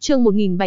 Chương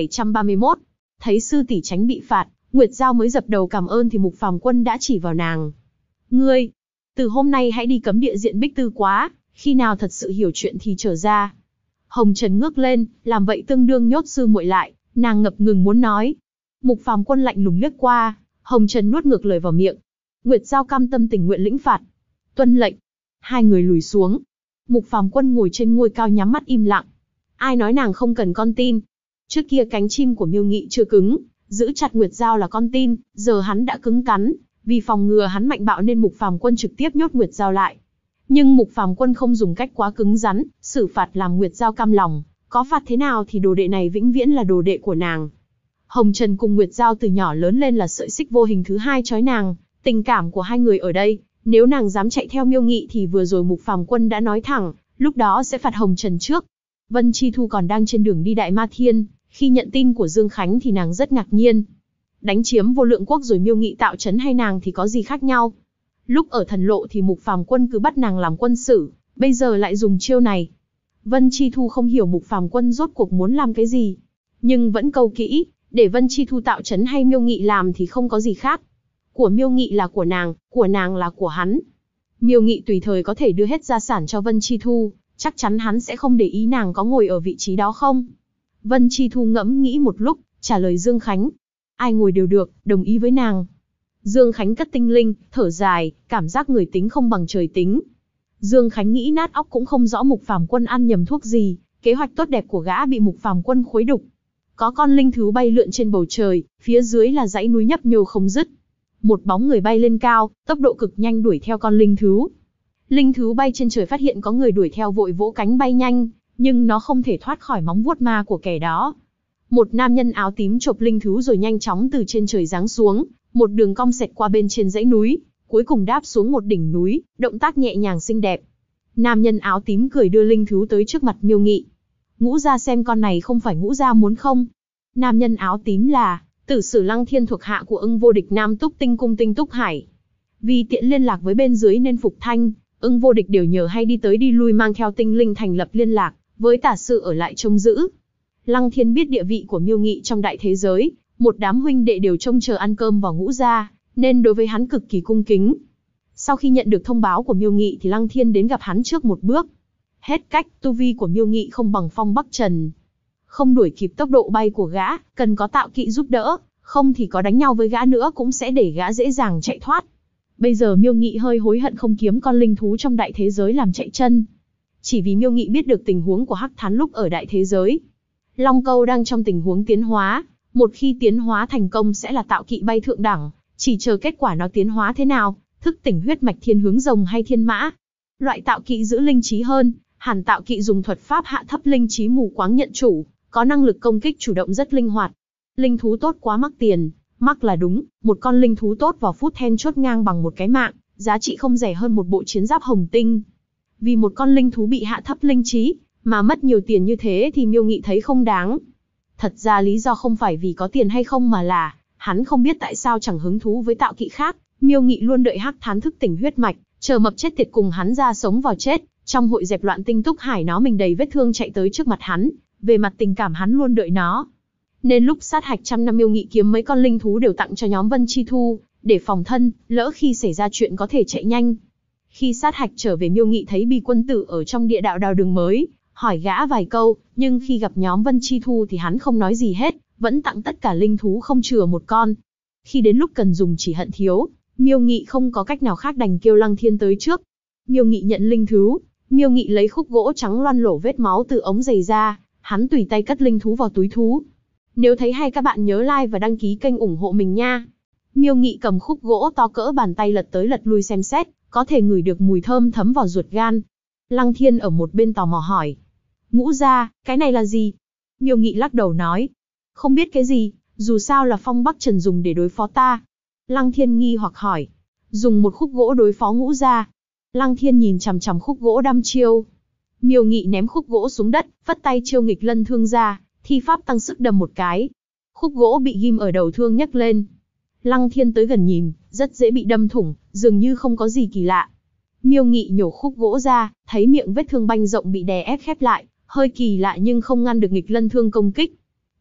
1731. Thấy sư tỷ tránh bị phạt, Nguyệt Giao mới dập đầu cảm ơn thì Mục Phàm Quân đã chỉ vào nàng. Ngươi, từ hôm nay hãy đi cấm địa diện Bích Tư Quá, khi nào thật sự hiểu chuyện thì trở ra. Hồng Trần ngước lên, làm vậy tương đương nhốt sư muội lại, nàng ngập ngừng muốn nói. Mục Phàm Quân lạnh lùng liếc qua, Hồng Trần nuốt ngược lời vào miệng. Nguyệt Giao cam tâm tình nguyện lĩnh phạt. Tuân lệnh. Hai người lùi xuống. Mục Phàm Quân ngồi trên ngôi cao nhắm mắt im lặng. Ai nói nàng không cần con tin? Trước kia cánh chim của Miêu Nghị chưa cứng, giữ chặt Nguyệt Giao là con tin, giờ hắn đã cứng cắn, vì phòng ngừa hắn mạnh bạo nên Mục Phàm Quân trực tiếp nhốt Nguyệt Giao lại. Nhưng Mục Phàm Quân không dùng cách quá cứng rắn, xử phạt làm Nguyệt Giao cam lòng, có phạt thế nào thì đồ đệ này vĩnh viễn là đồ đệ của nàng. Hồng Trần cùng Nguyệt Giao từ nhỏ lớn lên là sợi xích vô hình thứ hai trói nàng, tình cảm của hai người ở đây, nếu nàng dám chạy theo Miêu Nghị thì vừa rồi Mục Phàm Quân đã nói thẳng, lúc đó sẽ phạt Hồng Trần trước. Vân Chi Thu còn đang trên đường đi Đại Ma Thiên, khi nhận tin của Dương Khánh thì nàng rất ngạc nhiên. Đánh chiếm Vô Lượng Quốc rồi Miêu Nghị tạo trấn hay nàng thì có gì khác nhau? Lúc ở Thần Lộ thì Mục Phàm Quân cứ bắt nàng làm quân sử, bây giờ lại dùng chiêu này. Vân Chi Thu không hiểu Mục Phàm Quân rốt cuộc muốn làm cái gì, nhưng vẫn câu kỹ, để Vân Chi Thu tạo trấn hay Miêu Nghị làm thì không có gì khác. Của Miêu Nghị là của nàng là của hắn. Miêu Nghị tùy thời có thể đưa hết gia sản cho Vân Chi Thu, chắc chắn hắn sẽ không để ý nàng có ngồi ở vị trí đó không. Vân Chi Thu ngẫm nghĩ một lúc, trả lời Dương Khánh. Ai ngồi đều được, đồng ý với nàng. Dương Khánh cất tinh linh, thở dài, cảm giác người tính không bằng trời tính. Dương Khánh nghĩ nát óc cũng không rõ Mục Phàm Quân ăn nhầm thuốc gì, kế hoạch tốt đẹp của gã bị Mục Phàm Quân khuấy đục. Có con linh thú bay lượn trên bầu trời, phía dưới là dãy núi nhấp nhô không dứt. Một bóng người bay lên cao, tốc độ cực nhanh đuổi theo con linh thú. Linh thú bay trên trời phát hiện có người đuổi theo vội vỗ cánh bay nhanh, nhưng nó không thể thoát khỏi móng vuốt ma của kẻ đó. Một nam nhân áo tím chộp linh thú rồi nhanh chóng từ trên trời giáng xuống, một đường cong xẹt qua bên trên dãy núi, cuối cùng đáp xuống một đỉnh núi, động tác nhẹ nhàng xinh đẹp. Nam nhân áo tím cười đưa linh thú tới trước mặt Miêu Nghị. Ngũ gia xem con này không phải ngũ gia muốn không? Nam nhân áo tím là Tử Sử Lăng Thiên thuộc hạ của Ưng Vô Địch Nam Túc Tinh Cung Tinh Túc Hải. Vì tiện liên lạc với bên dưới nên Phục Thanh, Ưng Vô Địch đều nhờ hay đi tới đi lui mang theo tinh linh thành lập liên lạc với tả sự ở lại trông giữ. Lăng Thiên biết địa vị của Miêu Nghị trong đại thế giới, một đám huynh đệ đều trông chờ ăn cơm vào Ngũ gia, nên đối với hắn cực kỳ cung kính. Sau khi nhận được thông báo của Miêu Nghị thì Lăng Thiên đến gặp hắn trước một bước. Hết cách, tu vi của Miêu Nghị không bằng Phong Bắc Trần, không đuổi kịp tốc độ bay của gã, cần có tạo kỵ giúp đỡ, không thì có đánh nhau với gã nữa cũng sẽ để gã dễ dàng chạy thoát. Bây giờ Miêu Nghị hơi hối hận không kiếm con linh thú trong đại thế giới làm chạy chân. Chỉ vì Miêu Nghị biết được tình huống của Hắc Thán lúc ở đại thế giới. Long Câu đang trong tình huống tiến hóa, một khi tiến hóa thành công sẽ là tạo kỵ bay thượng đẳng, chỉ chờ kết quả nó tiến hóa thế nào, thức tỉnh huyết mạch thiên hướng rồng hay thiên mã. Loại tạo kỵ giữ linh trí hơn, hẳn tạo kỵ dùng thuật pháp hạ thấp linh trí mù quáng nhận chủ, có năng lực công kích chủ động rất linh hoạt. Linh thú tốt quá mắc tiền, mắc là đúng, một con linh thú tốt vào phút then chốt ngang bằng một cái mạng, giá trị không rẻ hơn một bộ chiến giáp hồng tinh. Vì một con linh thú bị hạ thấp linh trí, mà mất nhiều tiền như thế thì Miêu Nghị thấy không đáng. Thật ra lý do không phải vì có tiền hay không mà là, hắn không biết tại sao chẳng hứng thú với tạo kỵ khác. Miêu Nghị luôn đợi Hắc Thán thức tỉnh huyết mạch, chờ mập chết tiệt cùng hắn ra sống vào chết. Trong hội dẹp loạn Tinh Túc Hải nó mình đầy vết thương chạy tới trước mặt hắn, về mặt tình cảm hắn luôn đợi nó. Nên lúc sát hạch trăm năm Miêu Nghị kiếm mấy con linh thú đều tặng cho nhóm Vân Chi Thu, để phòng thân, lỡ khi xảy ra chuyện có thể chạy nhanh. Khi sát hạch trở về Miêu Nghị thấy Bì Quân Tử ở trong địa đạo đào đường mới, hỏi gã vài câu, nhưng khi gặp nhóm Vân Chi Thu thì hắn không nói gì hết, vẫn tặng tất cả linh thú không chừa một con. Khi đến lúc cần dùng chỉ hận thiếu, Miêu Nghị không có cách nào khác đành kêu Lăng Thiên tới trước. Miêu Nghị nhận linh thú, Miêu Nghị lấy khúc gỗ trắng loăn lổ vết máu từ ống giày ra, hắn tùy tay cất linh thú vào túi thú. Nếu thấy hay các bạn nhớ like và đăng ký kênh ủng hộ mình nha. Miêu Nghị cầm khúc gỗ to cỡ bàn tay lật tới lật lui xem xét, có thể ngửi được mùi thơm thấm vào ruột gan. Lăng Thiên ở một bên tò mò hỏi. Ngũ gia, cái này là gì? Miêu Nghị lắc đầu nói. Không biết cái gì, dù sao là Phong Bắc Trần dùng để đối phó ta. Lăng Thiên nghi hoặc hỏi. Dùng một khúc gỗ đối phó Ngũ gia. Lăng Thiên nhìn chằm chằm khúc gỗ đăm chiêu. Miêu Nghị ném khúc gỗ xuống đất, phất tay chiêu nghịch lân thương ra, thi pháp tăng sức đâm một cái. Khúc gỗ bị ghim ở đầu thương nhấc lên. Lăng Thiên tới gần nhìn, rất dễ bị đâm thủng, dường như không có gì kỳ lạ. Miêu Nghị nhổ khúc gỗ ra, thấy miệng vết thương banh rộng bị đè ép khép lại, hơi kỳ lạ nhưng không ngăn được nghịch lân thương công kích.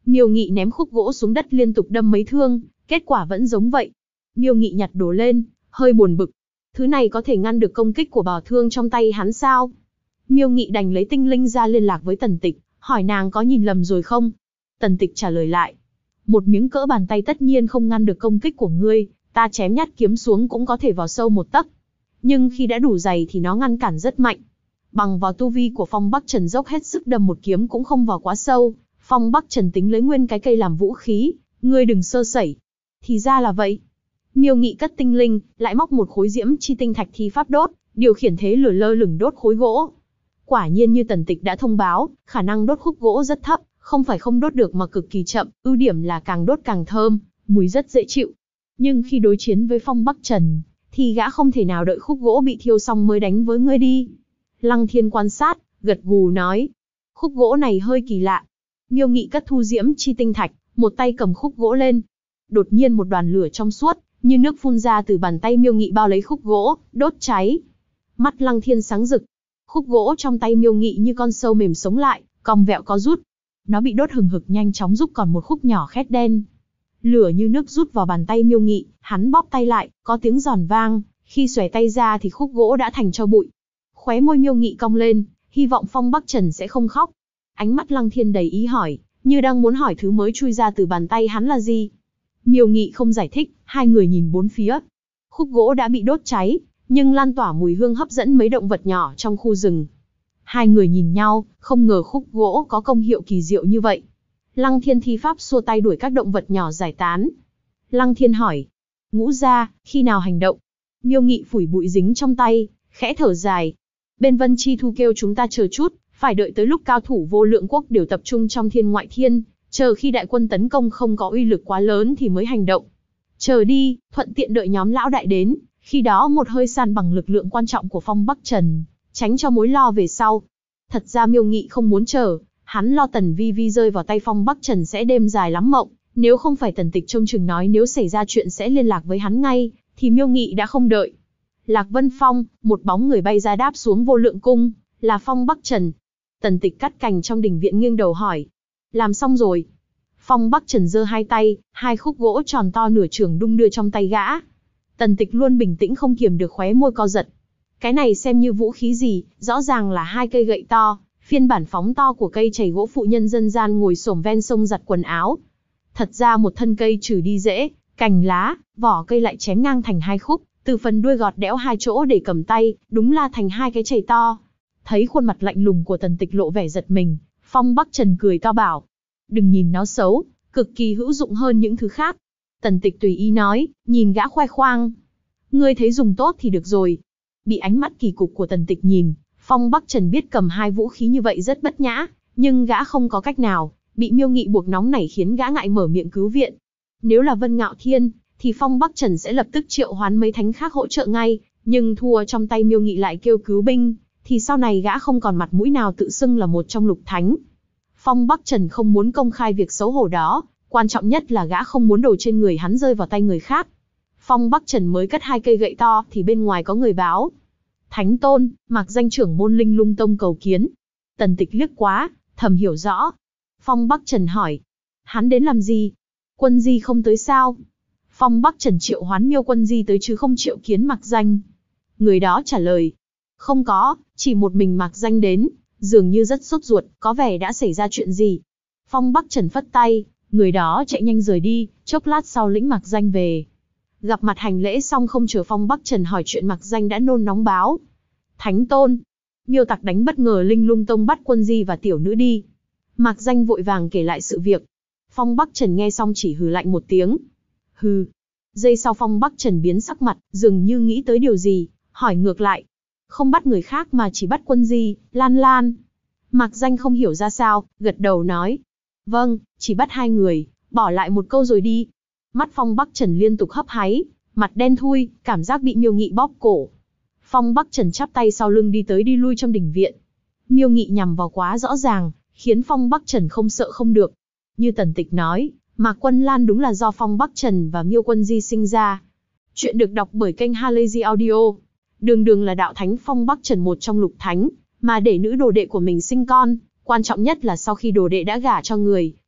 Miêu Nghị ném khúc gỗ xuống đất liên tục đâm mấy thương, kết quả vẫn giống vậy. Miêu Nghị nhặt đồ lên, hơi buồn bực. Thứ này có thể ngăn được công kích của bảo thương trong tay hắn sao? Miêu Nghị đành lấy tinh linh ra liên lạc với Tần Tịch, hỏi nàng có nhìn lầm rồi không? Tần Tịch trả lời lại. Một miếng cỡ bàn tay tất nhiên không ngăn được công kích của ngươi, ta chém nhát kiếm xuống cũng có thể vào sâu một tấc. Nhưng khi đã đủ dày thì nó ngăn cản rất mạnh. Bằng vào tu vi của Phong Bắc Trần dốc hết sức đâm một kiếm cũng không vào quá sâu. Phong Bắc Trần tính lấy nguyên cái cây làm vũ khí, ngươi đừng sơ sẩy. Thì ra là vậy. Miêu Nghị cất tinh linh, lại móc một khối diễm chi tinh thạch thi pháp đốt, điều khiển thế lửa lơ lửng đốt khối gỗ. Quả nhiên như Tần Tịch đã thông báo, khả năng đốt khúc gỗ rất thấp, không phải không đốt được mà cực kỳ chậm, ưu điểm là càng đốt càng thơm, mùi rất dễ chịu. Nhưng khi đối chiến với Phong Bắc Trần, thì gã không thể nào đợi khúc gỗ bị thiêu xong mới đánh với ngươi đi. Lăng Thiên quan sát, gật gù nói, khúc gỗ này hơi kỳ lạ. Miêu Nghị cất thu diễm chi tinh thạch, một tay cầm khúc gỗ lên. Đột nhiên một đoàn lửa trong suốt, như nước phun ra từ bàn tay Miêu Nghị bao lấy khúc gỗ, đốt cháy. Mắt Lăng Thiên sáng rực. Khúc gỗ trong tay Miêu Nghị như con sâu mềm sống lại, cong vẹo có rút. Nó bị đốt hừng hực nhanh chóng giúp còn một khúc nhỏ khét đen. Lửa như nước rút vào bàn tay Miêu Nghị, hắn bóp tay lại, có tiếng giòn vang, khi xòe tay ra thì khúc gỗ đã thành tro bụi. Khóe môi Miêu Nghị cong lên, hy vọng Phong Bắc Trần sẽ không khóc. Ánh mắt Lăng Thiên đầy ý hỏi, như đang muốn hỏi thứ mới chui ra từ bàn tay hắn là gì. Miêu Nghị không giải thích, hai người nhìn bốn phía. Khúc gỗ đã bị đốt cháy, nhưng lan tỏa mùi hương hấp dẫn mấy động vật nhỏ trong khu rừng. Hai người nhìn nhau, không ngờ khúc gỗ có công hiệu kỳ diệu như vậy. Lăng Thiên thi pháp xua tay đuổi các động vật nhỏ giải tán. Lăng Thiên hỏi, Ngũ gia, khi nào hành động? Miêu Nghị phủi bụi dính trong tay, khẽ thở dài. Bên Vân Chi Thu kêu chúng ta chờ chút, phải đợi tới lúc cao thủ Vô Lượng Quốc đều tập trung trong Thiên Ngoại Thiên, chờ khi đại quân tấn công không có uy lực quá lớn thì mới hành động. Chờ đi, thuận tiện đợi nhóm lão đại đến, khi đó một hơi san bằng lực lượng quan trọng của Phong Bắc Trần, tránh cho mối lo về sau. Thật ra Miêu Nghị không muốn chờ, hắn lo Tần Vi Vi rơi vào tay Phong Bắc Trần sẽ đêm dài lắm mộng, nếu không phải Tần Tịch trông chừng nói nếu xảy ra chuyện sẽ liên lạc với hắn ngay, thì Miêu Nghị đã không đợi. Lạc Vân Phong, một bóng người bay ra đáp xuống Vô Lượng Cung, là Phong Bắc Trần. Tần Tịch cắt cành trong đình viện nghiêng đầu hỏi, làm xong rồi. Phong Bắc Trần giơ hai tay, hai khúc gỗ tròn to nửa trường đung đưa trong tay gã. Tần Tịch luôn bình tĩnh không kiềm được khóe môi co giật. Cái này xem như vũ khí gì, rõ ràng là hai cây gậy to, phiên bản phóng to của cây chày gỗ phụ nhân dân gian ngồi xổm ven sông giặt quần áo. Thật ra một thân cây trừ đi rễ, cành lá, vỏ cây lại chém ngang thành hai khúc, từ phần đuôi gọt đẽo hai chỗ để cầm tay, đúng là thành hai cái chày to. Thấy khuôn mặt lạnh lùng của Tần Tịch lộ vẻ giật mình, Phong Bắc Trần cười to bảo, đừng nhìn nó xấu, cực kỳ hữu dụng hơn những thứ khác. Tần Tịch tùy ý nói, nhìn gã khoe khoang. Ngươi thấy dùng tốt thì được rồi. Bị ánh mắt kỳ cục của Tần Tịch nhìn, Phong Bắc Trần biết cầm hai vũ khí như vậy rất bất nhã, nhưng gã không có cách nào, bị Miêu Nghị buộc nóng nảy khiến gã ngại mở miệng cứu viện. Nếu là Vân Ngạo Thiên, thì Phong Bắc Trần sẽ lập tức triệu hoán mấy thánh khác hỗ trợ ngay, nhưng thua trong tay Miêu Nghị lại kêu cứu binh, thì sau này gã không còn mặt mũi nào tự xưng là một trong lục thánh. Phong Bắc Trần không muốn công khai việc xấu hổ đó, quan trọng nhất là gã không muốn đồ trên người hắn rơi vào tay người khác. Phong Bắc Trần mới cất hai cây gậy to thì bên ngoài có người báo. Thánh Tôn, Mạc Danh trưởng môn Linh Lung Tông cầu kiến. Tần Tịch liếc quá, thầm hiểu rõ. Phong Bắc Trần hỏi, hắn đến làm gì? Quân Di không tới sao? Phong Bắc Trần triệu hoán Miêu Quân Di tới chứ không triệu kiến Mạc Danh. Người đó trả lời, không có, chỉ một mình Mạc Danh đến, dường như rất sốt ruột, có vẻ đã xảy ra chuyện gì. Phong Bắc Trần phất tay, người đó chạy nhanh rời đi, chốc lát sau lĩnh Mạc Danh về. Gặp mặt hành lễ xong không chờ Phong Bắc Trần hỏi chuyện Mạc Danh đã nôn nóng báo. Thánh Tôn, Miêu tặc đánh bất ngờ Linh Lung Tông bắt Quân Di và tiểu nữ đi. Mạc Danh vội vàng kể lại sự việc. Phong Bắc Trần nghe xong chỉ hừ lạnh một tiếng. Hừ. Giây sau Phong Bắc Trần biến sắc mặt, dường như nghĩ tới điều gì, hỏi ngược lại. Không bắt người khác mà chỉ bắt Quân Di, Lan Lan. Mạc Danh không hiểu ra sao, gật đầu nói. Vâng, chỉ bắt hai người, bỏ lại một câu rồi đi. Mắt Phong Bắc Trần liên tục hấp háy, mặt đen thui, cảm giác bị Miêu Nghị bóp cổ. Phong Bắc Trần chắp tay sau lưng đi tới đi lui trong đình viện. Miêu Nghị nhằm vào quá rõ ràng, khiến Phong Bắc Trần không sợ không được. Như Tần Tịch nói, Mạc Quân Lan đúng là do Phong Bắc Trần và Miêu Quân Di sinh ra. Chuyện được đọc bởi kênh Halazy Audio. Đường đường là đạo thánh Phong Bắc Trần một trong lục thánh, mà để nữ đồ đệ của mình sinh con, quan trọng nhất là sau khi đồ đệ đã gả cho người,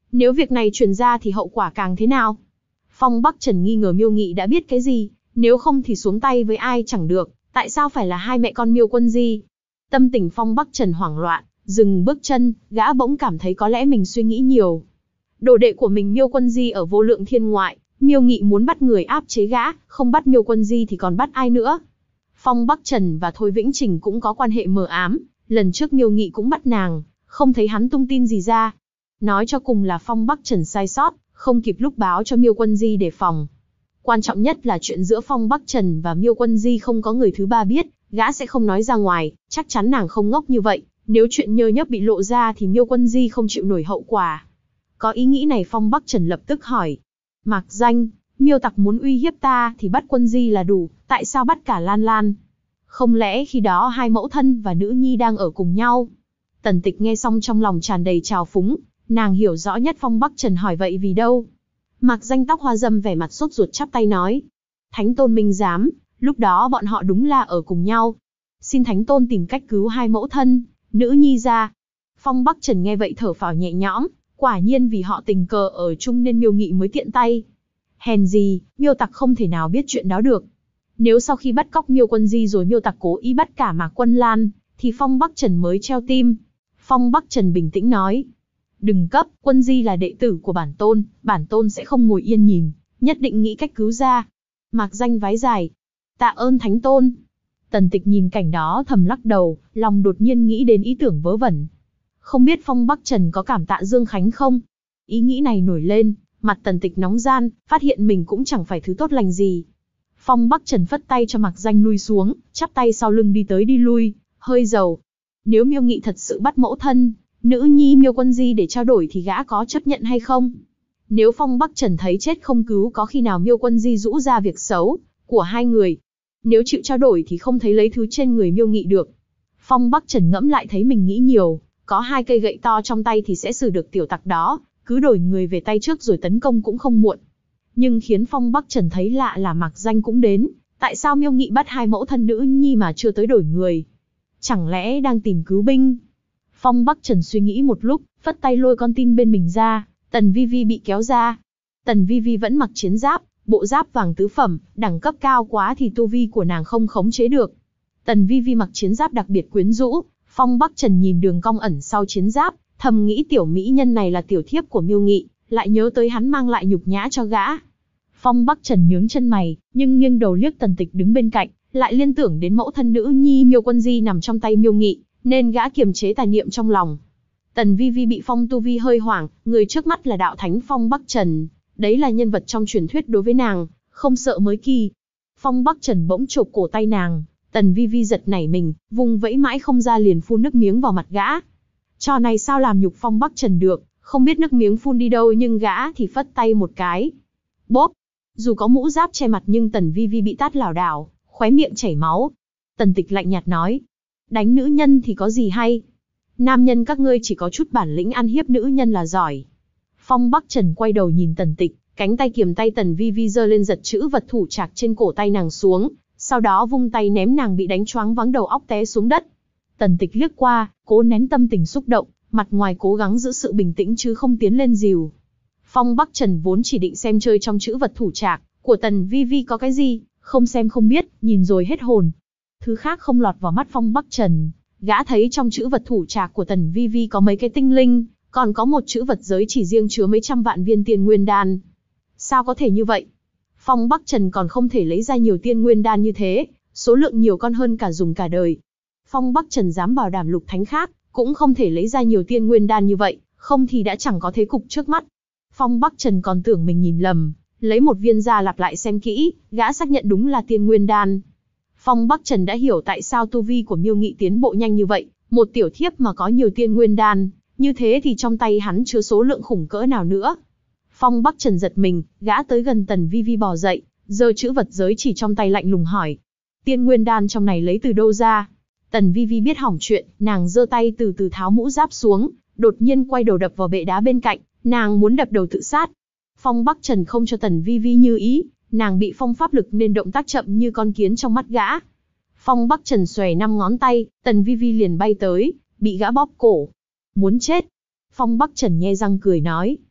Nếu việc này truyền ra thì hậu quả càng thế nào? Phong Bắc Trần nghi ngờ Miêu Nghị đã biết cái gì, nếu không thì xuống tay với ai chẳng được, tại sao phải là hai mẹ con Miêu Quân Di? Tâm tình Phong Bắc Trần hoảng loạn, dừng bước chân, gã bỗng cảm thấy có lẽ mình suy nghĩ nhiều. Đồ đệ của mình Miêu Quân Di ở Vô Lượng Thiên ngoại, Miêu Nghị muốn bắt người áp chế gã, không bắt Miêu Quân Di thì còn bắt ai nữa? Phong Bắc Trần và Thôi Vĩnh Trình cũng có quan hệ mờ ám, lần trước Miêu Nghị cũng bắt nàng, không thấy hắn tung tin gì ra. Nói cho cùng là Phong Bắc Trần sai sót, không kịp lúc báo cho Miêu Quân Di đề phòng. Quan trọng nhất là chuyện giữa Phong Bắc Trần và Miêu Quân Di không có người thứ ba biết, gã sẽ không nói ra ngoài, chắc chắn nàng không ngốc như vậy, nếu chuyện nhơ nhớp bị lộ ra thì Miêu Quân Di không chịu nổi hậu quả. Có ý nghĩ này Phong Bắc Trần lập tức hỏi. Mạc Danh, Miêu tặc muốn uy hiếp ta thì bắt Quân Di là đủ, tại sao bắt cả Lan Lan? Không lẽ khi đó hai mẫu thân và nữ nhi đang ở cùng nhau? Tần Tịch nghe xong trong lòng tràn đầy trào phúng, nàng hiểu rõ nhất Phong Bắc Trần hỏi vậy vì đâu. Mạc Danh tóc hoa dâm vẻ mặt sốt ruột chắp tay nói. Thánh Tôn minh giám, lúc đó bọn họ đúng là ở cùng nhau. Xin Thánh Tôn tìm cách cứu hai mẫu thân, nữ nhi ra. Phong Bắc Trần nghe vậy thở phào nhẹ nhõm, quả nhiên vì họ tình cờ ở chung nên Miêu Nghị mới tiện tay. Hèn gì, Miêu tặc không thể nào biết chuyện đó được. Nếu sau khi bắt cóc Miêu Quân Di rồi Miêu tặc cố ý bắt cả Mạc Quân Lan, thì Phong Bắc Trần mới treo tim. Phong Bắc Trần bình tĩnh nói. Đừng cấp, Quân Di là đệ tử của bản tôn sẽ không ngồi yên nhìn, nhất định nghĩ cách cứu ra. Mạc Danh vái dài. Tạ ơn Thánh Tôn. Tần Tịch nhìn cảnh đó thầm lắc đầu, lòng đột nhiên nghĩ đến ý tưởng vớ vẩn. Không biết Phong Bắc Trần có cảm tạ Dương Khánh không? Ý nghĩ này nổi lên, mặt Tần Tịch nóng gian, phát hiện mình cũng chẳng phải thứ tốt lành gì. Phong Bắc Trần phất tay cho Mạc Danh lui xuống, chắp tay sau lưng đi tới đi lui, hơi dầu. Nếu Miêu Nghị thật sự bắt mẫu thân, nữ nhi Miêu Quân Di để trao đổi thì gã có chấp nhận hay không? Nếu Phong Bắc Trần thấy chết không cứu có khi nào Miêu Quân Di rũ ra việc xấu của hai người. Nếu chịu trao đổi thì không thấy lấy thứ trên người Miêu Nghị được. Phong Bắc Trần ngẫm lại thấy mình nghĩ nhiều, có hai cây gậy to trong tay thì sẽ xử được tiểu tặc đó, cứ đổi người về tay trước rồi tấn công cũng không muộn. Nhưng khiến Phong Bắc Trần thấy lạ là Mạc Danh cũng đến, tại sao Miêu Nghị bắt hai mẫu thân nữ nhi mà chưa tới đổi người? Chẳng lẽ đang tìm cứu binh? Phong Bắc Trần suy nghĩ một lúc, phất tay lôi con tin bên mình ra, Tần Vi Vi bị kéo ra. Tần Vi Vi vẫn mặc chiến giáp, bộ giáp vàng tứ phẩm, đẳng cấp cao quá thì tu vi của nàng không khống chế được. Tần Vi Vi mặc chiến giáp đặc biệt quyến rũ, Phong Bắc Trần nhìn đường cong ẩn sau chiến giáp, thầm nghĩ tiểu mỹ nhân này là tiểu thiếp của Miêu Nghị, lại nhớ tới hắn mang lại nhục nhã cho gã. Phong Bắc Trần nhướng chân mày, nhưng nghiêng đầu liếc Tần Tịch đứng bên cạnh, lại liên tưởng đến mẫu thân nữ nhi Miêu Quân Di nằm trong tay Miêu Nghị, nên gã kiềm chế tà niệm trong lòng. Tần Vi Vi bị Phong tu vi hơi hoảng, người trước mắt là đạo thánh Phong Bắc Trần, đấy là nhân vật trong truyền thuyết đối với nàng, không sợ mới kỳ. Phong Bắc Trần bỗng chộp cổ tay nàng, Tần Vi Vi giật nảy mình, vùng vẫy mãi không ra liền phun nước miếng vào mặt gã. Trò này sao làm nhục Phong Bắc Trần được, không biết nước miếng phun đi đâu nhưng gã thì phất tay một cái. Bốp! Dù có mũ giáp che mặt nhưng Tần Vi Vi bị tát lảo đảo, khóe miệng chảy máu. Tần Tịch lạnh nhạt nói. Đánh nữ nhân thì có gì hay? Nam nhân các ngươi chỉ có chút bản lĩnh ăn hiếp nữ nhân là giỏi. Phong Bắc Trần quay đầu nhìn Tần Tịch, cánh tay kiềm tay Tần Vi Vi giơ lên giật chữ vật thủ trạc trên cổ tay nàng xuống, sau đó vung tay ném nàng bị đánh choáng váng đầu óc té xuống đất. Tần Tịch liếc qua, cố nén tâm tình xúc động, mặt ngoài cố gắng giữ sự bình tĩnh chứ không tiến lên dìu. Phong Bắc Trần vốn chỉ định xem chơi trong chữ vật thủ trạc của Tần Vi Vi có cái gì, không xem không biết, nhìn rồi hết hồn. Thứ khác không lọt vào mắt Phong Bắc Trần, gã thấy trong chữ vật thủ trạc của Tần Vi Vi có mấy cái tinh linh, còn có một chữ vật giới chỉ riêng chứa mấy trăm vạn viên tiên nguyên đan. Sao có thể như vậy? Phong Bắc Trần còn không thể lấy ra nhiều tiên nguyên đan như thế, số lượng nhiều con hơn cả dùng cả đời. Phong Bắc Trần dám bảo đảm lục thánh khác, cũng không thể lấy ra nhiều tiên nguyên đan như vậy, không thì đã chẳng có thế cục trước mắt. Phong Bắc Trần còn tưởng mình nhìn lầm, lấy một viên ra lặp lại xem kỹ, gã xác nhận đúng là tiên nguyên đan. Phong Bắc Trần đã hiểu tại sao tu vi của Miêu Nghị tiến bộ nhanh như vậy, một tiểu thiếp mà có nhiều tiên nguyên đan, như thế thì trong tay hắn chứa số lượng khủng cỡ nào nữa. Phong Bắc Trần giật mình, gã tới gần Tần Vi Vi bò dậy, giơ chữ vật giới chỉ trong tay lạnh lùng hỏi. Tiên nguyên đan trong này lấy từ đâu ra? Tần Vi Vi biết hỏng chuyện, nàng giơ tay từ từ tháo mũ giáp xuống, đột nhiên quay đầu đập vào bệ đá bên cạnh, nàng muốn đập đầu tự sát. Phong Bắc Trần không cho Tần Vi Vi như ý, nàng bị phong pháp lực nên động tác chậm như con kiến trong mắt gã. Phong Bắc Trần xòe 5 ngón tay, Tần Vi Vi liền bay tới, bị gã bóp cổ. Muốn chết. Phong Bắc Trần nhe răng cười nói.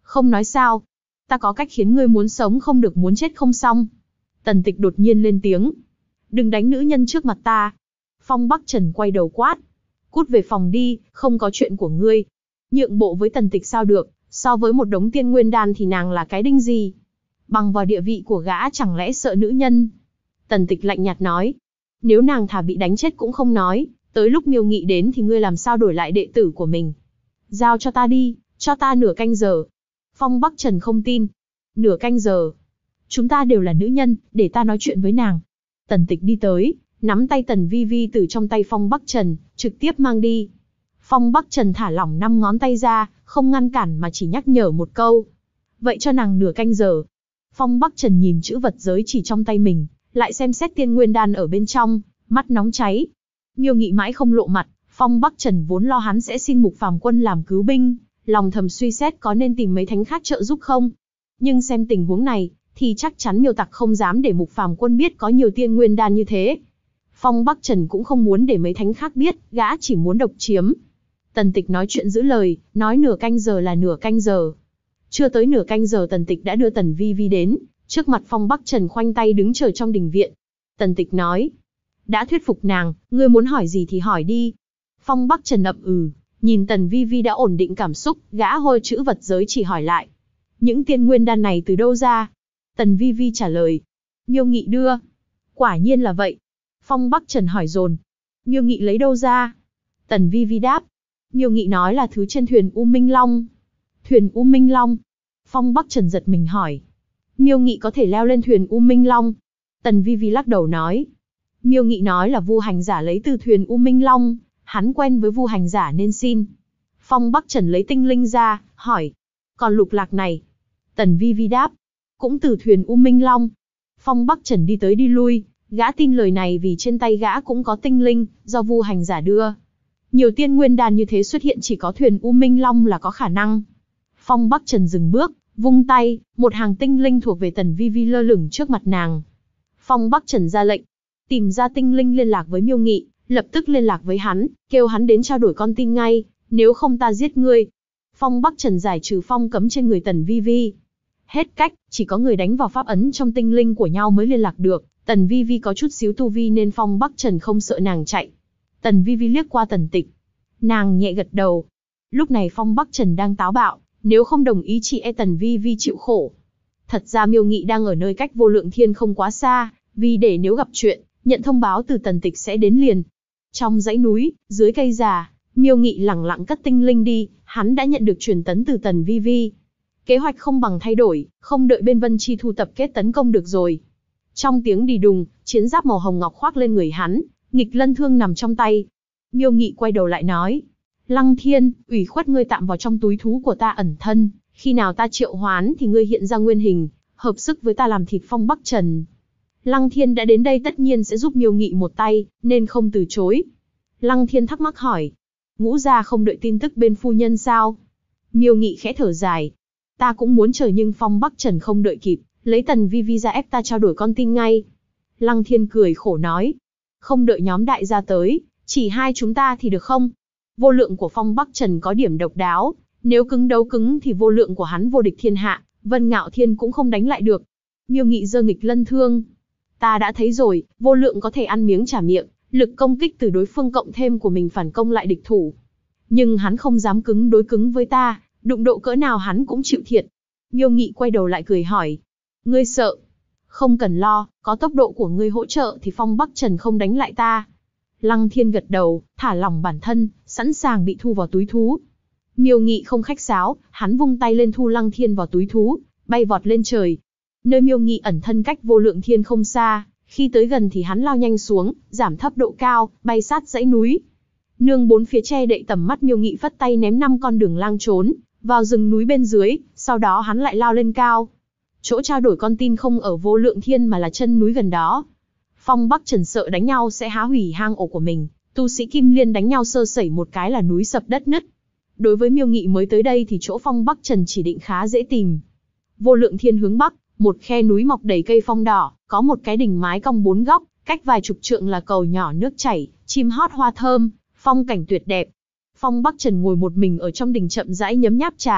Không nói sao? Ta có cách khiến ngươi muốn sống không được muốn chết không xong. Tần Tịch đột nhiên lên tiếng. Đừng đánh nữ nhân trước mặt ta. Phong Bắc Trần quay đầu quát. Cút về phòng đi, không có chuyện của ngươi. Nhượng bộ với Tần Tịch sao được, so với một đống tiên nguyên đan thì nàng là cái đinh gì? Bằng vào địa vị của gã chẳng lẽ sợ nữ nhân? Tần Tịch lạnh nhạt nói. Nếu nàng thà bị đánh chết cũng không nói, tới lúc Miêu Nghị đến thì ngươi làm sao đổi lại đệ tử của mình? Giao cho ta đi, cho ta nửa canh giờ. Phong Bắc Trần không tin. Nửa canh giờ? Chúng ta đều là nữ nhân, để ta nói chuyện với nàng. Tần Tịch đi tới, nắm tay Tần Vi Vi từ trong tay Phong Bắc Trần, trực tiếp mang đi. Phong Bắc Trần thả lỏng 5 ngón tay ra, không ngăn cản mà chỉ nhắc nhở một câu. Vậy cho nàng nửa canh giờ. Phong Bắc Trần nhìn chữ vật giới chỉ trong tay mình, lại xem xét tiên nguyên đan ở bên trong, mắt nóng cháy. Miêu Nghị mãi không lộ mặt, Phong Bắc Trần vốn lo hắn sẽ xin Mục Phàm Quân làm cứu binh, lòng thầm suy xét có nên tìm mấy thánh khác trợ giúp không. Nhưng xem tình huống này, thì chắc chắn Miêu Tặc không dám để Mục Phàm Quân biết có nhiều tiên nguyên đan như thế. Phong Bắc Trần cũng không muốn để mấy thánh khác biết, gã chỉ muốn độc chiếm. Tần Tịch nói chuyện giữ lời, nói nửa canh giờ là nửa canh giờ. Chưa tới nửa canh giờ Tần Tịch đã đưa Tần Vi Vi đến, trước mặt Phong Bắc Trần khoanh tay đứng chờ trong đình viện. Tần Tịch nói, đã thuyết phục nàng, ngươi muốn hỏi gì thì hỏi đi. Phong Bắc Trần ậm nhìn Tần Vi Vi đã ổn định cảm xúc, gã hôi chữ vật giới chỉ hỏi lại. Những tiên nguyên đan này từ đâu ra? Tần Vi Vi trả lời, Miêu Nghị đưa. Quả nhiên là vậy. Phong Bắc Trần hỏi dồn, Miêu Nghị lấy đâu ra? Tần Vi Vi đáp, Miêu Nghị nói là thứ trên thuyền U Minh Long. Thuyền U Minh Long? Phong Bắc Trần giật mình hỏi. Miêu Nghị có thể leo lên thuyền U Minh Long? Tần Vi Vi lắc đầu nói. Miêu Nghị nói là Vu Hành Giả lấy từ thuyền U Minh Long, hắn quen với Vu Hành Giả nên xin. Phong Bắc Trần lấy tinh linh ra, hỏi. Còn lục lạc này? Tần Vi Vi đáp. Cũng từ thuyền U Minh Long. Phong Bắc Trần đi tới đi lui, gã tin lời này vì trên tay gã cũng có tinh linh, do Vu Hành Giả đưa. Nhiều tiên nguyên đan như thế xuất hiện chỉ có thuyền U Minh Long là có khả năng. Phong Bắc Trần dừng bước, vung tay, một hàng tinh linh thuộc về Tần Vi Vi lơ lửng trước mặt nàng. Phong Bắc Trần ra lệnh, tìm ra tinh linh liên lạc với Miêu Nghị, lập tức liên lạc với hắn, kêu hắn đến trao đổi con tin ngay, nếu không ta giết ngươi. Phong Bắc Trần giải trừ phong cấm trên người Tần Vi Vi. Hết cách, chỉ có người đánh vào pháp ấn trong tinh linh của nhau mới liên lạc được. Tần Vi Vi có chút xíu tu vi nên Phong Bắc Trần không sợ nàng chạy. Tần Vi Vi liếc qua Tần Tịch. Nàng nhẹ gật đầu. Lúc này Phong Bắc Trần đang táo bạo, nếu không đồng ý chị e Tần Vi Vi chịu khổ. Thật ra Miêu Nghị đang ở nơi cách Vô Lượng Thiên không quá xa, vì để nếu gặp chuyện, nhận thông báo từ Tần Tịch sẽ đến liền. Trong dãy núi, dưới cây già, Miêu Nghị lẳng lặng cất tinh linh đi, hắn đã nhận được truyền tấn từ Tần Vi Vi. Kế hoạch không bằng thay đổi, không đợi bên Vân Chi thu tập kết tấn công được rồi. Trong tiếng đì đùng, chiến giáp màu hồng ngọc khoác lên người hắn, nghịch lân thương nằm trong tay. Miêu Nghị quay đầu lại nói, Lăng Thiên, ủy khuất ngươi tạm vào trong túi thú của ta ẩn thân, khi nào ta triệu hoán thì ngươi hiện ra nguyên hình, hợp sức với ta làm thịt Phong Bắc Trần. Lăng Thiên đã đến đây tất nhiên sẽ giúp Miêu Nghị một tay, nên không từ chối. Lăng Thiên thắc mắc hỏi, Ngũ gia không đợi tin tức bên phu nhân sao? Miêu Nghị khẽ thở dài, ta cũng muốn chờ nhưng Phong Bắc Trần không đợi kịp, lấy Tần Vi Vi ra ép ta trao đổi con tin ngay. Lăng Thiên cười khổ nói, không đợi nhóm đại gia tới, chỉ hai chúng ta thì được không? Vô lượng của Phong Bắc Trần có điểm độc đáo, nếu cứng đấu cứng thì vô lượng của hắn vô địch thiên hạ, Vân Ngạo Thiên cũng không đánh lại được. Miêu Nghị giơ nghịch lân thương. Ta đã thấy rồi, vô lượng có thể ăn miếng trả miệng, lực công kích từ đối phương cộng thêm của mình phản công lại địch thủ. Nhưng hắn không dám cứng đối cứng với ta, đụng độ cỡ nào hắn cũng chịu thiệt. Miêu Nghị quay đầu lại cười hỏi, ngươi sợ? Không cần lo, có tốc độ của ngươi hỗ trợ thì Phong Bắc Trần không đánh lại ta. Lăng Thiên gật đầu, thả lỏng bản thân, sẵn sàng bị thu vào túi thú. Miêu Nghị không khách sáo, hắn vung tay lên thu Lăng Thiên vào túi thú, bay vọt lên trời. Nơi Miêu Nghị ẩn thân cách Vô Lượng Thiên không xa, khi tới gần thì hắn lao nhanh xuống, giảm thấp độ cao, bay sát dãy núi. Nương bốn phía che đậy tầm mắt, Miêu Nghị phất tay ném 5 con đường lang trốn vào rừng núi bên dưới, sau đó hắn lại lao lên cao. Chỗ trao đổi con tin không ở Vô Lượng Thiên mà là chân núi gần đó. Phong Bắc Trần sợ đánh nhau sẽ há hủy hang ổ của mình, tu sĩ Kim Liên đánh nhau sơ sẩy một cái là núi sập đất nứt. Đối với Miêu Nghị mới tới đây thì chỗ Phong Bắc Trần chỉ định khá dễ tìm. Vô Lượng Thiên hướng bắc, một khe núi mọc đầy cây phong đỏ, có một cái đỉnh mái cong 4 góc, cách vài chục trượng là cầu nhỏ nước chảy, chim hót hoa thơm, phong cảnh tuyệt đẹp. Phong Bắc Trần ngồi một mình ở trong đình chậm rãi nhấm nháp trà,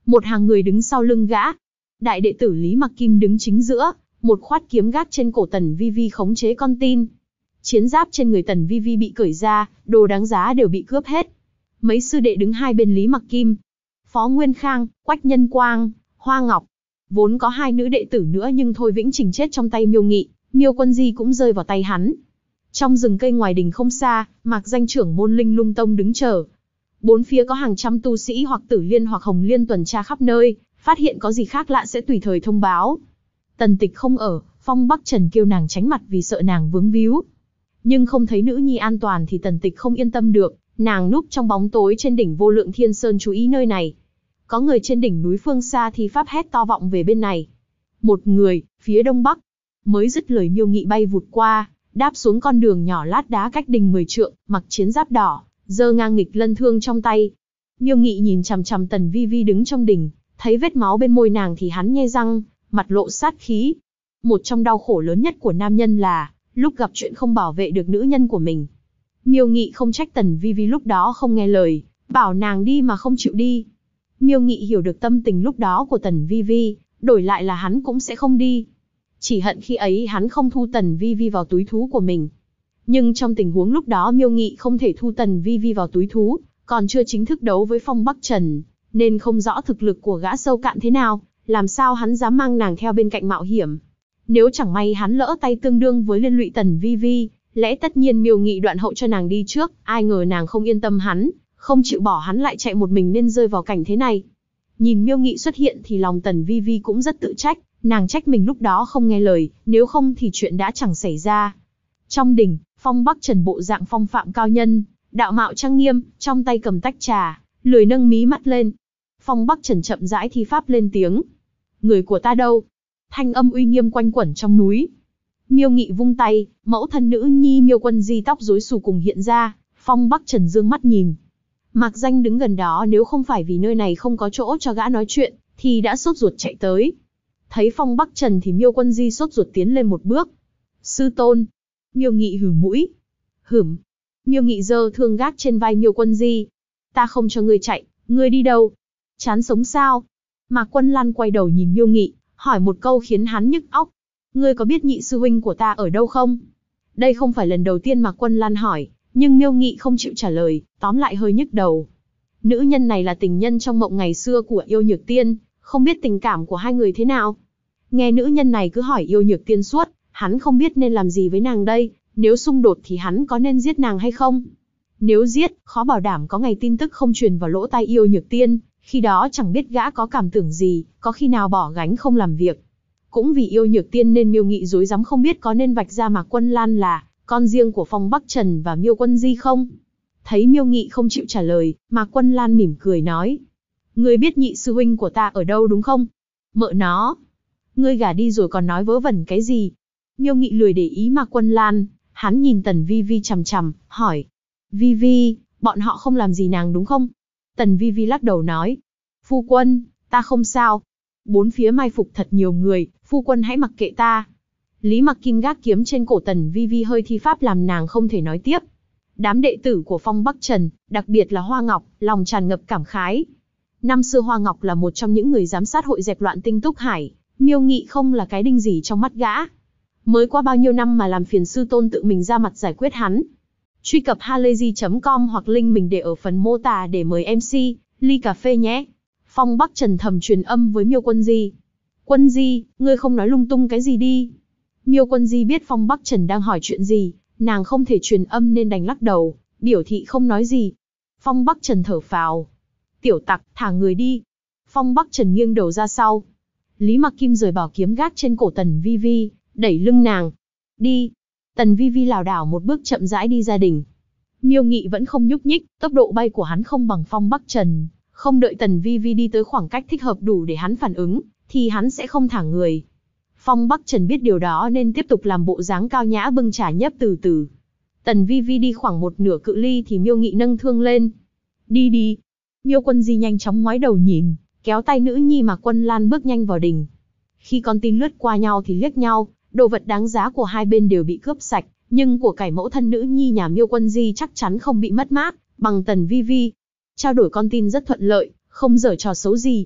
Một hàng người đứng sau lưng gã. Đại đệ tử Lý Mặc Kim đứng chính giữa, một khoát kiếm gác trên cổ Tần Vi Vi khống chế con tin. Chiến giáp trên người Tần Vi Vi bị cởi ra, đồ đáng giá đều bị cướp hết. Mấy sư đệ đứng hai bên Lý Mặc Kim. Phó Nguyên Khang, Quách Nhân Quang, Hoa Ngọc. Vốn có hai nữ đệ tử nữa nhưng Thôi Vĩnh Trình chết trong tay Miêu Nghị, Miêu Quân Di cũng rơi vào tay hắn. Trong rừng cây ngoài đình không xa, Mạc Danh trưởng môn Linh Lung Tông đứng chờ. Bốn phía có hàng trăm tu sĩ hoặc Tử Liên hoặc Hồng Liên tuần tra khắp nơi, phát hiện có gì khác lạ sẽ tùy thời thông báo. Tần Tịch không ở, Phong Bắc Trần kêu nàng tránh mặt vì sợ nàng vướng víu. Nhưng không thấy nữ nhi an toàn thì Tần Tịch không yên tâm được, nàng núp trong bóng tối trên đỉnh Vô Lượng Thiên Sơn chú ý nơi này. Có người trên đỉnh núi phương xa thì pháp hét to vọng về bên này. Một người, phía đông bắc. Mới dứt lời Miêu Nghị bay vụt qua, đáp xuống con đường nhỏ lát đá cách đình 10 trượng, mặc chiến giáp đỏ, giơ ngang nghịch lân thương trong tay. Miêu Nghị nhìn chằm chằm Tần Vi Vi đứng trong đình, thấy vết máu bên môi nàng thì hắn nhe răng, mặt lộ sát khí. Một trong đau khổ lớn nhất của nam nhân là, lúc gặp chuyện không bảo vệ được nữ nhân của mình. Miêu Nghị không trách Tần Vi Vi lúc đó không nghe lời, bảo nàng đi mà không chịu đi. Miêu Nghị hiểu được tâm tình lúc đó của Tần Vi Vi, đổi lại là hắn cũng sẽ không đi. Chỉ hận khi ấy hắn không thu Tần Vi Vi vào túi thú của mình. Nhưng trong tình huống lúc đó Miêu Nghị không thể thu Tần Vi Vi vào túi thú, còn chưa chính thức đấu với Phong Bắc Trần, nên không rõ thực lực của gã sâu cạn thế nào, làm sao hắn dám mang nàng theo bên cạnh mạo hiểm. Nếu chẳng may hắn lỡ tay tương đương với liên lụy Tần Vi Vi, lẽ tất nhiên Miêu Nghị đoạn hậu cho nàng đi trước, ai ngờ nàng không yên tâm hắn, không chịu bỏ hắn lại chạy một mình nên rơi vào cảnh thế này. Nhìn Miêu Nghị xuất hiện thì lòng Tần Vi Vi cũng rất tự trách, nàng trách mình lúc đó không nghe lời, nếu không thì chuyện đã chẳng xảy ra. Trong đình, Phong Bắc Trần bộ dạng phong phạm cao nhân, đạo mạo trang nghiêm, trong tay cầm tách trà, lười nâng mí mắt lên. Phong Bắc Trần chậm rãi thi pháp lên tiếng. Người của ta đâu? Thanh âm uy nghiêm quanh quẩn trong núi. Miêu Nghị vung tay, mẫu thân nữ nhi Miêu Quân Di tóc rối xù cùng hiện ra. Phong Bắc Trần dương mắt nhìn. Mạc Danh đứng gần đó, nếu không phải vì nơi này không có chỗ cho gã nói chuyện, thì đã sốt ruột chạy tới. Thấy Phong Bắc Trần thì Miêu Quân Di sốt ruột tiến lên một bước. Sư tôn. Miêu Nghị hừ mũi. Hửm. Miêu Nghị giơ thương gác trên vai Miêu Quân Di. Ta không cho ngươi chạy, ngươi đi đâu? Chán sống sao? Mạc Quân Lan quay đầu nhìn Miêu Nghị, hỏi một câu khiến hắn nhức óc. Ngươi có biết nhị sư huynh của ta ở đâu không? Đây không phải lần đầu tiên Mạc Quân Lan hỏi, nhưng Miêu Nghị không chịu trả lời, tóm lại hơi nhức đầu. Nữ nhân này là tình nhân trong mộng ngày xưa của Yêu Nhược Tiên, không biết tình cảm của hai người thế nào. Nghe nữ nhân này cứ hỏi Yêu Nhược Tiên suốt, hắn không biết nên làm gì với nàng đây, nếu xung đột thì hắn có nên giết nàng hay không? Nếu giết, khó bảo đảm có ngày tin tức không truyền vào lỗ tai Yêu Nhược Tiên, khi đó chẳng biết gã có cảm tưởng gì, có khi nào bỏ gánh không làm việc. Cũng vì Yêu Nhược Tiên nên Miêu Nghị rối rắm không biết có nên vạch ra Mạc Quân Lan là con riêng của Phong Bắc Trần và Miêu Quân Di không? Thấy Miêu Nghị không chịu trả lời, Mạc Quân Lan mỉm cười nói. Ngươi biết nhị sư huynh của ta ở đâu đúng không? Mợ nó. Ngươi gả đi rồi còn nói vớ vẩn cái gì? Miêu Nghị lười để ý Mạc Quân Lan, hắn nhìn Tần Vi Vi chằm chằm, hỏi. Vi Vi, bọn họ không làm gì nàng đúng không? Tần Vi Vi lắc đầu nói. Phu quân, ta không sao. Bốn phía mai phục thật nhiều người, phu quân hãy mặc kệ ta. Lý Mặc Kim gác kiếm trên cổ Tần Vi Vi hơi thi pháp làm nàng không thể nói tiếp. Đám đệ tử của Phong Bắc Trần, đặc biệt là Hoa Ngọc, lòng tràn ngập cảm khái. Năm xưa Hoa Ngọc là một trong những người giám sát hội dẹp loạn Tinh Túc Hải, Miêu Nghị không là cái đinh gì trong mắt gã. Mới qua bao nhiêu năm mà làm phiền sư tôn tự mình ra mặt giải quyết hắn. Truy cập halayzi.com hoặc link mình để ở phần mô tả để mời MC, ly cà phê nhé. Phong Bắc Trần thầm truyền âm với Miêu Quân Di. Quân Di, ngươi không nói lung tung cái gì đi. Miêu Quân Di biết Phong Bắc Trần đang hỏi chuyện gì, nàng không thể truyền âm nên đành lắc đầu, biểu thị không nói gì. Phong Bắc Trần thở phào. Tiểu tặc, thả người đi. Phong Bắc Trần nghiêng đầu ra sau. Lý Mặc Kim rời bảo kiếm gác trên cổ Tần Vi Vi, đẩy lưng nàng. Đi. Tần Vi Vi lảo đảo một bước chậm rãi đi ra đình. Miêu Nghị vẫn không nhúc nhích, tốc độ bay của hắn không bằng Phong Bắc Trần. Không đợi Tần Vi Vi đi tới khoảng cách thích hợp đủ để hắn phản ứng, thì hắn sẽ không thả người. Phong Bắc Trần biết điều đó nên tiếp tục làm bộ dáng cao nhã bưng trà nhấp từ từ. Tần Vi Vi đi khoảng một nửa cự ly thì Miêu Nghị nâng thương lên. Đi đi. Miêu Quân Di nhanh chóng ngoái đầu nhìn, kéo tay nữ nhi Mạc Quân Lan bước nhanh vào đình. Khi con tin lướt qua nhau thì liếc nhau, đồ vật đáng giá của hai bên đều bị cướp sạch, nhưng của cải mẫu thân nữ nhi nhà Miêu Quân Di chắc chắn không bị mất mát, bằng Tần Vi Vi. Trao đổi con tin rất thuận lợi, không giở trò xấu gì.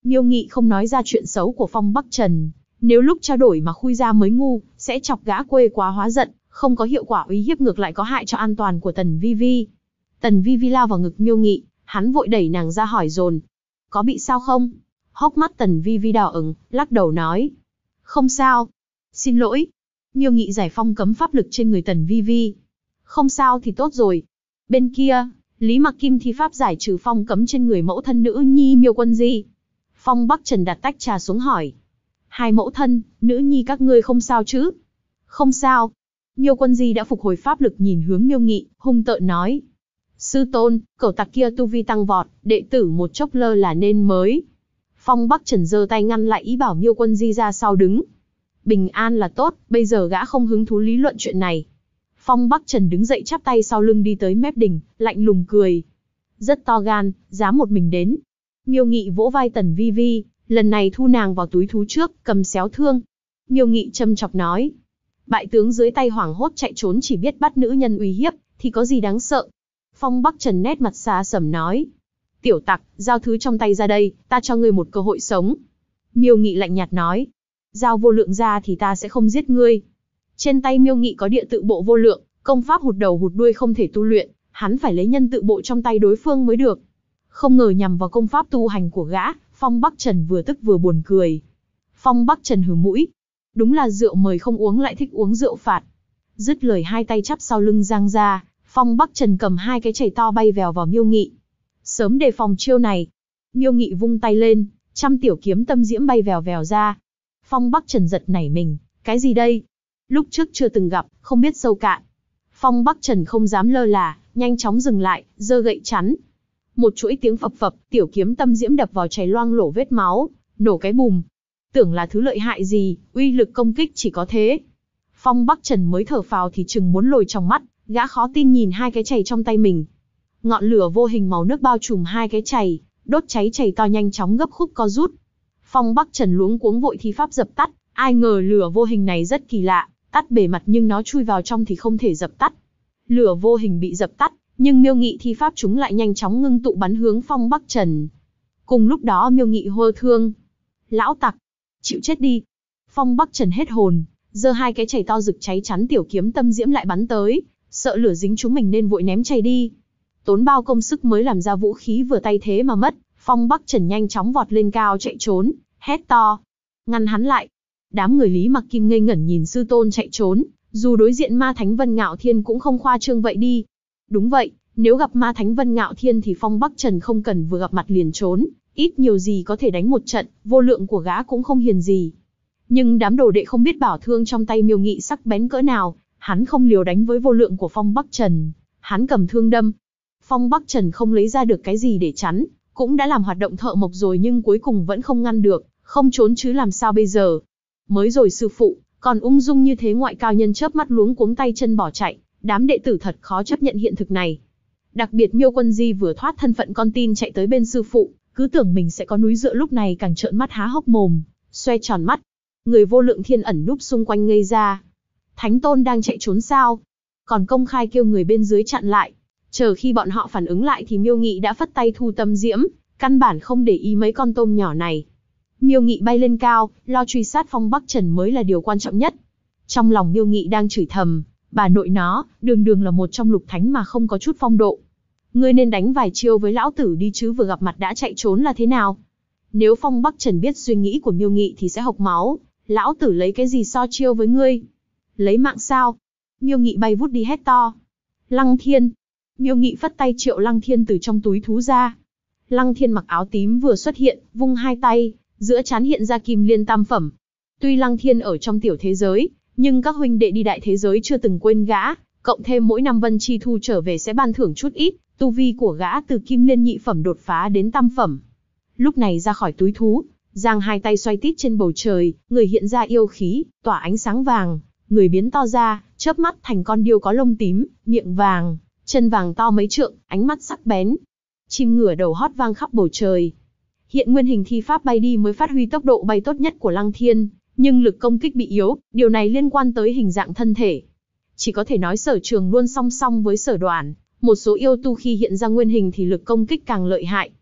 Miêu Nghị không nói ra chuyện xấu của Phong Bắc Trần, nếu lúc trao đổi mà khui ra mới ngu, sẽ chọc gã quê quá hóa giận, không có hiệu quả uy hiếp ngược lại có hại cho an toàn của Tần Vi Vi. Tần Vi Vi lao vào ngực Miêu Nghị, hắn vội đẩy nàng ra hỏi dồn. Có bị sao không? Hốc mắt Tần Vi Vi đỏ ửng, lắc đầu nói. Không sao. Xin lỗi. Miêu Nghị giải phong cấm pháp lực trên người Tần Vi Vi. Không sao thì tốt rồi. Bên kia, Lý Mặc Kim thi pháp giải trừ phong cấm trên người mẫu thân nữ nhi Miêu Quân Di. Phong Bắc Trần đặt tách trà xuống hỏi. Hai mẫu thân, nữ nhi các ngươi không sao chứ? Không sao. Miêu Quân Di đã phục hồi pháp lực nhìn hướng Miêu Nghị, hung tợn nói. Sư tôn, cẩu tặc kia tu vi tăng vọt, đệ tử một chốc lơ là nên mới. Phong Bắc Trần giơ tay ngăn lại ý bảo Miêu Quân Di ra sau đứng. Bình an là tốt, bây giờ gã không hứng thú lý luận chuyện này. Phong Bắc Trần đứng dậy chắp tay sau lưng đi tới mép đỉnh, lạnh lùng cười. Rất to gan, dám một mình đến. Miêu Nghị vỗ vai Tần Vi Vi, lần này thu nàng vào túi thú trước, cầm xéo thương. Miêu Nghị châm chọc nói. Bại tướng dưới tay hoảng hốt chạy trốn chỉ biết bắt nữ nhân uy hiếp, thì có gì đáng sợ. Phong Bắc Trần nét mặt xa sầm nói. Tiểu tặc, giao thứ trong tay ra đây, ta cho ngươi một cơ hội sống. Miêu Nghị lạnh nhạt nói. Giao vô lượng ra thì ta sẽ không giết ngươi. Trên tay Miêu Nghị có địa tự bộ vô lượng, công pháp hụt đầu hụt đuôi không thể tu luyện, hắn phải lấy nhân tự bộ trong tay đối phương mới được. Không ngờ nhằm vào công pháp tu hành của gã, Phong Bắc Trần vừa tức vừa buồn cười. Phong Bắc Trần hừ mũi. Đúng là rượu mời không uống lại thích uống rượu phạt. Dứt lời hai tay chắp sau lưng giang ra, Phong Bắc Trần cầm hai cái chày to bay vèo vào Miêu Nghị. Sớm đề phòng chiêu này. Miêu Nghị vung tay lên, trăm tiểu kiếm tâm diễm bay vèo vèo ra. Phong Bắc Trần giật nảy mình, cái gì đây? Lúc trước chưa từng gặp, không biết sâu cạn. Phong Bắc Trần không dám lơ là, nhanh chóng dừng lại, giơ gậy chắn. Một chuỗi tiếng phập phập, tiểu kiếm tâm diễm đập vào chày loang lổ vết máu, nổ cái bùm. Tưởng là thứ lợi hại gì, uy lực công kích chỉ có thế. Phong Bắc Trần mới thở phào thì chừng muốn lồi trong mắt, gã khó tin nhìn hai cái chày trong tay mình. Ngọn lửa vô hình màu nước bao trùm hai cái chày, đốt cháy chày to nhanh chóng gấp khúc co rút. Phong Bắc Trần luống cuống vội thi pháp dập tắt, ai ngờ lửa vô hình này rất kỳ lạ, tắt bề mặt nhưng nó chui vào trong thì không thể dập tắt. Lửa vô hình bị dập tắt, nhưng Miêu Nghị thi pháp chúng lại nhanh chóng ngưng tụ bắn hướng Phong Bắc Trần. Cùng lúc đó Miêu Nghị hô thương. Lão tặc, chịu chết đi. Phong Bắc Trần hết hồn, giơ hai cái chày to rực cháy chắn tiểu kiếm tâm diễm lại bắn tới, sợ lửa dính chúng mình nên vội ném chày đi. Tốn bao công sức mới làm ra vũ khí vừa tay thế mà mất, Phong Bắc Trần nhanh chóng vọt lên cao chạy trốn, hét to. Ngăn hắn lại. Đám người Lý Mặc Kim ngây ngẩn nhìn sư tôn chạy trốn, dù đối diện ma thánh Vân Ngạo Thiên cũng không khoa trương vậy đi. Đúng vậy, nếu gặp ma thánh Vân Ngạo Thiên thì Phong Bắc Trần không cần vừa gặp mặt liền trốn, ít nhiều gì có thể đánh một trận, vô lượng của gã cũng không hiền gì. Nhưng đám đồ đệ không biết bảo thương trong tay Miêu Nghị sắc bén cỡ nào, hắn không liều đánh với vô lượng của Phong Bắc Trần, hắn cầm thương đâm. Phong Bắc Trần không lấy ra được cái gì để chắn, cũng đã làm hoạt động thợ mộc rồi nhưng cuối cùng vẫn không ngăn được, không trốn chứ làm sao bây giờ. Mới rồi sư phụ, còn ung dung như thế ngoại cao nhân chớp mắt luống cuống tay chân bỏ chạy, đám đệ tử thật khó chấp nhận hiện thực này. Đặc biệt Miêu Quân Di vừa thoát thân phận con tin chạy tới bên sư phụ, cứ tưởng mình sẽ có núi dựa lúc này càng trợn mắt há hốc mồm, xoe tròn mắt. Người vô lượng thiên ẩn núp xung quanh ngây ra. Thánh tôn đang chạy trốn sao? Còn công khai kêu người bên dưới chặn lại. Chờ khi bọn họ phản ứng lại thì Miêu Nghị đã phất tay thu tâm diễm, căn bản không để ý mấy con tôm nhỏ này. Miêu Nghị bay lên cao, lo truy sát Phong Bắc Trần mới là điều quan trọng nhất. Trong lòng Miêu Nghị đang chửi thầm, bà nội nó, đường đường là một trong lục thánh mà không có chút phong độ. Ngươi nên đánh vài chiêu với lão tử đi chứ vừa gặp mặt đã chạy trốn là thế nào? Nếu Phong Bắc Trần biết suy nghĩ của Miêu Nghị thì sẽ hộc máu, lão tử lấy cái gì so chiêu với ngươi? Lấy mạng sao? Miêu Nghị bay vút đi hét to. Lăng Thiên. Miêu Nghị phất tay triệu Lăng Thiên từ trong túi thú ra. Lăng Thiên mặc áo tím vừa xuất hiện, vung hai tay, giữa trán hiện ra kim liên tam phẩm. Tuy Lăng Thiên ở trong tiểu thế giới, nhưng các huynh đệ đi đại thế giới chưa từng quên gã, cộng thêm mỗi năm Vân Chi Thu trở về sẽ ban thưởng chút ít, tu vi của gã từ kim liên nhị phẩm đột phá đến tam phẩm. Lúc này ra khỏi túi thú, giang hai tay xoay tít trên bầu trời, người hiện ra yêu khí, tỏa ánh sáng vàng, người biến to ra, chớp mắt thành con điêu có lông tím, miệng vàng, chân vàng to mấy trượng, ánh mắt sắc bén. Chim ngửa đầu hót vang khắp bầu trời. Hiện nguyên hình thi pháp bay đi mới phát huy tốc độ bay tốt nhất của Lăng Thiên, nhưng lực công kích bị yếu, điều này liên quan tới hình dạng thân thể. Chỉ có thể nói sở trường luôn song song với sở đoản, một số yêu tu khi hiện ra nguyên hình thì lực công kích càng lợi hại.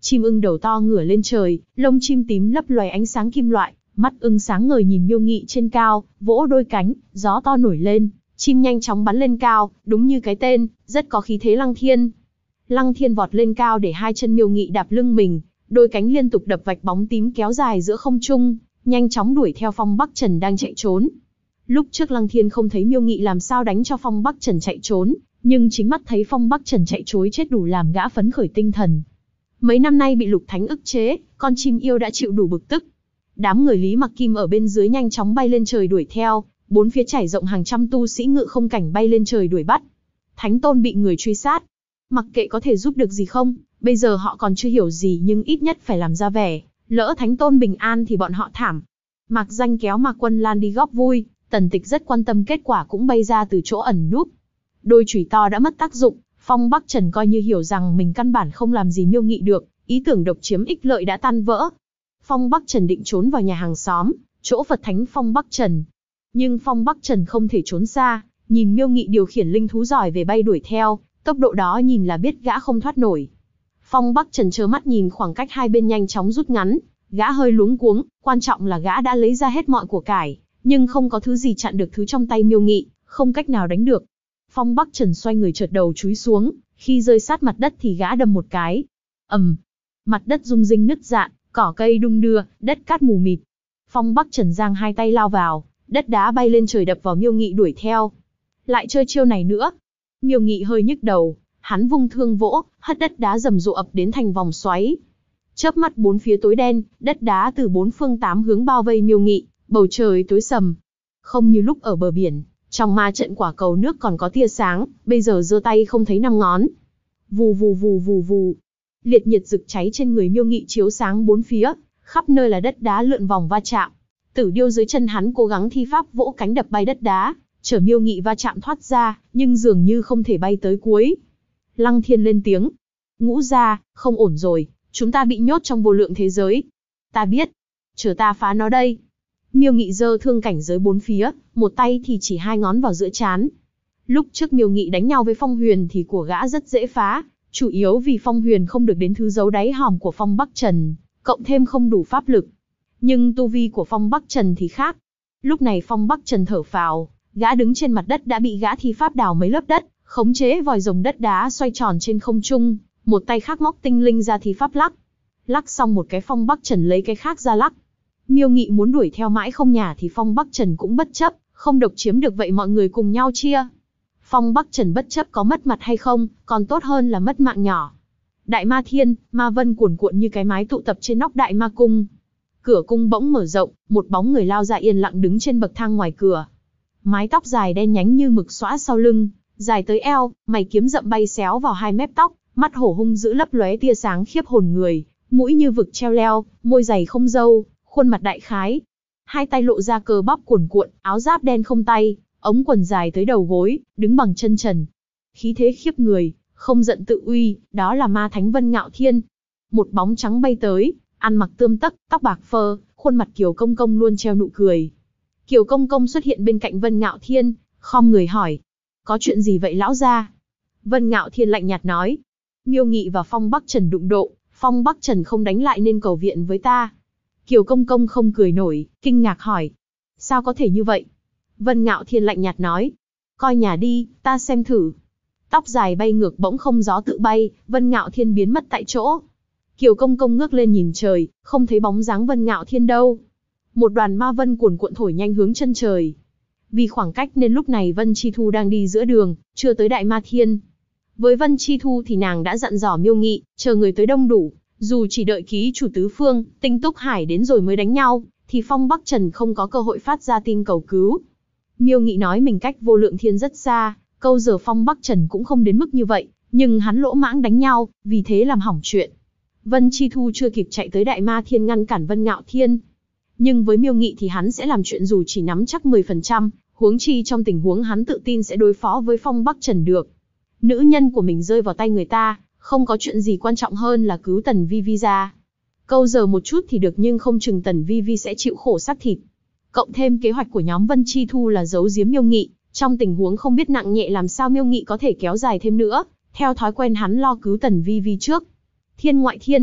Chim ưng đầu to ngửa lên trời, lông chim tím lấp loé ánh sáng kim loại, mắt ưng sáng ngời nhìn Miêu Nghị trên cao, vỗ đôi cánh, gió to nổi lên, chim nhanh chóng bắn lên cao, đúng như cái tên, rất có khí thế Lăng Thiên. Lăng Thiên vọt lên cao để hai chân Miêu Nghị đạp lưng mình, đôi cánh liên tục đập vạch bóng tím kéo dài giữa không trung, nhanh chóng đuổi theo Phong Bắc Trần đang chạy trốn. Lúc trước Lăng Thiên không thấy Miêu Nghị làm sao đánh cho Phong Bắc Trần chạy trốn, nhưng chính mắt thấy Phong Bắc Trần chạy trối chết đủ làm gã phấn khởi tinh thần. Mấy năm nay bị Lục Thánh ức chế, con chim yêu đã chịu đủ bực tức. Đám người Lý Mặc Kim ở bên dưới nhanh chóng bay lên trời đuổi theo, bốn phía trải rộng hàng trăm tu sĩ ngự không cảnh bay lên trời đuổi bắt. Thánh Tôn bị người truy sát. Mặc kệ có thể giúp được gì không, bây giờ họ còn chưa hiểu gì nhưng ít nhất phải làm ra vẻ, lỡ Thánh Tôn bình an thì bọn họ thảm. Mạc Danh kéo Mạc Quân Lan đi góp vui, Tần Tịch rất quan tâm kết quả cũng bay ra từ chỗ ẩn núp. Đôi chùy to đã mất tác dụng, Phong Bắc Trần coi như hiểu rằng mình căn bản không làm gì Miêu Nghị được, ý tưởng độc chiếm ích lợi đã tan vỡ. Phong Bắc Trần định trốn vào nhà hàng xóm, chỗ Phật Thánh Phong Bắc Trần. Nhưng Phong Bắc Trần không thể trốn xa, nhìn Miêu Nghị điều khiển linh thú giỏi về bay đuổi theo, tốc độ đó nhìn là biết gã không thoát nổi. Phong Bắc Trần trơ mắt nhìn khoảng cách hai bên nhanh chóng rút ngắn, gã hơi luống cuống, quan trọng là gã đã lấy ra hết mọi của cải, nhưng không có thứ gì chặn được thứ trong tay Miêu Nghị, không cách nào đánh được. Phong Bắc Trần xoay người chợt đầu chúi xuống, khi rơi sát mặt đất thì gã đâm một cái. Mặt đất rung rinh nứt rạn, cỏ cây đung đưa, đất cát mù mịt. Phong Bắc Trần giang hai tay lao vào, đất đá bay lên trời đập vào Miêu Nghị đuổi theo. Lại chơi chiêu này nữa. Miêu Nghị hơi nhức đầu, hắn vung thương vỗ, hất đất đá rầm rộ ập đến thành vòng xoáy. Chớp mắt bốn phía tối đen, đất đá từ bốn phương tám hướng bao vây Miêu Nghị, bầu trời tối sầm. Không như lúc ở bờ biển, trong ma trận quả cầu nước còn có tia sáng, bây giờ giơ tay không thấy năm ngón. Vù vù vù vù vù. Liệt nhiệt rực cháy trên người Miêu Nghị chiếu sáng bốn phía, khắp nơi là đất đá lượn vòng va chạm. Tử điêu dưới chân hắn cố gắng thi pháp vỗ cánh đập bay đất đá, chở Miêu Nghị va chạm thoát ra, nhưng dường như không thể bay tới cuối. Lăng Thiên lên tiếng. Ngũ gia, không ổn rồi, chúng ta bị nhốt trong vô lượng thế giới. Ta biết. Chờ ta phá nó đây. Miêu Nghị giơ thương cảnh giới bốn phía, một tay thì chỉ hai ngón vào giữa trán. Lúc trước Miêu Nghị đánh nhau với Phong Huyền thì của gã rất dễ phá, chủ yếu vì Phong Huyền không được đến thứ giấu đáy hòm của Phong Bắc Trần, cộng thêm không đủ pháp lực. Nhưng tu vi của Phong Bắc Trần thì khác. Lúc này Phong Bắc Trần thở phào, gã đứng trên mặt đất đã bị gã thi pháp đào mấy lớp đất, khống chế vòi rồng đất đá xoay tròn trên không trung, một tay khác móc tinh linh ra thi pháp lắc. Lắc xong một cái Phong Bắc Trần lấy cái khác ra lắc. Miêu Nghị muốn đuổi theo mãi không nhả thì Phong Bắc Trần cũng bất chấp, không độc chiếm được vậy mọi người cùng nhau chia. Phong Bắc Trần bất chấp có mất mặt hay không, còn tốt hơn là mất mạng nhỏ. Đại Ma Thiên, ma vân cuồn cuộn như cái mái tụ tập trên nóc Đại Ma Cung. Cửa cung bỗng mở rộng, một bóng người lao ra yên lặng đứng trên bậc thang ngoài cửa. Mái tóc dài đen nhánh như mực xõa sau lưng, dài tới eo, mày kiếm rậm bay xéo vào hai mép tóc, mắt hổ hung dữ lấp lóe tia sáng khiếp hồn người, mũi như vực treo leo, môi dày không râu, khuôn mặt đại khái. Hai tay lộ ra cơ bắp cuồn cuộn, áo giáp đen không tay, ống quần dài tới đầu gối, đứng bằng chân trần. Khí thế khiếp người, không giận tự uy, đó là ma thánh Vân Ngạo Thiên. Một bóng trắng bay tới, ăn mặc tươm tất, tóc bạc phơ, khuôn mặt Kiều Công Công luôn treo nụ cười. Kiều Công Công xuất hiện bên cạnh Vân Ngạo Thiên, khom người hỏi. Có chuyện gì vậy lão gia? Vân Ngạo Thiên lạnh nhạt nói. Miêu Nghị và Phong Bắc Trần đụng độ, Phong Bắc Trần không đánh lại nên cầu viện với ta. Kiều Công Công không cười nổi, kinh ngạc hỏi. Sao có thể như vậy? Vân Ngạo Thiên lạnh nhạt nói. Coi nhà đi, ta xem thử. Tóc dài bay ngược bỗng không gió tự bay, Vân Ngạo Thiên biến mất tại chỗ. Kiều Công Công ngước lên nhìn trời, không thấy bóng dáng Vân Ngạo Thiên đâu. Một đoàn ma vân cuồn cuộn thổi nhanh hướng chân trời. Vì khoảng cách nên lúc này Vân Chi Thu đang đi giữa đường, chưa tới Đại Ma Thiên. Với Vân Chi Thu thì nàng đã dặn dò Miêu Nghị, chờ người tới đông đủ, dù chỉ đợi ký chủ tứ phương, Tinh Túc Hải đến rồi mới đánh nhau, thì Phong Bắc Trần không có cơ hội phát ra tin cầu cứu. Miêu Nghị nói mình cách vô lượng thiên rất xa, câu giờ Phong Bắc Trần cũng không đến mức như vậy, nhưng hắn lỗ mãng đánh nhau, vì thế làm hỏng chuyện. Vân Chi Thu chưa kịp chạy tới Đại Ma Thiên ngăn cản Vân Ngạo Thiên. Nhưng với Miêu Nghị thì hắn sẽ làm chuyện dù chỉ nắm chắc 10%, huống chi trong tình huống hắn tự tin sẽ đối phó với Phong Bắc Trần được. Nữ nhân của mình rơi vào tay người ta, không có chuyện gì quan trọng hơn là cứu Tần Vi Vi ra. Câu giờ một chút thì được nhưng không chừng Tần Vi Vi sẽ chịu khổ xác thịt. Cộng thêm kế hoạch của nhóm Vân Chi Thu là giấu giếm Miêu Nghị, trong tình huống không biết nặng nhẹ làm sao Miêu Nghị có thể kéo dài thêm nữa, theo thói quen hắn lo cứu Tần Vi Vi trước. Thiên ngoại thiên,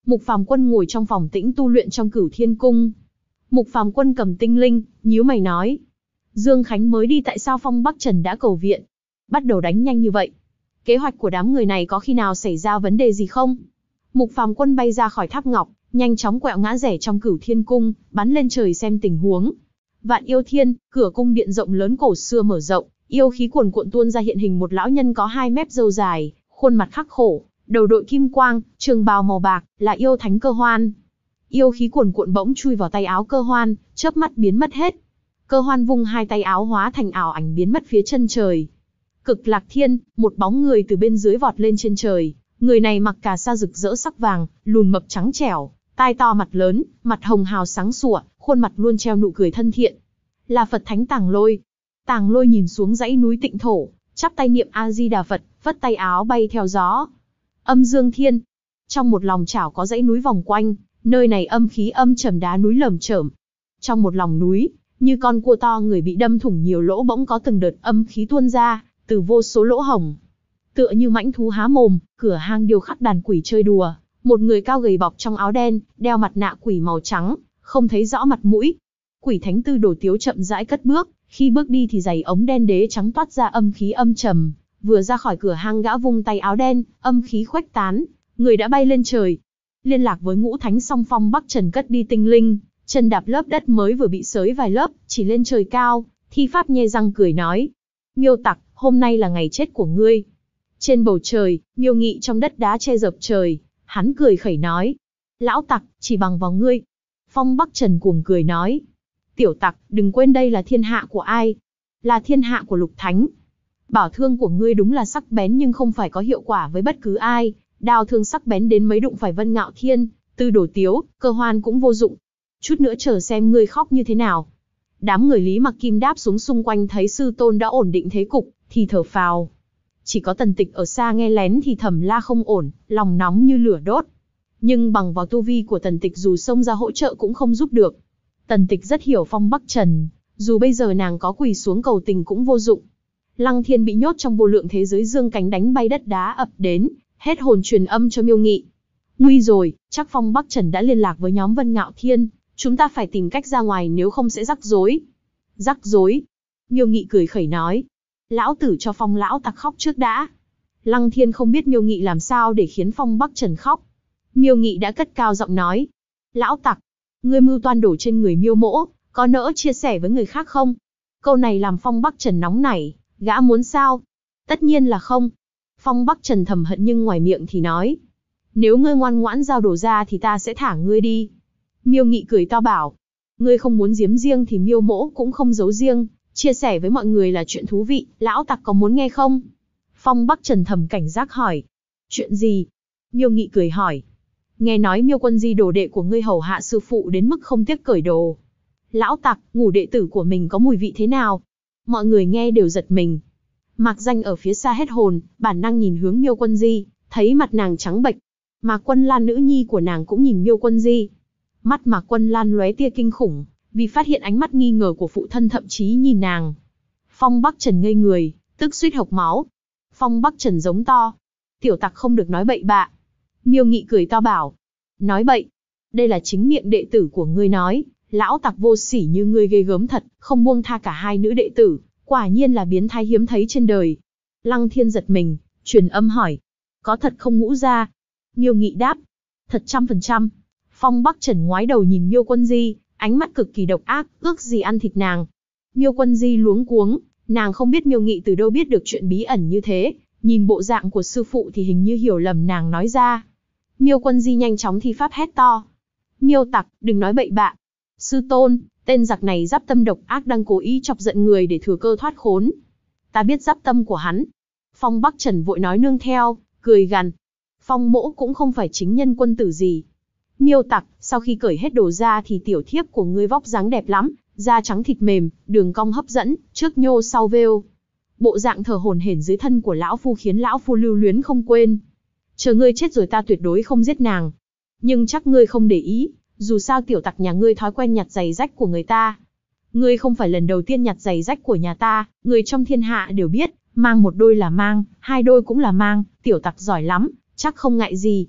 Mục Phàm Quân ngồi trong phòng tĩnh tu luyện trong Cửu Thiên Cung. Mục Phàm Quân cầm tinh linh, nhíu mày nói. Dương Khánh mới đi tại sao Phong Bắc Trần đã cầu viện? Bắt đầu đánh nhanh như vậy. Kế hoạch của đám người này có khi nào xảy ra vấn đề gì không? Mục Phàm Quân bay ra khỏi tháp ngọc, nhanh chóng quẹo ngã rẽ trong Cửu Thiên Cung, bắn lên trời xem tình huống. Vạn Yêu Thiên, cửa cung điện rộng lớn cổ xưa mở rộng, yêu khí cuồn cuộn tuôn ra, hiện hình một lão nhân có 2 mét râu dài, khuôn mặt khắc khổ, đầu đội kim quang, trường bào màu bạc, là yêu thánh Cơ Hoan. Yêu khí cuồn cuộn bỗng chui vào tay áo Cơ Hoan, chớp mắt biến mất hết. Cơ Hoan vung 2 tay áo hóa thành ảo ảnh biến mất phía chân trời. Cực Lạc Thiên, một bóng người từ bên dưới vọt lên trên trời. Người này mặc cà sa rực rỡ sắc vàng, lùn mập trắng trẻo, tai to mặt lớn, mặt hồng hào sáng sủa, khuôn mặt luôn treo nụ cười thân thiện. Là Phật Thánh Tàng Lôi. Tàng Lôi nhìn xuống dãy núi Tịnh Thổ, chắp tay niệm A Di Đà Phật, vất tay áo bay theo gió. Âm Dương Thiên. Trong một lòng chảo có dãy núi vòng quanh, nơi này âm khí âm trầm, đá núi lởm chởm. Trong một lòng núi, như con cua to người bị đâm thủng nhiều lỗ, bỗng có từng đợt âm khí tuôn ra, từ vô số lỗ hổng. Tựa như mãnh thú há mồm, cửa hang điêu khắc đàn quỷ chơi đùa. Một người cao gầy bọc trong áo đen, đeo mặt nạ quỷ màu trắng, không thấy rõ mặt mũi. Quỷ thánh Tư Đồ Tiếu chậm rãi cất bước, khi bước đi thì giày ống đen đế trắng toát ra âm khí âm trầm. Vừa ra khỏi cửa hang gã vung tay áo đen, âm khí khuếch tán, người đã bay lên trời. Liên lạc với Ngũ Thánh song Phong Bắc Trần cất đi tinh linh, chân đạp lớp đất mới vừa bị xới vài lớp, chỉ lên trời cao, thi pháp nhe răng cười nói. Miêu tặc, hôm nay là ngày chết của ngươi. Trên bầu trời, Miêu Nghị trong đất đá che dập trời, hắn cười khẩy nói. Lão tặc, chỉ bằng vào ngươi. Phong Bắc Trần cuồng cười nói. Tiểu tặc, đừng quên đây là thiên hạ của ai? Là thiên hạ của Lục Thánh. Bảo thương của ngươi đúng là sắc bén nhưng không phải có hiệu quả với bất cứ ai. Đao thương sắc bén đến mấy đụng phải Vân Ngạo Thiên, Tư Đồ Tiếu, Cơ Hoan cũng vô dụng. Chút nữa chờ xem ngươi khóc như thế nào. Đám người Lý Mặc Kim đáp xuống xung quanh thấy sư tôn đã ổn định thế cục, thì thở phào. Chỉ có Tần Tịch ở xa nghe lén thì thầm la không ổn, lòng nóng như lửa đốt. Nhưng bằng vào tu vi của Tần Tịch dù xông ra hỗ trợ cũng không giúp được. Tần Tịch rất hiểu Phong Bắc Trần, dù bây giờ nàng có quỳ xuống cầu tình cũng vô dụng. Lăng Thiên bị nhốt trong vô lượng thế giới dương cánh đánh bay đất đá ập đến, hết hồn truyền âm cho Miêu Nghị. Nguy rồi, chắc Phong Bắc Trần đã liên lạc với nhóm Vân Ngạo Thiên, chúng ta phải tìm cách ra ngoài nếu không sẽ rắc rối. Rắc rối? Miêu Nghị cười khẩy nói. Lão tử cho Phong lão tặc khóc trước đã. Lăng Thiên không biết Miêu Nghị làm sao để khiến Phong Bắc Trần khóc. Miêu Nghị đã cất cao giọng nói. Lão tặc, ngươi mưu toan đổ trên người Miêu Mỗ, có nỡ chia sẻ với người khác không? Câu này làm Phong Bắc Trần nóng nảy, gã muốn sao? Tất nhiên là không. Phong Bắc Trần thầm hận nhưng ngoài miệng thì nói. Nếu ngươi ngoan ngoãn giao đồ ra thì ta sẽ thả ngươi đi. Miêu Nghị cười to bảo. Ngươi không muốn giếm riêng thì Miêu Mỗ cũng không giấu riêng, chia sẻ với mọi người là chuyện thú vị, lão tặc có muốn nghe không? Phong Bắc Trần thầm cảnh giác hỏi. Chuyện gì? Miêu Nghị cười hỏi. Nghe nói Miêu Quân Di đồ đệ của ngươi hầu hạ sư phụ đến mức không tiếc cởi đồ. Lão tặc, ngủ đệ tử của mình có mùi vị thế nào? Mọi người nghe đều giật mình. Mạc Danh ở phía xa hết hồn, bản năng nhìn hướng Miêu Quân Di, thấy mặt nàng trắng bệch. Mạc Quân Lan nữ nhi của nàng cũng nhìn Miêu Quân Di. Mắt Mạc Quân Lan lóe tia kinh khủng, vì phát hiện ánh mắt nghi ngờ của phụ thân thậm chí nhìn nàng. Phong Bắc Trần ngây người, tức suýt hộc máu. Phong Bắc Trần giống to. Tiểu tặc không được nói bậy bạ. Miêu Nghị cười to bảo. Nói bậy. Đây là chính miệng đệ tử của ngươi nói. Lão tặc vô sỉ như ngươi ghê gớm thật, không buông tha cả 2 nữ đệ tử. Quả nhiên là biến thái hiếm thấy trên đời. Lăng Thiên giật mình, truyền âm hỏi. Có thật không Ngũ gia? Miêu Nghị đáp. Thật 100%. Phong Bắc Trần ngoái đầu nhìn Miêu Quân Di, ánh mắt cực kỳ độc ác, ước gì ăn thịt nàng. Miêu Quân Di luống cuống, nàng không biết Miêu Nghị từ đâu biết được chuyện bí ẩn như thế, nhìn bộ dạng của sư phụ thì hình như hiểu lầm nàng nói ra. Miêu Quân Di nhanh chóng thi pháp hét to. Miêu tặc, đừng nói bậy bạ. Sư tôn, tên giặc này giáp tâm độc ác đang cố ý chọc giận người để thừa cơ thoát khốn. Ta biết giáp tâm của hắn. Phong Bắc Trần vội nói nương theo, cười gằn. Phong mỗ cũng không phải chính nhân quân tử gì. Miêu tặc, sau khi cởi hết đồ ra thì tiểu thiếp của ngươi vóc dáng đẹp lắm, da trắng thịt mềm, đường cong hấp dẫn, trước nhô sau vêu. Bộ dạng thờ hổn hển dưới thân của lão phu khiến lão phu lưu luyến không quên. Chờ ngươi chết rồi ta tuyệt đối không giết nàng. Nhưng chắc ngươi không để ý, dù sao tiểu tặc nhà ngươi thói quen nhặt giày rách của người ta. Ngươi không phải lần đầu tiên nhặt giày rách của nhà ta, người trong thiên hạ đều biết, mang một đôi là mang, 2 đôi cũng là mang, tiểu tặc giỏi lắm, chắc không ngại gì.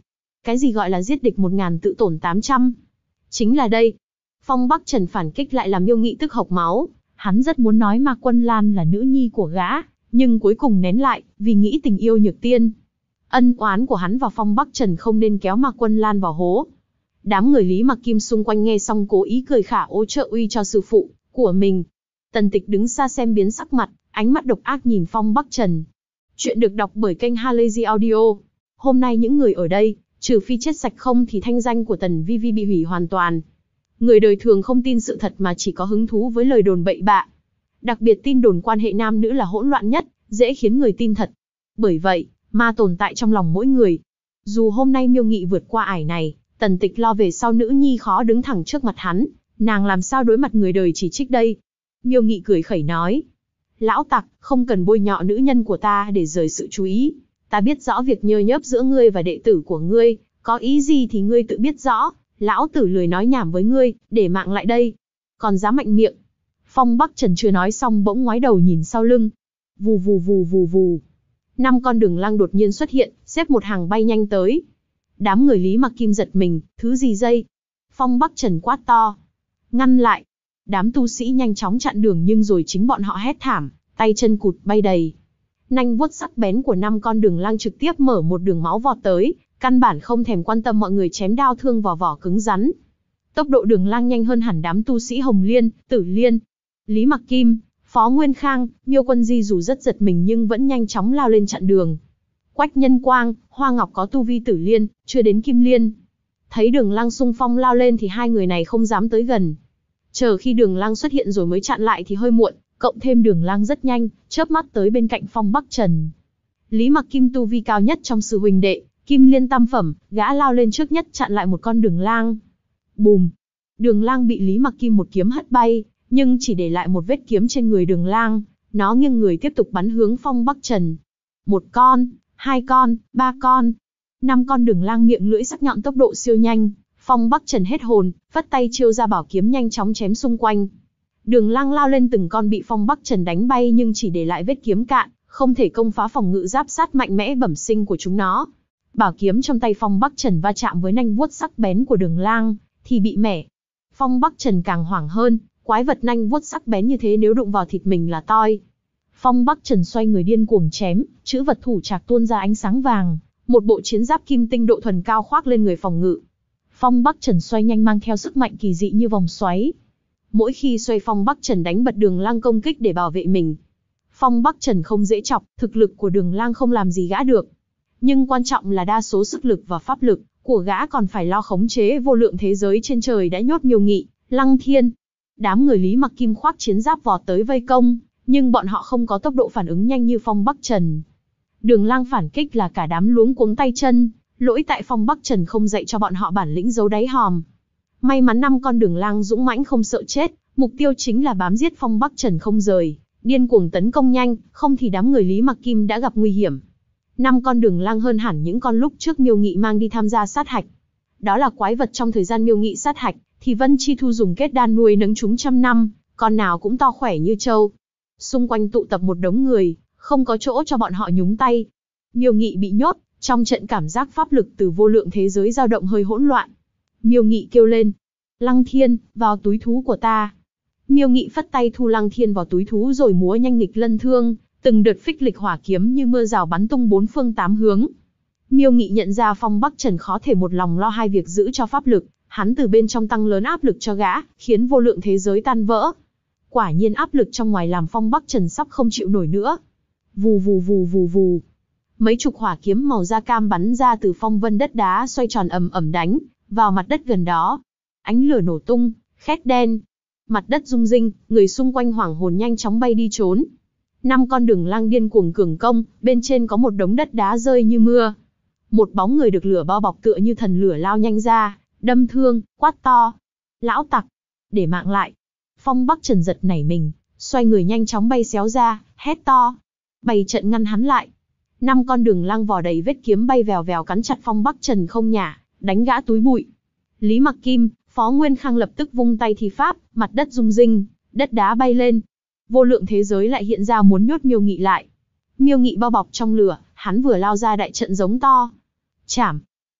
Cái gì gọi là giết địch 1000 tự tổn 800? Chính là đây. Phong Bắc Trần phản kích lại làm Miêu Nghị tức hộc máu. Hắn rất muốn nói Mạc Quân Lan là nữ nhi của gã, nhưng cuối cùng nén lại, vì nghĩ tình yêu nhược tiên. Ân oán của hắn và Phong Bắc Trần không nên kéo Mạc Quân Lan vào hố. Đám người Lý Mặc Kim xung quanh nghe xong cố ý cười khả ố trợ uy cho sư phụ của mình. Tần Tịch đứng xa xem biến sắc mặt, ánh mắt độc ác nhìn Phong Bắc Trần. Chuyện được đọc bởi kênh Halazy Audio. Hôm nay những người ở đây, trừ phi chết sạch không thì thanh danh của Tần Vi Vi bị hủy hoàn toàn. Người đời thường không tin sự thật mà chỉ có hứng thú với lời đồn bậy bạ. Đặc biệt tin đồn quan hệ nam nữ là hỗn loạn nhất, dễ khiến người tin thật. Bởi vậy, ma tồn tại trong lòng mỗi người. Dù hôm nay Miêu Nghị vượt qua ải này, Tần Tịch lo về sau nữ nhi khó đứng thẳng trước mặt hắn, nàng làm sao đối mặt người đời chỉ trích đây. Miêu Nghị cười khẩy nói. Lão tặc, không cần bôi nhọ nữ nhân của ta để rời sự chú ý. Ta biết rõ việc nhơ nhớp giữa ngươi và đệ tử của ngươi, có ý gì thì ngươi tự biết rõ. Lão tử lười nói nhảm với ngươi, để mạng lại đây. Còn dám mạnh miệng. Phong Bắc Trần chưa nói xong bỗng ngoái đầu nhìn sau lưng. Vù vù vù vù vù. 5 con đường lăng đột nhiên xuất hiện, xếp một hàng bay nhanh tới. Đám người Lý Mặc Kim giật mình, thứ gì dây? Phong Bắc Trần quát to. Ngăn lại. Đám tu sĩ nhanh chóng chặn đường nhưng rồi chính bọn họ hét thảm, tay chân cụt bay đầy. Nanh vuốt sắc bén của 5 con đường lăng trực tiếp mở một đường máu vọt tới, căn bản không thèm quan tâm mọi người chém đao thương vào vỏ cứng rắn. Tốc độ đường lăng nhanh hơn hẳn đám tu sĩ Hồng Liên, Tử Liên. Lý Mặc Kim, Phó Nguyên Khang, Miêu Quân Di dù rất giật mình nhưng vẫn nhanh chóng lao lên chặn đường. Quách Nhân Quang, Hoa Ngọc có tu vi Tử Liên, chưa đến Kim Liên. Thấy đường lăng xung phong lao lên thì hai người này không dám tới gần. Chờ khi đường lăng xuất hiện rồi mới chặn lại thì hơi muộn, cộng thêm đường lăng rất nhanh, chớp mắt tới bên cạnh Phong Bắc Trần. Lý Mặc Kim tu vi cao nhất trong sư huynh đệ, Kim Liên tam phẩm, gã lao lên trước nhất chặn lại một con đường lang. Bùm! Đường lang bị Lý Mặc Kim một kiếm hất bay, nhưng chỉ để lại một vết kiếm trên người đường lang, nó nghiêng người tiếp tục bắn hướng Phong Bắc Trần. 1 con, 2 con, 3 con, 5 con đường lang miệng lưỡi sắc nhọn tốc độ siêu nhanh. Phong Bắc Trần hết hồn, phất tay chiêu ra bảo kiếm nhanh chóng chém xung quanh. Đường lang lao lên từng con bị Phong Bắc Trần đánh bay nhưng chỉ để lại vết kiếm cạn, không thể công phá phòng ngự giáp sát mạnh mẽ bẩm sinh của chúng nó. Bảo kiếm trong tay Phong Bắc Trần va chạm với nanh vuốt sắc bén của đường lang, thì bị mẻ. Phong Bắc Trần càng hoảng hơn, quái vật nanh vuốt sắc bén như thế nếu đụng vào thịt mình là toi. Phong Bắc Trần xoay người điên cuồng chém, chữ vật thủ trạc tuôn ra ánh sáng vàng, một bộ chiến giáp kim tinh độ thuần cao khoác lên người phòng ngự. Phong Bắc Trần xoay nhanh mang theo sức mạnh kỳ dị như vòng xoáy. Mỗi khi xoay Phong Bắc Trần đánh bật đường lang công kích để bảo vệ mình. Phong Bắc Trần không dễ chọc, thực lực của đường lang không làm gì gã được. Nhưng quan trọng là đa số sức lực và pháp lực của gã còn phải lo khống chế vô lượng thế giới trên trời đã nhốt Miêu Nghị, Lăng Thiên. Đám người Lý Mặc Kim khoác chiến giáp vọt tới vây công, nhưng bọn họ không có tốc độ phản ứng nhanh như Phong Bắc Trần. Đường lang phản kích là cả đám luống cuống tay chân, lỗi tại Phong Bắc Trần không dạy cho bọn họ bản lĩnh giấu đáy hòm. May mắn 5 con đường lang dũng mãnh không sợ chết, mục tiêu chính là bám giết Phong Bắc Trần không rời, điên cuồng tấn công nhanh, không thì đám người Lý Mặc Kim đã gặp nguy hiểm. 5 con đường lang hơn hẳn những con lúc trước Miêu Nghị mang đi tham gia sát hạch. Đó là quái vật trong thời gian Miêu Nghị sát hạch, thì Vân Chi Thu dùng kết đan nuôi nấng chúng trăm năm, con nào cũng to khỏe như trâu. Xung quanh tụ tập một đống người, không có chỗ cho bọn họ nhúng tay. Miêu Nghị bị nhốt, trong trận cảm giác pháp lực từ vô lượng thế giới dao động hơi hỗn loạn. Miêu Nghị kêu lên, Lăng Thiên, vào túi thú của ta. Miêu Nghị phất tay thu Lăng Thiên vào túi thú rồi múa nhanh nghịch lân thương, từng đợt phích lịch hỏa kiếm như mưa rào bắn tung 4 phương 8 hướng. Miêu Nghị nhận ra Phong Bắc Trần khó thể một lòng lo hai việc giữ cho pháp lực, hắn từ bên trong tăng lớn áp lực cho gã, khiến vô lượng thế giới tan vỡ. Quả nhiên áp lực trong ngoài làm Phong Bắc Trần sắp không chịu nổi nữa. Vù vù vù vù vù. Mấy chục hỏa kiếm màu da cam bắn ra từ phong vân đất đá xoay tròn ầm ầm đánh vào mặt đất gần đó. Ánh lửa nổ tung, khét đen. Mặt đất rung rinh, người xung quanh hoảng hồn nhanh chóng bay đi trốn. 5 con đường lang điên cuồng cường công, bên trên có một đống đất đá rơi như mưa. Một bóng người được lửa bao bọc tựa như thần lửa lao nhanh ra, đâm thương, quát to. Lão tặc, để mạng lại. Phong Bắc Trần giật nảy mình, xoay người nhanh chóng bay xéo ra, hét to. Bày trận ngăn hắn lại. 5 con đường lang vò đầy vết kiếm bay vèo vèo cắn chặt Phong Bắc Trần không nhả, đánh gã túi bụi. Lý Mặc Kim, Phó Nguyên Khang lập tức vung tay thi pháp, mặt đất rung rinh, đất đá bay lên. Vô lượng thế giới lại hiện ra muốn nhốt Miêu Nghị lại. Miêu Nghị bao bọc trong lửa, hắn vừa lao ra đại trận giống to. Chảm.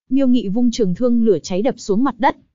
Miêu Nghị vung trường thương lửa cháy đập xuống mặt đất.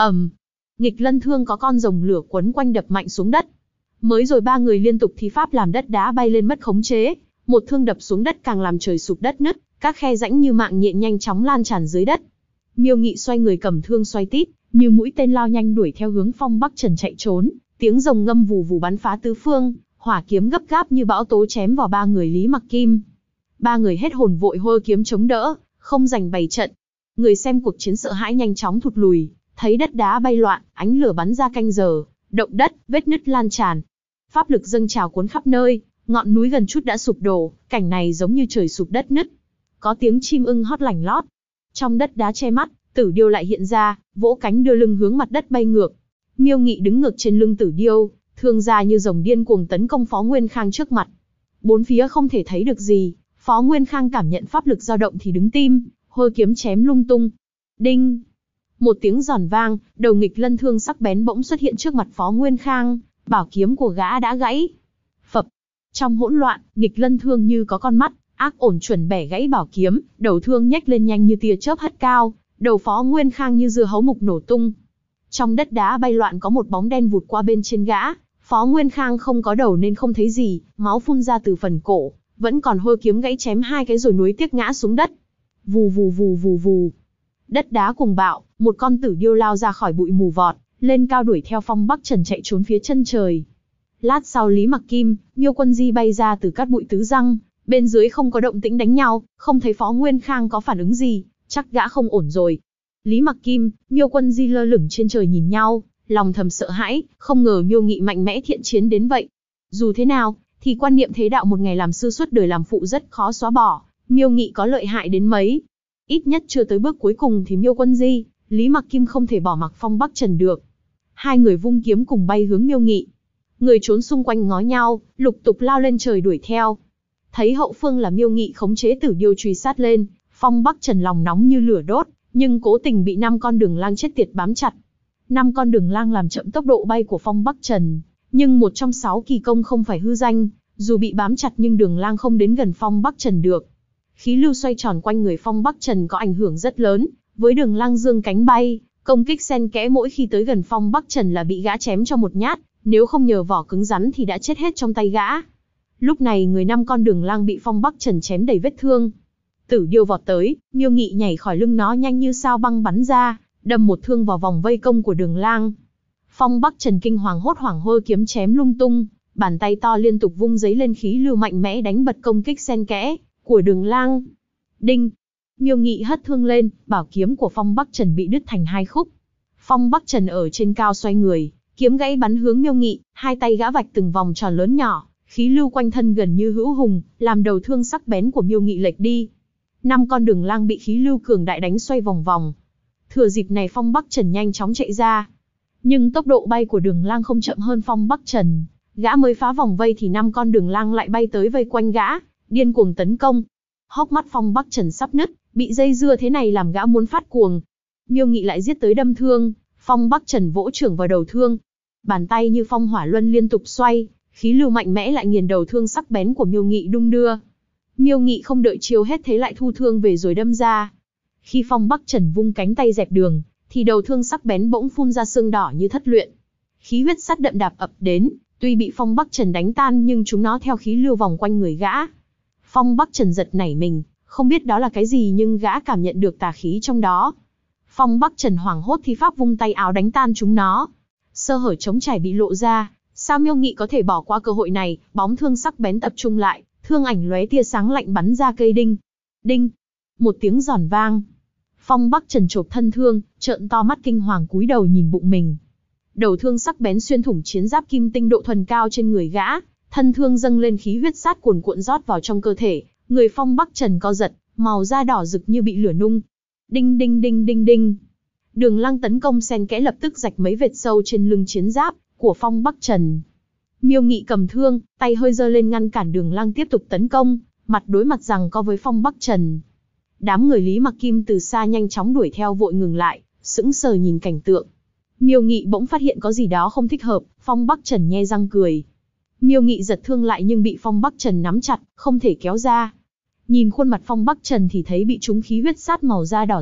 Nghịch lân thương có con rồng lửa quấn quanh đập mạnh xuống đất. Mới rồi ba người liên tục thi pháp làm đất đá bay lên mất khống chế, một thương đập xuống đất càng làm trời sụp đất nứt, các khe rãnh như mạng nhện nhanh chóng lan tràn dưới đất. Miêu Nghị xoay người cầm thương xoay tít, như mũi tên lao nhanh đuổi theo hướng Phong Bắc Trần chạy trốn, tiếng rồng ngâm vù vù bắn phá tứ phương, hỏa kiếm gấp gáp như bão tố chém vào ba người Lý Mặc Kim. Ba người hết hồn vội hô kiếm chống đỡ, không giành bày trận. Người xem cuộc chiến sợ hãi nhanh chóng thụt lùi, thấy đất đá bay loạn, ánh lửa bắn ra canh giờ, động đất, vết nứt lan tràn. Pháp lực dâng trào cuốn khắp nơi, ngọn núi gần chút đã sụp đổ, cảnh này giống như trời sụp đất nứt. Có tiếng chim ưng hót lảnh lót. Trong đất đá che mắt, Tử Điêu lại hiện ra, vỗ cánh đưa lưng hướng mặt đất bay ngược. Miêu Nghị đứng ngược trên lưng Tử Điêu, thương ra như rồng điên cuồng tấn công Phó Nguyên Khang trước mặt. Bốn phía không thể thấy được gì, Phó Nguyên Khang cảm nhận pháp lực dao động thì đứng tim, hôi kiếm chém lung tung. Đinh! Một tiếng giòn vang, đầu nghịch lân thương sắc bén bỗng xuất hiện trước mặt Phó Nguyên Khang, bảo kiếm của gã đã gãy. Phập! Trong hỗn loạn, nghịch lân thương như có con mắt, ác ổn chuẩn bẻ gãy bảo kiếm, đầu thương nhếch lên nhanh như tia chớp hất cao, đầu Phó Nguyên Khang như dưa hấu mục nổ tung. Trong đất đá bay loạn có một bóng đen vụt qua bên trên gã, Phó Nguyên Khang không có đầu nên không thấy gì, máu phun ra từ phần cổ, vẫn còn hôi kiếm gãy chém hai cái rồi nuối tiếc ngã xuống đất. Vù vù vù vù vù. Đất đá cuồng bạo, một con Tử Điêu lao ra khỏi bụi mù vọt, lên cao đuổi theo Phong Bắc Trần chạy trốn phía chân trời. Lát sau Lý Mặc Kim, Miêu Quân Di bay ra từ cát bụi tứ răng, bên dưới không có động tĩnh đánh nhau, không thấy Phó Nguyên Khang có phản ứng gì, chắc gã không ổn rồi. Lý Mặc Kim, Miêu Quân Di lơ lửng trên trời nhìn nhau, lòng thầm sợ hãi, không ngờ Miêu Nghị mạnh mẽ thiện chiến đến vậy. Dù thế nào, thì quan niệm thế đạo một ngày làm sư suốt đời làm phụ rất khó xóa bỏ, Miêu Nghị có lợi hại đến mấy. Ít nhất chưa tới bước cuối cùng thì Miêu Quân Di, Lý Mặc Kim không thể bỏ mặc Phong Bắc Trần được. Hai người vung kiếm cùng bay hướng Miêu Nghị. Người trốn xung quanh ngó nhau, lục tục lao lên trời đuổi theo. Thấy hậu phương là Miêu Nghị khống chế Tử Điêu truy sát lên, Phong Bắc Trần lòng nóng như lửa đốt, nhưng cố tình bị 5 con đường lang chết tiệt bám chặt. 5 con đường lang làm chậm tốc độ bay của Phong Bắc Trần, nhưng một trong 6 kỳ công không phải hư danh, dù bị bám chặt nhưng đường lang không đến gần Phong Bắc Trần được. Khí lưu xoay tròn quanh người Phong Bắc Trần có ảnh hưởng rất lớn, với đường lang dương cánh bay, công kích xen kẽ mỗi khi tới gần Phong Bắc Trần là bị gã chém cho một nhát, nếu không nhờ vỏ cứng rắn thì đã chết hết trong tay gã. Lúc này người 5 con đường lang bị Phong Bắc Trần chém đầy vết thương. Tử Điêu vọt tới, Miêu Nghị nhảy khỏi lưng nó nhanh như sao băng bắn ra, đâm một thương vào vòng vây công của đường lang. Phong Bắc Trần kinh hoàng hốt hoảng hôi kiếm chém lung tung, bàn tay to liên tục vung giấy lên khí lưu mạnh mẽ đánh bật công kích xen kẽ của đường lang. Đinh! Miêu Nghị hất thương lên, bảo kiếm của Phong Bắc Trần bị đứt thành 2 khúc. Phong Bắc Trần ở trên cao xoay người, kiếm gãy bắn hướng Miêu Nghị, hai tay gã vạch từng vòng tròn lớn nhỏ, khí lưu quanh thân gần như hữu hùng, làm đầu thương sắc bén của Miêu Nghị lệch đi. 5 con đường lang bị khí lưu cường đại đánh xoay vòng vòng. Thừa dịp này Phong Bắc Trần nhanh chóng chạy ra. Nhưng tốc độ bay của đường lang không chậm hơn Phong Bắc Trần. Gã mới phá vòng vây thì 5 con đường lang lại bay tới vây quanh gã, điên cuồng tấn công. Hốc mắt Phong Bắc Trần sắp nứt, bị dây dưa thế này làm gã muốn phát cuồng. Miêu Nghị lại giết tới đâm thương, Phong Bắc Trần vỗ chưởng vào đầu thương. Bàn tay như phong hỏa luân liên tục xoay, khí lưu mạnh mẽ lại nghiền đầu thương sắc bén của Miêu Nghị đung đưa. Miêu Nghị không đợi chiêu hết thế lại thu thương về rồi đâm ra. Khi Phong Bắc Trần vung cánh tay dẹp đường, thì đầu thương sắc bén bỗng phun ra xương đỏ như thất luyện. Khí huyết sắt đậm đạp ập đến, tuy bị Phong Bắc Trần đánh tan nhưng chúng nó theo khí lưu vòng quanh người gã. Phong Bắc Trần giật nảy mình, không biết đó là cái gì nhưng gã cảm nhận được tà khí trong đó. Phong Bắc Trần hoảng hốt thi pháp vung tay áo đánh tan chúng nó. Sơ hở trống trải bị lộ ra, sao Miêu Nghị có thể bỏ qua cơ hội này, bóng thương sắc bén tập trung lại, thương ảnh lóe tia sáng lạnh bắn ra cây đinh. Đinh! Một tiếng giòn vang. Phong Bắc Trần chộp thân thương, trợn to mắt kinh hoàng cúi đầu nhìn bụng mình. Đầu thương sắc bén xuyên thủng chiến giáp kim tinh độ thuần cao trên người gã, thân thương dâng lên khí huyết sát cuồn cuộn rót vào trong cơ thể, người Phong Bắc Trần co giật, màu da đỏ rực như bị lửa nung. Đinh đinh đinh đinh đinh. Đường lang tấn công xen kẽ lập tức rạch mấy vệt sâu trên lưng chiến giáp của Phong Bắc Trần. Miêu Nghị cầm thương, tay hơi giơ lên ngăn cản đường lang tiếp tục tấn công, mặt đối mặt giằng co với Phong Bắc Trần. Đám người Lý Mặc Kim từ xa nhanh chóng đuổi theo vội ngừng lại, sững sờ nhìn cảnh tượng. Miêu Nghị bỗng phát hiện có gì đó không thích hợp, Phong Bắc Trần nhe răng cười. Miêu Nghị giật thương lại nhưng bị Phong Bắc Trần nắm chặt, không thể kéo ra. Nhìn khuôn mặt Phong Bắc Trần thì thấy bị trúng khí huyết sát màu da đỏ rực,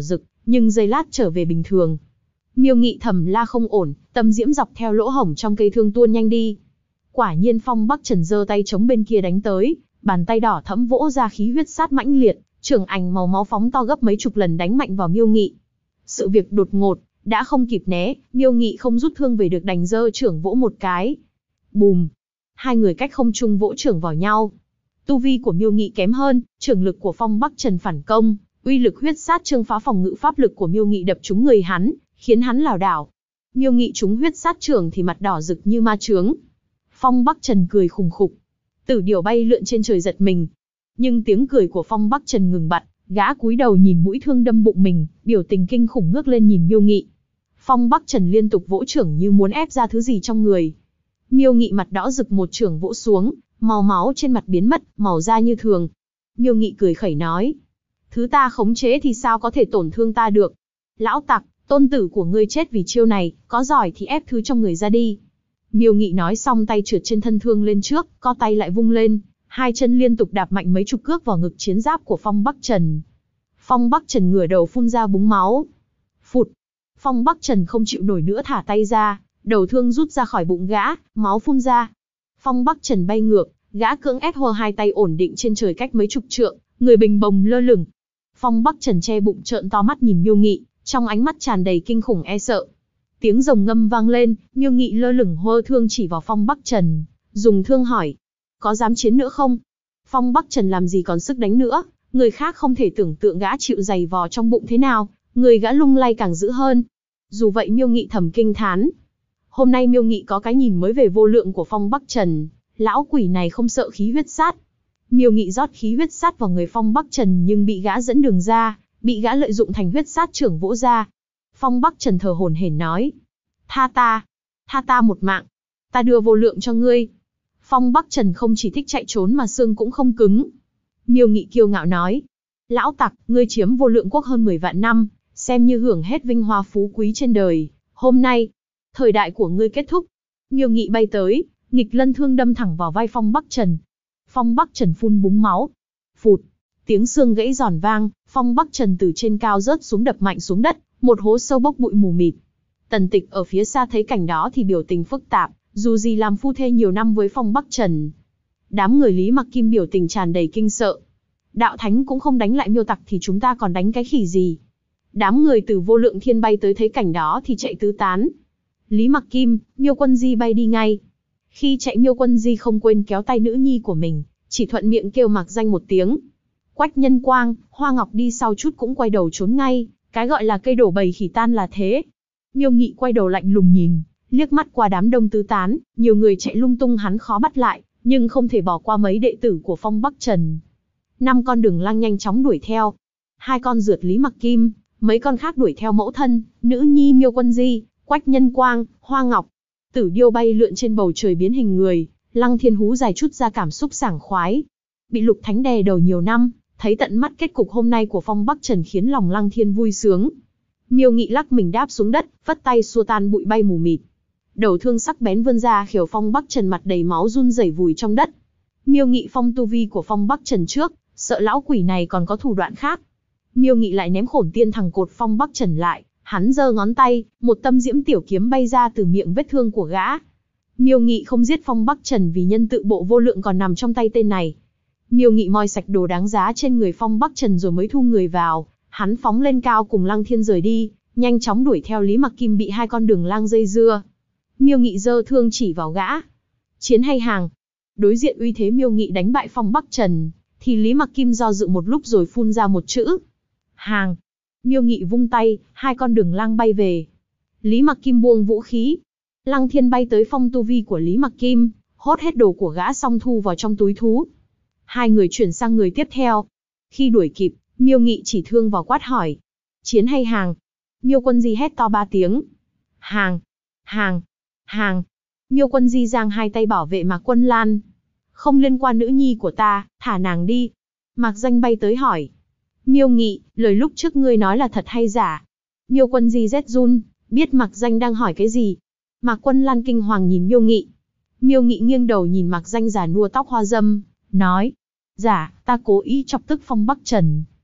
nhưng giây lát trở về bình thường. Miêu Nghị thầm la không ổn, tâm diễm dọc theo lỗ hổng trong cây thương tuôn nhanh đi. Quả nhiên Phong Bắc Trần giơ tay chống bên kia đánh tới, bàn tay đỏ thẫm vỗ ra khí huyết sát mãnh liệt, trường ảnh màu máu phóng to gấp mấy chục lần đánh mạnh vào Miêu Nghị. Sự việc đột ngột, đã không kịp né, Miêu Nghị không rút thương về được đành giơ trưởng vỗ một cái. Bùm! Hai người cách không trung vỗ trưởng vào nhau. Tu vi của Miêu Nghị kém hơn, trưởng lực của Phong Bắc Trần phản công, uy lực huyết sát trương phá phòng ngự pháp lực của Miêu Nghị đập trúng người hắn, khiến hắn lảo đảo. Miêu Nghị trúng huyết sát trưởng thì mặt đỏ rực như ma chướng. Phong Bắc Trần cười khùng khục. Tử điểu bay lượn trên trời giật mình. Nhưng tiếng cười của Phong Bắc Trần ngừng bặt, gã cúi đầu nhìn mũi thương đâm bụng mình, biểu tình kinh khủng ngước lên nhìn Miêu Nghị. Phong Bắc Trần liên tục vỗ trưởng như muốn ép ra thứ gì trong người. Miêu Nghị mặt đỏ rực một trưởng vỗ xuống, màu máu trên mặt biến mất, màu da như thường. Miêu Nghị cười khẩy nói. Thứ ta khống chế thì sao có thể tổn thương ta được. Lão tặc, tôn tử của ngươi chết vì chiêu này, có giỏi thì ép thứ trong người ra đi. Miêu Nghị nói xong tay trượt trên thân thương lên trước, co tay lại vung lên, hai chân liên tục đạp mạnh mấy chục cước vào ngực chiến giáp của Phong Bắc Trần. Phong Bắc Trần ngửa đầu phun ra búng máu. Phụt! Phong Bắc Trần không chịu nổi nữa thả tay ra, đầu thương rút ra khỏi bụng gã, máu phun ra. Phong Bắc Trần bay ngược, gã cưỡng ép hô hai tay ổn định trên trời cách mấy chục trượng, người bình bồng lơ lửng. Phong Bắc Trần che bụng trợn to mắt nhìn Miêu Nghị, trong ánh mắt tràn đầy kinh khủng e sợ. Tiếng rồng ngâm vang lên, Miêu Nghị lơ lửng hô thương chỉ vào Phong Bắc Trần, dùng thương hỏi. Có dám chiến nữa không? Phong Bắc Trần làm gì còn sức đánh nữa, người khác không thể tưởng tượng gã chịu giày vò trong bụng thế nào, người gã lung lay càng dữ hơn. Dù vậy Miêu Nghị thầm kinh thán. Hôm nay Miêu Nghị có cái nhìn mới về vô lượng của Phong Bắc Trần, lão quỷ này không sợ khí huyết sát. Miêu Nghị rót khí huyết sát vào người Phong Bắc Trần nhưng bị gã dẫn đường ra, bị gã lợi dụng thành huyết sát trưởng vỗ ra. Phong Bắc Trần thở hổn hển nói. Tha ta một mạng, ta đưa vô lượng cho ngươi. Phong Bắc Trần không chỉ thích chạy trốn mà xương cũng không cứng. Miêu Nghị kiêu ngạo nói. Lão tặc, ngươi chiếm vô lượng quốc hơn 10 vạn năm, xem như hưởng hết vinh hoa phú quý trên đời. Hôm nay, thời đại của ngươi kết thúc. Miêu Nghị bay tới, nghịch lân thương đâm thẳng vào vai Phong Bắc Trần. Phong Bắc Trần phun búng máu. Phụt, tiếng xương gãy giòn vang, Phong Bắc Trần từ trên cao rớt xuống đập mạnh xuống đất, một hố sâu bốc bụi mù mịt. Tần Tịch ở phía xa thấy cảnh đó thì biểu tình phức tạp, dù gì làm phu thê nhiều năm với Phong Bắc Trần. Đám người Lý Mặc Kim biểu tình tràn đầy kinh sợ. Đạo thánh cũng không đánh lại miêu tặc thì chúng ta còn đánh cái khỉ gì? Đám người từ Vô Lượng Thiên bay tới thấy cảnh đó thì chạy tứ tán. Lý Mặc Kim, Miêu Quân Di bay đi ngay. Khi chạy Miêu Quân Di không quên kéo tay nữ nhi của mình, chỉ thuận miệng kêu Mạc Danh một tiếng. Quách Nhân Quang, Hoa Ngọc đi sau chút cũng quay đầu trốn ngay, cái gọi là cây đổ bầy khỉ tan là thế. Miêu Nghị quay đầu lạnh lùng nhìn, liếc mắt qua đám đông tứ tán, nhiều người chạy lung tung hắn khó bắt lại, nhưng không thể bỏ qua mấy đệ tử của Phong Bắc Trần. 5 con đường lang nhanh chóng đuổi theo. 2 con rượt Lý Mặc Kim, mấy con khác đuổi theo mẫu thân, nữ nhi Miêu Quân Di, Quách Nhân Quang, Hoa Ngọc. Tử điêu bay lượn trên bầu trời biến hình người, Lăng Thiên hú dài chút ra cảm xúc sảng khoái. Bị Lục Thánh đè đầu nhiều năm, thấy tận mắt kết cục hôm nay của Phong Bắc Trần khiến lòng Lăng Thiên vui sướng. Miêu Nghị lắc mình đáp xuống đất, vất tay xua tan bụi bay mù mịt. Đầu thương sắc bén vươn ra khiêu Phong Bắc Trần mặt đầy máu run rẩy vùi trong đất. Miêu Nghị phong tu vi của Phong Bắc Trần trước, sợ lão quỷ này còn có thủ đoạn khác. Miêu Nghị lại ném Khổn Tiên thẳng cột Phong Bắc Trần lại, hắn giơ ngón tay, một tâm diễm tiểu kiếm bay ra từ miệng vết thương của gã. Miêu Nghị không giết Phong Bắc Trần vì nhân tự bộ vô lượng còn nằm trong tay tên này. Miêu Nghị moi sạch đồ đáng giá trên người Phong Bắc Trần rồi mới thu người vào, hắn phóng lên cao cùng Lăng Thiên rời đi, nhanh chóng đuổi theo Lý Mặc Kim bị 2 con đường lang dây dưa. Miêu Nghị giơ thương chỉ vào gã. Chiến hay hàng? Đối diện uy thế Miêu Nghị đánh bại Phong Bắc Trần, thì Lý Mặc Kim do dự một lúc rồi phun ra một chữ. Hàng. Miêu Nghị vung tay, 2 con đường lang bay về. Lý Mặc Kim buông vũ khí. Lăng Thiên bay tới phong tu vi của Lý Mặc Kim, hốt hết đồ của gã xong thu vào trong túi thú. 2 người chuyển sang người tiếp theo. Khi đuổi kịp, Miêu Nghị chỉ thương vào quát hỏi. Chiến hay hàng? Miêu Quân Di hét to 3 tiếng. Hàng. Hàng. Hàng. Miêu Quân Di giang 2 tay bảo vệ Mạc Quân Lan. Không liên quan nữ nhi của ta, thả nàng đi. Mạc Danh bay tới hỏi. Miêu Nghị, lời lúc trước ngươi nói là thật hay giả? Miêu Quân Di rét run, biết Mạc Danh đang hỏi cái gì. Mạc Quân Lan kinh hoàng nhìn Miêu Nghị. Miêu Nghị nghiêng đầu nhìn Mạc Danh già nua tóc hoa râm, nói. Giả, ta cố ý chọc tức Phong Bắc Trần.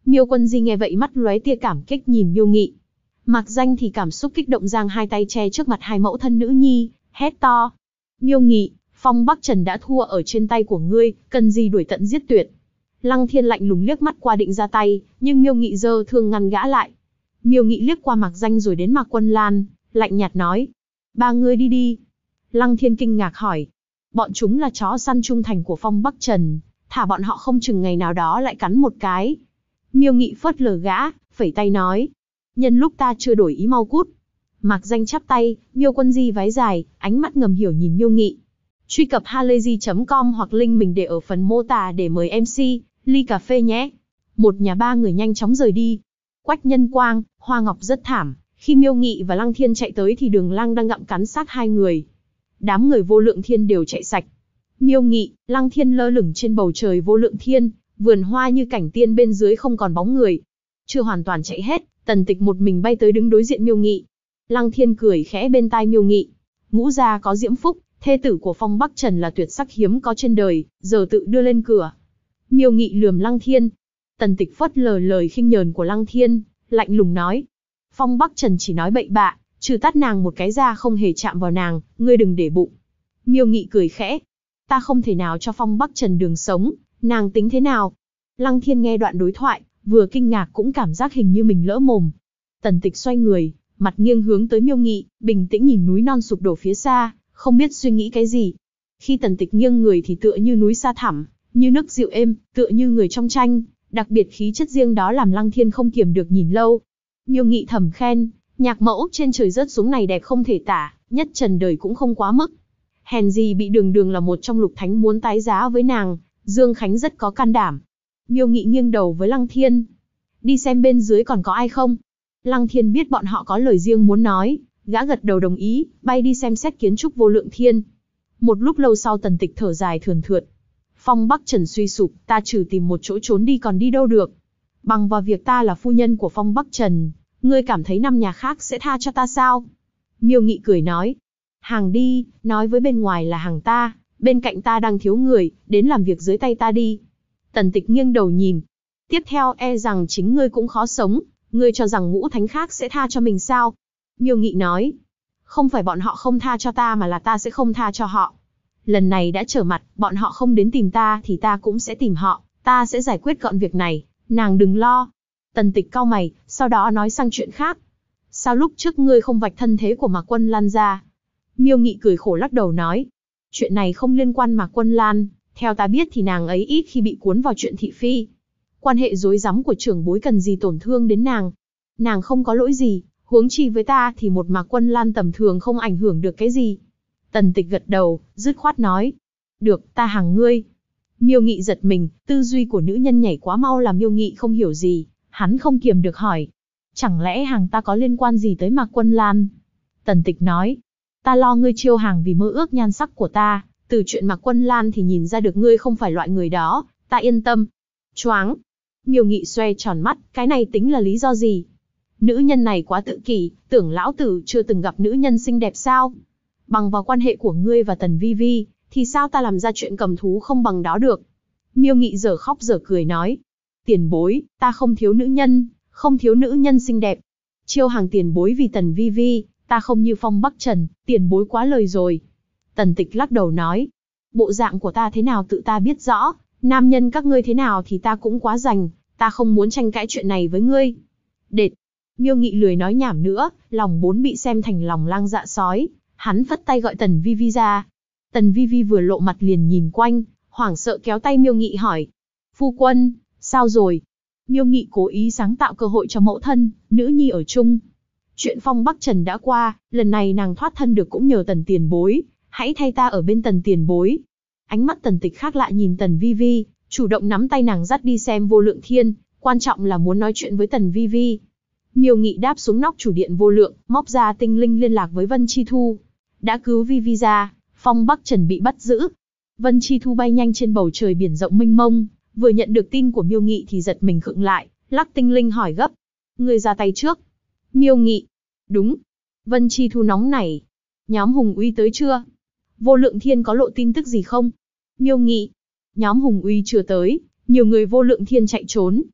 Miêu Quân Di nghe vậy mắt lóe tia cảm kích nhìn Miêu Nghị. Mạc Danh thì cảm xúc kích động giang hai tay che trước mặt hai mẫu thân nữ nhi, hét to. Miêu Nghị, Phong Bắc Trần đã thua ở trên tay của ngươi, cần gì đuổi tận giết tuyệt. Lăng Thiên lạnh lùng liếc mắt qua định ra tay, nhưng Miêu Nghị giơ thương ngăn gã lại. Miêu Nghị liếc qua Mạc Danh rồi đến Mạc Quân Lan, lạnh nhạt nói. Ba người đi đi. Lăng Thiên kinh ngạc hỏi. Bọn chúng là chó săn trung thành của Phong Bắc Trần, thả bọn họ không chừng ngày nào đó lại cắn một cái. Miêu Nghị phớt lờ gã, phẩy tay nói. Nhân lúc ta chưa đổi ý mau cút. Mạc Danh chắp tay, Miêu Quân Di vái dài, ánh mắt ngầm hiểu nhìn Miêu Nghị. Truy cập halayzi.com hoặc link mình để ở phần mô tả để mời MC, ly cà phê nhé. Một nhà ba người nhanh chóng rời đi. Quách Nhân Quang, Hoa Ngọc rất thảm, khi Miêu Nghị và Lăng Thiên chạy tới thì Đường Lang đang gặm cắn xác hai người. Đám người Vô Lượng Thiên đều chạy sạch. Miêu Nghị, Lăng Thiên lơ lửng trên bầu trời Vô Lượng Thiên, vườn hoa như cảnh tiên bên dưới không còn bóng người. Chưa hoàn toàn chạy hết, Tần Tịch một mình bay tới đứng đối diện Miêu Nghị. Lăng Thiên cười khẽ bên tai Miêu Nghị. Ngũ gia có diễm phúc, thê tử của Phong Bắc Trần là tuyệt sắc hiếm có trên đời, giờ tự đưa lên cửa. Miêu Nghị lườm Lăng Thiên. Tần Tịch phớt lờ lời khinh nhờn của Lăng Thiên, lạnh lùng nói. Phong Bắc Trần chỉ nói bậy bạ, trừ tát nàng một cái ra không hề chạm vào nàng, ngươi đừng để bụng. Miêu Nghị cười khẽ. Ta không thể nào cho Phong Bắc Trần đường sống, nàng tính thế nào? Lăng Thiên nghe đoạn đối thoại, vừa kinh ngạc cũng cảm giác hình như mình lỡ mồm. Tần Tịch xoay người, mặt nghiêng hướng tới Miêu Nghị, bình tĩnh nhìn núi non sụp đổ phía xa, không biết suy nghĩ cái gì. Khi Tần Tịch nghiêng người thì tựa như núi xa thẳm, như nước dịu êm, tựa như người trong tranh, đặc biệt khí chất riêng đó làm Lăng Thiên không kiềm được nhìn lâu. Miêu Nghị thầm khen, nhạc mẫu trên trời rớt xuống này đẹp không thể tả, nhất trần đời cũng không quá mức. Hèn gì bị Đường Đường là một trong lục thánh muốn tái giá với nàng, Dương Khánh rất có can đảm. Miêu Nghị nghiêng đầu với Lăng Thiên. Đi xem bên dưới còn có ai không? Lăng Thiên biết bọn họ có lời riêng muốn nói, gã gật đầu đồng ý, bay đi xem xét kiến trúc Vô Lượng Thiên. Một lúc lâu sau Tần Tịch thở dài thườn thượt. Phong Bắc Trần suy sụp, ta trừ tìm một chỗ trốn đi còn đi đâu được. Bằng vào việc ta là phu nhân của Phong Bắc Trần, ngươi cảm thấy năm nhà khác sẽ tha cho ta sao? Miêu Nghị cười nói. Hàng đi, nói với bên ngoài là hàng ta, bên cạnh ta đang thiếu người, đến làm việc dưới tay ta đi. Tần Tịch nghiêng đầu nhìn. Tiếp theo e rằng chính ngươi cũng khó sống, ngươi cho rằng ngũ thánh khác sẽ tha cho mình sao? Miêu Nghị nói. Không phải bọn họ không tha cho ta mà là ta sẽ không tha cho họ. Lần này đã trở mặt, bọn họ không đến tìm ta thì ta cũng sẽ tìm họ, ta sẽ giải quyết gọn việc này, nàng đừng lo. Tần Tịch cau mày, sau đó nói sang chuyện khác. Sao lúc trước ngươi không vạch thân thế của Mạc Quân Lan ra? Miêu Nghị cười khổ lắc đầu nói. Chuyện này không liên quan Mạc Quân Lan, theo ta biết thì nàng ấy ít khi bị cuốn vào chuyện thị phi. Quan hệ rối rắm của trưởng bối cần gì tổn thương đến nàng. Nàng không có lỗi gì, huống chi với ta thì một Mạc Quân Lan tầm thường không ảnh hưởng được cái gì. Tần Tịch gật đầu, dứt khoát nói. Được, ta hàng ngươi. Miêu Nghị giật mình, tư duy của nữ nhân nhảy quá mau làm Miêu Nghị không hiểu gì, hắn không kiềm được hỏi. Chẳng lẽ hàng ta có liên quan gì tới Mạc Quân Lan? Tần Tịch nói. Ta lo ngươi chiêu hàng vì mơ ước nhan sắc của ta, từ chuyện Mạc Quân Lan thì nhìn ra được ngươi không phải loại người đó, ta yên tâm. Choáng. Miêu Nghị xoe tròn mắt, cái này tính là lý do gì? Nữ nhân này quá tự kỷ, tưởng lão tử chưa từng gặp nữ nhân xinh đẹp sao? Bằng vào quan hệ của ngươi và Tần Vi Vi, thì sao ta làm ra chuyện cầm thú không bằng đó được? Miêu Nghị dở khóc dở cười nói. Tiền bối, ta không thiếu nữ nhân, không thiếu nữ nhân xinh đẹp. Chiêu hàng tiền bối vì Tần Vi Vi, ta không như Phong Bắc Trần, tiền bối quá lời rồi. Tần Tịch lắc đầu nói. Bộ dạng của ta thế nào tự ta biết rõ, nam nhân các ngươi thế nào thì ta cũng quá rành, ta không muốn tranh cãi chuyện này với ngươi. Đệt. Miêu Nghị lười nói nhảm nữa, lòng bốn bị xem thành lòng lang dạ sói. Hắn phất tay gọi Tần Vi Vi ra. Tần Vi Vi vừa lộ mặt liền nhìn quanh, hoảng sợ kéo tay Miêu Nghị hỏi. Phu quân, sao rồi? Miêu Nghị cố ý sáng tạo cơ hội cho mẫu thân, nữ nhi ở chung. Chuyện Phong Bắc Trần đã qua, lần này nàng thoát thân được cũng nhờ Tần tiền bối, hãy thay ta ở bên Tần tiền bối. Ánh mắt Tần Tịch khác lạ nhìn Tần Vi Vi, chủ động nắm tay nàng dắt đi xem Vô Lượng Thiên, quan trọng là muốn nói chuyện với Tần Vi Vi. Miêu Nghị đáp xuống nóc chủ điện Vô Lượng, móc ra tinh linh liên lạc với Vân Chi Thu. Đã cứu Vi Vi ra, Phong Bắc Trần bị bắt giữ. Vân Chi Thu bay nhanh trên bầu trời biển rộng mênh mông, vừa nhận được tin của Miêu Nghị thì giật mình khựng lại, lắc tinh linh hỏi gấp. Người ra tay trước. Miêu Nghị. Đúng. Vân Chi Thu nóng nảy. Nhóm Hùng Uy tới chưa? Vô Lượng Thiên có lộ tin tức gì không? Miêu Nghị. Nhóm Hùng Uy chưa tới, nhiều người Vô Lượng Thiên chạy trốn.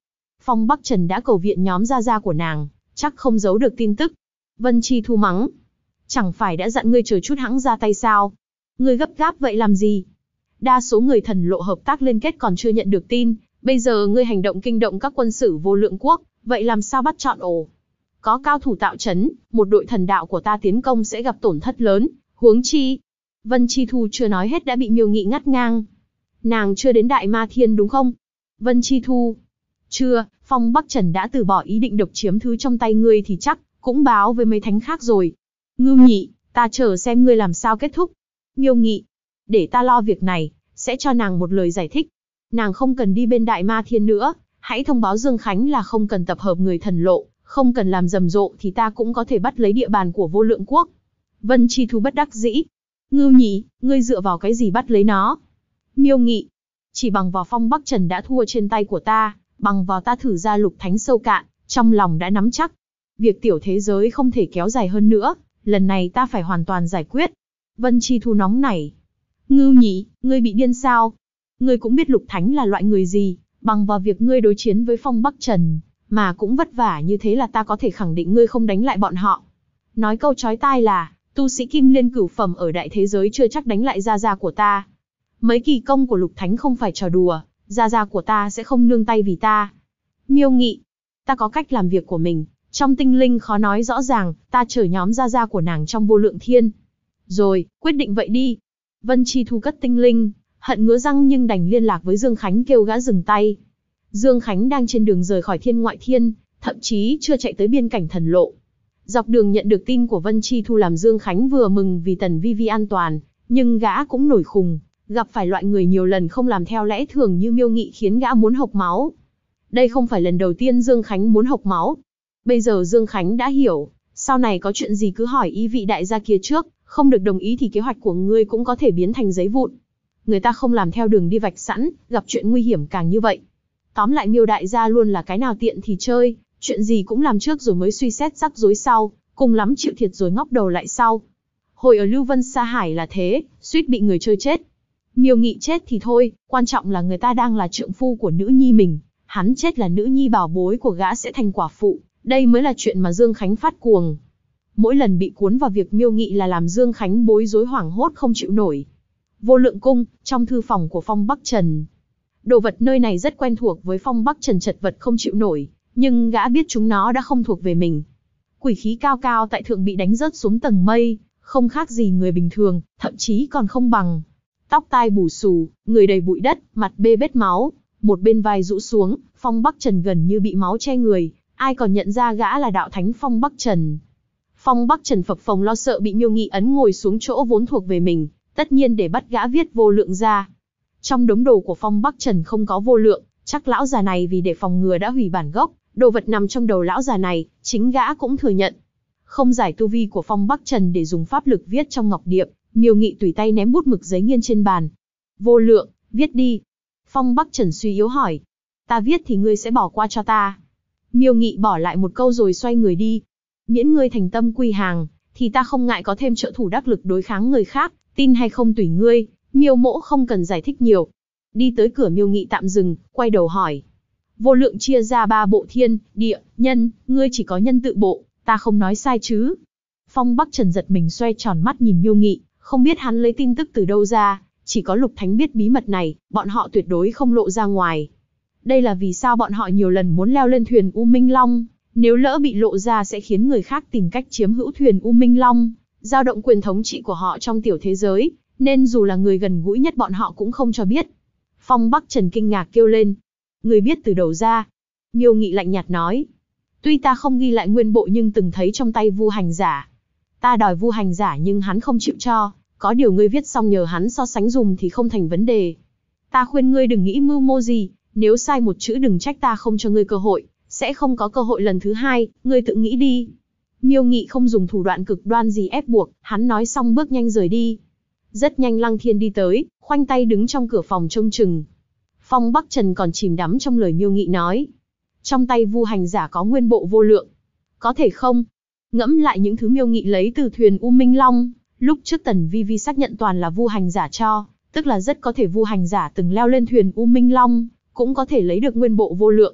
Phong Bắc Trần đã cầu viện nhóm gia gia của nàng, chắc không giấu được tin tức. Vân Chi Thu mắng. Chẳng phải đã dặn ngươi chờ chút hẵng ra tay sao? Ngươi gấp gáp vậy làm gì? Đa số người thần lộ hợp tác liên kết còn chưa nhận được tin, bây giờ ngươi hành động kinh động các quân sử vô lượng quốc, vậy làm sao bắt chọn ổ? Có cao thủ tạo trấn, một đội thần đạo của ta tiến công sẽ gặp tổn thất lớn, huống chi. Vân Chi Thu chưa nói hết đã bị Miêu Nghị ngắt ngang. Nàng chưa đến Đại Ma Thiên đúng không? Vân Chi Thu. Chưa, Phong Bắc Trần đã từ bỏ ý định độc chiếm thứ trong tay ngươi thì chắc cũng báo với mấy thánh khác rồi. Ngưu Nhị, ta chờ xem ngươi làm sao kết thúc. Miêu Nghị, để ta lo việc này, sẽ cho nàng một lời giải thích. Nàng không cần đi bên Đại Ma Thiên nữa, hãy thông báo Dương Khánh là không cần tập hợp người thần lộ, không cần làm rầm rộ thì ta cũng có thể bắt lấy địa bàn của vô lượng quốc. Vân Chi Thu bất đắc dĩ. Ngưu Nhị, ngươi dựa vào cái gì bắt lấy nó? Miêu Nghị, chỉ bằng vào Phong Bắc Trần đã thua trên tay của ta, bằng vào ta thử ra lục thánh sâu cạn, trong lòng đã nắm chắc. Việc tiểu thế giới không thể kéo dài hơn nữa, lần này ta phải hoàn toàn giải quyết. Vân Chi Thu nóng nảy. Ngưu Nhị, ngươi bị điên sao? Ngươi cũng biết lục thánh là loại người gì, bằng vào việc ngươi đối chiến với Phong Bắc Trần, mà cũng vất vả như thế là ta có thể khẳng định ngươi không đánh lại bọn họ. Nói câu chói tai là, tu sĩ kim liên cửu phẩm ở đại thế giới chưa chắc đánh lại gia gia của ta. Mấy kỳ công của lục thánh không phải trò đùa, gia gia của ta sẽ không nương tay vì ta. Miêu Nghị, ta có cách làm việc của mình, trong tinh linh khó nói rõ ràng, ta chở nhóm gia gia của nàng trong vô lượng thiên. Rồi, quyết định vậy đi. Vân Chi Thu cất tinh linh, hận ngứa răng nhưng đành liên lạc với Dương Khánh kêu gã dừng tay. Dương Khánh đang trên đường rời khỏi thiên ngoại thiên, thậm chí chưa chạy tới biên cảnh thần lộ. Dọc đường nhận được tin của Vân Chi Thu làm Dương Khánh vừa mừng vì Tần Vi Vi an toàn, nhưng gã cũng nổi khùng, gặp phải loại người nhiều lần không làm theo lẽ thường như Miêu Nghị khiến gã muốn hộc máu. Đây không phải lần đầu tiên Dương Khánh muốn hộc máu. Bây giờ Dương Khánh đã hiểu, sau này có chuyện gì cứ hỏi ý vị đại gia kia trước, không được đồng ý thì kế hoạch của ngươi cũng có thể biến thành giấy vụn. Người ta không làm theo đường đi vạch sẵn, gặp chuyện nguy hiểm càng như vậy. Tóm lại Miêu đại gia luôn là cái nào tiện thì chơi, chuyện gì cũng làm trước rồi mới suy xét rắc rối sau, cùng lắm chịu thiệt rồi ngóc đầu lại sau. Hồi ở Lưu Vân Sa Hải là thế, suýt bị người chơi chết. Miêu Nghị chết thì thôi, quan trọng là người ta đang là trượng phu của nữ nhi mình, hắn chết là nữ nhi bảo bối của gã sẽ thành quả phụ, đây mới là chuyện mà Dương Khánh phát cuồng. Mỗi lần bị cuốn vào việc Miêu Nghị là làm Dương Khánh bối rối hoảng hốt không chịu nổi. Vô lượng cung, trong thư phòng của Phong Bắc Trần. Đồ vật nơi này rất quen thuộc với Phong Bắc Trần, chật vật không chịu nổi, nhưng gã biết chúng nó đã không thuộc về mình. Quỷ khí cao cao tại thượng bị đánh rớt xuống tầng mây, không khác gì người bình thường, thậm chí còn không bằng. Tóc tai bù xù, người đầy bụi đất, mặt bê bết máu, một bên vai rũ xuống, Phong Bắc Trần gần như bị máu che người, ai còn nhận ra gã là đạo thánh Phong Bắc Trần. Phong Bắc Trần phập phồng lo sợ bị Miêu Nghị ấn ngồi xuống chỗ vốn thuộc về mình, tất nhiên để bắt gã viết vô lượng ra. Trong đống đồ của Phong Bắc Trần không có vô lượng, chắc lão già này vì để phòng ngừa đã hủy bản gốc, đồ vật nằm trong đầu lão già này, chính gã cũng thừa nhận. Không giải tu vi của Phong Bắc Trần để dùng pháp lực viết trong ngọc điệp, Miêu Nghị tùy tay ném bút mực giấy nghiêng trên bàn. Vô lượng, viết đi. Phong Bắc Trần suy yếu hỏi. Ta viết thì ngươi sẽ bỏ qua cho ta. Miêu Nghị bỏ lại một câu rồi xoay người đi. Miễn ngươi thành tâm quy hàng, thì ta không ngại có thêm trợ thủ đắc lực đối kháng người khác, tin hay không tùy ngươi. Miêu Mỗ không cần giải thích nhiều. Đi tới cửa Miêu Nghị tạm dừng, quay đầu hỏi. Vô lượng chia ra 3 bộ thiên, địa, nhân, ngươi chỉ có nhân tự bộ, ta không nói sai chứ? Phong Bắc Trần giật mình xoay tròn mắt nhìn Miêu Nghị, không biết hắn lấy tin tức từ đâu ra, chỉ có Lục Thánh biết bí mật này, bọn họ tuyệt đối không lộ ra ngoài. Đây là vì sao bọn họ nhiều lần muốn leo lên thuyền U Minh Long, nếu lỡ bị lộ ra sẽ khiến người khác tìm cách chiếm hữu thuyền U Minh Long, dao động quyền thống trị của họ trong tiểu thế giới, nên dù là người gần gũi nhất bọn họ cũng không cho biết. Phong Bắc Trần kinh ngạc kêu lên. Người biết từ đầu ra. Miêu Nghị lạnh nhạt nói. Tuy ta không ghi lại nguyên bộ nhưng từng thấy trong tay Vu Hành Giả. Ta đòi Vu Hành Giả nhưng hắn không chịu cho, có điều ngươi viết xong nhờ hắn so sánh dùm thì không thành vấn đề. Ta khuyên ngươi đừng nghĩ mưu mô gì, nếu sai một chữ đừng trách ta không cho ngươi cơ hội, sẽ không có cơ hội lần thứ hai, ngươi tự nghĩ đi. Miêu Nghị không dùng thủ đoạn cực đoan gì ép buộc, hắn nói xong bước nhanh rời đi. Rất nhanh Lăng Thiên đi tới, khoanh tay đứng trong cửa phòng trông chừng. Phong Bắc Trần còn chìm đắm trong lời Miêu Nghị nói. Trong tay Vu Hành Giả có nguyên bộ vô lượng. Có thể không? Ngẫm lại những thứ Miêu Nghị lấy từ thuyền U Minh Long, lúc trước Tần Vi Vi xác nhận toàn là Vu Hành Giả cho, tức là rất có thể Vu Hành Giả từng leo lên thuyền U Minh Long, cũng có thể lấy được nguyên bộ vô lượng.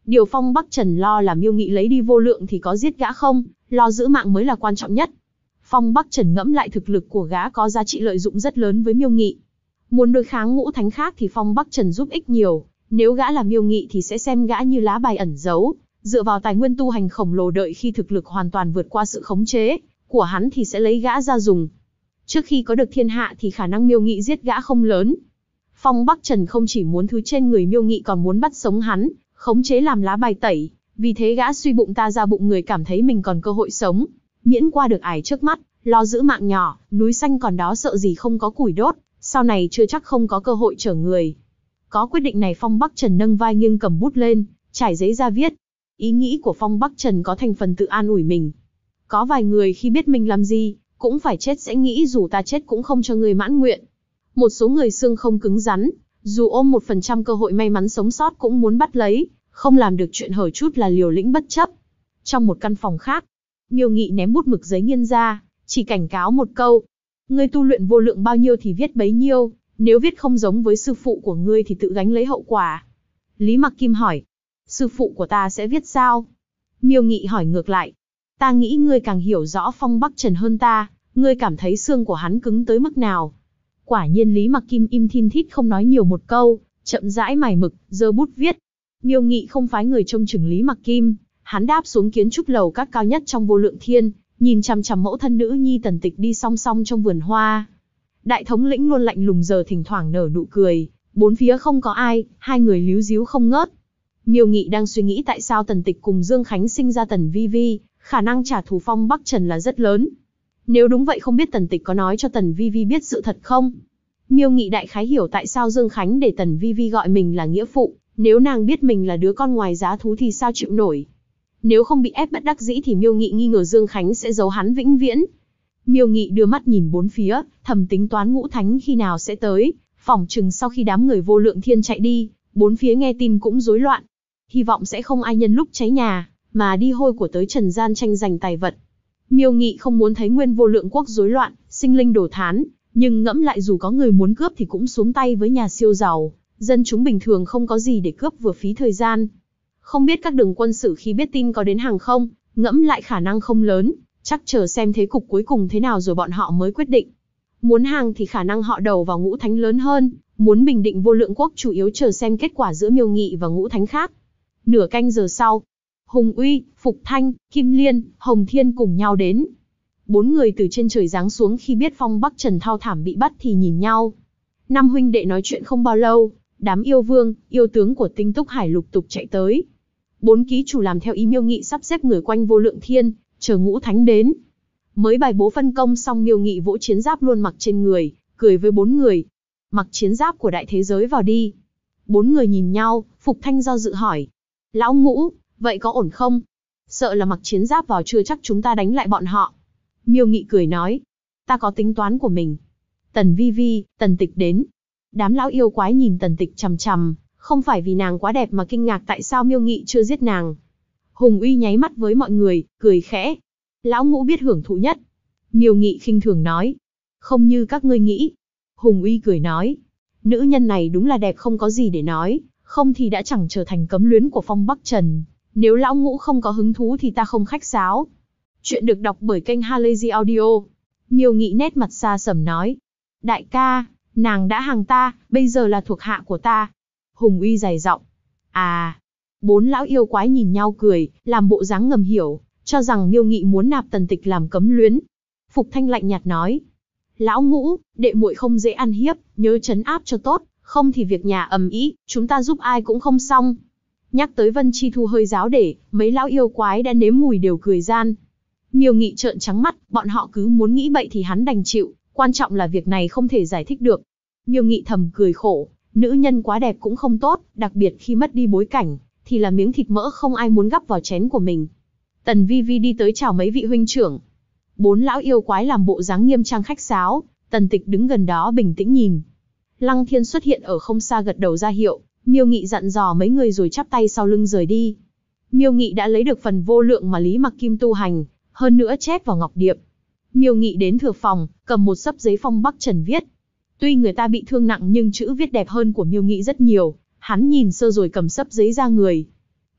Điều Phong Bắc Trần lo là Miêu Nghị lấy đi vô lượng thì có giết gã không, lo giữ mạng mới là quan trọng nhất. Phong Bắc Trần ngẫm lại thực lực của gã có giá trị lợi dụng rất lớn với Miêu Nghị. Muốn đối kháng ngũ thánh khác thì Phong Bắc Trần giúp ích nhiều, nếu gã là Miêu Nghị thì sẽ xem gã như lá bài ẩn giấu, dựa vào tài nguyên tu hành khổng lồ đợi khi thực lực hoàn toàn vượt qua sự khống chế của hắn thì sẽ lấy gã ra dùng. Trước khi có được thiên hạ thì khả năng Miêu Nghị giết gã không lớn. Phong Bắc Trần không chỉ muốn thứ trên người Miêu Nghị còn muốn bắt sống hắn, khống chế làm lá bài tẩy, vì thế gã suy bụng ta ra bụng người, cảm thấy mình còn cơ hội sống, miễn qua được ải trước mắt, lo giữ mạng nhỏ, núi xanh còn đó sợ gì không có củi đốt, sau này chưa chắc không có cơ hội trở người. Có quyết định này Phong Bắc Trần nâng vai nghiêng cầm bút lên, trải giấy ra viết. Ý nghĩ của Phong Bắc Trần có thành phần tự an ủi mình. Có vài người khi biết mình làm gì, cũng phải chết sẽ nghĩ dù ta chết cũng không cho người mãn nguyện. Một số người xương không cứng rắn, dù ôm 1% cơ hội may mắn sống sót cũng muốn bắt lấy, không làm được chuyện hở chút là liều lĩnh bất chấp. Trong một căn phòng khác, Miêu Nghị ném bút mực giấy nghiêng ra, chỉ cảnh cáo một câu. Ngươi tu luyện vô lượng bao nhiêu thì viết bấy nhiêu, nếu viết không giống với sư phụ của ngươi thì tự gánh lấy hậu quả. Lý Mặc Kim hỏi, sư phụ của ta sẽ viết sao? Miêu Nghị hỏi ngược lại, ta nghĩ ngươi càng hiểu rõ Phong Bắc Trần hơn ta, ngươi cảm thấy xương của hắn cứng tới mức nào? Quả nhiên Lý Mặc Kim im thin thít không nói nhiều một câu, chậm rãi mài mực, giơ bút viết. Miêu Nghị không phái người trông chừng Lý Mặc Kim, hắn đáp xuống kiến trúc lầu các cao nhất trong Vô Lượng Thiên, nhìn chằm chằm mẫu thân nữ nhi Tần Tịch đi song song trong vườn hoa. Đại thống lĩnh luôn lạnh lùng giờ thỉnh thoảng nở nụ cười, bốn phía không có ai, hai người líu díu không ngớt. Miêu Nghị đang suy nghĩ tại sao Tần Tịch cùng Dương Khánh sinh ra Tần Vi Vi, khả năng trả thù Phong Bắc Trần là rất lớn. Nếu đúng vậy không biết Tần Tịch có nói cho Tần Vi Vi biết sự thật không? Miêu Nghị đại khái hiểu tại sao Dương Khánh để Tần Vi Vi gọi mình là nghĩa phụ, nếu nàng biết mình là đứa con ngoài giá thú thì sao chịu nổi. Nếu không bị ép bất đắc dĩ thì Miêu Nghị nghi ngờ Dương Khánh sẽ giấu hắn vĩnh viễn. Miêu Nghị đưa mắt nhìn bốn phía, thầm tính toán ngũ thánh khi nào sẽ tới, phỏng chừng sau khi đám người Vô Lượng Thiên chạy đi, bốn phía nghe tin cũng rối loạn. Hy vọng sẽ không ai nhân lúc cháy nhà mà đi hôi của tới trần gian tranh giành tài vật. Miêu Nghị không muốn thấy nguyên Vô Lượng quốc rối loạn, sinh linh đổ thán, nhưng ngẫm lại dù có người muốn cướp thì cũng xuống tay với nhà siêu giàu, dân chúng bình thường không có gì để cướp vừa phí thời gian. Không biết các đường quân sử khi biết tin có đến hàng không, ngẫm lại khả năng không lớn, chắc chờ xem thế cục cuối cùng thế nào rồi bọn họ mới quyết định. Muốn hàng thì khả năng họ đầu vào ngũ thánh lớn hơn, muốn bình định Vô Lượng quốc chủ yếu chờ xem kết quả giữa Miêu Nghị và ngũ thánh khác. Nửa canh giờ sau, Hùng Uy, Phục Thanh, Kim Liên, Hồng Thiên cùng nhau đến. Bốn người từ trên trời giáng xuống khi biết Phong Bắc Trần thao thảm bị bắt thì nhìn nhau. Năm huynh đệ nói chuyện không bao lâu, đám yêu vương, yêu tướng của Tinh Túc Hải lục tục chạy tới. Bốn ký chủ làm theo ý Miêu Nghị sắp xếp người quanh Vô Lượng Thiên, chờ ngũ thánh đến. Mới bài bố phân công xong Miêu Nghị vỗ chiến giáp luôn mặc trên người, cười với bốn người. Mặc chiến giáp của đại thế giới vào đi. Bốn người nhìn nhau, Phục Thanh do dự hỏi. Lão Ngũ, vậy có ổn không? Sợ là mặc chiến giáp vào chưa chắc chúng ta đánh lại bọn họ. Miêu Nghị cười nói. Ta có tính toán của mình. Tần Vi Vi, Tần Tịch đến. Đám lão yêu quái nhìn Tần Tịch chằm chằm, không phải vì nàng quá đẹp mà kinh ngạc tại sao Miêu Nghị chưa giết nàng. Hùng Uy nháy mắt với mọi người, cười khẽ. Lão Ngũ biết hưởng thụ nhất. Miêu Nghị khinh thường nói. Không như các ngươi nghĩ. Hùng Uy cười nói. Nữ nhân này đúng là đẹp không có gì để nói, không thì đã chẳng trở thành cấm luyến của Phong Bắc Trần. Nếu lão Ngũ không có hứng thú thì ta không khách sáo. Chuyện được đọc bởi kênh Halazy Audio. Miêu Nghị nét mặt xa sầm nói. Đại ca, nàng đã hàng ta, bây giờ là thuộc hạ của ta. Hùng Uy dày giọng. À. Bốn lão yêu quái nhìn nhau cười, làm bộ dáng ngầm hiểu, cho rằng Miêu Nghị muốn nạp Tần Tịch làm cấm luyến. Phục Thanh lạnh nhạt nói. Lão Ngũ, đệ muội không dễ ăn hiếp, nhớ trấn áp cho tốt, không thì việc nhà ầm ĩ, chúng ta giúp ai cũng không xong. Nhắc tới Vân Chi Thu hơi giáo để, mấy lão yêu quái đã nếm mùi đều cười gian. Miêu Nghị trợn trắng mắt, bọn họ cứ muốn nghĩ bậy thì hắn đành chịu, quan trọng là việc này không thể giải thích được. Miêu Nghị thầm cười khổ, nữ nhân quá đẹp cũng không tốt, đặc biệt khi mất đi bối cảnh, thì là miếng thịt mỡ không ai muốn gắp vào chén của mình. Tần Vi Vi đi tới chào mấy vị huynh trưởng. Bốn lão yêu quái làm bộ dáng nghiêm trang khách sáo, Tần Tịch đứng gần đó bình tĩnh nhìn. Lăng Thiên xuất hiện ở không xa gật đầu ra hiệu, Miêu Nghị dặn dò mấy người rồi chắp tay sau lưng rời đi. Miêu Nghị đã lấy được phần vô lượng mà Lý Mặc Kim tu hành, hơn nữa chép vào ngọc điệp. Miêu Nghị đến thừa phòng, cầm một xấp giấy Phong Bắc Trần viết. Tuy người ta bị thương nặng nhưng chữ viết đẹp hơn của Miêu Nghị rất nhiều, hắn nhìn sơ rồi cầm xấp giấy ra người.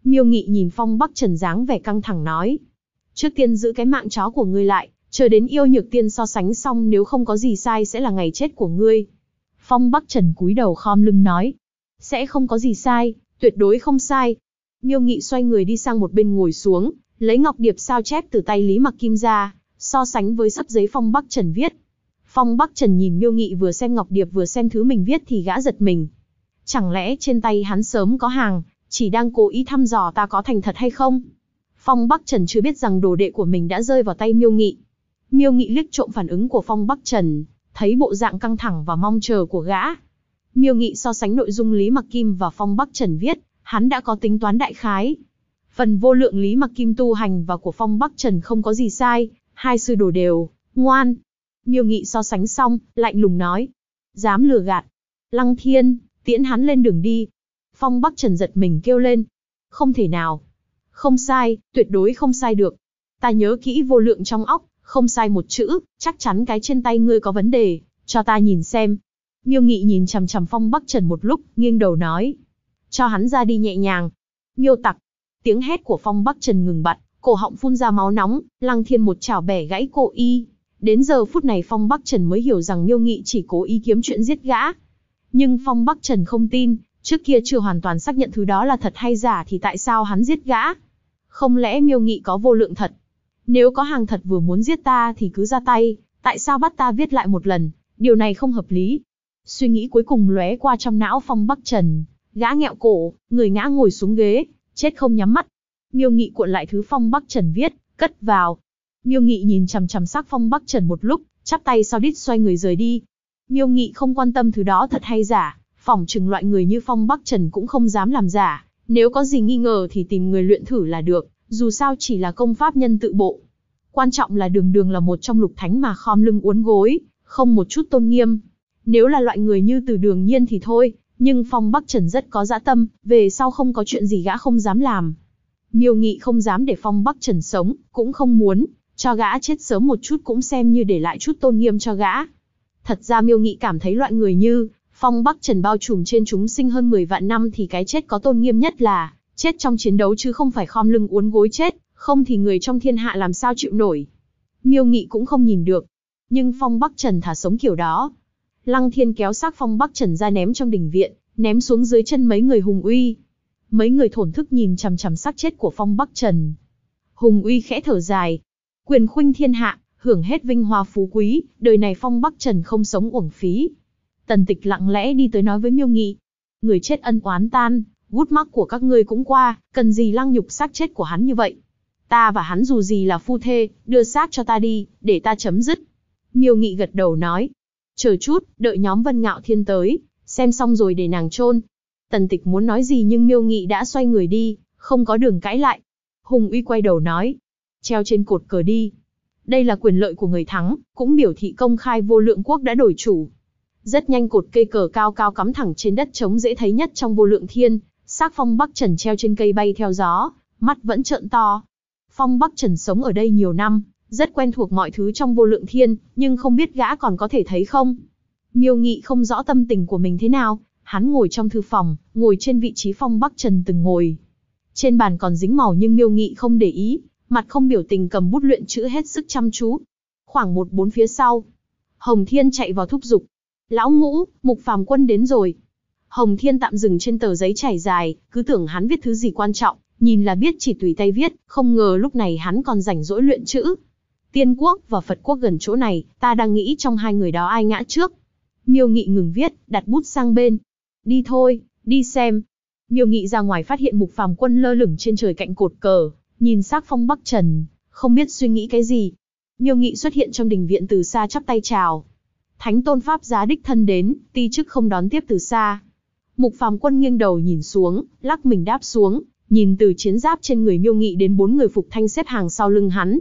Miêu Nghị nhìn Phong Bắc Trần dáng vẻ căng thẳng nói. Trước tiên giữ cái mạng chó của ngươi lại, chờ đến yêu nhược tiên so sánh xong nếu không có gì sai sẽ là ngày chết của ngươi. Phong Bắc Trần cúi đầu khom lưng nói. Sẽ không có gì sai, tuyệt đối không sai. Miêu Nghị xoay người đi sang một bên ngồi xuống, lấy ngọc điệp sao chép từ tay Lý Mặc Kim ra, so sánh với sấp giấy Phong Bắc Trần viết. Phong Bắc Trần nhìn Miêu Nghị vừa xem ngọc điệp vừa xem thứ mình viết thì gã giật mình. Chẳng lẽ trên tay hắn sớm có hàng, chỉ đang cố ý thăm dò ta có thành thật hay không? Phong Bắc Trần chưa biết rằng đồ đệ của mình đã rơi vào tay Miêu Nghị. Miêu Nghị liếc trộm phản ứng của Phong Bắc Trần, thấy bộ dạng căng thẳng và mong chờ của gã. Miêu Nghị so sánh nội dung Lý Mặc Kim và Phong Bắc Trần viết, hắn đã có tính toán đại khái. Phần vô lượng Lý Mặc Kim tu hành và của Phong Bắc Trần không có gì sai, hai sư đồ đều ngoan. Miêu Nghị so sánh xong, lạnh lùng nói. Dám lừa gạt. Lăng Thiên, tiễn hắn lên đường đi. Phong Bắc Trần giật mình kêu lên. Không thể nào. Không sai, tuyệt đối không sai được. Ta nhớ kỹ vô lượng trong óc, không sai một chữ, chắc chắn cái trên tay ngươi có vấn đề, cho ta nhìn xem. Miêu Nghị nhìn chằm chằm Phong Bắc Trần một lúc, nghiêng đầu nói. Cho hắn ra đi nhẹ nhàng. Miêu tặc. Tiếng hét của Phong Bắc Trần ngừng bặt, cổ họng phun ra máu nóng, Lăng Thiên một chảo bẻ gãy cổ y. Đến giờ phút này Phong Bắc Trần mới hiểu rằng Miêu Nghị chỉ cố ý kiếm chuyện giết gã. Nhưng Phong Bắc Trần không tin, trước kia chưa hoàn toàn xác nhận thứ đó là thật hay giả thì tại sao hắn giết gã? Không lẽ Miêu Nghị có vô lượng thật? Nếu có hàng thật vừa muốn giết ta thì cứ ra tay, tại sao bắt ta viết lại một lần? Điều này không hợp lý. Suy nghĩ cuối cùng lóe qua trong não Phong Bắc Trần, gã nghẹo cổ, người ngã ngồi xuống ghế, chết không nhắm mắt. Miêu Nghị cuộn lại thứ Phong Bắc Trần viết, cất vào. Miêu Nghị nhìn chằm chằm xác Phong Bắc Trần một lúc, chắp tay sau đít xoay người rời đi. Miêu Nghị không quan tâm thứ đó thật hay giả, phỏng chừng loại người như Phong Bắc Trần cũng không dám làm giả, nếu có gì nghi ngờ thì tìm người luyện thử là được, dù sao chỉ là công pháp nhân tự bộ. Quan trọng là đường đường là một trong lục thánh mà khom lưng uốn gối, không một chút tôn nghiêm. Nếu là loại người như Từ Đường Nhiên thì thôi, nhưng Phong Bắc Trần rất có dã tâm, về sau không có chuyện gì gã không dám làm. Miêu Nghị không dám để Phong Bắc Trần sống, cũng không muốn cho gã chết sớm một chút cũng xem như để lại chút tôn nghiêm cho gã. Thật ra Miêu Nghị cảm thấy loại người như Phong Bắc Trần bao trùm trên chúng sinh hơn 10 vạn năm thì cái chết có tôn nghiêm nhất là chết trong chiến đấu chứ không phải khom lưng uốn gối chết, không thì người trong thiên hạ làm sao chịu nổi. Miêu Nghị cũng không nhìn được, nhưng Phong Bắc Trần thà sống kiểu đó. Lăng Thiên kéo xác Phong Bắc Trần ra ném trong đình viện, ném xuống dưới chân mấy người Hùng Uy. Mấy người thổn thức nhìn chằm chằm xác chết của Phong Bắc Trần. Hùng Uy khẽ thở dài. Quyền khuynh thiên hạ, hưởng hết vinh hoa phú quý, đời này Phong Bắc Trần không sống uổng phí. Tần Tịch lặng lẽ đi tới nói với Miêu Nghị. Người chết ân oán tan, gút mắc của các ngươi cũng qua, cần gì lăng nhục xác chết của hắn như vậy. Ta và hắn dù gì là phu thê, đưa xác cho ta đi, để ta chấm dứt. Miêu Nghị gật đầu nói. Chờ chút, đợi nhóm Vân Ngạo Thiên tới, xem xong rồi để nàng chôn. Tần Tịch muốn nói gì nhưng Miêu Nghị đã xoay người đi, không có đường cãi lại. Hùng Uy quay đầu nói. Treo trên cột cờ đi. Đây là quyền lợi của người thắng, cũng biểu thị công khai Vô Lượng Quốc đã đổi chủ. Rất nhanh cột cây cờ cao cao cắm thẳng trên đất trống dễ thấy nhất trong Vô Lượng Thiên, xác Phong Bắc Trần treo trên cây bay theo gió, mắt vẫn trợn to. Phong Bắc Trần sống ở đây nhiều năm, rất quen thuộc mọi thứ trong Vô Lượng Thiên, nhưng không biết gã còn có thể thấy không. Miêu Nghị không rõ tâm tình của mình thế nào, hắn ngồi trong thư phòng, ngồi trên vị trí Phong Bắc Trần từng ngồi. Trên bàn còn dính màu nhưng Miêu Nghị không để ý, mặt không biểu tình cầm bút luyện chữ hết sức chăm chú. Khoảng 1/4 phía sau, Hồng Thiên chạy vào thúc giục. Lão Ngũ, Mục Phàm Quân đến rồi. Hồng Thiên tạm dừng trên tờ giấy trải dài, cứ tưởng hắn viết thứ gì quan trọng, nhìn là biết chỉ tùy tay viết, không ngờ lúc này hắn còn rảnh rỗi luyện chữ. Tiên Quốc và Phật Quốc gần chỗ này, ta đang nghĩ trong hai người đó ai ngã trước. Miêu Nghị ngừng viết, đặt bút sang bên. Đi thôi, đi xem. Miêu Nghị ra ngoài phát hiện Mục Phàm Quân lơ lửng trên trời cạnh cột cờ, nhìn xác Phong Bắc Trần, không biết suy nghĩ cái gì. Miêu Nghị xuất hiện trong đình viện từ xa chắp tay chào. Thánh tôn pháp giá đích thân đến, ti chức không đón tiếp từ xa. Mục Phàm Quân nghiêng đầu nhìn xuống, lắc mình đáp xuống, nhìn từ chiến giáp trên người Miêu Nghị đến 4 người phục thanh xếp hàng sau lưng hắn.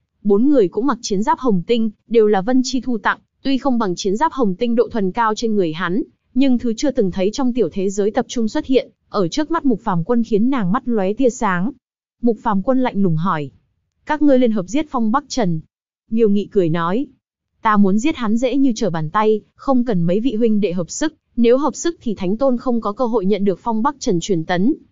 4 người cũng mặc chiến giáp hồng tinh, đều là Vân Chi thu tặng, tuy không bằng chiến giáp hồng tinh độ thuần cao trên người hắn, nhưng thứ chưa từng thấy trong tiểu thế giới tập trung xuất hiện, ở trước mắt Mục Phàm Quân khiến nàng mắt lóe tia sáng. Mục Phàm Quân lạnh lùng hỏi: các ngươi liên hợp giết Phong Bắc Trần? Miêu Nghị cười nói: ta muốn giết hắn dễ như trở bàn tay, không cần mấy vị huynh đệ hợp sức, nếu hợp sức thì Thánh Tôn không có cơ hội nhận được Phong Bắc Trần truyền tấn.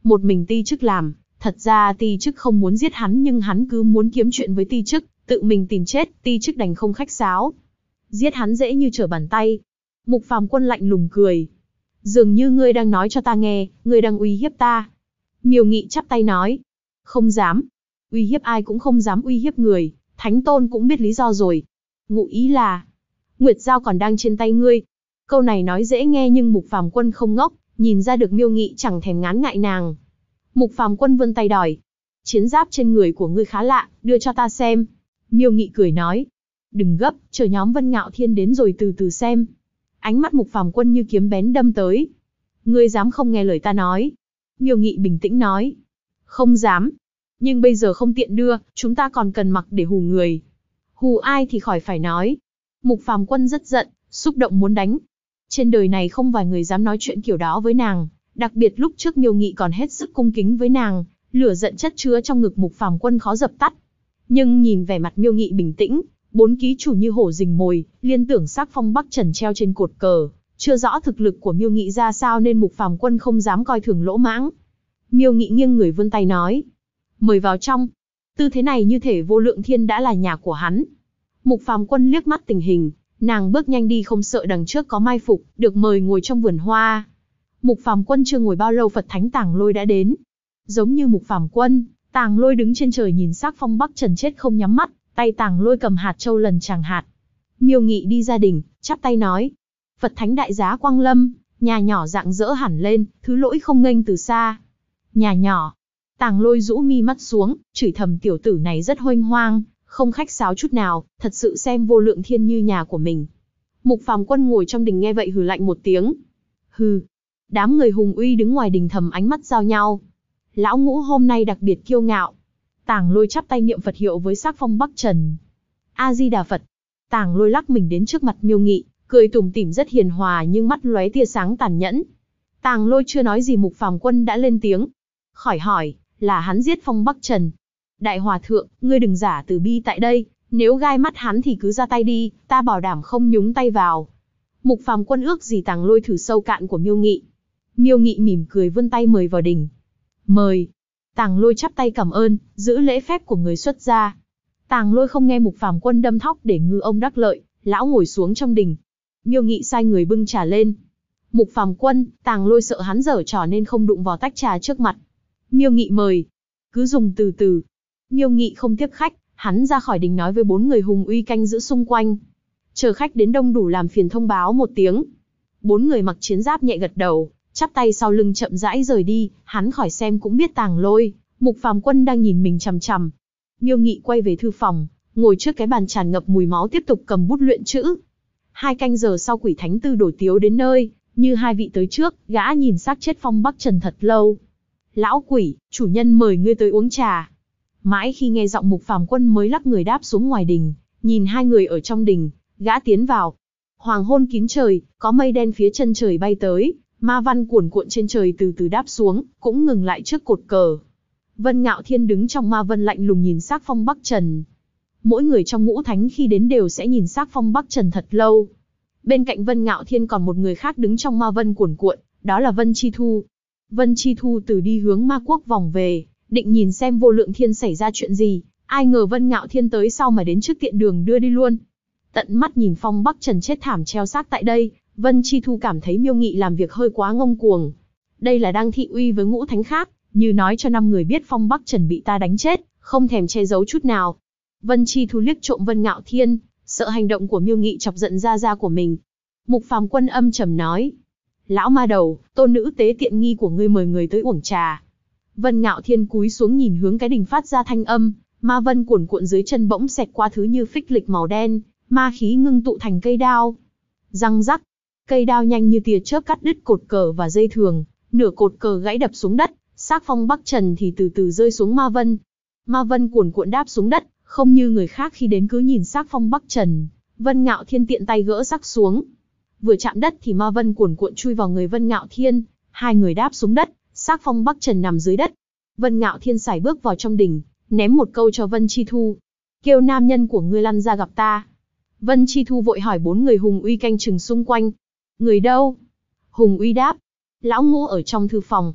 Một mình Ti Chức làm, thật ra Ti Chức không muốn giết hắn nhưng hắn cứ muốn kiếm chuyện với Ti Chức, tự mình tìm chết, Ti Chức đành không khách sáo. Giết hắn dễ như trở bàn tay. Mục Phàm Quân lạnh lùng cười. Dường như ngươi đang nói cho ta nghe, ngươi đang uy hiếp ta. Miêu Nghị chắp tay nói. Không dám. Uy hiếp ai cũng không dám uy hiếp người, Thánh Tôn cũng biết lý do rồi. Ngụ ý là, Nguyệt Dao còn đang trên tay ngươi. Câu này nói dễ nghe nhưng Mục Phàm Quân không ngốc, nhìn ra được Miêu Nghị chẳng thèm ngán ngại nàng. Mục Phàm Quân vươn tay đòi. Chiến giáp trên người của ngươi khá lạ, đưa cho ta xem. Miêu Nghị cười nói. Đừng gấp, chờ nhóm Vân Ngạo Thiên đến rồi từ từ xem. Ánh mắt Mục Phàm Quân như kiếm bén đâm tới. Ngươi dám không nghe lời ta nói? Miêu Nghị bình tĩnh nói. Không dám. Nhưng bây giờ không tiện đưa, chúng ta còn cần mặc để hù người. Hù ai thì khỏi phải nói. Mục Phàm Quân rất giận, xúc động muốn đánh. Trên đời này không vài người dám nói chuyện kiểu đó với nàng. Đặc biệt lúc trước Miêu Nghị còn hết sức cung kính với nàng, lửa giận chất chứa trong ngực Mục Phàm Quân khó dập tắt. Nhưng nhìn vẻ mặt Miêu Nghị bình tĩnh, bốn ký chủ như hổ rình mồi, liên tưởng sắc phong Bắc Trần treo trên cột cờ, chưa rõ thực lực của Miêu Nghị ra sao nên Mục Phàm Quân không dám coi thường lỗ mãng. Miêu Nghị nghiêng người vươn tay nói, mời vào trong. Tư thế này như thể Vô Lượng Thiên đã là nhà của hắn. Mục Phàm Quân liếc mắt tình hình, nàng bước nhanh đi không sợ đằng trước có mai phục, được mời ngồi trong vườn hoa. Mục Phàm Quân chưa ngồi bao lâu Phật Thánh Tàng Lôi đã đến. Giống như Mục Phàm Quân, Tàng Lôi đứng trên trời nhìn sắc phong Bắc Trần chết không nhắm mắt, tay Tàng Lôi cầm hạt châu lần tràng hạt. Miêu Nghị đi ra đỉnh, chắp tay nói, Phật Thánh đại giá quang lâm, nhà nhỏ rạng rỡ hẳn lên, thứ lỗi không nghênh từ xa. Nhà nhỏ. Tàng Lôi rũ mi mắt xuống, chửi thầm tiểu tử này rất huênh hoang, không khách sáo chút nào, thật sự xem Vô Lượng Thiên như nhà của mình. Mục Phàm Quân ngồi trong đình nghe vậy hừ lạnh một tiếng. Hừ. Đám người hùng uy đứng ngoài đình thầm ánh mắt giao nhau. Lão Ngũ hôm nay đặc biệt kiêu ngạo. Tàng Lôi chắp tay niệm Phật hiệu với sắc phong Bắc Trần. A Di Đà Phật. Tàng Lôi lắc mình đến trước mặt Miêu Nghị, cười tủm tỉm rất hiền hòa nhưng mắt lóe tia sáng tàn nhẫn. Tàng Lôi chưa nói gì Mục Phàm Quân đã lên tiếng. Khỏi hỏi, là hắn giết phong Bắc Trần. Đại Hòa Thượng, ngươi đừng giả từ bi tại đây, nếu gai mắt hắn thì cứ ra tay đi, ta bảo đảm không nhúng tay vào. Mục Phàm Quân ước gì Tàng Lôi thử sâu cạn của Miêu Nghị. Miêu Nghị mỉm cười vươn tay mời vào đình. Mời. Tàng Lôi chắp tay cảm ơn, giữ lễ phép của người xuất gia. Tàng Lôi không nghe Mục Phàm Quân đâm thóc để ngư ông đắc lợi, lão ngồi xuống trong đình. Miêu Nghị sai người bưng trà lên. Mục Phàm Quân, Tàng Lôi sợ hắn giở trò nên không đụng vào tách trà trước mặt. Miêu Nghị mời. Cứ dùng từ từ. Miêu Nghị không tiếp khách, hắn ra khỏi đình nói với bốn người hùng uy canh giữ xung quanh. Chờ khách đến đông đủ làm phiền thông báo một tiếng. Bốn người mặc chiến giáp nhẹ gật đầu, chắp tay sau lưng chậm rãi rời đi, hắn khỏi xem cũng biết Tàng Lôi, Mục Phàm Quân đang nhìn mình chằm chằm. Miêu Nghị quay về thư phòng, ngồi trước cái bàn tràn ngập mùi máu tiếp tục cầm bút luyện chữ. 2 canh giờ sau Quỷ Thánh Tư đổ tiếu đến nơi, như hai vị tới trước, gã nhìn xác chết phong Bắc Trần thật lâu. Lão Quỷ, chủ nhân mời ngươi tới uống trà. Mãi khi nghe giọng Mục Phàm Quân mới lắc người đáp xuống ngoài đình, nhìn hai người ở trong đình, gã tiến vào. Hoàng hôn kín trời, có mây đen phía chân trời bay tới, ma văn cuồn cuộn trên trời từ từ đáp xuống, cũng ngừng lại trước cột cờ. Vân Ngạo Thiên đứng trong ma vân lạnh lùng nhìn xác phong Bắc Trần. Mỗi người trong ngũ thánh khi đến đều sẽ nhìn xác phong Bắc Trần thật lâu. Bên cạnh Vân Ngạo Thiên còn một người khác đứng trong ma vân cuồn cuộn, đó là Vân Chi Thu. Vân Chi Thu từ đi hướng ma quốc vòng về, định nhìn xem Vô Lượng Thiên xảy ra chuyện gì, ai ngờ Vân Ngạo Thiên tới sau mà đến trước tiện đường đưa đi luôn. Tận mắt nhìn phong Bắc Trần chết thảm treo xác tại đây, Vân Chi Thu cảm thấy Miêu Nghị làm việc hơi quá ngông cuồng. Đây là đang thị uy với ngũ thánh khác, như nói cho 5 người biết phong Bắc Trần bị ta đánh chết, không thèm che giấu chút nào. Vân Chi Thu liếc trộm Vân Ngạo Thiên, sợ hành động của Miêu Nghị chọc giận gia của mình. Mục Phàm Quân âm trầm nói, lão ma đầu, tôn nữ tế tiện nghi của ngươi mời người tới uổng trà. Vân Ngạo Thiên cúi xuống nhìn hướng cái đình phát ra thanh âm, ma vân cuồn cuộn dưới chân bỗng xẹt qua thứ như phích lịch màu đen, ma khí ngưng tụ thành cây đao. Răng rắc, cây đao nhanh như tia chớp cắt đứt cột cờ và dây thừng, nửa cột cờ gãy đập xuống đất, xác phong Bắc Trần thì từ từ rơi xuống ma vân. Ma vân cuồn cuộn đáp xuống đất, không như người khác khi đến cứ nhìn xác phong Bắc Trần, Vân Ngạo Thiên tiện tay gỡ xác xuống. Vừa chạm đất thì ma vân cuồn cuộn chui vào người Vân Ngạo Thiên, hai người đáp xuống đất, xác phong Bắc Trần nằm dưới đất. Vân Ngạo Thiên sải bước vào trong đình, ném một câu cho Vân Chi Thu, kêu nam nhân của ngươi lăn ra gặp ta. Vân Chi Thu vội hỏi 4 người hùng uy canh chừng xung quanh. Người đâu? Hùng uy đáp, lão Ngũ ở trong thư phòng.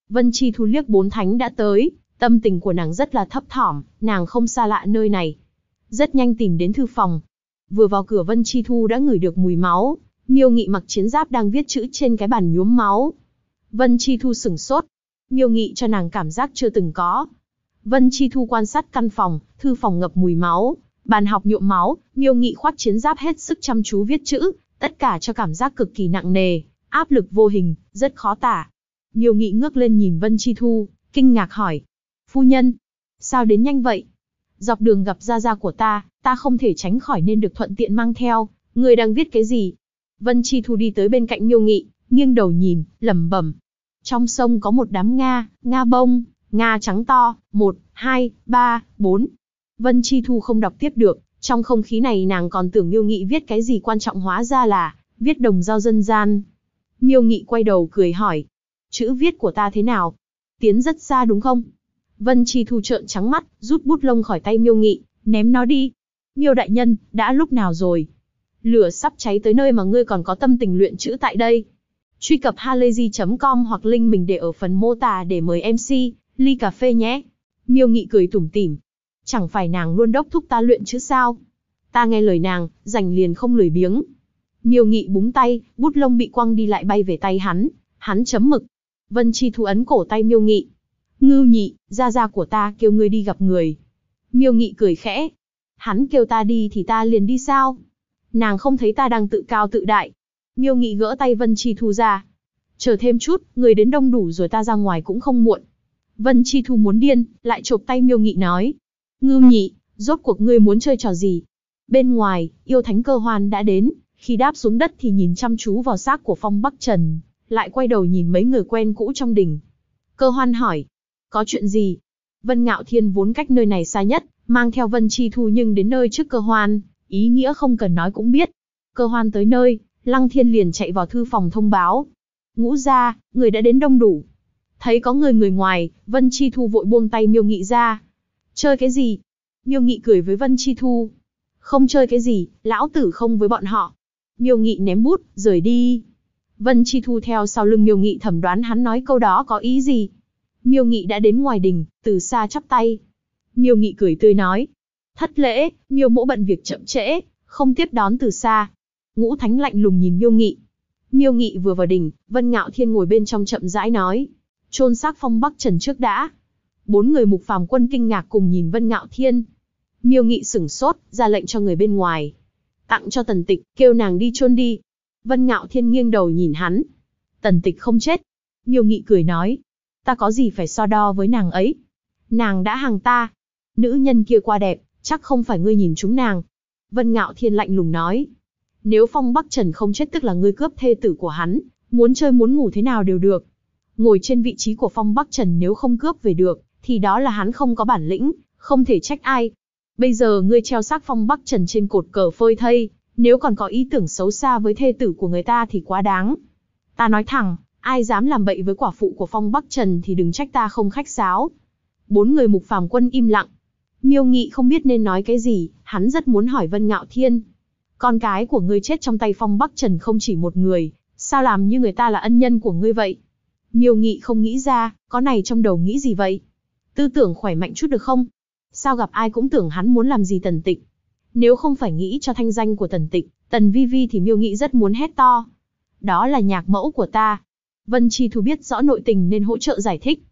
Vân Chi Thu liếc 4 thánh đã tới, tâm tình của nàng rất là thấp thỏm, nàng không xa lạ nơi này. Rất nhanh tìm đến thư phòng. Vừa vào cửa Vân Chi Thu đã ngửi được mùi máu, Miêu Nghị mặc chiến giáp đang viết chữ trên cái bàn nhuốm máu. Vân Chi Thu sửng sốt. Miêu Nghị cho nàng cảm giác chưa từng có. Vân Chi Thu quan sát căn phòng, thư phòng ngập mùi máu, bàn học nhuộm máu, Miêu Nghị khoác chiến giáp hết sức chăm chú viết chữ, tất cả cho cảm giác cực kỳ nặng nề, áp lực vô hình, rất khó tả. Miêu Nghị ngước lên nhìn Vân Chi Thu, kinh ngạc hỏi. Phu nhân, sao đến nhanh vậy? Dọc đường gặp gia gia của ta không thể tránh khỏi nên được thuận tiện mang theo, người đang viết cái gì? Vân Chi Thu đi tới bên cạnh Miêu Nghị, nghiêng đầu nhìn, lẩm bẩm. Trong sông có một đám Nga bông, Nga trắng to, 1, 2, 3, 4. Vân Chi Thu không đọc tiếp được, trong không khí này nàng còn tưởng Miêu Nghị viết cái gì quan trọng, hóa ra là viết đồng dao dân gian. Miêu Nghị quay đầu cười hỏi, chữ viết của ta thế nào? Tiến rất xa đúng không? Vân Chi Thu trợn trắng mắt, rút bút lông khỏi tay Miêu Nghị, ném nó đi. Miêu đại nhân, đã lúc nào rồi? Lửa sắp cháy tới nơi mà ngươi còn có tâm tình luyện chữ tại đây. Truy cập halayzi.com hoặc link mình để ở phần mô tả để mời MC, ly cà phê nhé. Miêu Nghị cười tủm tỉm. Chẳng phải nàng luôn đốc thúc ta luyện chữ sao? Ta nghe lời nàng, rảnh liền không lười biếng. Miêu Nghị búng tay, bút lông bị quăng đi lại bay về tay hắn chấm mực. Vân Chi Thu ấn cổ tay Miêu Nghị. Ngưu Nhị, gia gia của ta kêu ngươi đi gặp người. Miêu Nghị cười khẽ. Hắn kêu ta đi thì ta liền đi sao? Nàng không thấy ta đang tự cao tự đại. Miêu Nghị gỡ tay Vân Chi Thu ra. Chờ thêm chút, người đến đông đủ rồi ta ra ngoài cũng không muộn. Vân Chi Thu muốn điên, lại chộp tay Miêu Nghị nói. Ngưu Nhị, rốt cuộc ngươi muốn chơi trò gì? Bên ngoài, yêu thánh Cơ Hoan đã đến, khi đáp xuống đất thì nhìn chăm chú vào xác của Phong Bắc Trần, lại quay đầu nhìn mấy người quen cũ trong đình. Cơ Hoan hỏi, có chuyện gì? Vân Ngạo Thiên vốn cách nơi này xa nhất, mang theo Vân Chi Thu nhưng đến nơi trước Cơ Hoan, ý nghĩa không cần nói cũng biết. Cơ Hoan tới nơi, Lăng Thiên liền chạy vào thư phòng thông báo. Ngũ gia, người đã đến đông đủ. Thấy có người ngoài, Vân Chi Thu vội buông tay Miêu Nghị ra. Chơi cái gì? Miêu Nghị cười với Vân Chi Thu. Không chơi cái gì, lão tử không với bọn họ. Miêu Nghị ném bút, rời đi. Vân Chi Thu theo sau lưng Miêu Nghị thẩm đoán hắn nói câu đó có ý gì. Miêu Nghị đã đến ngoài đình, từ xa chắp tay. Miêu Nghị cười tươi nói. Thất lễ, Miêu mỗ bận việc chậm trễ, không tiếp đón từ xa. Ngũ Thánh lạnh lùng nhìn Miêu Nghị. Miêu Nghị vừa vào đình, Vân Ngạo Thiên ngồi bên trong chậm rãi nói. Chôn xác Phong Bắc Trần trước đã. 4 người Mục Phàm Quân kinh ngạc cùng nhìn Vân Ngạo Thiên. Miêu Nghị sửng sốt, ra lệnh cho người bên ngoài. Tặng cho Tần Tịch, kêu nàng đi chôn đi. Vân Ngạo Thiên nghiêng đầu nhìn hắn. Tần Tịch không chết. Miêu Nghị cười nói. Ta có gì phải so đo với nàng ấy. Nàng đã hàng ta. Nữ nhân kia quá đẹp, chắc không phải ngươi nhìn chúng nàng. Vân Ngạo Thiên lạnh lùng nói. Nếu Phong Bắc Trần không chết tức là ngươi cướp thê tử của hắn, muốn chơi muốn ngủ thế nào đều được. Ngồi trên vị trí của Phong Bắc Trần nếu không cướp về được, thì đó là hắn không có bản lĩnh, không thể trách ai. Bây giờ ngươi treo xác Phong Bắc Trần trên cột cờ phơi thây, nếu còn có ý tưởng xấu xa với thê tử của người ta thì quá đáng. Ta nói thẳng, ai dám làm bậy với quả phụ của Phong Bắc Trần thì đừng trách ta không khách sáo. 4 người Mục Phàm Quân im lặng. Miêu Nghị không biết nên nói cái gì, hắn rất muốn hỏi Vân Ngạo Thiên. Con cái của ngươi chết trong tay Phong Bắc Trần không chỉ một người, sao làm như người ta là ân nhân của ngươi vậy? Miêu Nghị không nghĩ ra, có này trong đầu nghĩ gì vậy? Tư tưởng khỏe mạnh chút được không? Sao gặp ai cũng tưởng hắn muốn làm gì Tần Tịch? Nếu không phải nghĩ cho thanh danh của Tần Tịch, Tần Vi Vi thì Miêu Nghị rất muốn hét to. Đó là nhạc mẫu của ta. Vân Chi Thu biết rõ nội tình nên hỗ trợ giải thích.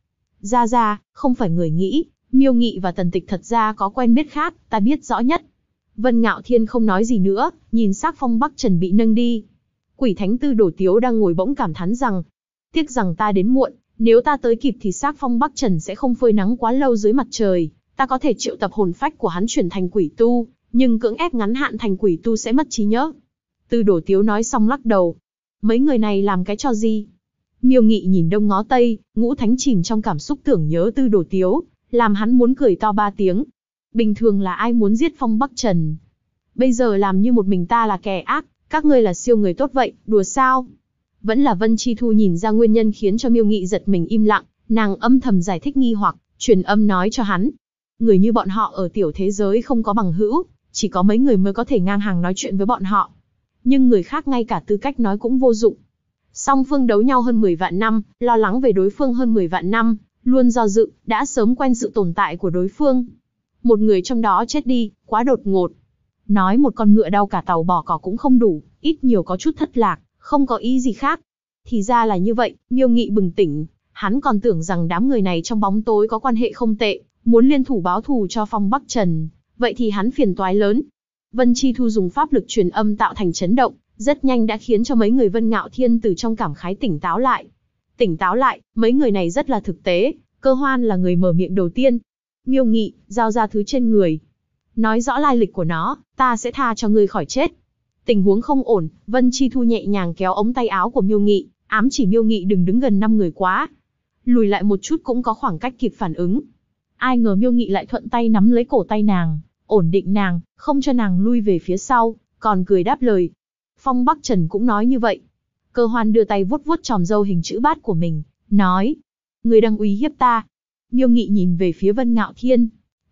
Ra, không phải người nghĩ, Miêu Nghị và Tần Tịch thật ra có quen biết khác, ta biết rõ nhất. Vân Ngạo Thiên không nói gì nữa, nhìn xác Phong Bắc Trần bị nâng đi. Quỷ Thánh Tư Đồ Tiếu đang ngồi bỗng cảm thán rằng, tiếc rằng ta đến muộn, nếu ta tới kịp thì xác Phong Bắc Trần sẽ không phơi nắng quá lâu dưới mặt trời, ta có thể triệu tập hồn phách của hắn chuyển thành quỷ tu, nhưng cưỡng ép ngắn hạn thành quỷ tu sẽ mất trí nhớ. Tư Đồ Tiếu nói xong lắc đầu. Mấy người này làm cái trò gì? Miêu Nghị nhìn đông ngó tây, Ngũ Thánh chìm trong cảm xúc tưởng nhớ Tư Đồ Tiếu, làm hắn muốn cười to 3 tiếng. Bình thường là ai muốn giết Phong Bắc Trần? Bây giờ làm như một mình ta là kẻ ác, các ngươi là siêu người tốt vậy, đùa sao? Vẫn là Vân Chi Thu nhìn ra nguyên nhân khiến cho Miêu Nghị giật mình im lặng, nàng âm thầm giải thích nghi hoặc, truyền âm nói cho hắn. Người như bọn họ ở tiểu thế giới không có bằng hữu, chỉ có mấy người mới có thể ngang hàng nói chuyện với bọn họ. Nhưng người khác ngay cả tư cách nói cũng vô dụng. Song phương đấu nhau hơn 10 vạn năm, lo lắng về đối phương hơn 10 vạn năm, luôn do dự, đã sớm quen sự tồn tại của đối phương. Một người trong đó chết đi, quá đột ngột. Nói một con ngựa đau cả tàu bỏ cỏ cũng không đủ, ít nhiều có chút thất lạc, không có ý gì khác. Thì ra là như vậy, Miêu Nghị bừng tỉnh, hắn còn tưởng rằng đám người này trong bóng tối có quan hệ không tệ, muốn liên thủ báo thù cho Phong Bắc Trần, vậy thì hắn phiền toái lớn. Vân Chi Thu dùng pháp lực truyền âm tạo thành chấn động, rất nhanh đã khiến cho mấy người Vân Ngạo Thiên từ trong cảm khái tỉnh táo lại. Tỉnh táo lại, mấy người này rất là thực tế, Cơ Hoan là người mở miệng đầu tiên. Miêu Nghị, giao ra thứ trên người. Nói rõ lai lịch của nó, ta sẽ tha cho ngươi khỏi chết. Tình huống không ổn, Vân Chi Thu nhẹ nhàng kéo ống tay áo của Miêu Nghị, ám chỉ Miêu Nghị đừng đứng gần 5 người quá. Lùi lại một chút cũng có khoảng cách kịp phản ứng. Ai ngờ Miêu Nghị lại thuận tay nắm lấy cổ tay nàng, ổn định nàng, không cho nàng lui về phía sau, còn cười đáp lời. Phong Bắc Trần cũng nói như vậy. Cơ Hoan đưa tay vuốt vuốt chòm râu hình chữ bát của mình, nói: Ngươi đang uy hiếp ta. Miêu Nghị nhìn về phía Vân Ngạo Thiên.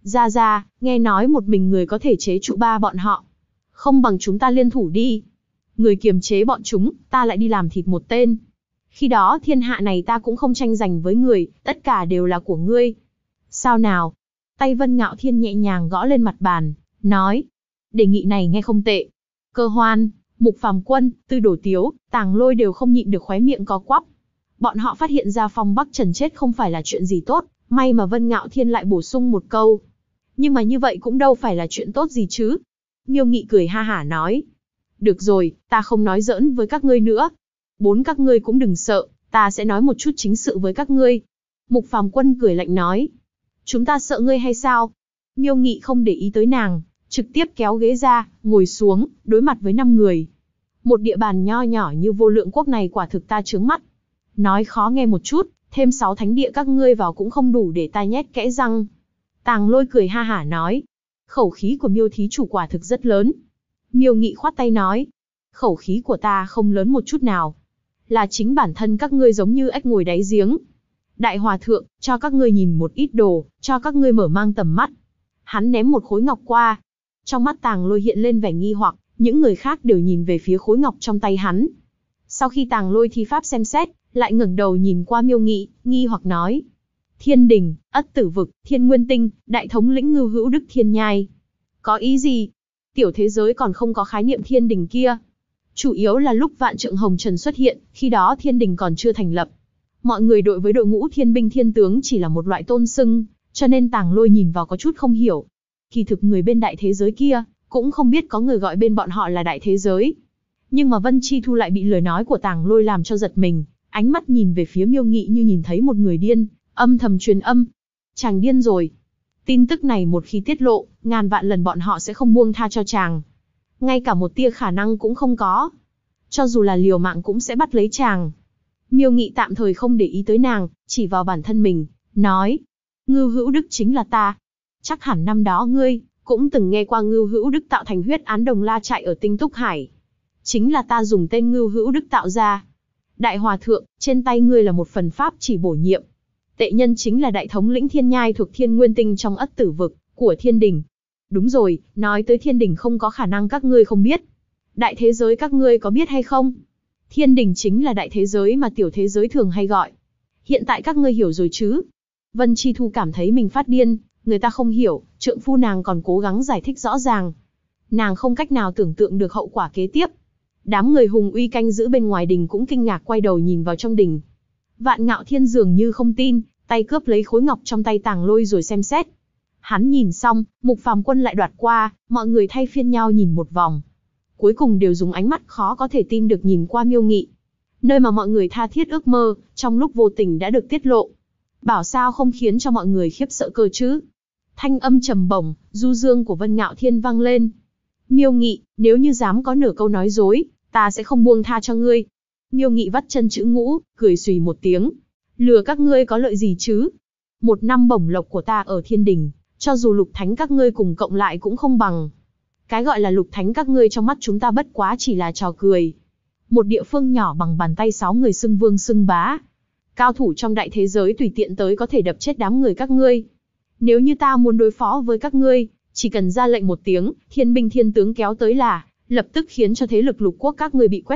Ra, nghe nói một mình người có thể chế trụ ba bọn họ. Không bằng chúng ta liên thủ đi. Người kiềm chế bọn chúng, ta lại đi làm thịt một tên. Khi đó thiên hạ này ta cũng không tranh giành với người, tất cả đều là của ngươi. Sao nào? Tay Vân Ngạo Thiên nhẹ nhàng gõ lên mặt bàn, nói: Đề nghị này nghe không tệ. Cơ Hoan, Mục Phàm Quân, Tư Đồ Tiếu, Tàng Lôi đều không nhịn được khóe miệng có quắp. Bọn họ phát hiện ra Phong Bắc Trần chết không phải là chuyện gì tốt, may mà Vân Ngạo Thiên lại bổ sung một câu. Nhưng mà như vậy cũng đâu phải là chuyện tốt gì chứ. Miêu Nghị cười ha hả nói: Được rồi, ta không nói giỡn với các ngươi nữa. Bốn các ngươi cũng đừng sợ, ta sẽ nói một chút chính sự với các ngươi. Mục Phàm Quân cười lạnh nói: Chúng ta sợ ngươi hay sao? Miêu Nghị không để ý tới nàng, trực tiếp kéo ghế ra, ngồi xuống, đối mặt với 5 người. Một địa bàn nho nhỏ như Vô Lượng Quốc này quả thực ta chướng mắt. Nói khó nghe một chút, thêm 6 thánh địa các ngươi vào cũng không đủ để ta nhét kẽ răng. Tàng Lôi cười ha hả nói: Khẩu khí của Miêu thí chủ quả thực rất lớn. Miêu Nghị khoát tay nói: Khẩu khí của ta không lớn một chút nào. Là chính bản thân các ngươi giống như ếch ngồi đáy giếng. Đại Hòa Thượng, cho các ngươi nhìn một ít đồ, cho các ngươi mở mang tầm mắt. Hắn ném một khối ngọc qua. Trong mắt Tàng Lôi hiện lên vẻ nghi hoặc, những người khác đều nhìn về phía khối ngọc trong tay hắn. Sau khi Tàng Lôi thi pháp xem xét, lại ngẩng đầu nhìn qua Miêu Nghị, nghi hoặc nói: Thiên Đình, Ất Tử Vực, Thiên Nguyên Tinh, Đại Thống lĩnh Ngưu Hữu Đức Thiên Nhai. Có ý gì? Tiểu thế giới còn không có khái niệm Thiên Đình kia. Chủ yếu là lúc Vạn Trượng Hồng Trần xuất hiện, khi đó Thiên Đình còn chưa thành lập. Mọi người đội với đội ngũ thiên binh thiên tướng chỉ là một loại tôn xưng, cho nên Tàng Lôi nhìn vào có chút không hiểu. Kỳ thực người bên đại thế giới kia, cũng không biết có người gọi bên bọn họ là đại thế giới. Nhưng mà Vân Chi Thu lại bị lời nói của Tàng Lôi làm cho giật mình, ánh mắt nhìn về phía Miêu Nghị như nhìn thấy một người điên, âm thầm truyền âm. Chàng điên rồi. Tin tức này một khi tiết lộ, ngàn vạn lần bọn họ sẽ không buông tha cho chàng. Ngay cả một tia khả năng cũng không có. Cho dù là liều mạng cũng sẽ bắt lấy chàng. Miêu Nghị tạm thời không để ý tới nàng, chỉ vào bản thân mình, nói: Ngưu Hữu Đức chính là ta. Chắc hẳn năm đó ngươi cũng từng nghe qua Ngưu Hữu Đức tạo thành huyết án Đồng La Trại ở Tinh Túc Hải. Chính là ta dùng tên Ngưu Hữu Đức tạo ra. Đại Hòa Thượng, trên tay ngươi là một phần pháp chỉ bổ nhiệm. Tệ nhân chính là Đại Thống lĩnh Thiên Nhai thuộc Thiên Nguyên Tinh trong Ất Tử Vực của Thiên Đình. Đúng rồi, nói tới Thiên Đình không có khả năng các ngươi không biết. Đại thế giới các ngươi có biết hay không? Thiên Đình chính là đại thế giới mà tiểu thế giới thường hay gọi. Hiện tại các ngươi hiểu rồi chứ? Vân Chi Thu cảm thấy mình phát điên, người ta không hiểu, trượng phu nàng còn cố gắng giải thích rõ ràng. Nàng không cách nào tưởng tượng được hậu quả kế tiếp. Đám người hùng uy canh giữ bên ngoài đình cũng kinh ngạc quay đầu nhìn vào trong đình. Vạn Ngạo Thiên dường như không tin, tay cướp lấy khối ngọc trong tay Tàng Lôi rồi xem xét. Hắn nhìn xong, Mục Phàm Quân lại đoạt qua, mọi người thay phiên nhau nhìn một vòng. Cuối cùng đều dùng ánh mắt khó có thể tin được nhìn qua Miêu Nghị. Nơi mà mọi người tha thiết ước mơ, trong lúc vô tình đã được tiết lộ. Bảo sao không khiến cho mọi người khiếp sợ cơ chứ? Thanh âm trầm bổng, du dương của Vân Ngạo Thiên vang lên. Miêu Nghị, nếu như dám có nửa câu nói dối, ta sẽ không buông tha cho ngươi. Miêu Nghị vắt chân chữ ngũ, cười xùy một tiếng. Lừa các ngươi có lợi gì chứ? 1 năm bổng lộc của ta ở Thiên Đình, cho dù lục thánh các ngươi cùng cộng lại cũng không bằng. Cái gọi là lục thánh các ngươi trong mắt chúng ta bất quá chỉ là trò cười. Một địa phương nhỏ bằng bàn tay 6 người xưng vương xưng bá. Cao thủ trong đại thế giới tùy tiện tới có thể đập chết đám người các ngươi. Nếu như ta muốn đối phó với các ngươi, chỉ cần ra lệnh một tiếng, thiên binh thiên tướng kéo tới là, lập tức khiến cho thế lực lục quốc các ngươi bị quét sạch,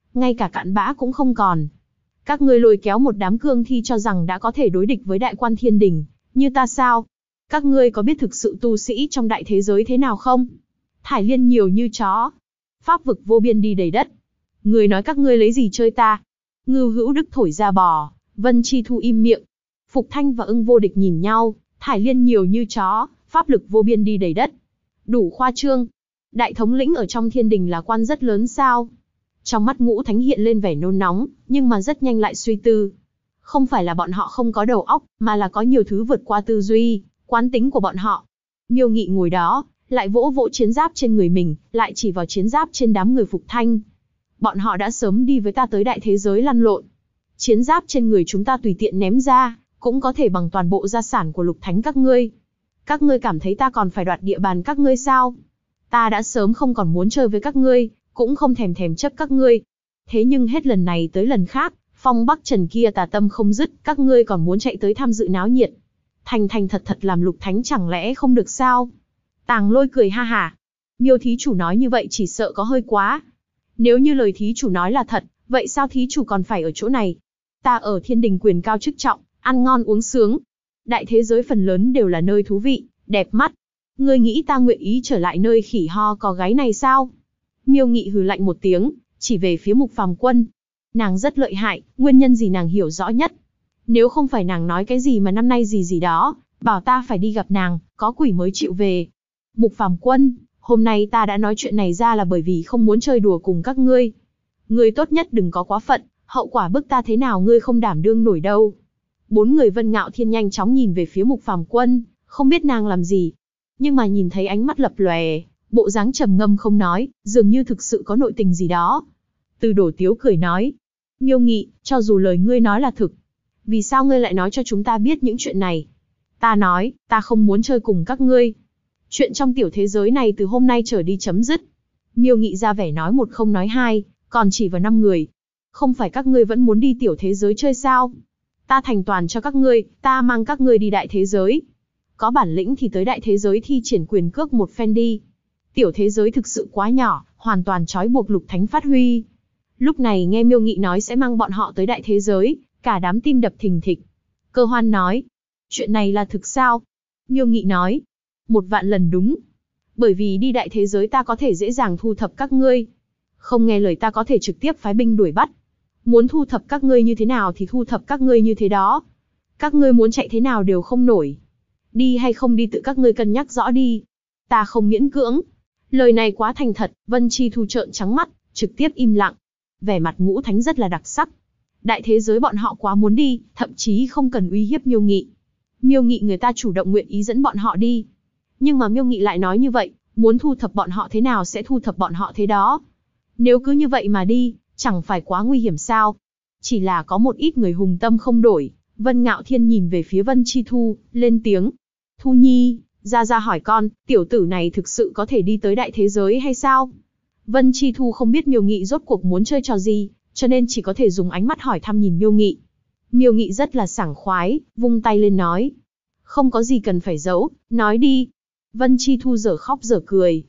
ngay cả cặn bã cũng không còn. Các ngươi lôi kéo một đám cương thi cho rằng đã có thể đối địch với đại quan thiên đình, như ta sao? Các ngươi có biết thực sự tu sĩ trong đại thế giới thế nào không? Thải liên nhiều như chó, pháp vực vô biên đi đầy đất. Người nói các ngươi lấy gì chơi ta? Ngưu Hữu Đức thổi ra bò, Vân Chi Thu im miệng. Phục Thanh và Ưng Vô Địch nhìn nhau, thải liên nhiều như chó, pháp lực vô biên đi đầy đất. Đủ khoa trương. Đại thống lĩnh ở trong thiên đình là quan rất lớn sao? Trong mắt Ngũ Thánh hiện lên vẻ nôn nóng, nhưng mà rất nhanh lại suy tư. Không phải là bọn họ không có đầu óc, mà là có nhiều thứ vượt qua tư duy, quán tính của bọn họ. Miêu Nghị ngồi đó, lại vỗ vỗ chiến giáp trên người mình, lại chỉ vào chiến giáp trên đám người Phục Thanh. Bọn họ đã sớm đi với ta tới đại thế giới lăn lộn. Chiến giáp trên người chúng ta tùy tiện ném ra, cũng có thể bằng toàn bộ gia sản của Lục Thánh các ngươi. Các ngươi cảm thấy ta còn phải đoạt địa bàn các ngươi sao? Ta đã sớm không còn muốn chơi với các ngươi, cũng không thèm chấp các ngươi. Thế nhưng hết lần này tới lần khác, Phong Bắc Trần kia tà tâm không dứt, các ngươi còn muốn chạy tới tham dự náo nhiệt. Thành thật làm Lục Thánh chẳng lẽ không được sao? Tàng Lôi cười ha hả. Miêu thí chủ nói như vậy chỉ sợ có hơi quá. Nếu như lời thí chủ nói là thật, vậy sao thí chủ còn phải ở chỗ này? Ta ở thiên đình quyền cao chức trọng, ăn ngon uống sướng. Đại thế giới phần lớn đều là nơi thú vị, đẹp mắt. Ngươi nghĩ ta nguyện ý trở lại nơi khỉ ho có gáy này sao? Miêu Nghị hừ lạnh một tiếng, chỉ về phía Mục Phàm Quân. Nàng rất lợi hại, nguyên nhân gì nàng hiểu rõ nhất. Nếu không phải nàng nói cái gì mà năm nay gì đó, bảo ta phải đi gặp nàng, có quỷ mới chịu về. Mục Phàm Quân, hôm nay ta đã nói chuyện này ra là bởi vì không muốn chơi đùa cùng các ngươi. Ngươi tốt nhất đừng có quá phận, hậu quả bức ta thế nào ngươi không đảm đương nổi đâu. Bốn người Vân Ngạo Thiên nhanh chóng nhìn về phía Mục Phàm Quân, không biết nàng làm gì. Nhưng mà nhìn thấy ánh mắt lập lòe, bộ dáng trầm ngâm không nói, dường như thực sự có nội tình gì đó. Từ Đổ Tiếu cười nói, Miêu Nghị, cho dù lời ngươi nói là thực, vì sao ngươi lại nói cho chúng ta biết những chuyện này? Ta nói, ta không muốn chơi cùng các ngươi. Chuyện trong tiểu thế giới này từ hôm nay trở đi chấm dứt. Miêu Nghị ra vẻ nói một không nói hai, còn chỉ vào 5 người. Không phải các ngươi vẫn muốn đi tiểu thế giới chơi sao? Ta thành toàn cho các ngươi, ta mang các ngươi đi đại thế giới. Có bản lĩnh thì tới đại thế giới thi triển quyền cước một phen đi. Tiểu thế giới thực sự quá nhỏ, hoàn toàn trói buộc Lục Thánh phát huy. Lúc này nghe Miêu Nghị nói sẽ mang bọn họ tới đại thế giới, cả đám tim đập thình thịch. Cơ Hoan nói, chuyện này là thực sao? Miêu Nghị nói, 1.000.000 lần đúng. Bởi vì đi đại thế giới ta có thể dễ dàng thu thập các ngươi. Không nghe lời ta có thể trực tiếp phái binh đuổi bắt. Muốn thu thập các ngươi như thế nào thì thu thập các ngươi như thế đó. Các ngươi muốn chạy thế nào đều không nổi. Đi hay không đi tự các ngươi cân nhắc rõ đi. Ta không miễn cưỡng. Lời này quá thành thật, Vân Chi Thu trợn trắng mắt, trực tiếp im lặng. Vẻ mặt Ngũ Thánh rất là đặc sắc. Đại thế giới bọn họ quá muốn đi, thậm chí không cần uy hiếp Miêu Nghị. Miêu Nghị người ta chủ động nguyện ý dẫn bọn họ đi. Nhưng mà Miêu Nghị lại nói như vậy, muốn thu thập bọn họ thế nào sẽ thu thập bọn họ thế đó. Nếu cứ như vậy mà đi, chẳng phải quá nguy hiểm sao? Chỉ là có một ít người hùng tâm không đổi. Vân Ngạo Thiên nhìn về phía Vân Chi Thu, lên tiếng. Thu Nhi, ra hỏi con, tiểu tử này thực sự có thể đi tới đại thế giới hay sao? Vân Chi Thu không biết Miêu Nghị rốt cuộc muốn chơi trò gì, cho nên chỉ có thể dùng ánh mắt hỏi thăm nhìn Miêu Nghị. Miêu Nghị rất là sảng khoái, vung tay lên nói. Không có gì cần phải giấu, nói đi. Vân Chi Thu dở khóc dở cười.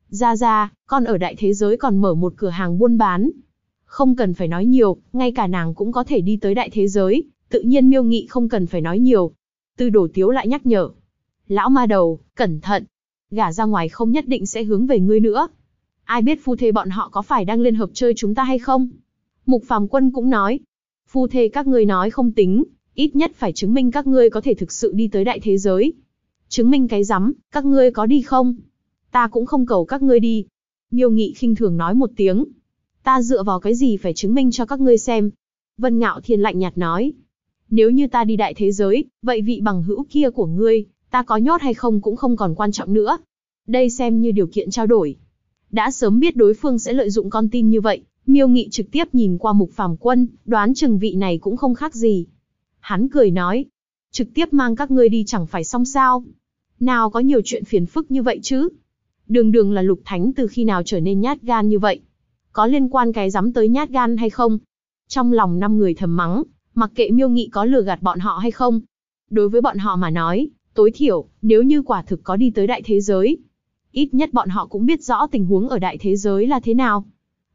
Ra, con ở đại thế giới còn mở một cửa hàng buôn bán. Không cần phải nói nhiều, ngay cả nàng cũng có thể đi tới đại thế giới, tự nhiên Miêu Nghị không cần phải nói nhiều. Từ Đổ Tiếu lại nhắc nhở. Lão ma đầu, cẩn thận. Gả ra ngoài không nhất định sẽ hướng về ngươi nữa. Ai biết phu thê bọn họ có phải đang liên hợp chơi chúng ta hay không? Mục Phàm Quân cũng nói. Phu thê các ngươi nói không tính, ít nhất phải chứng minh các ngươi có thể thực sự đi tới đại thế giới. Chứng minh cái rắm, các ngươi có đi không? Ta cũng không cầu các ngươi đi. Miêu Nghị khinh thường nói một tiếng. Ta dựa vào cái gì phải chứng minh cho các ngươi xem? Vân Ngạo Thiên lạnh nhạt nói. Nếu như ta đi đại thế giới, vậy vị bằng hữu kia của ngươi, ta có nhốt hay không cũng không còn quan trọng nữa. Đây xem như điều kiện trao đổi. Đã sớm biết đối phương sẽ lợi dụng con tin như vậy, Miêu Nghị trực tiếp nhìn qua Mục Phàm Quân, đoán chừng vị này cũng không khác gì. Hắn cười nói, trực tiếp mang các ngươi đi chẳng phải xong sao? Nào có nhiều chuyện phiền phức như vậy chứ? Đường là Lục Thánh từ khi nào trở nên nhát gan như vậy? Có liên quan cái dám tới nhát gan hay không? Trong lòng 5 người thầm mắng, mặc kệ Miêu Nghị có lừa gạt bọn họ hay không. Đối với bọn họ mà nói, tối thiểu, nếu như quả thực có đi tới đại thế giới, ít nhất bọn họ cũng biết rõ tình huống ở đại thế giới là thế nào.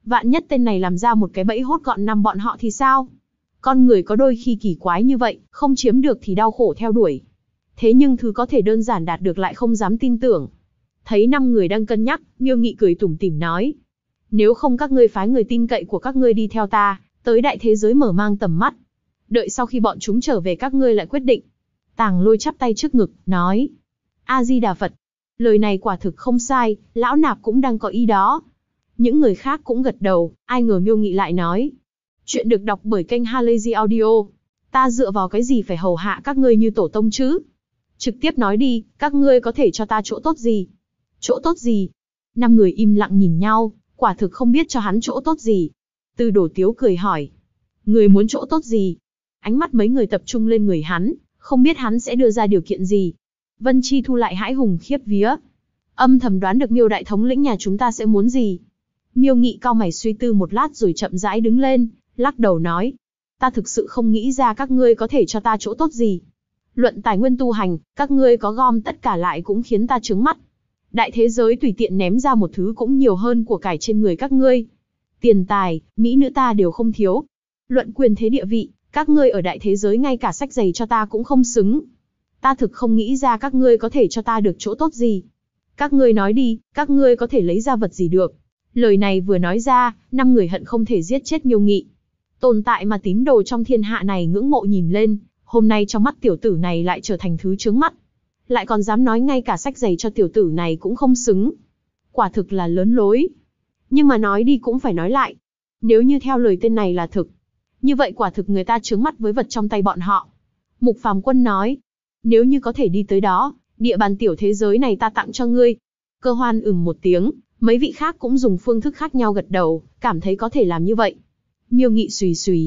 Vạn nhất tên này làm ra một cái bẫy hốt gọn năm bọn họ thì sao? Con người có đôi khi kỳ quái như vậy, không chiếm được thì đau khổ theo đuổi. Thế nhưng thứ có thể đơn giản đạt được lại không dám tin tưởng. Thấy 5 người đang cân nhắc, Miêu Nghị cười tủm tỉm nói. Nếu không các ngươi phái người tin cậy của các ngươi đi theo ta, tới đại thế giới mở mang tầm mắt. Đợi sau khi bọn chúng trở về các ngươi lại quyết định. Tàng Lôi chắp tay trước ngực, nói. A-di-đà Phật. Lời này quả thực không sai, lão nạp cũng đang có ý đó. Những người khác cũng gật đầu, ai ngờ Miêu Nghị lại nói. Chuyện được đọc bởi kênh Halazy Audio. Ta dựa vào cái gì phải hầu hạ các ngươi như tổ tông chứ? Trực tiếp nói đi, các ngươi có thể cho ta chỗ tốt gì? Chỗ tốt gì? 5 người im lặng nhìn nhau, quả thực không biết cho hắn chỗ tốt gì. Tư Đồ Tiếu cười hỏi. Người muốn chỗ tốt gì? Ánh mắt mấy người tập trung lên người hắn, không biết hắn sẽ đưa ra điều kiện gì. Vân Chi Thu lại hãi hùng khiếp vía. Âm thầm đoán được Miêu đại thống lĩnh nhà chúng ta sẽ muốn gì. Miêu Nghị cau mày suy tư một lát rồi chậm rãi đứng lên, lắc đầu nói. Ta thực sự không nghĩ ra các ngươi có thể cho ta chỗ tốt gì. Luận tài nguyên tu hành, các ngươi có gom tất cả lại cũng khiến ta trướng mắt. Đại thế giới tùy tiện ném ra một thứ cũng nhiều hơn của cải trên người các ngươi. Tiền tài, mỹ nữ ta đều không thiếu. Luận quyền thế địa vị, các ngươi ở đại thế giới ngay cả sách giày cho ta cũng không xứng. Ta thực không nghĩ ra các ngươi có thể cho ta được chỗ tốt gì. Các ngươi nói đi, các ngươi có thể lấy ra vật gì được. Lời này vừa nói ra, 5 người hận không thể giết chết Miêu Nghị. Tồn tại mà tín đồ trong thiên hạ này ngưỡng mộ nhìn lên, hôm nay trong mắt tiểu tử này lại trở thành thứ chướng mắt. Lại còn dám nói ngay cả sách giày cho tiểu tử này cũng không xứng. Quả thực là lớn lối. Nhưng mà nói đi cũng phải nói lại. Nếu như theo lời tên này là thực, như vậy quả thực người ta chướng mắt với vật trong tay bọn họ. Mục Phàm Quân nói, nếu như có thể đi tới đó, địa bàn tiểu thế giới này ta tặng cho ngươi. Cơ Hoan một tiếng, mấy vị khác cũng dùng phương thức khác nhau gật đầu, cảm thấy có thể làm như vậy. Miêu Nghị xùy xùy,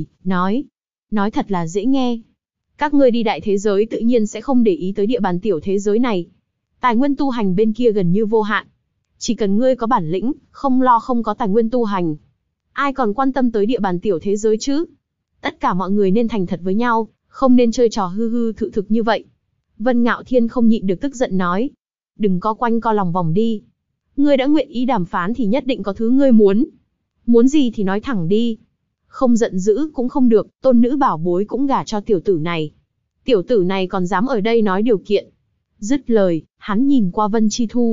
nói thật là dễ nghe. Các ngươi đi đại thế giới tự nhiên sẽ không để ý tới địa bàn tiểu thế giới này. Tài nguyên tu hành bên kia gần như vô hạn. Chỉ cần ngươi có bản lĩnh, không lo không có tài nguyên tu hành. Ai còn quan tâm tới địa bàn tiểu thế giới chứ? Tất cả mọi người nên thành thật với nhau, không nên chơi trò hư hư thực thực như vậy. Vân Ngạo Thiên không nhịn được tức giận nói. Đừng co quanh co lòng vòng đi. Ngươi đã nguyện ý đàm phán thì nhất định có thứ ngươi muốn. Muốn gì thì nói thẳng đi. Không giận dữ cũng không được, tôn nữ bảo bối cũng gả cho tiểu tử này. Tiểu tử này còn dám ở đây nói điều kiện. Dứt lời, hắn nhìn qua Vân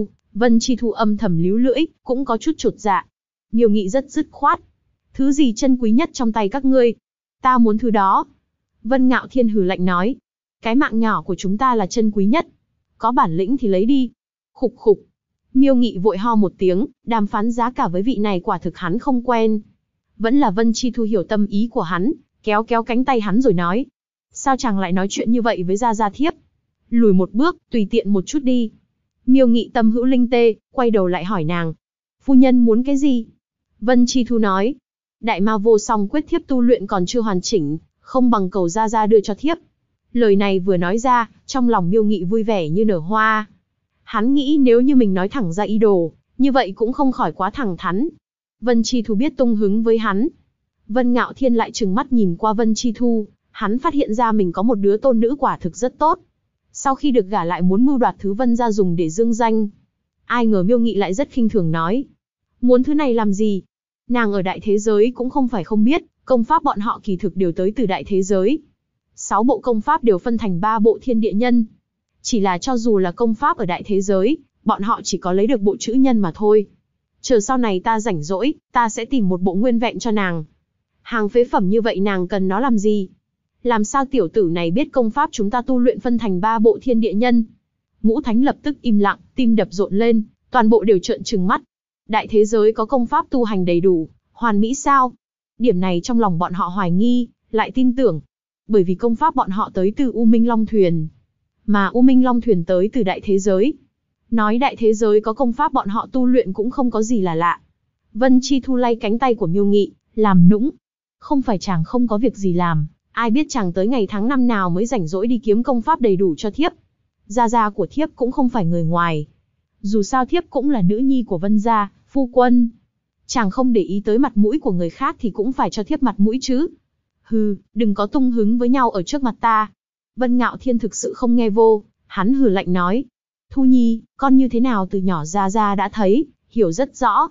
Chi Thu âm thầm líu lưỡi, cũng có chút chột dạ. Miêu Nghị rất dứt khoát. Thứ gì chân quý nhất trong tay các ngươi? Ta muốn thứ đó. Vân Ngạo Thiên hừ lạnh nói. Cái mạng nhỏ của chúng ta là chân quý nhất. Có bản lĩnh thì lấy đi. Khục khục. Miêu Nghị vội ho một tiếng, đàm phán giá cả với vị này quả thực hắn không quen. Vẫn là Vân Chi Thu hiểu tâm ý của hắn, kéo kéo cánh tay hắn rồi nói. Sao chàng lại nói chuyện như vậy với Gia Gia thiếp? Lùi một bước, tùy tiện một chút đi. Miêu Nghị tâm hữu linh tê, quay đầu lại hỏi nàng. Phu nhân muốn cái gì? Vân Chi Thu nói. Đại ma vô song quyết thiếp tu luyện còn chưa hoàn chỉnh, không bằng cầu Gia Gia đưa cho thiếp. Lời này vừa nói ra, trong lòng Miêu Nghị vui vẻ như nở hoa. Hắn nghĩ nếu như mình nói thẳng ra ý đồ, như vậy cũng không khỏi quá thẳng thắn. Vân Chi Thu biết tung hứng với hắn. Vân Ngạo Thiên lại trừng mắt nhìn qua Vân Chi Thu, hắn phát hiện ra mình có một đứa tôn nữ quả thực rất tốt. Sau khi được gả lại muốn mưu đoạt thứ Vân gia dùng để dương danh. Ai ngờ Miêu Nghị lại rất khinh thường nói. Muốn thứ này làm gì? Nàng ở đại thế giới cũng không phải không biết, công pháp bọn họ kỳ thực đều tới từ đại thế giới. 6 bộ công pháp đều phân thành 3 bộ thiên địa nhân. Chỉ là cho dù là công pháp ở đại thế giới, bọn họ chỉ có lấy được bộ chữ nhân mà thôi. Chờ sau này ta rảnh rỗi, ta sẽ tìm một bộ nguyên vẹn cho nàng. Hàng phế phẩm như vậy nàng cần nó làm gì? Làm sao tiểu tử này biết công pháp chúng ta tu luyện phân thành 3 bộ thiên địa nhân? Ngũ Thánh lập tức im lặng, tim đập rộn lên, toàn bộ đều trợn trừng mắt. Đại thế giới có công pháp tu hành đầy đủ, hoàn mỹ sao? Điểm này trong lòng bọn họ hoài nghi, lại tin tưởng. Bởi vì công pháp bọn họ tới từ U Minh Long Thuyền. Mà U Minh Long Thuyền tới từ đại thế giới. Nói đại thế giới có công pháp bọn họ tu luyện cũng không có gì là lạ. Vân Chi Thu lay cánh tay của Miêu Nghị, làm nũng. Không phải chàng không có việc gì làm, ai biết chàng tới ngày tháng năm nào mới rảnh rỗi đi kiếm công pháp đầy đủ cho thiếp. Gia gia của thiếp cũng không phải người ngoài. Dù sao thiếp cũng là nữ nhi của Vân gia, phu quân. Chàng không để ý tới mặt mũi của người khác thì cũng phải cho thiếp mặt mũi chứ. Hừ, đừng có tung hứng với nhau ở trước mặt ta. Vân Ngạo Thiên thực sự không nghe vô, hắn hừ lạnh nói. Thu Nhi, con như thế nào từ nhỏ Gia Gia đã thấy, hiểu rất rõ.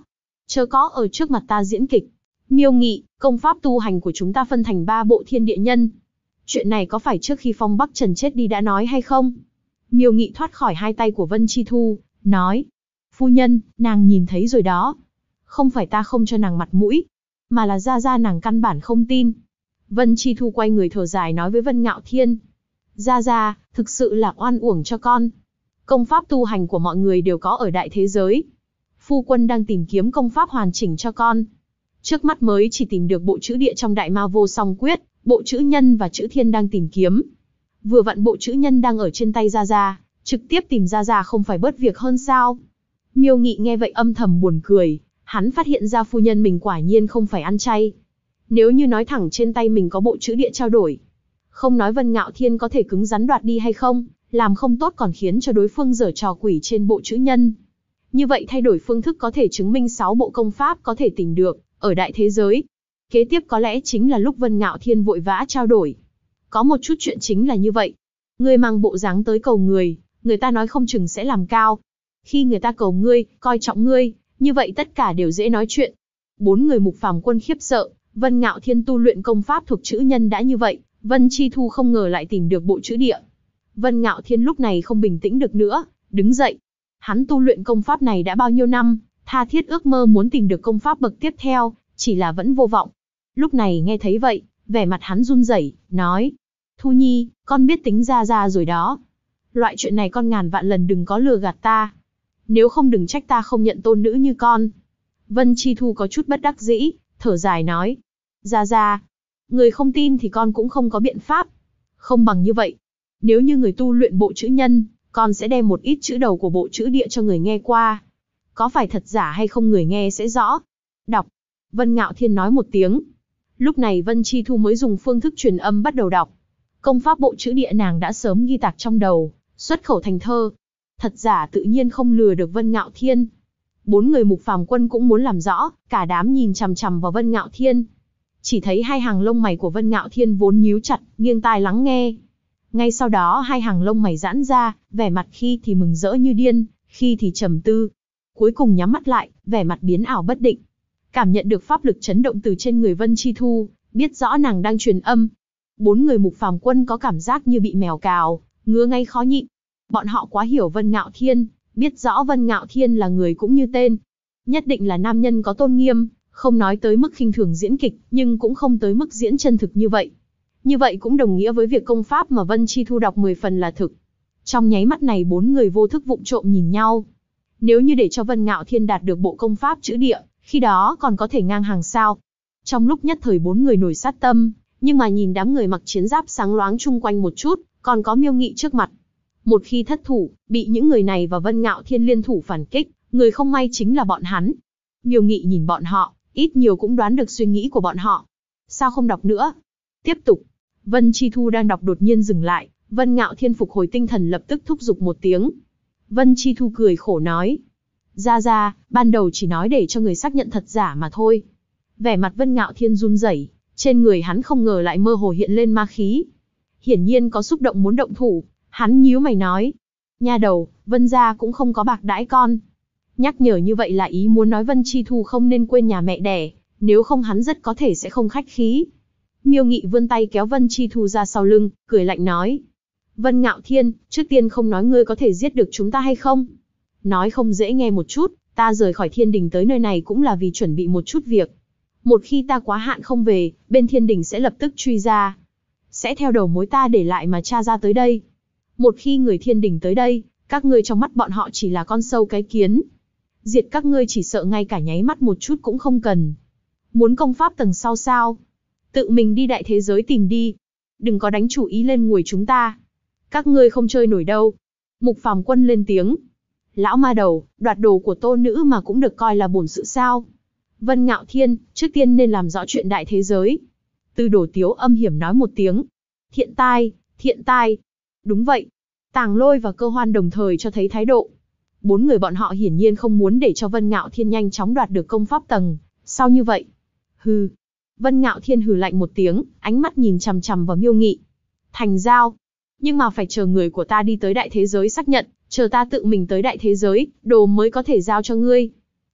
chớ có ở trước mặt ta diễn kịch. Miêu Nghị, công pháp tu hành của chúng ta phân thành 3 bộ thiên địa nhân. Chuyện này có phải trước khi Phong Bắc Trần chết đi đã nói hay không? Miêu Nghị thoát khỏi hai tay của Vân Chi Thu, nói. Phu nhân, nàng nhìn thấy rồi đó. Không phải ta không cho nàng mặt mũi, mà là Gia Gia nàng căn bản không tin. Vân Chi Thu quay người thở dài nói với Vân Ngạo Thiên. Gia Gia, thực sự là oan uổng cho con. Công pháp tu hành của mọi người đều có ở đại thế giới. Phu quân đang tìm kiếm công pháp hoàn chỉnh cho con. Trước mắt mới chỉ tìm được bộ chữ địa trong Đại Ma Vô Song Quyết, bộ chữ nhân và chữ thiên đang tìm kiếm. Vừa vặn bộ chữ nhân đang ở trên tay Gia Gia, trực tiếp tìm Gia Gia không phải bớt việc hơn sao? Miêu Nghị nghe vậy âm thầm buồn cười, hắn phát hiện ra phu nhân mình quả nhiên không phải ăn chay. Nếu như nói thẳng trên tay mình có bộ chữ địa trao đổi, không nói Vân Ngạo Thiên có thể cứng rắn đoạt đi hay không, làm không tốt còn khiến cho đối phương giở trò quỷ trên bộ chữ nhân. Như vậy thay đổi phương thức có thể chứng minh 6 bộ công pháp có thể tìm được ở đại thế giới. Kế tiếp có lẽ chính là lúc Vân Ngạo Thiên vội vã trao đổi. Có một chút chuyện chính là như vậy. Ngươi mang bộ dáng tới cầu người, người ta nói không chừng sẽ làm cao. Khi người ta cầu ngươi, coi trọng ngươi, như vậy tất cả đều dễ nói chuyện. 4 người Mục Phàm Quân khiếp sợ, Vân Ngạo Thiên tu luyện công pháp thuộc chữ nhân đã như vậy, Vân Chi Thu không ngờ lại tìm được bộ chữ địa. Vân Ngạo Thiên lúc này không bình tĩnh được nữa, đứng dậy. Hắn tu luyện công pháp này đã bao nhiêu năm, tha thiết ước mơ muốn tìm được công pháp bậc tiếp theo, chỉ là vẫn vô vọng. Lúc này nghe thấy vậy, vẻ mặt hắn run rẩy, nói. Thu Nhi, con biết tính Gia Gia rồi đó. Loại chuyện này con ngàn vạn lần đừng có lừa gạt ta. Nếu không đừng trách ta không nhận tôn nữ như con. Vân Chi Thu có chút bất đắc dĩ, thở dài nói. Gia Gia, người không tin thì con cũng không có biện pháp. Không bằng như vậy. Nếu như người tu luyện bộ chữ nhân, con sẽ đem một ít chữ đầu của bộ chữ địa cho người nghe qua. Có phải thật giả hay không người nghe sẽ rõ. Đọc. Vân Ngạo Thiên nói một tiếng. Lúc này Vân Chi Thu mới dùng phương thức truyền âm bắt đầu đọc. Công pháp bộ chữ địa nàng đã sớm ghi tạc trong đầu, xuất khẩu thành thơ. Thật giả tự nhiên không lừa được Vân Ngạo Thiên. 4 người Mục Phàm Quân cũng muốn làm rõ, cả đám nhìn chằm chằm vào Vân Ngạo Thiên. Chỉ thấy hai hàng lông mày của Vân Ngạo Thiên vốn nhíu chặt, nghiêng tai lắng nghe. Ngay sau đó hai hàng lông mày giãn ra, vẻ mặt khi thì mừng rỡ như điên, khi thì trầm tư. Cuối cùng nhắm mắt lại, vẻ mặt biến ảo bất định. Cảm nhận được pháp lực chấn động từ trên người Vân Chi Thu, biết rõ nàng đang truyền âm. 4 người Mục Phàm Quân có cảm giác như bị mèo cào, ngứa ngay khó nhịn. Bọn họ quá hiểu Vân Ngạo Thiên, biết rõ Vân Ngạo Thiên là người cũng như tên. Nhất định là nam nhân có tôn nghiêm, không nói tới mức khinh thường diễn kịch, nhưng cũng không tới mức diễn chân thực như vậy. Như vậy cũng đồng nghĩa với việc công pháp mà Vân Chi Thu đọc 10 phần là thực. Trong nháy mắt này 4 người vô thức vụng trộm nhìn nhau. Nếu như để cho Vân Ngạo Thiên đạt được bộ công pháp chữ địa, khi đó còn có thể ngang hàng sao. Trong lúc nhất thời 4 người nổi sát tâm, nhưng mà nhìn đám người mặc chiến giáp sáng loáng chung quanh một chút, còn có Miêu Nghị trước mặt. Một khi thất thủ, bị những người này và Vân Ngạo Thiên liên thủ phản kích, người không may chính là bọn hắn. Miêu Nghị nhìn bọn họ, ít nhiều cũng đoán được suy nghĩ của bọn họ. Sao không đọc nữa? Tiếp tục. Vân Chi Thu đang đọc đột nhiên dừng lại, Vân Ngạo Thiên phục hồi tinh thần lập tức thúc giục một tiếng. Vân Chi Thu cười khổ nói. Gia Gia, ban đầu chỉ nói để cho người xác nhận thật giả mà thôi. Vẻ mặt Vân Ngạo Thiên run rẩy, trên người hắn không ngờ lại mơ hồ hiện lên ma khí. Hiển nhiên có xúc động muốn động thủ, hắn nhíu mày nói. Nha đầu, Vân gia cũng không có bạc đãi con. Nhắc nhở như vậy là ý muốn nói Vân Chi Thu không nên quên nhà mẹ đẻ, nếu không hắn rất có thể sẽ không khách khí. Miêu Nghị vươn tay kéo Vân Chi Thu ra sau lưng, cười lạnh nói. Vân Ngạo Thiên, trước tiên không nói ngươi có thể giết được chúng ta hay không. Nói không dễ nghe một chút, ta rời khỏi Thiên Đình tới nơi này cũng là vì chuẩn bị một chút việc. Một khi ta quá hạn không về, bên Thiên Đình sẽ lập tức truy ra. Sẽ theo đầu mối ta để lại mà tra ra tới đây. Một khi người Thiên Đình tới đây, các ngươi trong mắt bọn họ chỉ là con sâu cái kiến. Diệt các ngươi chỉ sợ ngay cả nháy mắt một chút cũng không cần. Muốn công pháp tầng sau sao? Tự mình đi đại thế giới tìm đi. Đừng có đánh chủ ý lên nguồi chúng ta. Các ngươi không chơi nổi đâu. Mục Phàm Quân lên tiếng. Lão ma đầu, đoạt đồ của tô nữ mà cũng được coi là bổn sự sao? Vân Ngạo Thiên, trước tiên nên làm rõ chuyện đại thế giới. Tư Đồ Tiếu âm hiểm nói một tiếng. Thiện tai, thiện tai. Đúng vậy. Tàng Lôi và Cơ Hoan đồng thời cho thấy thái độ. 4 người bọn họ hiển nhiên không muốn để cho Vân Ngạo Thiên nhanh chóng đoạt được công pháp tầng. Sao như vậy? Hừ. Vân Ngạo Thiên hừ lạnh một tiếng, ánh mắt nhìn chằm chằm vào Miêu Nghị. Thành giao. Nhưng mà phải chờ người của ta đi tới đại thế giới xác nhận, chờ ta tự mình tới đại thế giới, đồ mới có thể giao cho ngươi.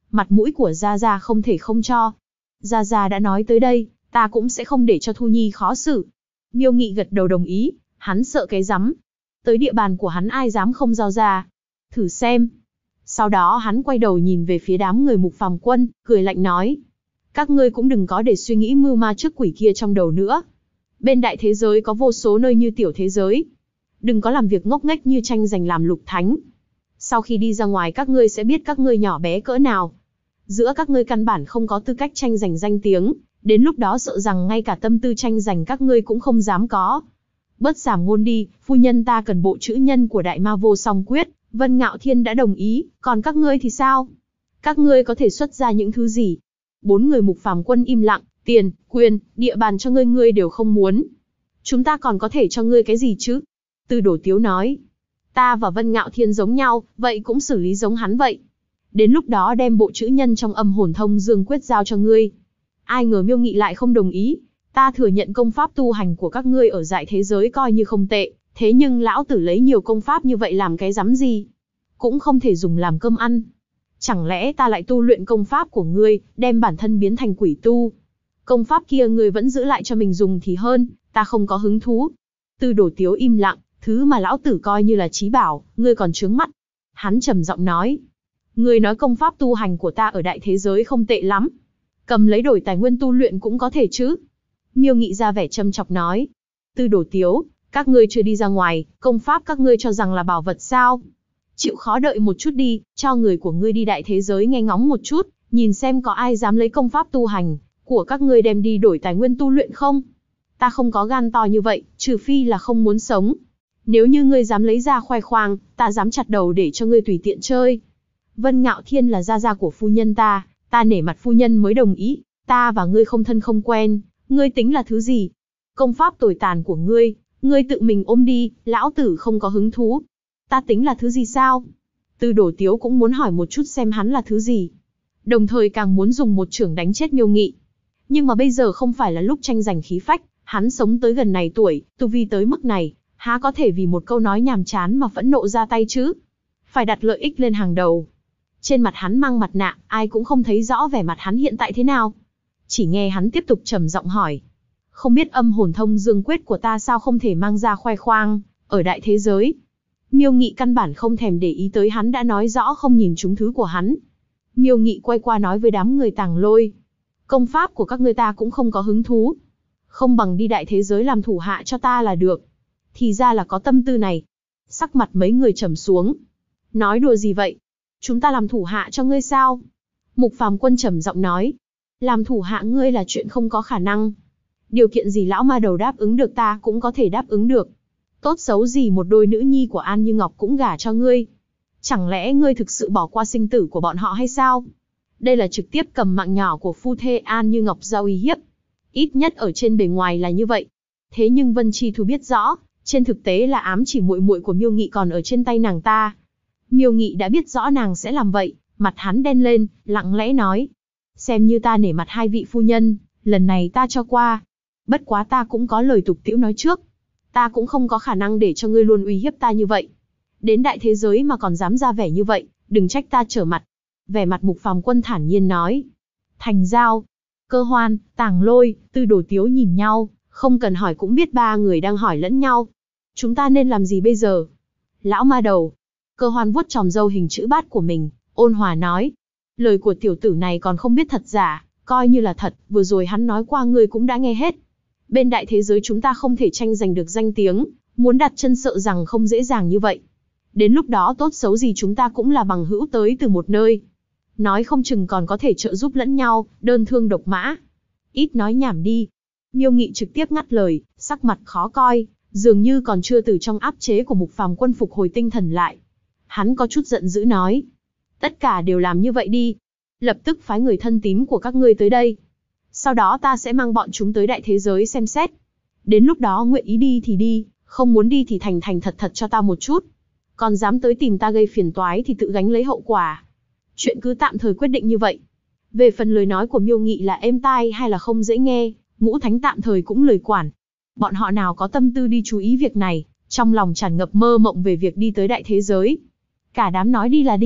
Mặt mũi của Gia Gia không thể không cho. Gia Gia đã nói tới đây, ta cũng sẽ không để cho Thu Nhi khó xử. Miêu Nghị gật đầu đồng ý, hắn sợ cái rắm. Tới địa bàn của hắn ai dám không giao ra. Thử xem. Sau đó hắn quay đầu nhìn về phía đám người Mục Phàm Quân, cười lạnh nói. Các ngươi cũng đừng có để suy nghĩ mưu ma trước quỷ kia trong đầu nữa. Bên đại thế giới có vô số nơi như tiểu thế giới. Đừng có làm việc ngốc nghếch như tranh giành làm lục thánh. Sau khi đi ra ngoài các ngươi sẽ biết các ngươi nhỏ bé cỡ nào. Giữa các ngươi căn bản không có tư cách tranh giành danh tiếng, đến lúc đó sợ rằng ngay cả tâm tư tranh giành các ngươi cũng không dám có. Bớt giảm ngôn đi, phu nhân ta cần bộ chữ nhân của Đại Ma Vô Song Quyết, Vân Ngạo Thiên đã đồng ý, còn các ngươi thì sao? Các ngươi có thể xuất ra những thứ gì? Bốn người Mục Phàm Quân im lặng, tiền, quyền, địa bàn cho ngươi đều không muốn. Chúng ta còn có thể cho ngươi cái gì chứ? Tư Đồ Tiếu nói. Ta và Vân Ngạo Thiên giống nhau, vậy cũng xử lý giống hắn vậy. Đến lúc đó đem bộ chữ nhân trong Âm Hồn Thông Dương Quyết giao cho ngươi. Ai ngờ Miêu Nghị lại không đồng ý. Ta thừa nhận công pháp tu hành của các ngươi ở dại thế giới coi như không tệ, thế nhưng lão tử lấy nhiều công pháp như vậy làm cái rắm gì? Cũng không thể dùng làm cơm ăn. Chẳng lẽ ta lại tu luyện công pháp của ngươi, đem bản thân biến thành quỷ tu? Công pháp kia ngươi vẫn giữ lại cho mình dùng thì hơn, ta không có hứng thú. Tư Đồ Tiếu im lặng, thứ mà lão tử coi như là trí bảo, ngươi còn trướng mắt. Hắn trầm giọng nói. Ngươi nói công pháp tu hành của ta ở đại thế giới không tệ lắm. Cầm lấy đổi tài nguyên tu luyện cũng có thể chứ. Miêu Nghị ra vẻ châm chọc nói. Tư Đồ Tiếu, các ngươi chưa đi ra ngoài, công pháp các ngươi cho rằng là bảo vật sao? Chịu khó đợi một chút đi, cho người của ngươi đi đại thế giới nghe ngóng một chút, nhìn xem có ai dám lấy công pháp tu hành của các ngươi đem đi đổi tài nguyên tu luyện không? Ta không có gan to như vậy, trừ phi là không muốn sống. Nếu như ngươi dám lấy ra khoe khoang, ta dám chặt đầu để cho ngươi tùy tiện chơi. Vân Ngạo Thiên là gia gia của phu nhân ta nể mặt phu nhân mới đồng ý, ta và ngươi không thân không quen, ngươi tính là thứ gì? Công pháp tồi tàn của ngươi tự mình ôm đi, lão tử không có hứng thú. Ta tính là thứ gì sao? Tư Đồ Tiếu cũng muốn hỏi một chút xem hắn là thứ gì. Đồng thời càng muốn dùng một chưởng đánh chết Miêu Nghị. Nhưng mà bây giờ không phải là lúc tranh giành khí phách, hắn sống tới gần này tuổi, tu vi tới mức này, há có thể vì một câu nói nhàm chán mà phẫn nộ ra tay chứ? Phải đặt lợi ích lên hàng đầu. Trên mặt hắn mang mặt nạ, ai cũng không thấy rõ vẻ mặt hắn hiện tại thế nào. Chỉ nghe hắn tiếp tục trầm giọng hỏi. Không biết Âm Hồn Thông Dương Quyết của ta sao không thể mang ra khoe khoang, ở đại thế giới? Miêu Nghị căn bản không thèm để ý tới hắn đã nói rõ không nhìn trúng thứ của hắn. Miêu Nghị quay qua nói với đám người Tàng Lôi. Công pháp của các ngươi ta cũng không có hứng thú. Không bằng đi đại thế giới làm thủ hạ cho ta là được. Thì ra là có tâm tư này. Sắc mặt mấy người trầm xuống. Nói đùa gì vậy? Chúng ta làm thủ hạ cho ngươi sao? Mục Phàm Quân trầm giọng nói. Làm thủ hạ ngươi là chuyện không có khả năng. Điều kiện gì lão ma đầu đáp ứng được ta cũng có thể đáp ứng được. Tốt xấu gì một đôi nữ nhi của An Như Ngọc cũng gả cho ngươi. Chẳng lẽ ngươi thực sự bỏ qua sinh tử của bọn họ hay sao? Đây là trực tiếp cầm mạng nhỏ của phu thê An Như Ngọc ra uy hiếp. Ít nhất ở trên bề ngoài là như vậy. Thế nhưng Vân Chi Thu biết rõ, trên thực tế là ám chỉ muội muội của Miêu Nghị còn ở trên tay nàng ta. Miêu Nghị đã biết rõ nàng sẽ làm vậy, mặt hắn đen lên, lặng lẽ nói. Xem như ta nể mặt hai vị phu nhân, lần này ta cho qua. Bất quá ta cũng có lời tục tĩu nói trước. Ta cũng không có khả năng để cho ngươi luôn uy hiếp ta như vậy. Đến đại thế giới mà còn dám ra vẻ như vậy, đừng trách ta trở mặt. Vẻ mặt Mục Phàm Quân thản nhiên nói. Thành giao. Cơ Hoan, Tàng Lôi, Tư Đồ Tiếu nhìn nhau, không cần hỏi cũng biết ba người đang hỏi lẫn nhau. Chúng ta nên làm gì bây giờ? Lão ma đầu. Cơ Hoan vuốt chòm râu hình chữ bát của mình, ôn hòa nói. Lời của tiểu tử này còn không biết thật giả, coi như là thật, vừa rồi hắn nói qua ngươi cũng đã nghe hết. Bên đại thế giới chúng ta không thể tranh giành được danh tiếng, muốn đặt chân sợ rằng không dễ dàng như vậy. Đến lúc đó tốt xấu gì chúng ta cũng là bằng hữu tới từ một nơi. Nói không chừng còn có thể trợ giúp lẫn nhau, đơn thương độc mã. Ít nói nhảm đi. Miêu Nghị trực tiếp ngắt lời, sắc mặt khó coi, dường như còn chưa từ trong áp chế của Mục Phàm Quân phục hồi tinh thần lại. Hắn có chút giận dữ nói. Tất cả đều làm như vậy đi. Lập tức phái người thân tín của các ngươi tới đây. Sau đó ta sẽ mang bọn chúng tới đại thế giới xem xét. Đến lúc đó nguyện ý đi thì đi, không muốn đi thì thành thành thật thật cho ta một chút. Còn dám tới tìm ta gây phiền toái thì tự gánh lấy hậu quả. Chuyện cứ tạm thời quyết định như vậy. Về phần lời nói của Miêu Nghị là êm tai hay là không dễ nghe, Ngũ Thánh tạm thời cũng lười quản. Bọn họ nào có tâm tư đi chú ý việc này, trong lòng tràn ngập mơ mộng về việc đi tới đại thế giới. Cả đám nói đi là đi,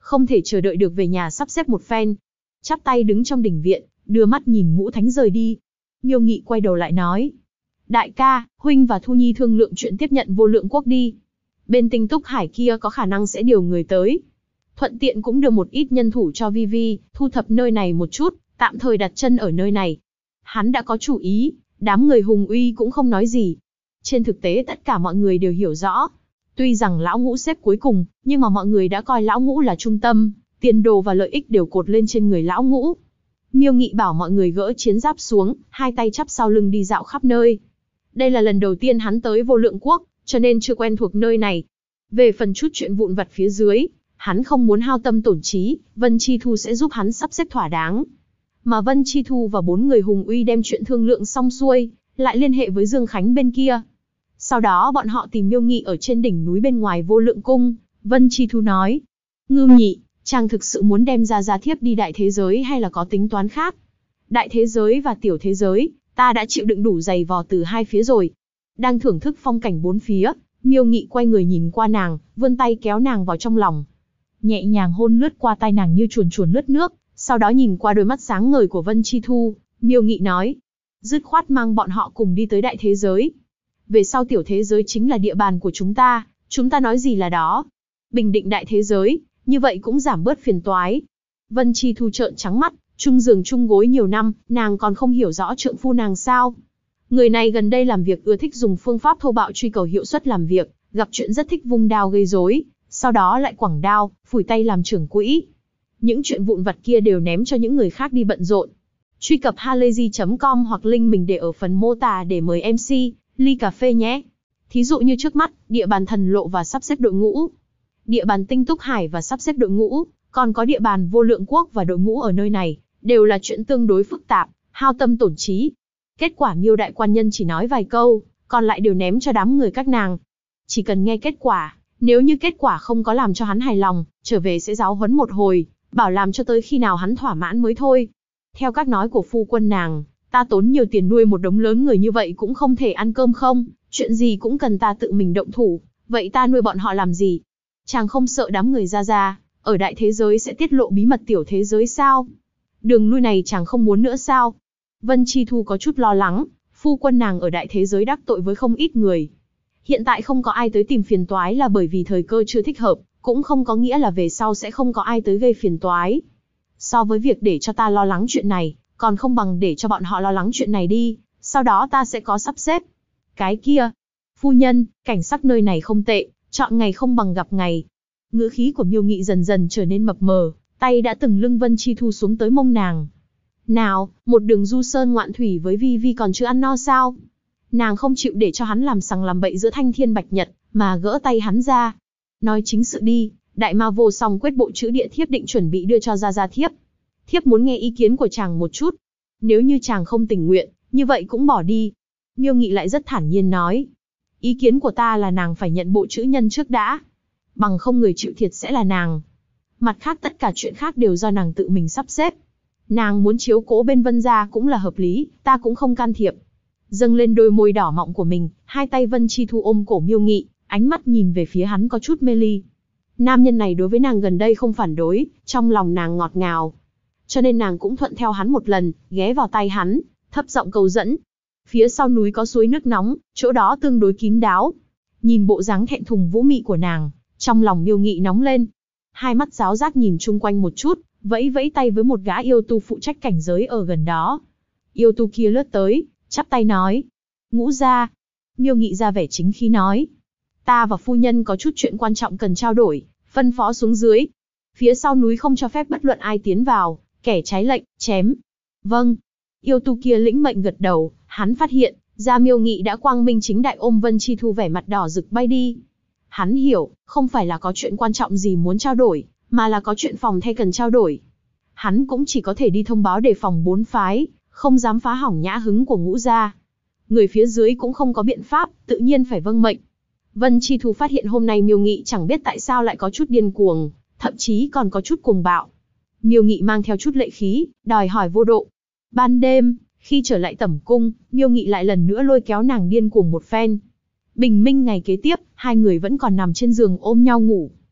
không thể chờ đợi được về nhà sắp xếp một phen. Chắp tay đứng trong đình viện, đưa mắt nhìn Ngũ Thánh rời đi. Miêu Nghị quay đầu lại nói: đại ca, huynh và Thu Nhi thương lượng chuyện tiếp nhận Vô Lượng Quốc đi. Bên Tinh Túc Hải kia có khả năng sẽ điều người tới. Thuận tiện cũng đưa một ít nhân thủ cho Vi Vi, thu thập nơi này một chút, tạm thời đặt chân ở nơi này. Hắn đã có chủ ý, đám người Hùng Uy cũng không nói gì. Trên thực tế tất cả mọi người đều hiểu rõ. Tuy rằng Lão Ngũ xếp cuối cùng, nhưng mà mọi người đã coi Lão Ngũ là trung tâm, tiền đồ và lợi ích đều cột lên trên người Lão Ngũ. Miêu Nghị bảo mọi người gỡ chiến giáp xuống, hai tay chắp sau lưng đi dạo khắp nơi. Đây là lần đầu tiên hắn tới Vô Lượng Quốc, cho nên chưa quen thuộc nơi này. Về phần chút chuyện vụn vặt phía dưới, hắn không muốn hao tâm tổn trí, Vân Chi Thu sẽ giúp hắn sắp xếp thỏa đáng. Mà Vân Chi Thu và 4 người Hùng Uy đem chuyện thương lượng xong xuôi, lại liên hệ với Dương Khánh bên kia. Sau đó bọn họ tìm Miêu Nghị ở trên đỉnh núi bên ngoài Vô Lượng Cung. Vân Chi Thu nói: Ngưu Nhị, chàng thực sự muốn đem Gia Thiếp đi đại thế giới hay là có tính toán khác? Đại thế giới và tiểu thế giới, ta đã chịu đựng đủ dày vò từ hai phía rồi. Đang thưởng thức phong cảnh bốn phía, Miêu Nghị quay người nhìn qua nàng, vươn tay kéo nàng vào trong lòng. Nhẹ nhàng hôn lướt qua tai nàng như chuồn chuồn lướt nước, sau đó nhìn qua đôi mắt sáng ngời của Vân Chi Thu, Miêu Nghị nói: dứt khoát mang bọn họ cùng đi tới đại thế giới. Về sau tiểu thế giới chính là địa bàn của chúng ta nói gì là đó. Bình định đại thế giới, như vậy cũng giảm bớt phiền toái. Vân Chi Thu trợn trắng mắt, chung giường chung gối nhiều năm, nàng còn không hiểu rõ trượng phu nàng sao? Người này gần đây làm việc ưa thích dùng phương pháp thô bạo truy cầu hiệu suất làm việc, gặp chuyện rất thích vung đao gây rối, sau đó lại quẳng đao, phủi tay làm trưởng quỹ. Những chuyện vụn vặt kia đều ném cho những người khác đi bận rộn. Truy cập halayzi.com hoặc link mình để ở phần mô tả để mời MC ly cà phê nhé. Thí dụ như trước mắt, địa bàn Thần Lộ và sắp xếp đội ngũ, địa bàn Tinh Túc Hải và sắp xếp đội ngũ, còn có địa bàn Vô Lượng Quốc và đội ngũ ở nơi này, đều là chuyện tương đối phức tạp, hao tâm tổn trí. Kết quả Miêu đại quan nhân chỉ nói vài câu, còn lại đều ném cho đám người các nàng. Chỉ cần nghe kết quả, nếu như kết quả không có làm cho hắn hài lòng, trở về sẽ giáo huấn một hồi, bảo làm cho tới khi nào hắn thỏa mãn mới thôi. Theo các nói của phu quân nàng, ta tốn nhiều tiền nuôi một đống lớn người như vậy cũng không thể ăn cơm không, chuyện gì cũng cần ta tự mình động thủ, vậy ta nuôi bọn họ làm gì? Chàng không sợ đám người Gia ở đại thế giới sẽ tiết lộ bí mật tiểu thế giới sao? Đường lui này chàng không muốn nữa sao? Vân Chi Thu có chút lo lắng, phu quân nàng ở đại thế giới đắc tội với không ít người. Hiện tại không có ai tới tìm phiền toái là bởi vì thời cơ chưa thích hợp, cũng không có nghĩa là về sau sẽ không có ai tới gây phiền toái. So với việc để cho ta lo lắng chuyện này, còn không bằng để cho bọn họ lo lắng chuyện này đi, sau đó ta sẽ có sắp xếp. Cái kia, phu nhân, cảnh sắc nơi này không tệ, chọn ngày không bằng gặp ngày. Ngữ khí của Miêu Nghị dần dần trở nên mập mờ, tay đã từng lưng Vân Chi Thu xuống tới mông nàng. Nào, một đường du sơn ngoạn thủy với Vi Vi còn chưa ăn no sao? Nàng không chịu để cho hắn làm sằng làm bậy giữa thanh thiên bạch nhật, mà gỡ tay hắn ra. Nói chính sự đi, đại ma vô song quyết bộ chữ địa thiếp định chuẩn bị đưa cho Gia Thiếp. Thiếp muốn nghe ý kiến của chàng một chút. Nếu như chàng không tình nguyện, như vậy cũng bỏ đi. Miêu Nghị lại rất thản nhiên nói. Ý kiến của ta là nàng phải nhận bộ chữ nhân trước đã. Bằng không người chịu thiệt sẽ là nàng. Mặt khác tất cả chuyện khác đều do nàng tự mình sắp xếp. Nàng muốn chiếu cố bên Vân gia cũng là hợp lý, ta cũng không can thiệp. Dâng lên đôi môi đỏ mọng của mình, hai tay Vân Chi Thu ôm cổ Miêu Nghị, ánh mắt nhìn về phía hắn có chút mê ly. Nam nhân này đối với nàng gần đây không phản đối, trong lòng nàng ngọt ngào. Cho nên nàng cũng thuận theo hắn một lần, ghé vào tay hắn, thấp giọng cầu dẫn. Phía sau núi có suối nước nóng, chỗ đó tương đối kín đáo. Nhìn bộ dáng thẹn thùng vũ mị của nàng, trong lòng Miêu Nghị nóng lên. Hai mắt giáo giác nhìn chung quanh một chút, vẫy vẫy tay với một gã yêu tu phụ trách cảnh giới ở gần đó. Yêu tu kia lướt tới, chắp tay nói. Ngũ gia. Miêu Nghị ra vẻ chính khí nói. Ta và phu nhân có chút chuyện quan trọng cần trao đổi, phân phó xuống dưới. Phía sau núi không cho phép bất luận ai tiến vào, kẻ trái lệnh, chém. Vâng. Yêu tu kia lĩnh mệnh gật đầu, hắn phát hiện, ra Miêu Nghị đã quang minh chính đại ôm Vân Chi Thu vẻ mặt đỏ rực bay đi. Hắn hiểu, không phải là có chuyện quan trọng gì muốn trao đổi, mà là có chuyện phòng the cần trao đổi. Hắn cũng chỉ có thể đi thông báo đề phòng bốn phái, không dám phá hỏng nhã hứng của Ngũ gia. Người phía dưới cũng không có biện pháp, tự nhiên phải vâng mệnh. Vân Chi Thu phát hiện hôm nay Miêu Nghị chẳng biết tại sao lại có chút điên cuồng, thậm chí còn có chút cuồng bạo. Miêu Nghị mang theo chút lệ khí, đòi hỏi vô độ. Ban đêm, khi trở lại tẩm cung, Miêu Nghị lại lần nữa lôi kéo nàng điên cuồng một phen. Bình minh ngày kế tiếp, hai người vẫn còn nằm trên giường ôm nhau ngủ.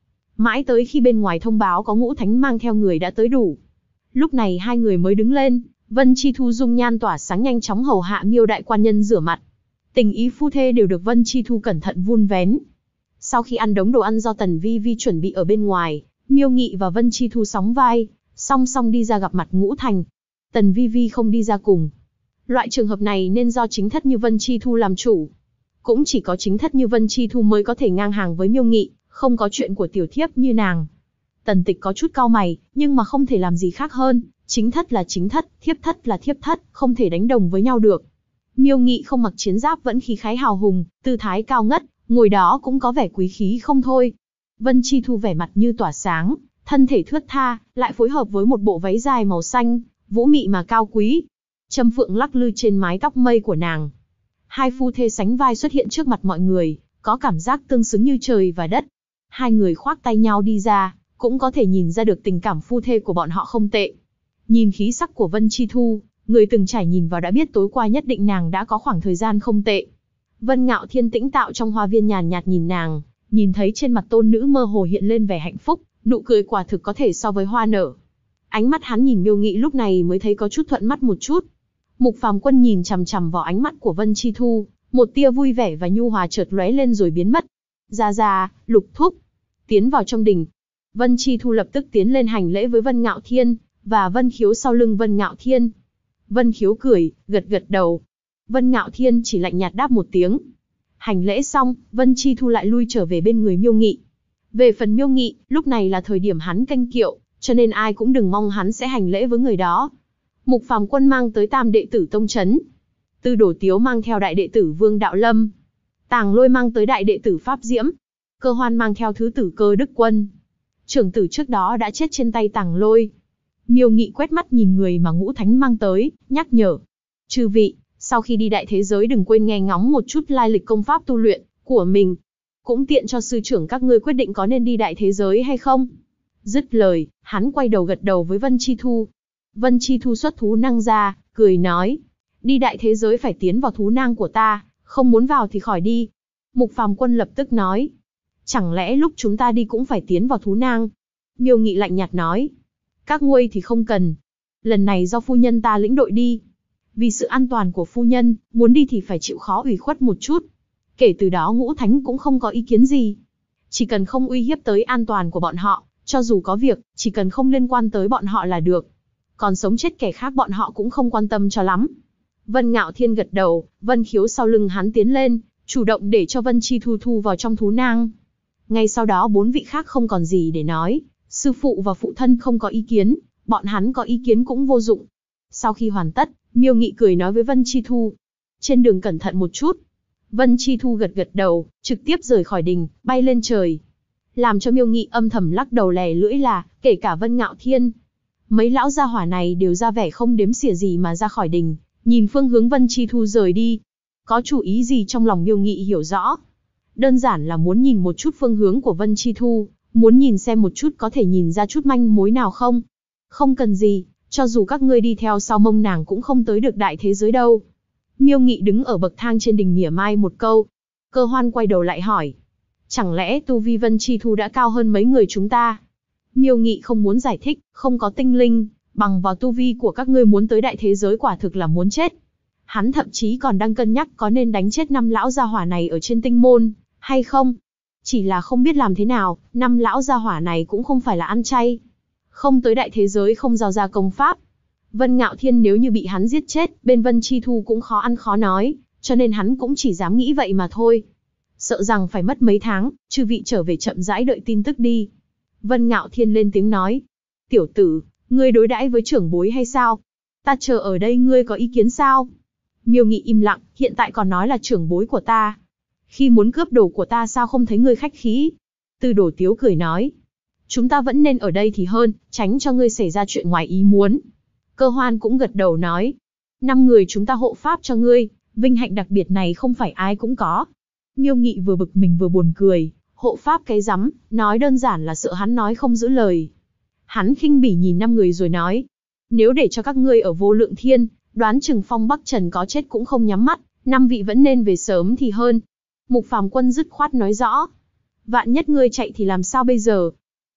Mãi tới khi bên ngoài thông báo có Ngũ Thánh mang theo người đã tới đủ. Lúc này hai người mới đứng lên, Vân Chi Thu dung nhan tỏa sáng nhanh chóng hầu hạ Miêu đại quan nhân rửa mặt. Tình ý phu thê đều được Vân Chi Thu cẩn thận vun vén. Sau khi ăn đống đồ ăn do Tần Vi Vi chuẩn bị ở bên ngoài, Miêu Nghị và Vân Chi Thu sóng vai, song song đi ra gặp mặt Ngũ Thành. Tần Vi Vi không đi ra cùng. Loại trường hợp này nên do chính thất như Vân Chi Thu làm chủ. Cũng chỉ có chính thất như Vân Chi Thu mới có thể ngang hàng với Miêu Nghị, không có chuyện của tiểu thiếp như nàng. Tần Tịch có chút cau mày, nhưng mà không thể làm gì khác hơn, chính thất là chính thất, thiếp thất là thiếp thất, không thể đánh đồng với nhau được. Miêu Nghị không mặc chiến giáp vẫn khí khái hào hùng, tư thái cao ngất, ngồi đó cũng có vẻ quý khí không thôi. Vân Chi Thu vẻ mặt như tỏa sáng, thân thể thướt tha, lại phối hợp với một bộ váy dài màu xanh, vũ mị mà cao quý. Châm phượng lắc lư trên mái tóc mây của nàng. Hai phu thê sánh vai xuất hiện trước mặt mọi người, có cảm giác tương xứng như trời và đất. Hai người khoác tay nhau đi ra, cũng có thể nhìn ra được tình cảm phu thê của bọn họ không tệ. Nhìn khí sắc của Vân Chi Thu, người từng trải nhìn vào đã biết tối qua nhất định nàng đã có khoảng thời gian không tệ. Vân Ngạo Thiên tĩnh tạo trong hoa viên nhàn nhạt nhìn nàng, nhìn thấy trên mặt tôn nữ mơ hồ hiện lên vẻ hạnh phúc, nụ cười quả thực có thể so với hoa nở. Ánh mắt hắn nhìn Miêu Nghị lúc này mới thấy có chút thuận mắt một chút. Mục Phàm Quân nhìn chằm chằm vào ánh mắt của Vân Chi Thu, một tia vui vẻ và nhu hòa chợt lóe lên rồi biến mất. Ra, Lục thúc, tiến vào trong đình. Vân Chi Thu lập tức tiến lên hành lễ với Vân Ngạo Thiên, và Vân Khiếu sau lưng Vân Ngạo Thiên. Vân Khiếu cười, gật gật đầu. Vân Ngạo Thiên chỉ lạnh nhạt đáp một tiếng. Hành lễ xong, Vân Chi Thu lại lui trở về bên người Miêu Nghị. Về phần Miêu Nghị, lúc này là thời điểm hắn canh kiệu, cho nên ai cũng đừng mong hắn sẽ hành lễ với người đó. Mục Phàm Quân mang tới tam đệ tử tông trấn. Tư Đồ Tiếu mang theo đại đệ tử Vương Đạo Lâm. Tàng Lôi mang tới đại đệ tử Pháp Diễm. Cơ Hoan mang theo thứ tử Cơ Đức Quân. Trưởng tử trước đó đã chết trên tay Tàng Lôi. Miêu Nghị quét mắt nhìn người mà Ngũ Thánh mang tới, nhắc nhở. Chư vị, sau khi đi đại thế giới đừng quên nghe ngóng một chút lai lịch công pháp tu luyện của mình. Cũng tiện cho sư trưởng các ngươi quyết định có nên đi đại thế giới hay không. Dứt lời, hắn quay đầu gật đầu với Vân Chi Thu. Vân Chi Thu xuất thú năng ra, cười nói. Đi đại thế giới phải tiến vào thú nang của ta, không muốn vào thì khỏi đi. Mục Phàm Quân lập tức nói. Chẳng lẽ lúc chúng ta đi cũng phải tiến vào thú nang? Miêu Nghị lạnh nhạt nói. Các ngươi thì không cần. Lần này do phu nhân ta lĩnh đội đi. Vì sự an toàn của phu nhân, muốn đi thì phải chịu khó ủy khuất một chút. Kể từ đó Ngũ Thánh cũng không có ý kiến gì. Chỉ cần không uy hiếp tới an toàn của bọn họ, cho dù có việc, chỉ cần không liên quan tới bọn họ là được. Còn sống chết kẻ khác bọn họ cũng không quan tâm cho lắm. Vân Ngạo Thiên gật đầu, Vân Khiếu sau lưng hắn tiến lên, chủ động để cho Vân Chi Thu thu vào trong thú nang. Ngay sau đó bốn vị khác không còn gì để nói, sư phụ và phụ thân không có ý kiến, bọn hắn có ý kiến cũng vô dụng. Sau khi hoàn tất, Miêu Nghị cười nói với Vân Chi Thu. Trên đường cẩn thận một chút. Vân Chi Thu gật gật đầu, trực tiếp rời khỏi đình, bay lên trời. Làm cho Miêu Nghị âm thầm lắc đầu lè lưỡi là, kể cả Vân Ngạo Thiên. Mấy lão gia hỏa này đều ra vẻ không đếm xỉa gì mà ra khỏi đình, nhìn phương hướng Vân Chi Thu rời đi. Có chủ ý gì trong lòng Miêu Nghị hiểu rõ. Đơn giản là muốn nhìn một chút phương hướng của Vân Chi Thu, muốn nhìn xem một chút có thể nhìn ra chút manh mối nào không. Không cần gì, cho dù các ngươi đi theo sau mông nàng cũng không tới được đại thế giới đâu. Miêu Nghị đứng ở bậc thang trên đỉnh mỉa mai một câu. Cơ Hoan quay đầu lại hỏi. Chẳng lẽ tu vi Vân Chi Thu đã cao hơn mấy người chúng ta? Miêu Nghị không muốn giải thích, không có tinh linh, bằng vào tu vi của các ngươi muốn tới đại thế giới quả thực là muốn chết. Hắn thậm chí còn đang cân nhắc có nên đánh chết 5 lão gia hỏa này ở trên tinh môn, hay không? Chỉ là không biết làm thế nào, 5 lão gia hỏa này cũng không phải là ăn chay. Không tới đại thế giới không giao ra công pháp. Vân Ngạo Thiên nếu như bị hắn giết chết, bên Vân Chi Thu cũng khó ăn khó nói, cho nên hắn cũng chỉ dám nghĩ vậy mà thôi. Sợ rằng phải mất mấy tháng, chư vị trở về chậm rãi đợi tin tức đi. Vân Ngạo Thiên lên tiếng nói. Tiểu tử, ngươi đối đãi với trưởng bối hay sao? Ta chờ ở đây ngươi có ý kiến sao? Miêu Nghị im lặng, hiện tại còn nói là trưởng bối của ta. Khi muốn cướp đồ của ta sao không thấy ngươi khách khí? Tư Đồ Tiếu cười nói. Chúng ta vẫn nên ở đây thì hơn, tránh cho ngươi xảy ra chuyện ngoài ý muốn. Cơ Hoan cũng gật đầu nói. 5 người chúng ta hộ pháp cho ngươi, vinh hạnh đặc biệt này không phải ai cũng có. Miêu Nghị vừa bực mình vừa buồn cười, hộ pháp cái rắm, nói đơn giản là sợ hắn nói không giữ lời. Hắn khinh bỉ nhìn 5 người rồi nói. Nếu để cho các ngươi ở Vô Lượng Thiên, đoán chừng Phong Bắc Trần có chết cũng không nhắm mắt, 5 vị vẫn nên về sớm thì hơn. Mục Phàm Quân dứt khoát nói rõ. Vạn nhất ngươi chạy thì làm sao bây giờ?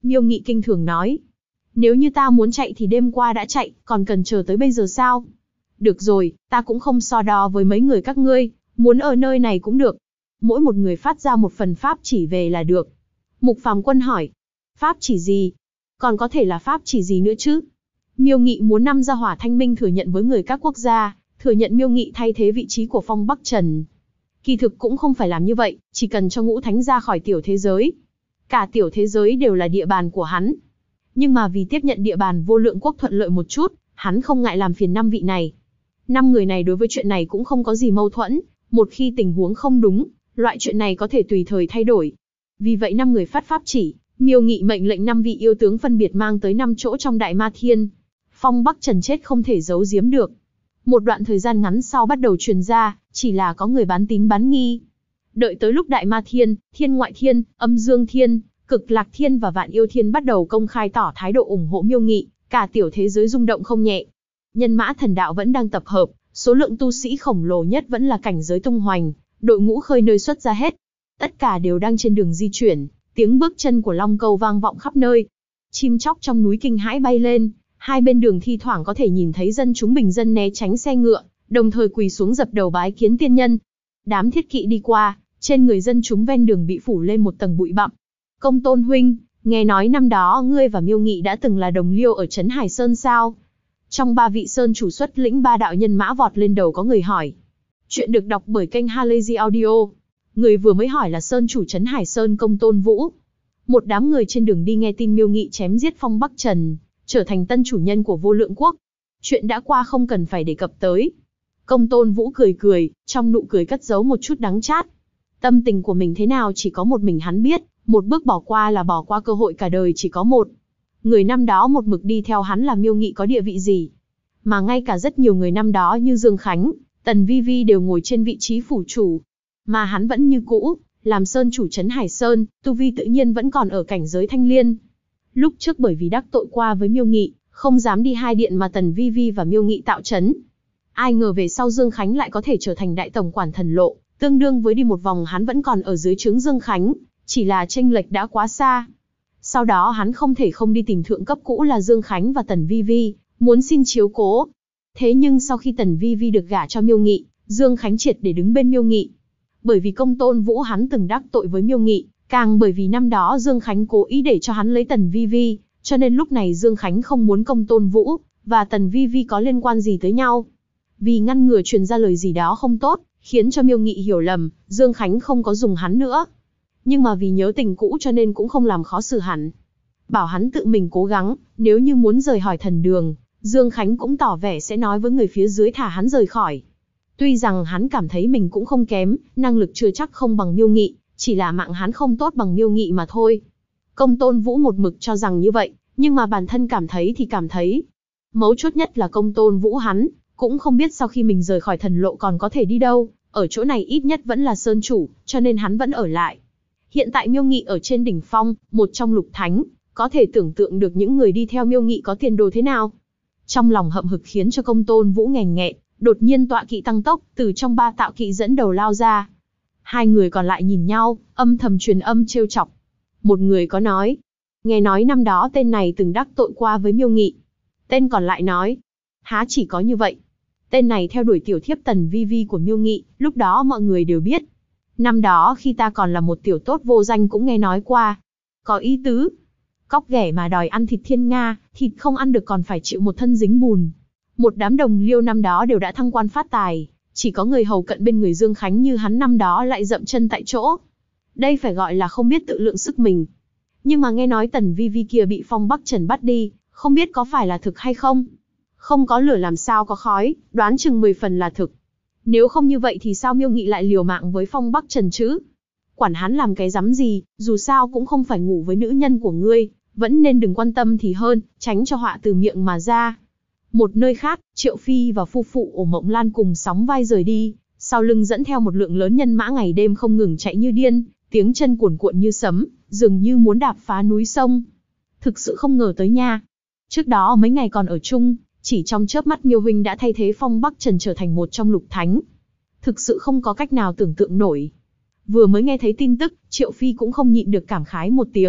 Miêu Nghị kinh thường nói. Nếu như ta muốn chạy thì đêm qua đã chạy, còn cần chờ tới bây giờ sao? Được rồi, ta cũng không so đo với mấy người các ngươi, muốn ở nơi này cũng được. Mỗi một người phát ra một phần pháp chỉ về là được. Mục Phàm Quân hỏi. Pháp chỉ gì? Còn có thể là pháp chỉ gì nữa chứ? Miêu Nghị muốn năm gia hỏa thanh minh thừa nhận với người các quốc gia, thừa nhận Miêu Nghị thay thế vị trí của Phong Bắc Trần. Kỳ thực cũng không phải làm như vậy, chỉ cần cho Ngũ Thánh ra khỏi tiểu thế giới. Cả tiểu thế giới đều là địa bàn của hắn. Nhưng mà vì tiếp nhận địa bàn Vô Lượng Quốc thuận lợi một chút, hắn không ngại làm phiền 5 vị này. 5 người này đối với chuyện này cũng không có gì mâu thuẫn, một khi tình huống không đúng, loại chuyện này có thể tùy thời thay đổi. Vì vậy 5 người phát pháp chỉ, Miêu Nghị mệnh lệnh 5 vị yêu tướng phân biệt mang tới 5 chỗ trong Đại Ma Thiên. Phong Bắc Trần chết không thể giấu giếm được. Một đoạn thời gian ngắn sau bắt đầu truyền ra, chỉ là có người bán tín bán nghi. Đợi tới lúc Đại Ma Thiên, Thiên Ngoại Thiên, Âm Dương Thiên, Cực Lạc Thiên và Vạn Yêu Thiên bắt đầu công khai tỏ thái độ ủng hộ Miêu Nghị, cả tiểu thế giới rung động không nhẹ. Nhân mã thần đạo vẫn đang tập hợp, số lượng tu sĩ khổng lồ nhất vẫn là cảnh giới tung hoành, đội ngũ khơi nơi xuất ra hết. Tất cả đều đang trên đường di chuyển, tiếng bước chân của Long Câu vang vọng khắp nơi. Chim chóc trong núi kinh hãi bay lên, hai bên đường thi thoảng có thể nhìn thấy dân chúng bình dân né tránh xe ngựa, đồng thời quỳ xuống dập đầu bái kiến tiên nhân. Đám thiết kỵ đi qua, trên người dân chúng ven đường bị phủ lên một tầng bụi bặm. Công Tôn huynh, nghe nói năm đó ngươi và Miêu Nghị đã từng là đồng liêu ở Trấn Hải Sơn sao? Trong 3 vị sơn chủ xuất lĩnh 3 đạo nhân mã vọt lên đầu có người hỏi. Chuyện được đọc bởi kênh Halazy Audio. Người vừa mới hỏi là sơn chủ Trấn Hải Sơn Công Tôn Vũ. Một đám người trên đường đi nghe tin Miêu Nghị chém giết Phong Bắc Trần, trở thành tân chủ nhân của Vô Lượng Quốc. Chuyện đã qua không cần phải đề cập tới. Công Tôn Vũ cười cười, trong nụ cười cất giấu một chút đắng chát. Tâm tình của mình thế nào chỉ có một mình hắn biết, một bước bỏ qua là bỏ qua cơ hội cả đời chỉ có một. Người năm đó một mực đi theo hắn là Miêu Nghị có địa vị gì? Mà ngay cả rất nhiều người năm đó như Dương Khánh, Tần Vi Vi đều ngồi trên vị trí phủ chủ. Mà hắn vẫn như cũ, làm sơn chủ Trấn Hải Sơn, tu vi tự nhiên vẫn còn ở cảnh giới thanh liên. Lúc trước bởi vì đắc tội qua với Miêu Nghị, không dám đi hai điện mà Tần Vi Vi và Miêu Nghị tạo trấn. Ai ngờ về sau Dương Khánh lại có thể trở thành đại tổng quản thần lộ, tương đương với đi một vòng hắn vẫn còn ở dưới trướng Dương Khánh, chỉ là chênh lệch đã quá xa. Sau đó hắn không thể không đi tìm thượng cấp cũ là Dương Khánh và Tần Vi Vi, muốn xin chiếu cố. Thế nhưng sau khi Tần Vi Vi được gả cho Miêu Nghị, Dương Khánh triệt để đứng bên Miêu Nghị. Bởi vì Công Tôn Vũ hắn từng đắc tội với Miêu Nghị, càng bởi vì năm đó Dương Khánh cố ý để cho hắn lấy Tần Vi Vi, cho nên lúc này Dương Khánh không muốn Công Tôn Vũ và Tần Vi Vi có liên quan gì tới nhau. Vì ngăn ngừa truyền ra lời gì đó không tốt, khiến cho Miêu Nghị hiểu lầm, Dương Khánh không có dùng hắn nữa. Nhưng mà vì nhớ tình cũ cho nên cũng không làm khó xử hắn. Bảo hắn tự mình cố gắng, nếu như muốn rời khỏi thần đường, Dương Khánh cũng tỏ vẻ sẽ nói với người phía dưới thả hắn rời khỏi. Tuy rằng hắn cảm thấy mình cũng không kém, năng lực chưa chắc không bằng Miêu Nghị, chỉ là mạng hắn không tốt bằng Miêu Nghị mà thôi. Công Tôn Vũ một mực cho rằng như vậy, nhưng mà bản thân cảm thấy thì cảm thấy. Mấu chốt nhất là Công Tôn Vũ hắn, cũng không biết sau khi mình rời khỏi thần lộ còn có thể đi đâu, ở chỗ này ít nhất vẫn là sơn chủ, cho nên hắn vẫn ở lại. Hiện tại Miêu Nghị ở trên đỉnh phong, một trong lục thánh, có thể tưởng tượng được những người đi theo Miêu Nghị có tiền đồ thế nào. Trong lòng hậm hực khiến cho Công Tôn Vũ nghèn nghẹn, đột nhiên tọa kỵ tăng tốc, từ trong 3 tạo kỵ dẫn đầu lao ra. Hai người còn lại nhìn nhau, âm thầm truyền âm trêu chọc. Một người có nói, nghe nói năm đó tên này từng đắc tội qua với Miêu Nghị. Tên còn lại nói, há chỉ có như vậy. Tên này theo đuổi tiểu thiếp Tần Vi Vi của Miêu Nghị, lúc đó mọi người đều biết. Năm đó khi ta còn là một tiểu tốt vô danh cũng nghe nói qua. Có ý tứ. Cóc ghẻ mà đòi ăn thịt thiên nga, thịt không ăn được còn phải chịu một thân dính bùn. Một đám đồng liêu năm đó đều đã thăng quan phát tài, chỉ có người hầu cận bên người Dương Khánh như hắn năm đó lại dậm chân tại chỗ. Đây phải gọi là không biết tự lượng sức mình. Nhưng mà nghe nói Tần Vi Vi kia bị Phong Bắc Trần bắt đi, không biết có phải là thực hay không? Không có lửa làm sao có khói, đoán chừng 10 phần là thực. Nếu không như vậy thì sao Miêu Nghị lại liều mạng với Phong Bắc Trần chứ? Quản hắn làm cái rắm gì, dù sao cũng không phải ngủ với nữ nhân của ngươi, vẫn nên đừng quan tâm thì hơn, tránh cho họa từ miệng mà ra. Một nơi khác, Triệu Phi và phu phụ Ổ Mộng Lan cùng sóng vai rời đi, sau lưng dẫn theo một lượng lớn nhân mã ngày đêm không ngừng chạy như điên, tiếng chân cuồn cuộn như sấm, dường như muốn đạp phá núi sông. Thực sự không ngờ tới nha. Trước đó mấy ngày còn ở chung, chỉ trong chớp mắt Miêu huynh đã thay thế Phong Bắc Trần trở thành một trong lục thánh. Thực sự không có cách nào tưởng tượng nổi. Vừa mới nghe thấy tin tức, Triệu Phi cũng không nhịn được cảm khái một tiếng,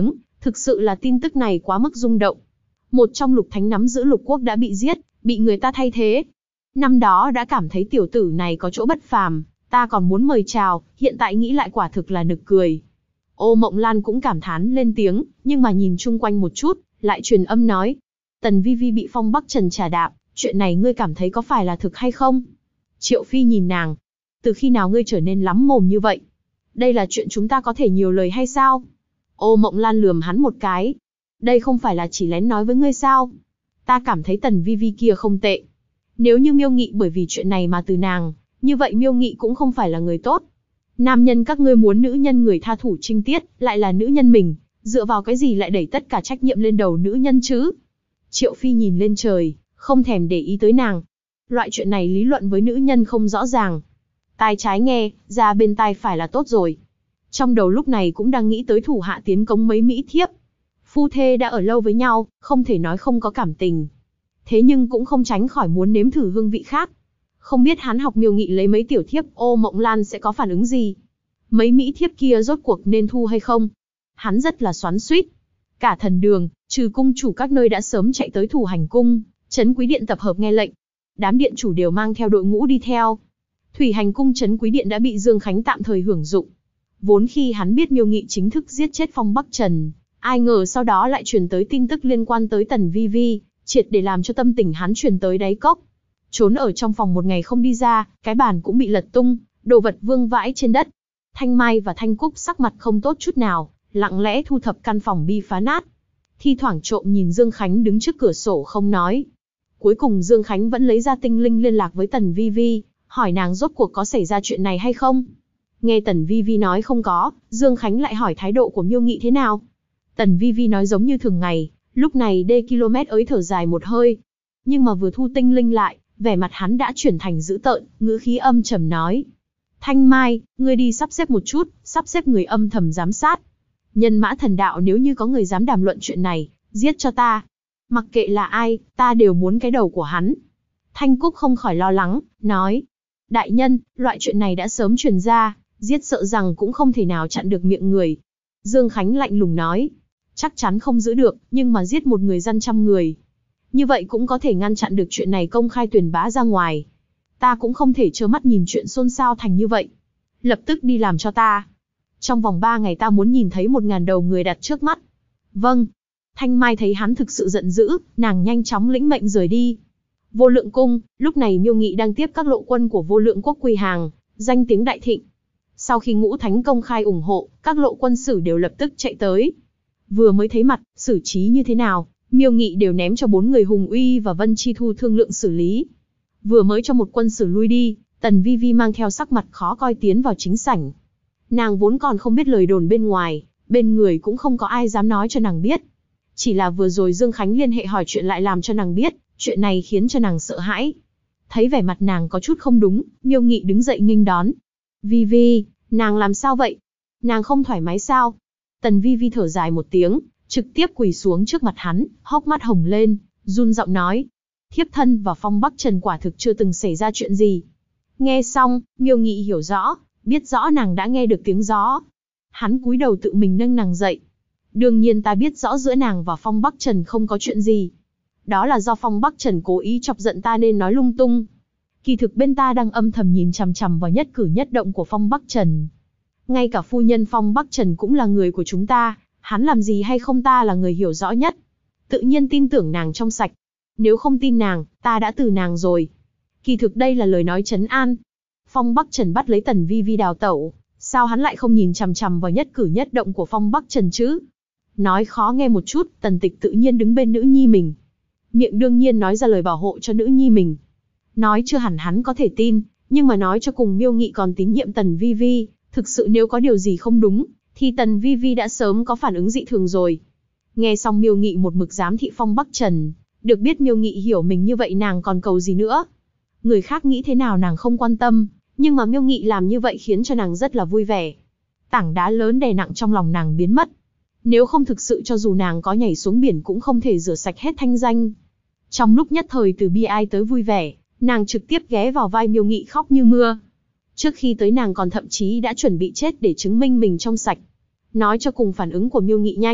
Thực sự là tin tức này quá mức rung động. Một trong lục thánh nắm giữ lục quốc đã bị giết, bị người ta thay thế. Năm đó đã cảm thấy tiểu tử này có chỗ bất phàm, ta còn muốn mời chào, hiện tại nghĩ lại quả thực là nực cười. Ô Mộng Lan cũng cảm thán lên tiếng, nhưng mà nhìn chung quanh một chút, lại truyền âm nói. Tần Vi Vi bị Phong Bắc Trần trà đạp, chuyện này ngươi cảm thấy có phải là thực hay không? Triệu Phi nhìn nàng. Từ khi nào ngươi trở nên lắm mồm như vậy? Đây là chuyện chúng ta có thể nhiều lời hay sao? Ô Mộng Lan lườm hắn một cái. Đây không phải là chỉ lén nói với ngươi sao? Ta cảm thấy Tần Vi Vi kia không tệ. Nếu như Miêu Nghị bởi vì chuyện này mà từ nàng, như vậy Miêu Nghị cũng không phải là người tốt. Nam nhân các ngươi muốn nữ nhân người tha thủ trinh tiết, lại là nữ nhân mình, dựa vào cái gì lại đẩy tất cả trách nhiệm lên đầu nữ nhân chứ? Triệu Phi nhìn lên trời, không thèm để ý tới nàng. Loại chuyện này lý luận với nữ nhân không rõ ràng. Tai trái nghe, ra bên tai phải là tốt rồi. Trong đầu lúc này cũng đang nghĩ tới thủ hạ tiến cống mấy mỹ thiếp. Phu thê đã ở lâu với nhau, không thể nói không có cảm tình. Thế nhưng cũng không tránh khỏi muốn nếm thử hương vị khác. Không biết hắn học Miêu Nghị lấy mấy tiểu thiếp Ô Mộng Lan sẽ có phản ứng gì? Mấy mỹ thiếp kia rốt cuộc nên thu hay không? Hắn rất là xoắn xuýt. Cả thần đường, trừ cung chủ các nơi đã sớm chạy tới Thủ Hành cung, Trấn Quý Điện tập hợp nghe lệnh. Đám điện chủ đều mang theo đội ngũ đi theo. Thủy Hành cung Trấn Quý Điện đã bị Dương Khánh tạm thời hưởng dụng. Vốn khi hắn biết Miêu Nghị chính thức giết chết Phong Bắc Trần, ai ngờ sau đó lại truyền tới tin tức liên quan tới Tần Vi Vi, triệt để làm cho tâm tình hắn truyền tới đáy cốc. Trốn ở trong phòng một ngày không đi ra, cái bàn cũng bị lật tung, đồ vật vương vãi trên đất. Thanh Mai và Thanh Cúc sắc mặt không tốt chút nào, lặng lẽ thu thập căn phòng bi phá nát. Thi thoảng trộm nhìn Dương Khánh đứng trước cửa sổ không nói. Cuối cùng Dương Khánh vẫn lấy ra tinh linh liên lạc với Tần Vi Vi, hỏi nàng rốt cuộc có xảy ra chuyện này hay không. Nghe Tần Vi Vi nói không có, Dương Khánh lại hỏi thái độ của Miêu Nghị thế nào. Tần Vi Vi nói giống như thường ngày, lúc này D.km ấy thở dài một hơi. Nhưng mà vừa thu tinh linh lại, vẻ mặt hắn đã chuyển thành dữ tợn, ngữ khí âm trầm nói. Thanh Mai, ngươi đi sắp xếp một chút, sắp xếp người âm thầm giám sát. Nhân mã thần đạo nếu như có người dám đàm luận chuyện này, giết cho ta. Mặc kệ là ai, ta đều muốn cái đầu của hắn. Thanh Cúc không khỏi lo lắng, nói. Đại nhân, loại chuyện này đã sớm truyền ra, giết sợ rằng cũng không thể nào chặn được miệng người. Dương Khánh lạnh lùng nói. Chắc chắn không giữ được, nhưng mà giết một người dân 100 người. Như vậy cũng có thể ngăn chặn được chuyện này công khai truyền bá ra ngoài. Ta cũng không thể trơ mắt nhìn chuyện xôn xao thành như vậy. Lập tức đi làm cho ta. Trong vòng 3 ngày ta muốn nhìn thấy 1000 đầu người đặt trước mắt. Vâng. Thanh Mai thấy hắn thực sự giận dữ, nàng nhanh chóng lĩnh mệnh rời đi. Vô Lượng cung, lúc này Miêu Nghị đang tiếp các lộ quân của Vô Lượng quốc quy hàng, danh tiếng đại thịnh. Sau khi Ngũ Thánh công khai ủng hộ, các lộ quân sử đều lập tức chạy tới. Vừa mới thấy mặt, xử trí như thế nào, Miêu Nghị đều ném cho 4 người Hùng Uy và Vân Chi Thu thương lượng xử lý. Vừa mới cho một quân sử lui đi, Tần Vi Vi mang theo sắc mặt khó coi tiến vào chính sảnh. Nàng vốn còn không biết lời đồn bên ngoài, bên người cũng không có ai dám nói cho nàng biết. Chỉ là vừa rồi Dương Khánh liên hệ hỏi chuyện lại làm cho nàng biết, chuyện này khiến cho nàng sợ hãi. Thấy vẻ mặt nàng có chút không đúng, Miêu Nghị đứng dậy nghênh đón. Vi Vi, nàng làm sao vậy? Nàng không thoải mái sao? Tần Vi Vi thở dài một tiếng, trực tiếp quỳ xuống trước mặt hắn, hốc mắt hồng lên, run giọng nói. Thiếp thân và Phong Bắc Trần quả thực chưa từng xảy ra chuyện gì. Nghe xong, Miêu Nghị hiểu rõ, biết rõ nàng đã nghe được tiếng gió. Hắn cúi đầu tự mình nâng nàng dậy. Đương nhiên ta biết rõ giữa nàng và Phong Bắc Trần không có chuyện gì. Đó là do Phong Bắc Trần cố ý chọc giận ta nên nói lung tung. Kỳ thực bên ta đang âm thầm nhìn chằm chằm vào nhất cử nhất động của Phong Bắc Trần. Ngay cả phu nhân Phong Bắc Trần cũng là người của chúng ta, hắn làm gì hay không ta là người hiểu rõ nhất. Tự nhiên tin tưởng nàng trong sạch. Nếu không tin nàng, ta đã từ nàng rồi. Kỳ thực đây là lời nói trấn an. Phong Bắc Trần bắt lấy Tần Vi Vi đào tẩu, sao hắn lại không nhìn chằm chằm vào nhất cử nhất động của Phong Bắc Trần chứ? Nói khó nghe một chút, Tần Tịch tự nhiên đứng bên nữ nhi mình. Miệng đương nhiên nói ra lời bảo hộ cho nữ nhi mình. Nói chưa hẳn hắn có thể tin, nhưng mà nói cho cùng Miêu Nghị còn tín nhiệm Tần Vi Vi, thực sự nếu có điều gì không đúng, thì Tần Vi Vi đã sớm có phản ứng dị thường rồi. Nghe xong Miêu Nghị một mực giám thị Phong Bắc Trần, được biết Miêu Nghị hiểu mình như vậy nàng còn cầu gì nữa. Người khác nghĩ thế nào nàng không quan tâm, nhưng mà Miêu Nghị làm như vậy khiến cho nàng rất là vui vẻ. Tảng đá lớn đè nặng trong lòng nàng biến mất. Nếu không thực sự cho dù nàng có nhảy xuống biển cũng không thể rửa sạch hết thanh danh. Trong lúc nhất thời từ bi ai tới vui vẻ, nàng trực tiếp ghé vào vai Miêu Nghị khóc như mưa. Trước khi tới nàng còn thậm chí đã chuẩn bị chết để chứng minh mình trong sạch. Nói cho cùng phản ứng của Miêu Nghị nhanh,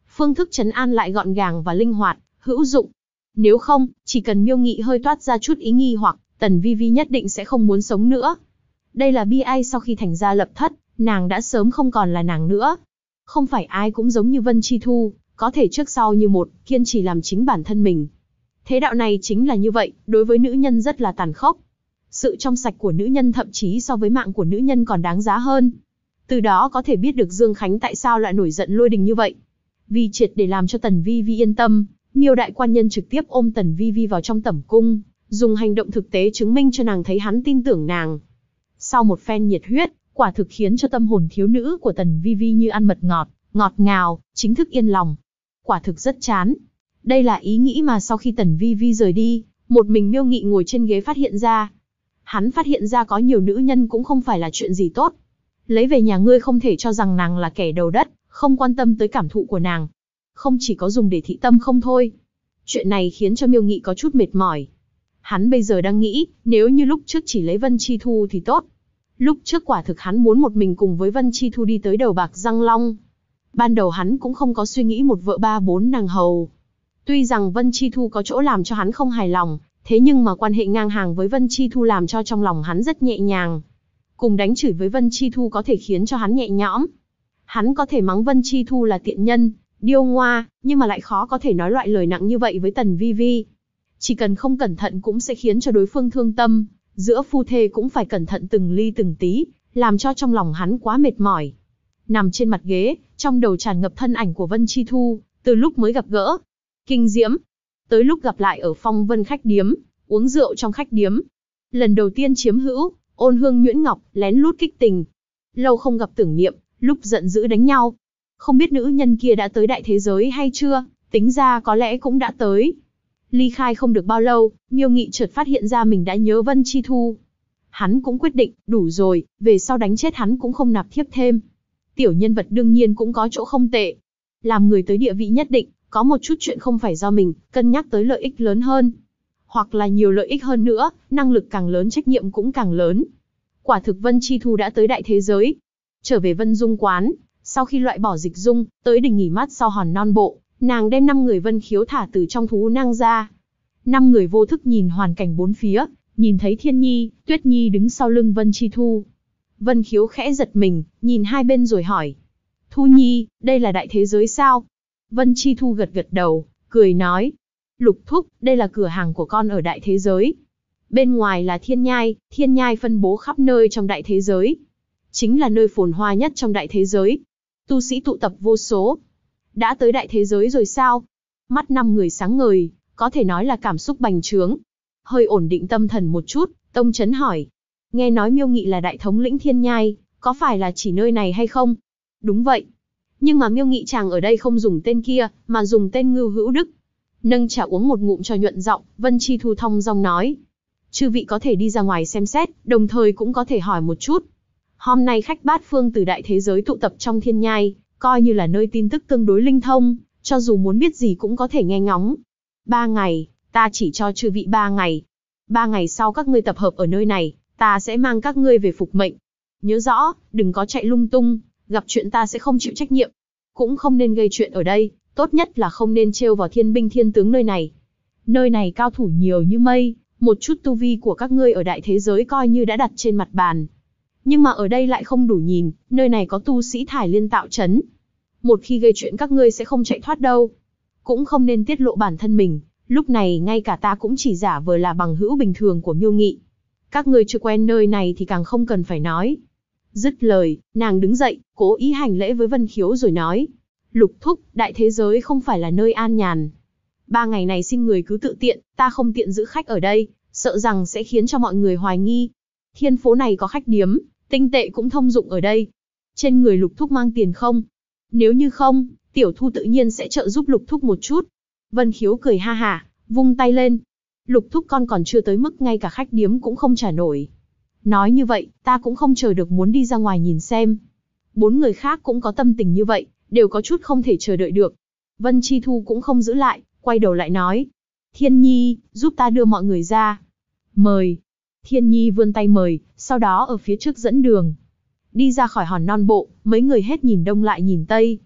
Phương thức trấn an lại gọn gàng và linh hoạt, hữu dụng. Nếu không, chỉ cần Miêu Nghị hơi toát ra chút ý nghi hoặc, Tần Vi Vi nhất định sẽ không muốn sống nữa. Đây là bi ai sau khi thành gia lập thất, nàng đã sớm không còn là nàng nữa. Không phải ai cũng giống như Vân Chi Thu, có thể trước sau như một, kiên trì làm chính bản thân mình. Thế đạo này chính là như vậy, đối với nữ nhân rất là tàn khốc. Sự trong sạch của nữ nhân thậm chí so với mạng của nữ nhân còn đáng giá hơn. Từ đó có thể biết được Dương Khánh tại sao lại nổi giận lôi đình như vậy. Vì triệt để làm cho Tần Vi Vi yên tâm, Miêu đại quan nhân trực tiếp ôm Tần Vi Vi vào trong tẩm cung, dùng hành động thực tế chứng minh cho nàng thấy hắn tin tưởng nàng. Sau một phen nhiệt huyết, quả thực khiến cho tâm hồn thiếu nữ của Tần Vi Vi như ăn mật ngọt, ngọt ngào, chính thức yên lòng. Quả thực rất chán. Đây là ý nghĩ mà sau khi Tần Vi Vi rời đi, một mình Miêu Nghị ngồi trên ghế phát hiện ra. Hắn phát hiện ra có nhiều nữ nhân cũng không phải là chuyện gì tốt. Lấy về nhà ngươi không thể cho rằng nàng là kẻ đầu đất, không quan tâm tới cảm thụ của nàng. Không chỉ có dùng để thị tâm không thôi. Chuyện này khiến cho Miêu Nghị có chút mệt mỏi. Hắn bây giờ đang nghĩ, nếu như lúc trước chỉ lấy Vân Chi Thu thì tốt. Lúc trước quả thực hắn muốn một mình cùng với Vân Chi Thu đi tới đầu bạc răng long. Ban đầu hắn cũng không có suy nghĩ một vợ ba bốn nàng hầu. Tuy rằng Vân Chi Thu có chỗ làm cho hắn không hài lòng, thế nhưng mà quan hệ ngang hàng với Vân Chi Thu làm cho trong lòng hắn rất nhẹ nhàng. Cùng đánh chửi với Vân Chi Thu có thể khiến cho hắn nhẹ nhõm. Hắn có thể mắng Vân Chi Thu là tiện nhân, điêu ngoa, nhưng mà lại khó có thể nói loại lời nặng như vậy với Tần Vi Vi. Chỉ cần không cẩn thận cũng sẽ khiến cho đối phương thương tâm, giữa phu thê cũng phải cẩn thận từng ly từng tí, làm cho trong lòng hắn quá mệt mỏi. Nằm trên mặt ghế, trong đầu tràn ngập thân ảnh của Vân Chi Thu, từ lúc mới gặp gỡ. Kinh diễm. Tới lúc gặp lại ở Phong Vân khách điếm, uống rượu trong khách điếm. Lần đầu tiên chiếm hữu, ôn hương nhuyễn ngọc, lén lút kích tình. Lâu không gặp tưởng niệm, lúc giận dữ đánh nhau. Không biết nữ nhân kia đã tới đại thế giới hay chưa, tính ra có lẽ cũng đã tới. Ly khai không được bao lâu, Miêu Nghị chợt phát hiện ra mình đã nhớ Vân Chi Thu. Hắn cũng quyết định, đủ rồi, về sau đánh chết hắn cũng không nạp thiếp thêm. Tiểu nhân vật đương nhiên cũng có chỗ không tệ. Làm người tới địa vị nhất định, có một chút chuyện không phải do mình, cân nhắc tới lợi ích lớn hơn. Hoặc là nhiều lợi ích hơn nữa, năng lực càng lớn trách nhiệm cũng càng lớn. Quả thực Vân Chi Thu đã tới đại thế giới. Trở về Vân Dung quán, sau khi loại bỏ Dịch Dung, tới đỉnh nghỉ mát sau hòn non bộ, nàng đem 5 người Vân Khiếu thả từ trong thú nang ra. 5 người vô thức nhìn hoàn cảnh bốn phía, nhìn thấy Thiên Nhi, Tuyết Nhi đứng sau lưng Vân Chi Thu. Vân Khiếu khẽ giật mình, nhìn hai bên rồi hỏi. Thu Nhi, đây là đại thế giới sao? Vân Chi Thu gật gật đầu, cười nói. Lục thúc, đây là cửa hàng của con ở đại thế giới. Bên ngoài là Thiên Nhai phân bố khắp nơi trong đại thế giới. Chính là nơi phồn hoa nhất trong đại thế giới. Tu sĩ tụ tập vô số. Đã tới đại thế giới rồi sao? Mắt 5 người sáng ngời, có thể nói là cảm xúc bành trướng. Hơi ổn định tâm thần một chút, Tông Chấn hỏi. Nghe nói Miêu Nghị là đại thống lĩnh Thiên Nhai, có phải là chỉ nơi này hay không? Đúng vậy. Nhưng mà Miêu Nghị chàng ở đây không dùng tên kia, mà dùng tên Ngưu Hữu Đức. Nâng trà uống một ngụm cho nhuận giọng, Vân Chi Thu thong dong nói. Chư vị có thể đi ra ngoài xem xét, đồng thời cũng có thể hỏi một chút. Hôm nay khách bát phương từ đại thế giới tụ tập trong Thiên Nhai, coi như là nơi tin tức tương đối linh thông, cho dù muốn biết gì cũng có thể nghe ngóng. 3 ngày, ta chỉ cho chư vị 3 ngày. 3 ngày sau các ngươi tập hợp ở nơi này, ta sẽ mang các ngươi về phục mệnh. Nhớ rõ, đừng có chạy lung tung, gặp chuyện ta sẽ không chịu trách nhiệm. Cũng không nên gây chuyện ở đây, tốt nhất là không nên trêu vào thiên binh thiên tướng nơi này. Nơi này cao thủ nhiều như mây, một chút tu vi của các ngươi ở đại thế giới coi như đã đặt trên mặt bàn. Nhưng mà ở đây lại không đủ nhìn, nơi này có tu sĩ Thải Liên tạo trấn. Một khi gây chuyện các ngươi sẽ không chạy thoát đâu. Cũng không nên tiết lộ bản thân mình, lúc này ngay cả ta cũng chỉ giả vờ là bằng hữu bình thường của Miêu Nghị. Các ngươi chưa quen nơi này thì càng không cần phải nói. Dứt lời, nàng đứng dậy, cố ý hành lễ với Vân Khiếu rồi nói. Lục thúc, đại thế giới không phải là nơi an nhàn. 3 ngày này xin người cứ tự tiện, ta không tiện giữ khách ở đây, sợ rằng sẽ khiến cho mọi người hoài nghi. Thiên phố này có khách điếm, tinh tệ cũng thông dụng ở đây. Trên người Lục thúc mang tiền không? Nếu như không, Tiểu Thu tự nhiên sẽ trợ giúp Lục thúc một chút. Vân Khiếu cười ha hả, vung tay lên. Lục thúc con còn chưa tới mức ngay cả khách điếm cũng không trả nổi. Nói như vậy, ta cũng không chờ được muốn đi ra ngoài nhìn xem. 4 người khác cũng có tâm tình như vậy, đều có chút không thể chờ đợi được. Vân Chi Thu cũng không giữ lại, quay đầu lại nói. Thiên Nhi, giúp ta đưa mọi người ra. Mời. Thiên Nhi vươn tay mời, sau đó ở phía trước dẫn đường. Đi ra khỏi hòn non bộ, mấy người hết nhìn đông lại nhìn tây.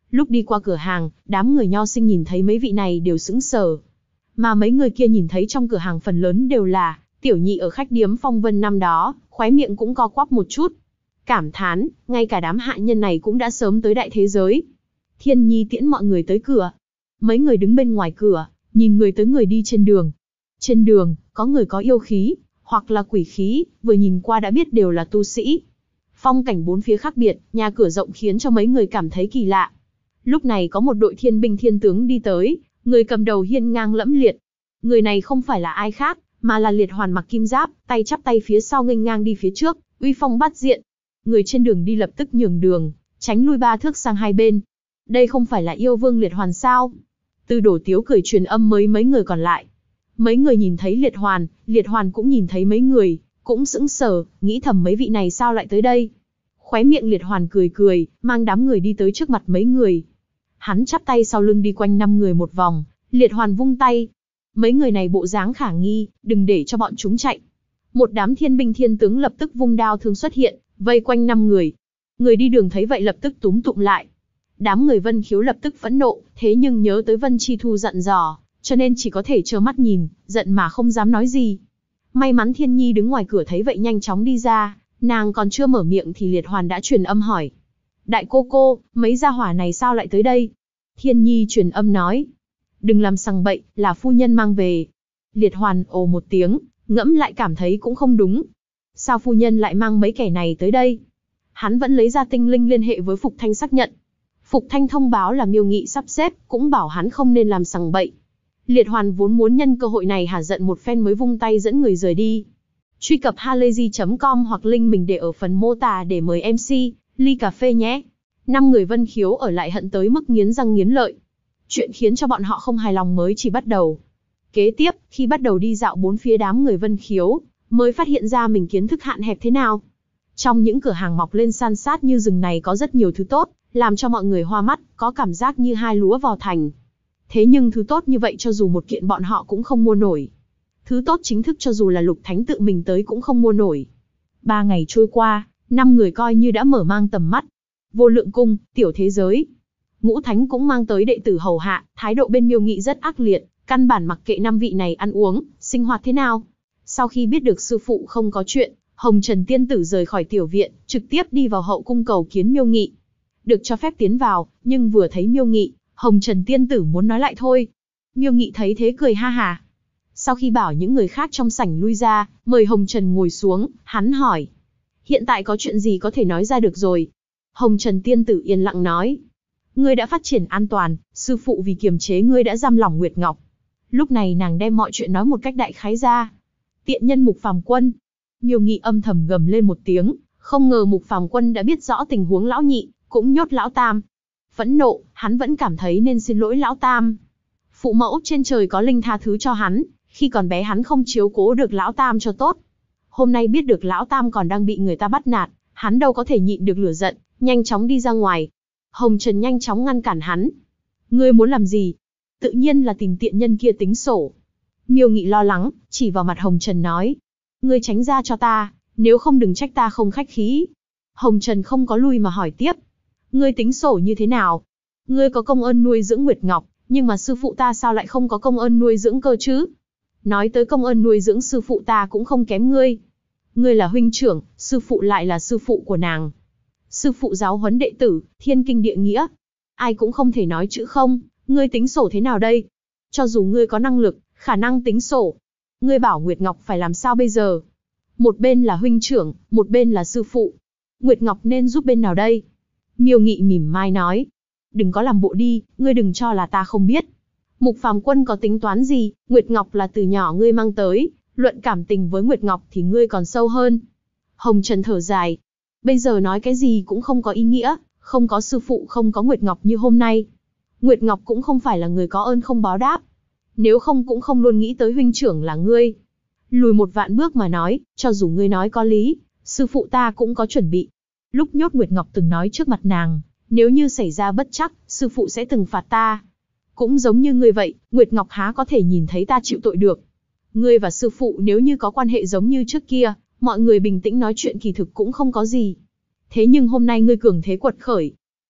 Lúc đi qua cửa hàng, đám người nho sinh nhìn thấy mấy vị này đều sững sờ. Mà mấy người kia nhìn thấy trong cửa hàng phần lớn đều là tiểu nhị ở khách điếm Phong Vân năm đó, khóe miệng cũng co quắp một chút. Cảm thán, ngay cả đám hạ nhân này cũng đã sớm tới đại thế giới. Thiên Nhi tiễn mọi người tới cửa. Mấy người đứng bên ngoài cửa, nhìn người tới người đi trên đường. Trên đường, có người có yêu khí, hoặc là quỷ khí, vừa nhìn qua đã biết đều là tu sĩ. Phong cảnh bốn phía khác biệt, nhà cửa rộng khiến cho mấy người cảm thấy kỳ lạ. Lúc này có một đội thiên binh thiên tướng đi tới, người cầm đầu hiên ngang lẫm liệt. Người này không phải là ai khác, mà là Liệt Hoàn mặc kim giáp, tay chắp tay phía sau nghênh ngang đi phía trước, uy phong bát diện. Người trên đường đi lập tức nhường đường, tránh lui 3 thước sang hai bên. Đây không phải là yêu vương Liệt Hoàn sao? Tư Đồ Tiếu cười truyền âm mấy người còn lại. Mấy người nhìn thấy Liệt Hoàn cũng nhìn thấy mấy người, cũng sững sờ, nghĩ thầm mấy vị này sao lại tới đây. Khóe miệng Liệt Hoàn cười cười, mang đám người đi tới trước mặt mấy người. Hắn chắp tay sau lưng đi quanh 5 người một vòng, Liệt Hoàn vung tay. Mấy người này bộ dáng khả nghi, đừng để cho bọn chúng chạy. Một đám thiên binh thiên tướng lập tức vung đao thương xuất hiện, vây quanh 5 người. Người đi đường thấy vậy lập tức túm tụm lại. Đám người Vân Khiếu lập tức phẫn nộ, thế nhưng nhớ tới Vân Chi Thu dặn dò, cho nên chỉ có thể trơ mắt nhìn, giận mà không dám nói gì. May mắn Thiên Nhi đứng ngoài cửa thấy vậy nhanh chóng đi ra, nàng còn chưa mở miệng thì Liệt Hoàn đã truyền âm hỏi. Đại cô, mấy gia hỏa này sao lại tới đây? Thiên Nhi truyền âm nói. Đừng làm sằng bậy, là phu nhân mang về. Liệt Hoàn ồ một tiếng, ngẫm lại cảm thấy cũng không đúng. Sao phu nhân lại mang mấy kẻ này tới đây? Hắn vẫn lấy ra tinh linh liên hệ với Phục Thanh xác nhận. Phục Thanh thông báo là Miêu Nghị sắp xếp, cũng bảo hắn không nên làm sằng bậy. Liệt Hoàn vốn muốn nhân cơ hội này hả giận một phen mới vung tay dẫn người rời đi. Truy cập halayzi.com hoặc link mình để ở phần mô tả để mời MC, ly cà phê nhé. 5 người Vân Khiếu ở lại hận tới mức nghiến răng nghiến lợi. Chuyện khiến cho bọn họ không hài lòng mới chỉ bắt đầu. Kế tiếp, khi bắt đầu đi dạo bốn phía đám người Vân Khiếu, mới phát hiện ra mình kiến thức hạn hẹp thế nào. Trong những cửa hàng mọc lên san sát như rừng này có rất nhiều thứ tốt, làm cho mọi người hoa mắt, có cảm giác như hai lúa vào thành. Thế nhưng thứ tốt như vậy cho dù một kiện bọn họ cũng không mua nổi. Thứ tốt chính thức cho dù là Lục Thánh tự mình tới cũng không mua nổi. 3 ngày trôi qua, 5 người coi như đã mở mang tầm mắt. Vô Lượng Cung, tiểu thế giới. Ngũ Thánh cũng mang tới đệ tử hầu hạ, thái độ bên Miêu Nghị rất ác liệt, căn bản mặc kệ 5 vị này ăn uống, sinh hoạt thế nào. Sau khi biết được sư phụ không có chuyện, Hồng Trần tiên tử rời khỏi tiểu viện, trực tiếp đi vào hậu cung cầu kiến Miêu Nghị. Được cho phép tiến vào, nhưng vừa thấy Miêu Nghị, Hồng Trần tiên tử muốn nói lại thôi. Miêu Nghị thấy thế cười ha hà. Sau khi bảo những người khác trong sảnh lui ra, mời Hồng Trần ngồi xuống, hắn hỏi. Hiện tại có chuyện gì có thể nói ra được rồi? Hồng Trần tiên tử yên lặng nói. Ngươi đã phát triển an toàn, sư phụ vì kiềm chế ngươi đã giam lỏng Nguyệt Ngọc. Lúc này nàng đem mọi chuyện nói một cách đại khái ra. Tiện nhân Mục Phàm Quân. Miêu Nghị âm thầm gầm lên một tiếng, không ngờ Mục Phàm Quân đã biết rõ tình huống lão nhị, cũng nhốt lão tam. Phẫn nộ, hắn vẫn cảm thấy nên xin lỗi lão tam. Phụ mẫu trên trời có linh tha thứ cho hắn, khi còn bé hắn không chiếu cố được lão tam cho tốt. Hôm nay biết được lão tam còn đang bị người ta bắt nạt, hắn đâu có thể nhịn được lửa giận, nhanh chóng đi ra ngoài. Hồng Trần nhanh chóng ngăn cản hắn. Ngươi muốn làm gì? Tự nhiên là tìm tiện nhân kia tính sổ. Miêu Nghị lo lắng, chỉ vào mặt Hồng Trần nói. Ngươi tránh ra cho ta, nếu không đừng trách ta không khách khí. Hồng Trần không có lui mà hỏi tiếp. Ngươi tính sổ như thế nào? Ngươi có công ơn nuôi dưỡng Nguyệt Ngọc, nhưng mà sư phụ ta sao lại không có công ơn nuôi dưỡng cơ chứ? Nói tới công ơn nuôi dưỡng sư phụ ta cũng không kém ngươi. Ngươi là huynh trưởng, sư phụ lại là sư phụ của nàng. Sư phụ giáo huấn đệ tử, thiên kinh địa nghĩa. Ai cũng không thể nói chữ không, ngươi tính sổ thế nào đây? Cho dù ngươi có năng lực, khả năng tính sổ. Ngươi bảo Nguyệt Ngọc phải làm sao bây giờ? Một bên là huynh trưởng, một bên là sư phụ. Nguyệt Ngọc nên giúp bên nào đây? Miêu Nghị mỉm mai nói. Đừng có làm bộ đi, ngươi đừng cho là ta không biết. Mục Phàm Quân có tính toán gì, Nguyệt Ngọc là từ nhỏ ngươi mang tới, luận cảm tình với Nguyệt Ngọc thì ngươi còn sâu hơn. Hồng Trần thở dài. Bây giờ nói cái gì cũng không có ý nghĩa, không có sư phụ không có Nguyệt Ngọc như hôm nay. Nguyệt Ngọc cũng không phải là người có ơn không báo đáp. Nếu không cũng không luôn nghĩ tới huynh trưởng là ngươi. Lùi một vạn bước mà nói, cho dù ngươi nói có lý, sư phụ ta cũng có chuẩn bị. Lúc nhốt Nguyệt Ngọc từng nói trước mặt nàng, nếu như xảy ra bất trắc, sư phụ sẽ từng phạt ta. Cũng giống như ngươi vậy, Nguyệt Ngọc há có thể nhìn thấy ta chịu tội được. Ngươi và sư phụ nếu như có quan hệ giống như trước kia, mọi người bình tĩnh nói chuyện kỳ thực cũng không có gì. Thế nhưng hôm nay ngươi cường thế quật khởi.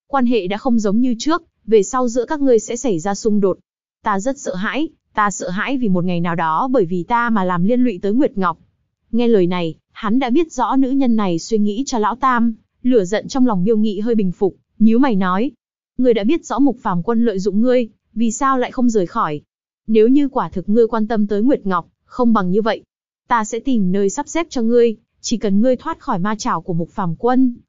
Quan hệ đã không giống như trước, về sau giữa các ngươi sẽ xảy ra xung đột. Ta rất sợ hãi vì một ngày nào đó bởi vì ta mà làm liên lụy tới Nguyệt Ngọc. Nghe lời này, hắn đã biết rõ nữ nhân này suy nghĩ cho lão tam, lửa giận trong lòng Miêu Nghị hơi bình phục, nhíu mày nói. Ngươi đã biết rõ Mục Phàm Quân lợi dụng ngươi, vì sao lại không rời khỏi? Nếu như quả thực ngươi quan tâm tới Nguyệt Ngọc, không bằng như vậy. Ta sẽ tìm nơi sắp xếp cho ngươi, chỉ cần ngươi thoát khỏi ma trảo của Mục Phàm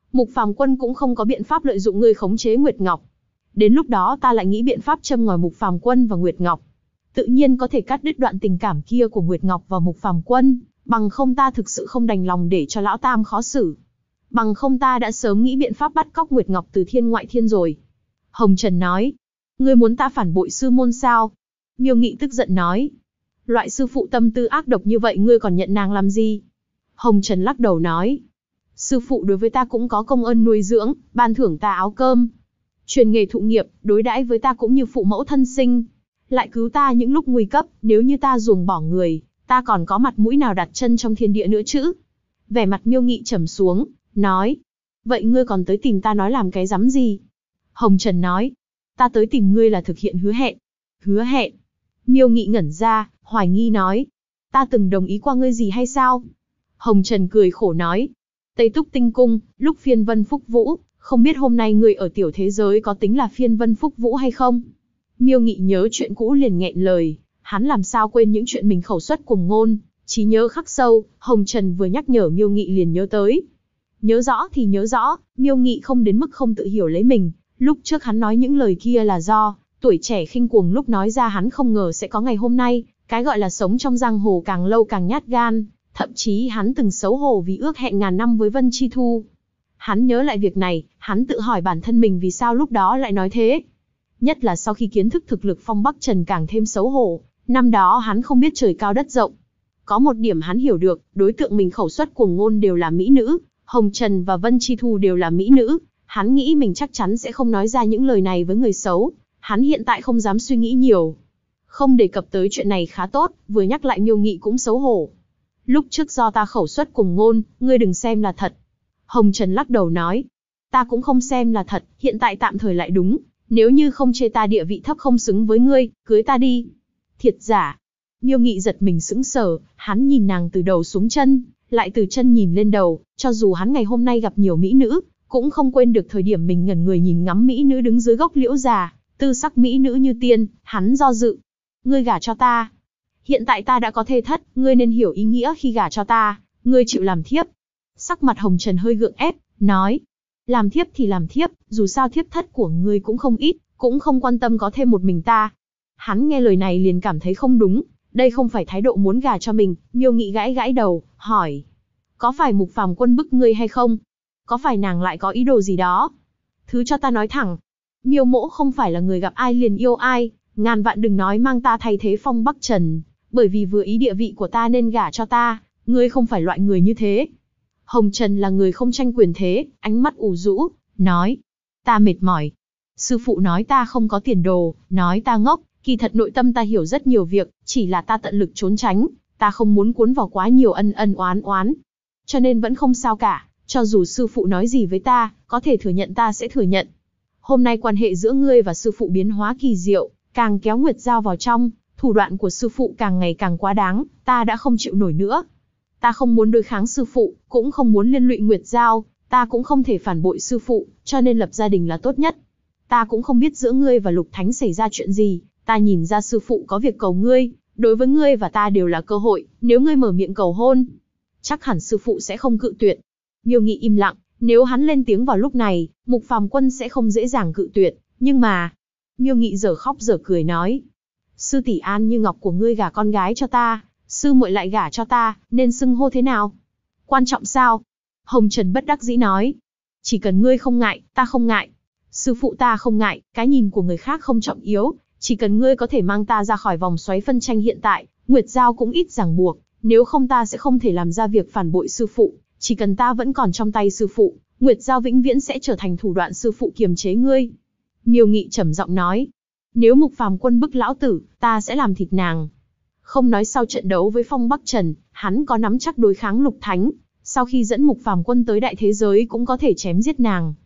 Quân cũng không có biện pháp lợi dụng ngươi khống chế Nguyệt Ngọc. Đến lúc đó ta lại nghĩ biện pháp châm ngòi Mục Phàm Quân và Nguyệt Ngọc. Tự nhiên có thể cắt đứt đoạn tình cảm kia của Nguyệt Ngọc và Mục Phàm Quân, bằng không ta thực sự không đành lòng để cho lão tam khó xử. Bằng không ta đã sớm nghĩ biện pháp bắt cóc Nguyệt Ngọc từ thiên ngoại thiên rồi. Hồng Trần nói, ngươi muốn ta phản bội sư môn sao? Miêu Nghị tức giận nói, loại sư phụ tâm tư ác độc như vậy ngươi còn nhận nàng làm gì? Hồng Trần lắc đầu nói, sư phụ đối với ta cũng có công ơn nuôi dưỡng, ban thưởng ta áo cơm, truyền nghề thụ nghiệp, đối đãi với ta cũng như phụ mẫu thân sinh, lại cứu ta những lúc nguy cấp, nếu như ta ruồng bỏ người, ta còn có mặt mũi nào đặt chân trong thiên địa nữa chứ? Vẻ mặt Miêu Nghị trầm xuống, nói, vậy ngươi còn tới tìm ta nói làm cái rắm gì? Hồng Trần nói, ta tới tìm ngươi là thực hiện hứa hẹn. Hứa hẹn? Miêu Nghị ngẩn ra, hoài nghi nói, ta từng đồng ý qua ngươi gì hay sao? Hồng Trần cười khổ nói, Tây Túc Tinh Cung, lúc phiên vân phúc vũ, không biết hôm nay ngươi ở tiểu thế giới có tính là phiên vân phúc vũ hay không? Miêu Nghị nhớ chuyện cũ liền nghẹn lời, hắn làm sao quên những chuyện mình khẩu suất cuồng ngôn, trí nhớ khắc sâu, Hồng Trần vừa nhắc nhở Miêu Nghị liền nhớ tới. Nhớ rõ thì nhớ rõ, Miêu Nghị không đến mức không tự hiểu lấy mình, lúc trước hắn nói những lời kia là do tuổi trẻ khinh cuồng lúc nói ra, hắn không ngờ sẽ có ngày hôm nay, cái gọi là sống trong giang hồ càng lâu càng nhát gan, thậm chí hắn từng xấu hổ vì ước hẹn ngàn năm với Vân Chi Thu. Hắn nhớ lại việc này, hắn tự hỏi bản thân mình vì sao lúc đó lại nói thế. Nhất là sau khi kiến thức thực lực Phong Bắc Trần càng thêm xấu hổ, năm đó hắn không biết trời cao đất rộng. Có một điểm hắn hiểu được, đối tượng mình khẩu suất cuồng ngôn đều là mỹ nữ, Hồng Trần và Vân Chi Thu đều là mỹ nữ, hắn nghĩ mình chắc chắn sẽ không nói ra những lời này với người xấu, hắn hiện tại không dám suy nghĩ nhiều. Không đề cập tới chuyện này khá tốt, vừa nhắc lại Miêu Nghị cũng xấu hổ. Lúc trước do ta khẩu suất cuồng ngôn, ngươi đừng xem là thật. Hồng Trần lắc đầu nói, ta cũng không xem là thật, hiện tại tạm thời lại đúng, nếu như không chê ta địa vị thấp không xứng với ngươi, cưới ta đi. Thiệt giả? Miêu Nghị giật mình sững sờ, hắn nhìn nàng từ đầu xuống chân, lại từ chân nhìn lên đầu, cho dù hắn ngày hôm nay gặp nhiều mỹ nữ, cũng không quên được thời điểm mình ngẩn người nhìn ngắm mỹ nữ đứng dưới gốc liễu già, tư sắc mỹ nữ như tiên, hắn do dự. Ngươi gả cho ta. Hiện tại ta đã có thê thất, ngươi nên hiểu ý nghĩa khi gả cho ta, ngươi chịu làm thiếp. Sắc mặt Hồng Trần hơi gượng ép, nói, làm thiếp thì làm thiếp, dù sao thiếp thất của ngươi cũng không ít, cũng không quan tâm có thêm một mình ta. Hắn nghe lời này liền cảm thấy không đúng, đây không phải thái độ muốn gả cho mình. Miêu Nghị gãi gãi đầu, hỏi, có phải Mục Phàm Quân bức ngươi hay không? Có phải nàng lại có ý đồ gì đó? Thứ cho ta nói thẳng, Miêu mỗ không phải là người gặp ai liền yêu ai, ngàn vạn đừng nói mang ta thay thế Phong Bắc Trần, bởi vì vừa ý địa vị của ta nên gả cho ta, ngươi không phải loại người như thế. Hồng Trần là người không tranh quyền thế, ánh mắt ủ rũ, nói, ta mệt mỏi. Sư phụ nói ta không có tiền đồ, nói ta ngốc, kỳ thật nội tâm ta hiểu rất nhiều việc, chỉ là ta tận lực trốn tránh, ta không muốn cuốn vào quá nhiều ân ân oán oán. Cho nên vẫn không sao cả, cho dù sư phụ nói gì với ta, có thể thừa nhận ta sẽ thừa nhận. Hôm nay quan hệ giữa ngươi và sư phụ biến hóa kỳ diệu, càng kéo Nguyệt Giao vào trong, thủ đoạn của sư phụ càng ngày càng quá đáng, ta đã không chịu nổi nữa. Ta không muốn đối kháng sư phụ, cũng không muốn liên lụy Nguyệt Giao, ta cũng không thể phản bội sư phụ, cho nên lập gia đình là tốt nhất. Ta cũng không biết giữa ngươi và Lục Thánh xảy ra chuyện gì, ta nhìn ra sư phụ có việc cầu ngươi, đối với ngươi và ta đều là cơ hội, nếu ngươi mở miệng cầu hôn, chắc hẳn sư phụ sẽ không cự tuyệt. Miêu Nghị im lặng, nếu hắn lên tiếng vào lúc này, Mục Phàm Quân sẽ không dễ dàng cự tuyệt, nhưng mà... Miêu Nghị dở khóc dở cười nói, sư tỷ An Như Ngọc của ngươi gả con gái cho ta, sư muội lại gả cho ta, nên xưng hô thế nào? Quan trọng sao? Hồng Trần bất đắc dĩ nói, chỉ cần ngươi không ngại, ta không ngại. Sư phụ ta không ngại, cái nhìn của người khác không trọng yếu, chỉ cần ngươi có thể mang ta ra khỏi vòng xoáy phân tranh hiện tại, Nguyệt Giao cũng ít ràng buộc, nếu không ta sẽ không thể làm ra việc phản bội sư phụ, chỉ cần ta vẫn còn trong tay sư phụ, Nguyệt Giao vĩnh viễn sẽ trở thành thủ đoạn sư phụ kiềm chế ngươi. Miêu Nghị trầm giọng nói, nếu Mục Phàm Quân bức lão tử, ta sẽ làm thịt nàng. Không nói sau trận đấu với Phong Bắc Trần, hắn có nắm chắc đối kháng Lục Thánh, sau khi dẫn Mục Phàm Quân tới đại thế giới cũng có thể chém giết nàng.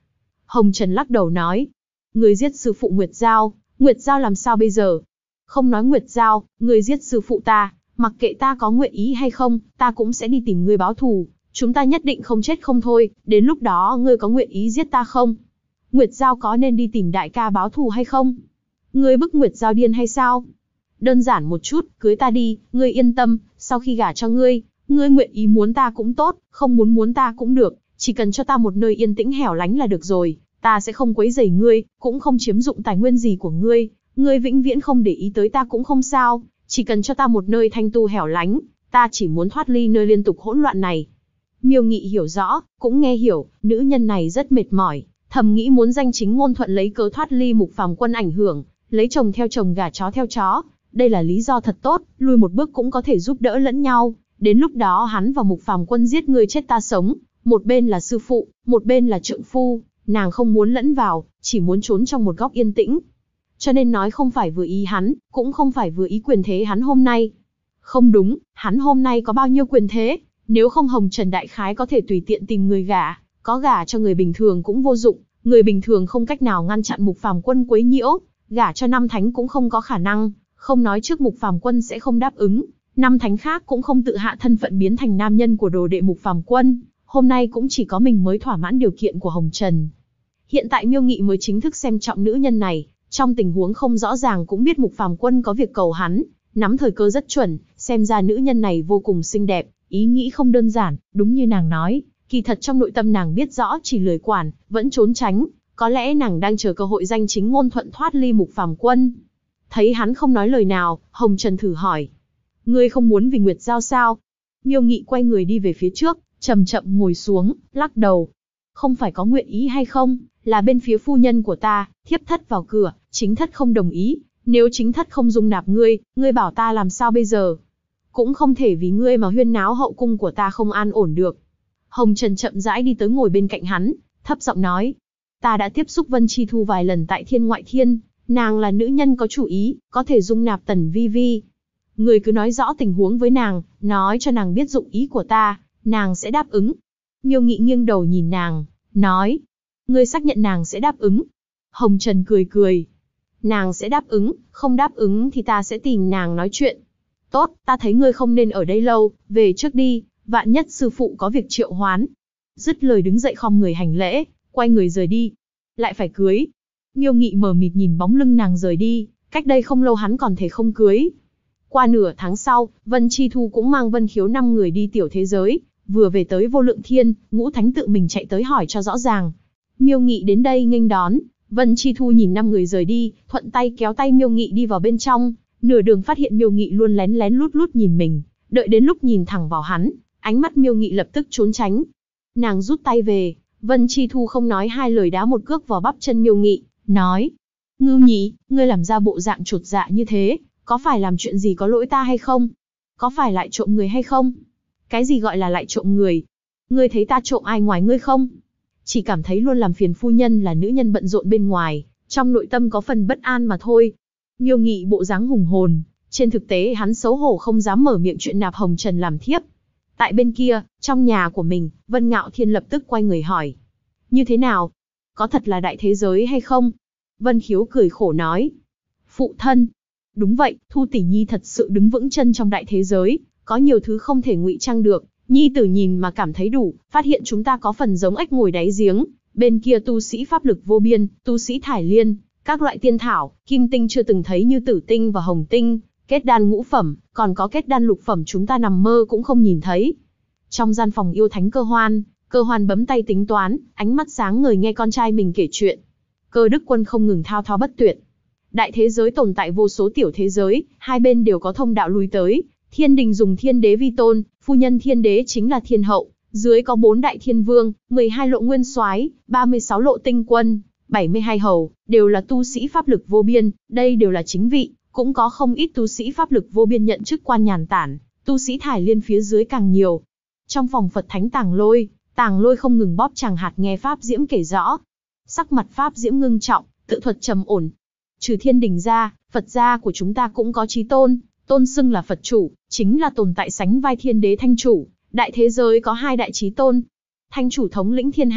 Hồng Trần lắc đầu nói, người giết sư phụ Nguyệt Giao làm sao bây giờ? Không nói Nguyệt Giao, người giết sư phụ ta, mặc kệ ta có nguyện ý hay không, ta cũng sẽ đi tìm ngươi báo thù. Chúng ta nhất định không chết không thôi, đến lúc đó ngươi có nguyện ý giết ta không? Nguyệt Giao có nên đi tìm đại ca báo thù hay không? Ngươi bức Nguyệt Giao điên hay sao? Đơn giản một chút, cưới ta đi, ngươi yên tâm, sau khi gả cho ngươi, ngươi nguyện ý muốn ta cũng tốt, không muốn ta cũng được, chỉ cần cho ta một nơi yên tĩnh hẻo lánh là được rồi, ta sẽ không quấy rầy ngươi, cũng không chiếm dụng tài nguyên gì của ngươi vĩnh viễn không để ý tới ta cũng không sao, chỉ cần cho ta một nơi thanh tu hẻo lánh, ta chỉ muốn thoát ly nơi liên tục hỗn loạn này. Miêu Nghị hiểu rõ, cũng nghe hiểu, nữ nhân này rất mệt mỏi, thầm nghĩ muốn danh chính ngôn thuận lấy cớ thoát ly Mục Phàm Quân ảnh hưởng, lấy chồng theo chồng gả chó theo chó, đây là lý do thật tốt, lùi một bước cũng có thể giúp đỡ lẫn nhau, đến lúc đó hắn và Mục Phàm Quân giết người chết ta sống, một bên là sư phụ, một bên là trượng phu, nàng không muốn lẫn vào, chỉ muốn trốn trong một góc yên tĩnh. Cho nên nói không phải vừa ý hắn, cũng không phải vừa ý quyền thế hắn hôm nay. Không đúng, hắn hôm nay có bao nhiêu quyền thế, nếu không Hồng Trần đại khái có thể tùy tiện tìm người gả, có gả cho người bình thường cũng vô dụng, người bình thường không cách nào ngăn chặn Mục Phàm Quân quấy nhiễu, gả cho năm thánh cũng không có khả năng, không nói trước Mục Phàm Quân sẽ không đáp ứng, năm thánh khác cũng không tự hạ thân phận biến thành nam nhân của đồ đệ Mục Phàm Quân, hôm nay cũng chỉ có mình mới thỏa mãn điều kiện của Hồng Trần. Hiện tại Miêu Nghị mới chính thức xem trọng nữ nhân này, trong tình huống không rõ ràng cũng biết Mục Phàm Quân có việc cầu hắn, nắm thời cơ rất chuẩn, xem ra nữ nhân này vô cùng xinh đẹp, ý nghĩ không đơn giản, đúng như nàng nói, kỳ thật trong nội tâm nàng biết rõ chỉ lười quản, vẫn trốn tránh, có lẽ nàng đang chờ cơ hội danh chính ngôn thuận thoát ly Mục Phàm Quân. Thấy hắn không nói lời nào, Hồng Trần thử hỏi, ngươi không muốn vì Nguyệt Giao sao? Miêu Nghị quay người đi về phía trước, chậm chậm ngồi xuống, lắc đầu. Không phải có nguyện ý hay không, là bên phía phu nhân của ta, thiếp thất vào cửa, chính thất không đồng ý, nếu chính thất không dung nạp ngươi bảo ta làm sao bây giờ? Cũng không thể vì ngươi mà huyên náo hậu cung của ta không an ổn được. Hồng Trần chậm rãi đi tới ngồi bên cạnh hắn, thấp giọng nói, ta đã tiếp xúc Vân Chi Thu vài lần tại Thiên Ngoại Thiên, nàng là nữ nhân có chủ ý, có thể dung nạp Tần Vi Vi. Ngươi cứ nói rõ tình huống với nàng, nói cho nàng biết dụng ý của ta, nàng sẽ đáp ứng. Miêu Nghị nghiêng đầu nhìn nàng, nói, ngươi xác nhận nàng sẽ đáp ứng? Hồng Trần cười cười, nàng sẽ đáp ứng, không đáp ứng thì ta sẽ tìm nàng nói chuyện. Tốt, ta thấy ngươi không nên ở đây lâu, về trước đi, vạn nhất sư phụ có việc triệu hoán. Dứt lời đứng dậy khom người hành lễ, quay người rời đi. Lại phải cưới. Miêu Nghị mờ mịt nhìn bóng lưng nàng rời đi, cách đây không lâu hắn còn thể không cưới. Qua nửa tháng sau, Vân Chi Thu cũng mang Vân Khiếu 5 người đi tiểu thế giới, vừa về tới Vô Lượng Thiên, Ngũ Thánh tự mình chạy tới hỏi cho rõ ràng. Miêu Nghị đến đây nghênh đón, Vân Chi Thu nhìn 5 người rời đi, thuận tay kéo tay Miêu Nghị đi vào bên trong, nửa đường phát hiện Miêu Nghị luôn lén lén lút lút nhìn mình, đợi đến lúc nhìn thẳng vào hắn, ánh mắt Miêu Nghị lập tức trốn tránh. Nàng rút tay về, Vân Chi Thu không nói hai lời đá một cước vào bắp chân Miêu Nghị, nói: "Ngưu Nhị, ngươi làm ra bộ dạng chột dạ như thế, có phải làm chuyện gì có lỗi ta hay không? Có phải lại trộm người hay không? Cái gì gọi là lại trộm người? Ngươi thấy ta trộm ai ngoài ngươi không? Chỉ cảm thấy luôn làm phiền phu nhân là nữ nhân bận rộn bên ngoài, trong nội tâm có phần bất an mà thôi." Miêu Nghị bộ dáng hùng hồn, trên thực tế hắn xấu hổ không dám mở miệng chuyện nạp Hồng Trần làm thiếp. Tại bên kia, trong nhà của mình, Vân Ngạo Thiên lập tức quay người hỏi: "Như thế nào? Có thật là đại thế giới hay không?" Vân Khiếu cười khổ nói: "Phụ thân, đúng vậy, Thu tỷ nhi thật sự đứng vững chân trong đại thế giới, có nhiều thứ không thể ngụy trang được, nhi tử nhìn mà cảm thấy đủ, phát hiện chúng ta có phần giống ếch ngồi đáy giếng, bên kia tu sĩ pháp lực vô biên, tu sĩ thải liên, các loại tiên thảo, kim tinh chưa từng thấy như tử tinh và hồng tinh, kết đan ngũ phẩm, còn có kết đan lục phẩm chúng ta nằm mơ cũng không nhìn thấy." Trong gian phòng yêu thánh Cơ Hoan bấm tay tính toán, ánh mắt sáng ngời nghe con trai mình kể chuyện. Cơ Đức Quân không ngừng thao thao bất tuyệt. Đại thế giới tồn tại vô số tiểu thế giới, hai bên đều có thông đạo lui tới. Thiên đình dùng thiên đế vi tôn, phu nhân thiên đế chính là thiên hậu, dưới có 4 đại thiên vương, 12 lộ nguyên soái, 36 lộ tinh quân, 72 hầu, đều là tu sĩ pháp lực vô biên, đây đều là chính vị, cũng có không ít tu sĩ pháp lực vô biên nhận chức quan nhàn tản, tu sĩ thải liên phía dưới càng nhiều. Trong phòng Phật Thánh Tàng Lôi không ngừng bóp chàng hạt nghe Pháp Diễm kể rõ. Sắc mặt Pháp Diễm ngưng trọng, tự thuật trầm ổn. Trừ thiên đình ra, Phật gia của chúng ta cũng có chí tôn, tôn xưng là Phật chủ, chính là tồn tại sánh vai thiên đế thanh chủ. Đại thế giới có 2 đại chí tôn. Thanh chủ thống lĩnh thiên hạ,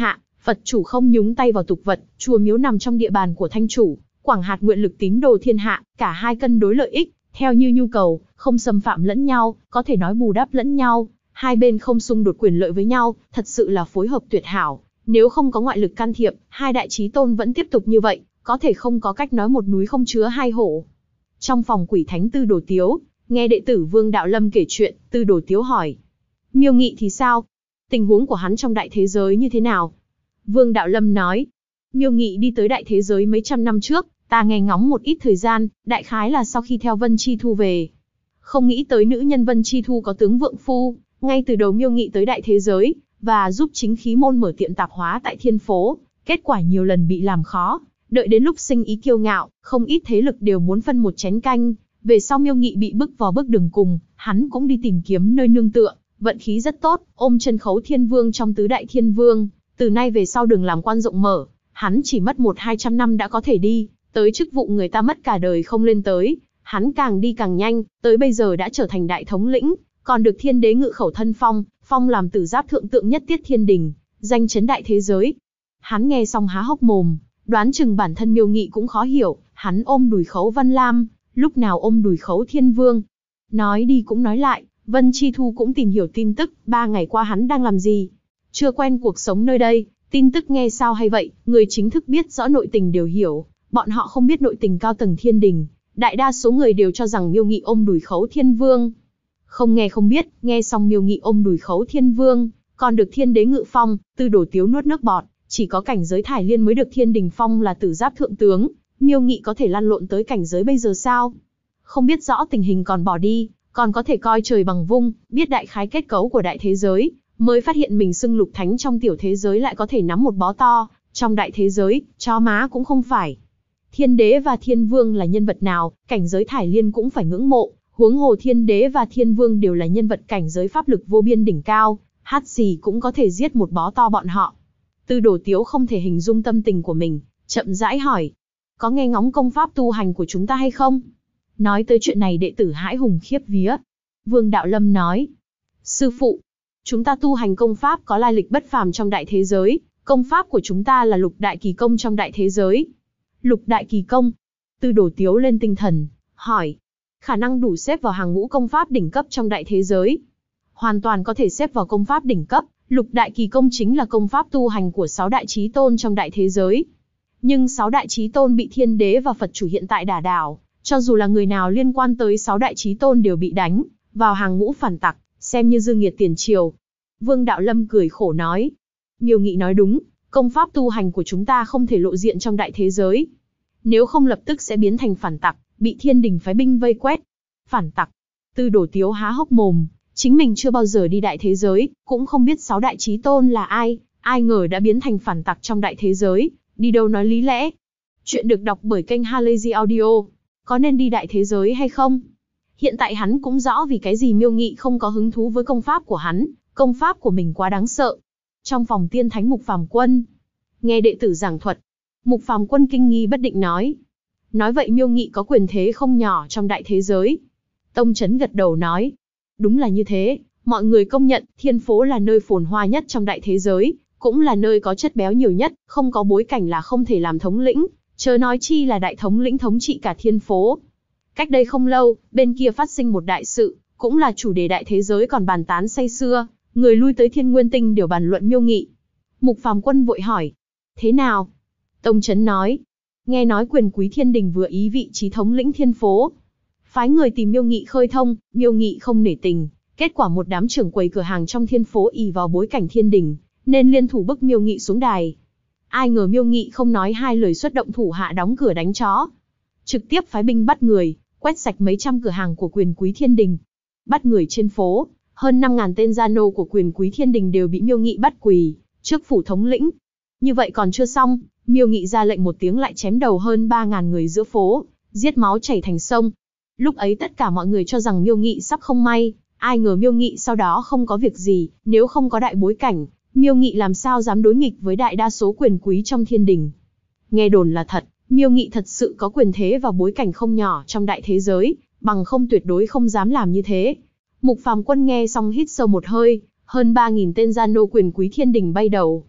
Phật chủ không nhúng tay vào tục vật, chùa miếu nằm trong địa bàn của Thanh chủ, quảng hạt nguyện lực tín đồ thiên hạ, cả hai cân đối lợi ích, theo như nhu cầu, không xâm phạm lẫn nhau, có thể nói bù đắp lẫn nhau, hai bên không xung đột quyền lợi với nhau, thật sự là phối hợp tuyệt hảo. Nếu không có ngoại lực can thiệp, hai đại chí tôn vẫn tiếp tục như vậy, có thể không có cách nói một núi không chứa hai hổ. Trong phòng quỷ thánh Tư Đồ Tiếu, nghe đệ tử Vương Đạo Lâm kể chuyện, Tư Đồ Tiếu hỏi: Miêu Nghị thì sao? Tình huống của hắn trong đại thế giới như thế nào? Vương Đạo Lâm nói: Miêu Nghị đi tới đại thế giới mấy trăm năm trước, ta nghe ngóng một ít thời gian, đại khái là sau khi theo Vân Chi Thu về. Không nghĩ tới nữ nhân Vân Chi Thu có tướng vượng phu, ngay từ đầu Miêu Nghị tới đại thế giới, và giúp chính khí môn mở tiệm tạp hóa tại Thiên Phố, kết quả nhiều lần bị làm khó, đợi đến lúc sinh ý kiêu ngạo, không ít thế lực đều muốn phân một chén canh, về sau Miêu Nghị bị bức vào bước đường cùng, hắn cũng đi tìm kiếm nơi nương tựa, vận khí rất tốt, ôm chân Khấu Thiên Vương trong tứ đại thiên vương, từ nay về sau đường làm quan rộng mở, hắn chỉ mất 100-200 năm đã có thể đi, tới chức vụ người ta mất cả đời không lên tới, hắn càng đi càng nhanh, tới bây giờ đã trở thành đại thống lĩnh, còn được thiên đế ngự khẩu thân phong, phong làm tử giáp thượng tượng nhất tiết thiên đình, danh chấn đại thế giới. Hắn nghe xong há hốc mồm, đoán chừng bản thân Miêu Nghị cũng khó hiểu, hắn ôm đùi Khấu Văn Lam, lúc nào ôm đùi Khấu Thiên Vương. Nói đi cũng nói lại, Vân Chi Thu cũng tìm hiểu tin tức, 3 ngày qua hắn đang làm gì. Chưa quen cuộc sống nơi đây, tin tức nghe sao hay vậy, người chính thức biết rõ nội tình đều hiểu, bọn họ không biết nội tình cao tầng thiên đình. Đại đa số người đều cho rằng Miêu Nghị ôm đùi Khấu Thiên Vương. Không nghe không biết, nghe xong Miêu Nghị ôm đùi Khấu Thiên Vương, còn được thiên đế ngự phong, Tư Đồ Tiếu nuốt nước bọt, chỉ có cảnh giới Thải Liên mới được thiên đình phong là tử giáp thượng tướng, Miêu Nghị có thể lăn lộn tới cảnh giới bây giờ sao? Không biết rõ tình hình còn bỏ đi, còn có thể coi trời bằng vung, biết đại khái kết cấu của đại thế giới, mới phát hiện mình xưng lục thánh trong tiểu thế giới lại có thể nắm một bó to, trong đại thế giới, chó má cũng không phải. Thiên đế và thiên vương là nhân vật nào, cảnh giới Thải Liên cũng phải ngưỡng mộ, huống hồ thiên đế và thiên vương đều là nhân vật cảnh giới pháp lực vô biên đỉnh cao, hát gì cũng có thể giết một bó to bọn họ. Tư Đồ Tiếu không thể hình dung tâm tình của mình, chậm rãi hỏi: có nghe ngóng công pháp tu hành của chúng ta hay không? Nói tới chuyện này đệ tử hãi hùng khiếp vía. Vương Đạo Lâm nói: sư phụ, chúng ta tu hành công pháp có lai lịch bất phàm trong đại thế giới, công pháp của chúng ta là lục đại kỳ công trong đại thế giới. Lục đại kỳ công? Tư Đồ Tiếu lên tinh thần, hỏi: khả năng đủ xếp vào hàng ngũ công pháp đỉnh cấp trong đại thế giới. Hoàn toàn có thể xếp vào công pháp đỉnh cấp, lục đại kỳ công chính là công pháp tu hành của 6 đại chí tôn trong đại thế giới. Nhưng 6 đại chí tôn bị thiên đế và Phật chủ hiện tại đả đảo, cho dù là người nào liên quan tới 6 đại chí tôn đều bị đánh vào hàng ngũ phản tặc, xem như dư nghiệt tiền triều. Vương Đạo Lâm cười khổ nói: Miêu Nghị nói đúng, công pháp tu hành của chúng ta không thể lộ diện trong đại thế giới. Nếu không lập tức sẽ biến thành phản tặc, bị thiên đình phái binh vây quét. Phản tặc? Tư Đồ Tiếu há hốc mồm, chính mình chưa bao giờ đi đại thế giới, cũng không biết 6 đại chí tôn là ai ngờ đã biến thành phản tặc trong đại thế giới, đi đâu nói lý lẽ. Chuyện được đọc bởi kênh Halazy Audio. Có nên đi đại thế giới hay không? Hiện tại hắn cũng rõ vì cái gì Miêu Nghị không có hứng thú với công pháp của hắn, công pháp của mình quá đáng sợ. Trong phòng tiên thánh Mục Phàm Quân, nghe đệ tử giảng thuật, Mục Phàm Quân kinh nghi bất định nói: nói vậy Miêu Nghị có quyền thế không nhỏ trong đại thế giới. Tông Chấn gật đầu nói: đúng là như thế, mọi người công nhận Thiên Phố là nơi phồn hoa nhất trong đại thế giới, cũng là nơi có chất béo nhiều nhất, không có bối cảnh là không thể làm thống lĩnh, chớ nói chi là đại thống lĩnh thống trị cả Thiên Phố. Cách đây không lâu, bên kia phát sinh một đại sự, cũng là chủ đề đại thế giới còn bàn tán say sưa, người lui tới Thiên Nguyên Tinh đều bàn luận Miêu Nghị. Mục Phàm Quân vội hỏi: thế nào? Tông Chấn nói: nghe nói quyền quý thiên đình vừa ý vị trí thống lĩnh Thiên Phố, phái người tìm Miêu Nghị khơi thông, Miêu Nghị không nể tình, kết quả một đám trưởng quầy cửa hàng trong Thiên Phố ỷ vào bối cảnh thiên đình, nên liên thủ bức Miêu Nghị xuống đài. Ai ngờ Miêu Nghị không nói hai lời xuất động thủ hạ đóng cửa đánh chó, trực tiếp phái binh bắt người, quét sạch mấy trăm cửa hàng của quyền quý thiên đình. Bắt người trên phố, hơn 5.000 tên gia nô của quyền quý thiên đình đều bị Miêu Nghị bắt quỳ trước phủ thống lĩnh. Như vậy còn chưa xong, Miêu Nghị ra lệnh một tiếng lại chém đầu hơn 3.000 người giữa phố, giết máu chảy thành sông. Lúc ấy tất cả mọi người cho rằng Miêu Nghị sắp không may, ai ngờ Miêu Nghị sau đó không có việc gì, nếu không có đại bối cảnh, Miêu Nghị làm sao dám đối nghịch với đại đa số quyền quý trong thiên đình. Nghe đồn là thật, Miêu Nghị thật sự có quyền thế và bối cảnh không nhỏ trong đại thế giới, bằng không tuyệt đối không dám làm như thế. Mục Phàm Quân nghe xong hít sâu một hơi, hơn 3.000 tên gia nô quyền quý thiên đình bay đầu.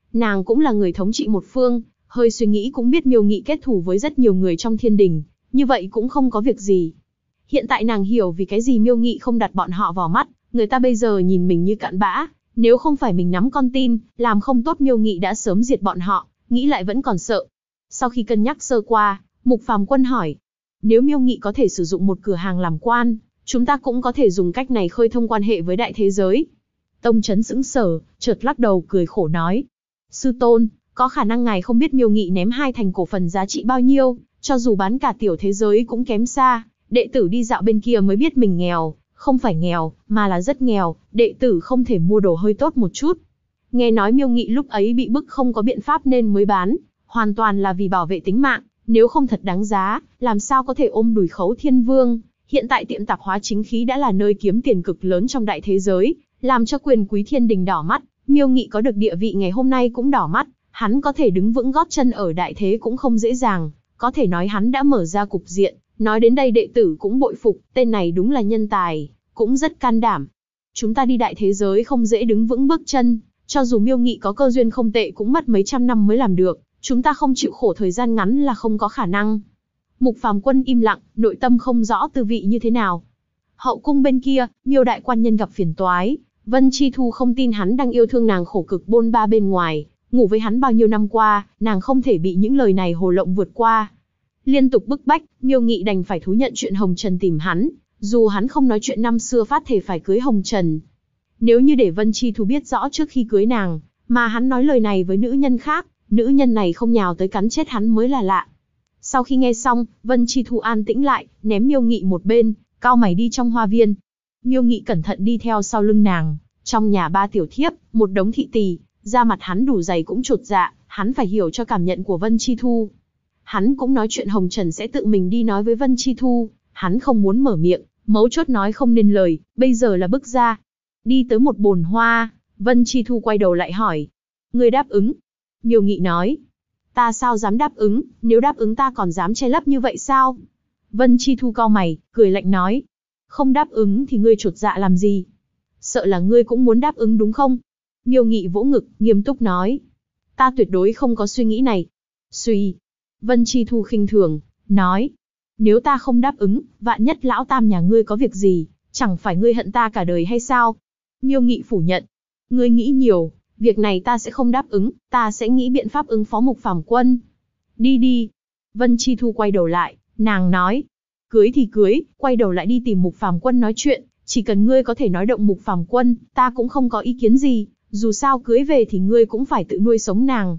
Nàng cũng là người thống trị một phương, hơi suy nghĩ cũng biết Miêu Nghị kết thù với rất nhiều người trong thiên đình, như vậy cũng không có việc gì. Hiện tại nàng hiểu vì cái gì Miêu Nghị không đặt bọn họ vào mắt, người ta bây giờ nhìn mình như cặn bã, nếu không phải mình nắm con tin, làm không tốt Miêu Nghị đã sớm diệt bọn họ, nghĩ lại vẫn còn sợ. Sau khi cân nhắc sơ qua, Mục Phàm Quân hỏi, nếu Miêu Nghị có thể sử dụng một cửa hàng làm quan, chúng ta cũng có thể dùng cách này khơi thông quan hệ với đại thế giới. Tông Chấn sững sờ, chợt lắc đầu cười khổ nói, sư tôn, có khả năng ngài không biết Miêu Nghị ném 2 thành cổ phần giá trị bao nhiêu, cho dù bán cả tiểu thế giới cũng kém xa, đệ tử đi dạo bên kia mới biết mình nghèo, không phải nghèo, mà là rất nghèo, đệ tử không thể mua đồ hơi tốt một chút. Nghe nói Miêu Nghị lúc ấy bị bức không có biện pháp nên mới bán, hoàn toàn là vì bảo vệ tính mạng, nếu không thật đáng giá, làm sao có thể ôm đùi khấu thiên vương. Hiện tại tiệm tạp hóa chính khí đã là nơi kiếm tiền cực lớn trong đại thế giới, làm cho quyền quý thiên đình đỏ mắt, Miêu Nghị có được địa vị ngày hôm nay cũng đỏ mắt, hắn có thể đứng vững gót chân ở đại thế cũng không dễ dàng, có thể nói hắn đã mở ra cục diện. Nói đến đây đệ tử cũng bội phục, tên này đúng là nhân tài, cũng rất can đảm. Chúng ta đi đại thế giới không dễ đứng vững bước chân, cho dù Miêu Nghị có cơ duyên không tệ cũng mất mấy trăm năm mới làm được, chúng ta không chịu khổ thời gian ngắn là không có khả năng. Mục Phàm Quân im lặng, nội tâm không rõ tư vị như thế nào. Hậu cung bên kia, Miêu đại quan nhân gặp phiền toái, Vân Chi Thu không tin hắn đang yêu thương nàng khổ cực bôn ba bên ngoài, ngủ với hắn bao nhiêu năm qua, nàng không thể bị những lời này hồ lộng vượt qua. Liên tục bức bách, Miêu Nghị đành phải thú nhận chuyện Hồng Trần tìm hắn, dù hắn không nói chuyện năm xưa phát thể phải cưới Hồng Trần. Nếu như để Vân Chi Thu biết rõ trước khi cưới nàng, mà hắn nói lời này với nữ nhân khác, nữ nhân này không nhào tới cắn chết hắn mới là lạ. Sau khi nghe xong, Vân Chi Thu an tĩnh lại, ném Miêu Nghị một bên, cau mày đi trong hoa viên. Miêu Nghị cẩn thận đi theo sau lưng nàng, trong nhà 3 tiểu thiếp, một đống thị tỳ, da mặt hắn đủ dày cũng chột dạ, hắn phải hiểu cho cảm nhận của Vân Chi Thu. Hắn cũng nói chuyện Hồng Trần sẽ tự mình đi nói với Vân Chi Thu, hắn không muốn mở miệng, mấu chốt nói không nên lời, bây giờ là bước ra. Đi tới một bồn hoa, Vân Chi Thu quay đầu lại hỏi, ngươi đáp ứng? Miêu Nghị nói, ta sao dám đáp ứng, nếu đáp ứng ta còn dám che lấp như vậy sao? Vân Chi Thu cau mày, cười lạnh nói, không đáp ứng thì ngươi chột dạ làm gì? Sợ là ngươi cũng muốn đáp ứng đúng không? Miêu Nghị vỗ ngực, nghiêm túc nói, ta tuyệt đối không có suy nghĩ này. Suy. Vân Chi Thu khinh thường, nói, nếu ta không đáp ứng, vạn nhất lão tam nhà ngươi có việc gì, chẳng phải ngươi hận ta cả đời hay sao? Miêu Nghị phủ nhận, ngươi nghĩ nhiều, việc này ta sẽ không đáp ứng, ta sẽ nghĩ biện pháp ứng phó Mục Phàm Quân. Đi đi. Vân Chi Thu quay đầu lại, nàng nói, cưới thì cưới, quay đầu lại đi tìm Mục Phàm Quân nói chuyện, chỉ cần ngươi có thể nói động Mục Phàm Quân, ta cũng không có ý kiến gì, dù sao cưới về thì ngươi cũng phải tự nuôi sống nàng.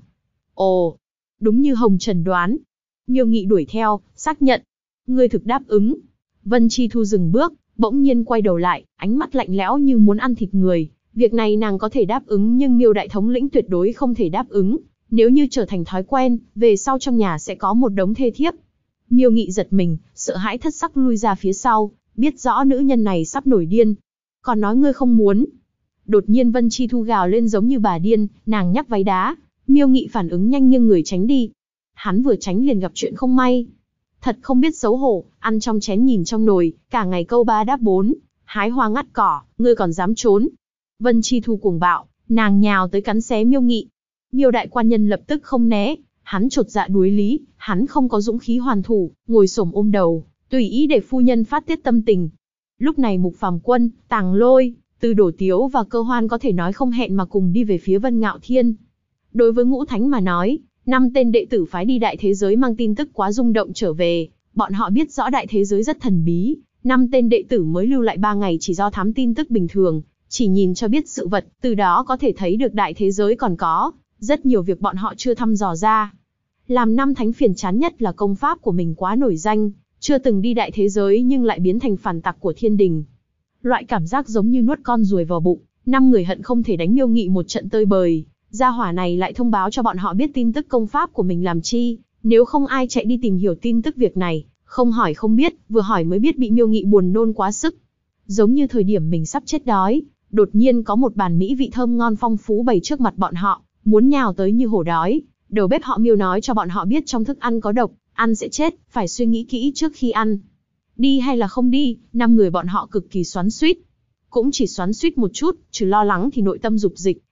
Ồ, đúng như Hồng Trần đoán. Miêu Nghị đuổi theo, xác nhận. Ngươi thực đáp ứng. Vân Chi Thu dừng bước, bỗng nhiên quay đầu lại, ánh mắt lạnh lẽo như muốn ăn thịt người. Việc này nàng có thể đáp ứng nhưng Miêu đại thống lĩnh tuyệt đối không thể đáp ứng. Nếu như trở thành thói quen, về sau trong nhà sẽ có một đống thê thiếp. Miêu Nghị giật mình, sợ hãi thất sắc lui ra phía sau, biết rõ nữ nhân này sắp nổi điên. Còn nói ngươi không muốn. Đột nhiên Vân Chi Thu gào lên giống như bà điên, nàng nhắc váy đá. Miêu Nghị phản ứng nhanh nghiêng người tránh đi. Hắn vừa tránh liền gặp chuyện không may. Thật không biết xấu hổ, ăn trong chén nhìn trong nồi, cả ngày câu 3 đáp 4, hái hoa ngắt cỏ, ngươi còn dám trốn. Vân Chi Thu cuồng bạo, nàng nhào tới cắn xé Miêu Nghị. Miêu đại quan nhân lập tức không né, hắn chột dạ đuối lý, hắn không có dũng khí hoàn thủ, ngồi xổm ôm đầu, tùy ý để phu nhân phát tiết tâm tình. Lúc này Mục Phàm Quân, Tàng Lôi, Từ Đổ Tiếu và Cơ Hoan có thể nói không hẹn mà cùng đi về phía Vân Ngạo Thiên. Đối với Ngũ Thánh mà nói, 5 tên đệ tử phái đi đại thế giới mang tin tức quá rung động trở về, bọn họ biết rõ đại thế giới rất thần bí, 5 tên đệ tử mới lưu lại 3 ngày chỉ do thám tin tức bình thường, chỉ nhìn cho biết sự vật, từ đó có thể thấy được đại thế giới còn có rất nhiều việc bọn họ chưa thăm dò ra. Làm 5 thánh phiền chán nhất là công pháp của mình quá nổi danh, chưa từng đi đại thế giới nhưng lại biến thành phản tặc của thiên đình. Loại cảm giác giống như nuốt con ruồi vào bụng, 5 người hận không thể đánh Miêu Nghị một trận tơi bời. Gia hỏa này lại thông báo cho bọn họ biết tin tức công pháp của mình làm chi, nếu không ai chạy đi tìm hiểu tin tức việc này, không hỏi không biết, vừa hỏi mới biết bị Miêu Nghị buồn nôn quá sức. Giống như thời điểm mình sắp chết đói, đột nhiên có một bàn mỹ vị thơm ngon phong phú bày trước mặt bọn họ, muốn nhào tới như hổ đói. Đầu bếp họ Miêu nói cho bọn họ biết trong thức ăn có độc, ăn sẽ chết, phải suy nghĩ kỹ trước khi ăn. Đi hay là không đi, 5 người bọn họ cực kỳ xoắn xuýt. Cũng chỉ xoắn xuýt một chút, trừ lo lắng thì nội tâm dục dịch,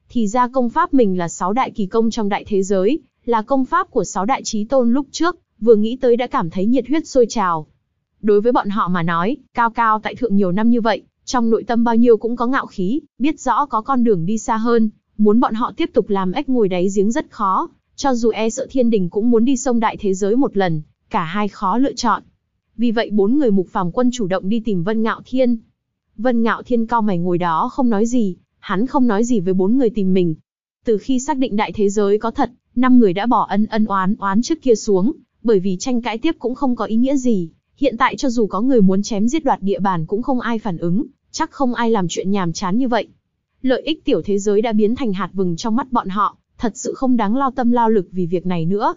Thì ra công pháp mình là 6 đại kỳ công trong đại thế giới, là công pháp của 6 đại chí tôn lúc trước, vừa nghĩ tới đã cảm thấy nhiệt huyết sôi trào. Đối với bọn họ mà nói, cao cao tại thượng nhiều năm như vậy, trong nội tâm bao nhiêu cũng có ngạo khí, biết rõ có con đường đi xa hơn, muốn bọn họ tiếp tục làm ếch ngồi đáy giếng rất khó, cho dù e sợ thiên đình cũng muốn đi sông đại thế giới một lần, cả hai khó lựa chọn. Vì vậy 4 người Mục Phàm Quân chủ động đi tìm Vân Ngạo Thiên. Vân Ngạo Thiên cau mày ngồi đó không nói gì, hắn không nói gì với 4 người tìm mình. Từ khi xác định đại thế giới có thật, 5 người đã bỏ ân oán trước kia xuống, bởi vì tranh cãi tiếp cũng không có ý nghĩa gì. Hiện tại cho dù có người muốn chém giết đoạt địa bàn cũng không ai phản ứng, chắc không ai làm chuyện nhàm chán như vậy. Lợi ích tiểu thế giới đã biến thành hạt vừng trong mắt bọn họ, thật sự không đáng lao tâm lao lực vì việc này nữa.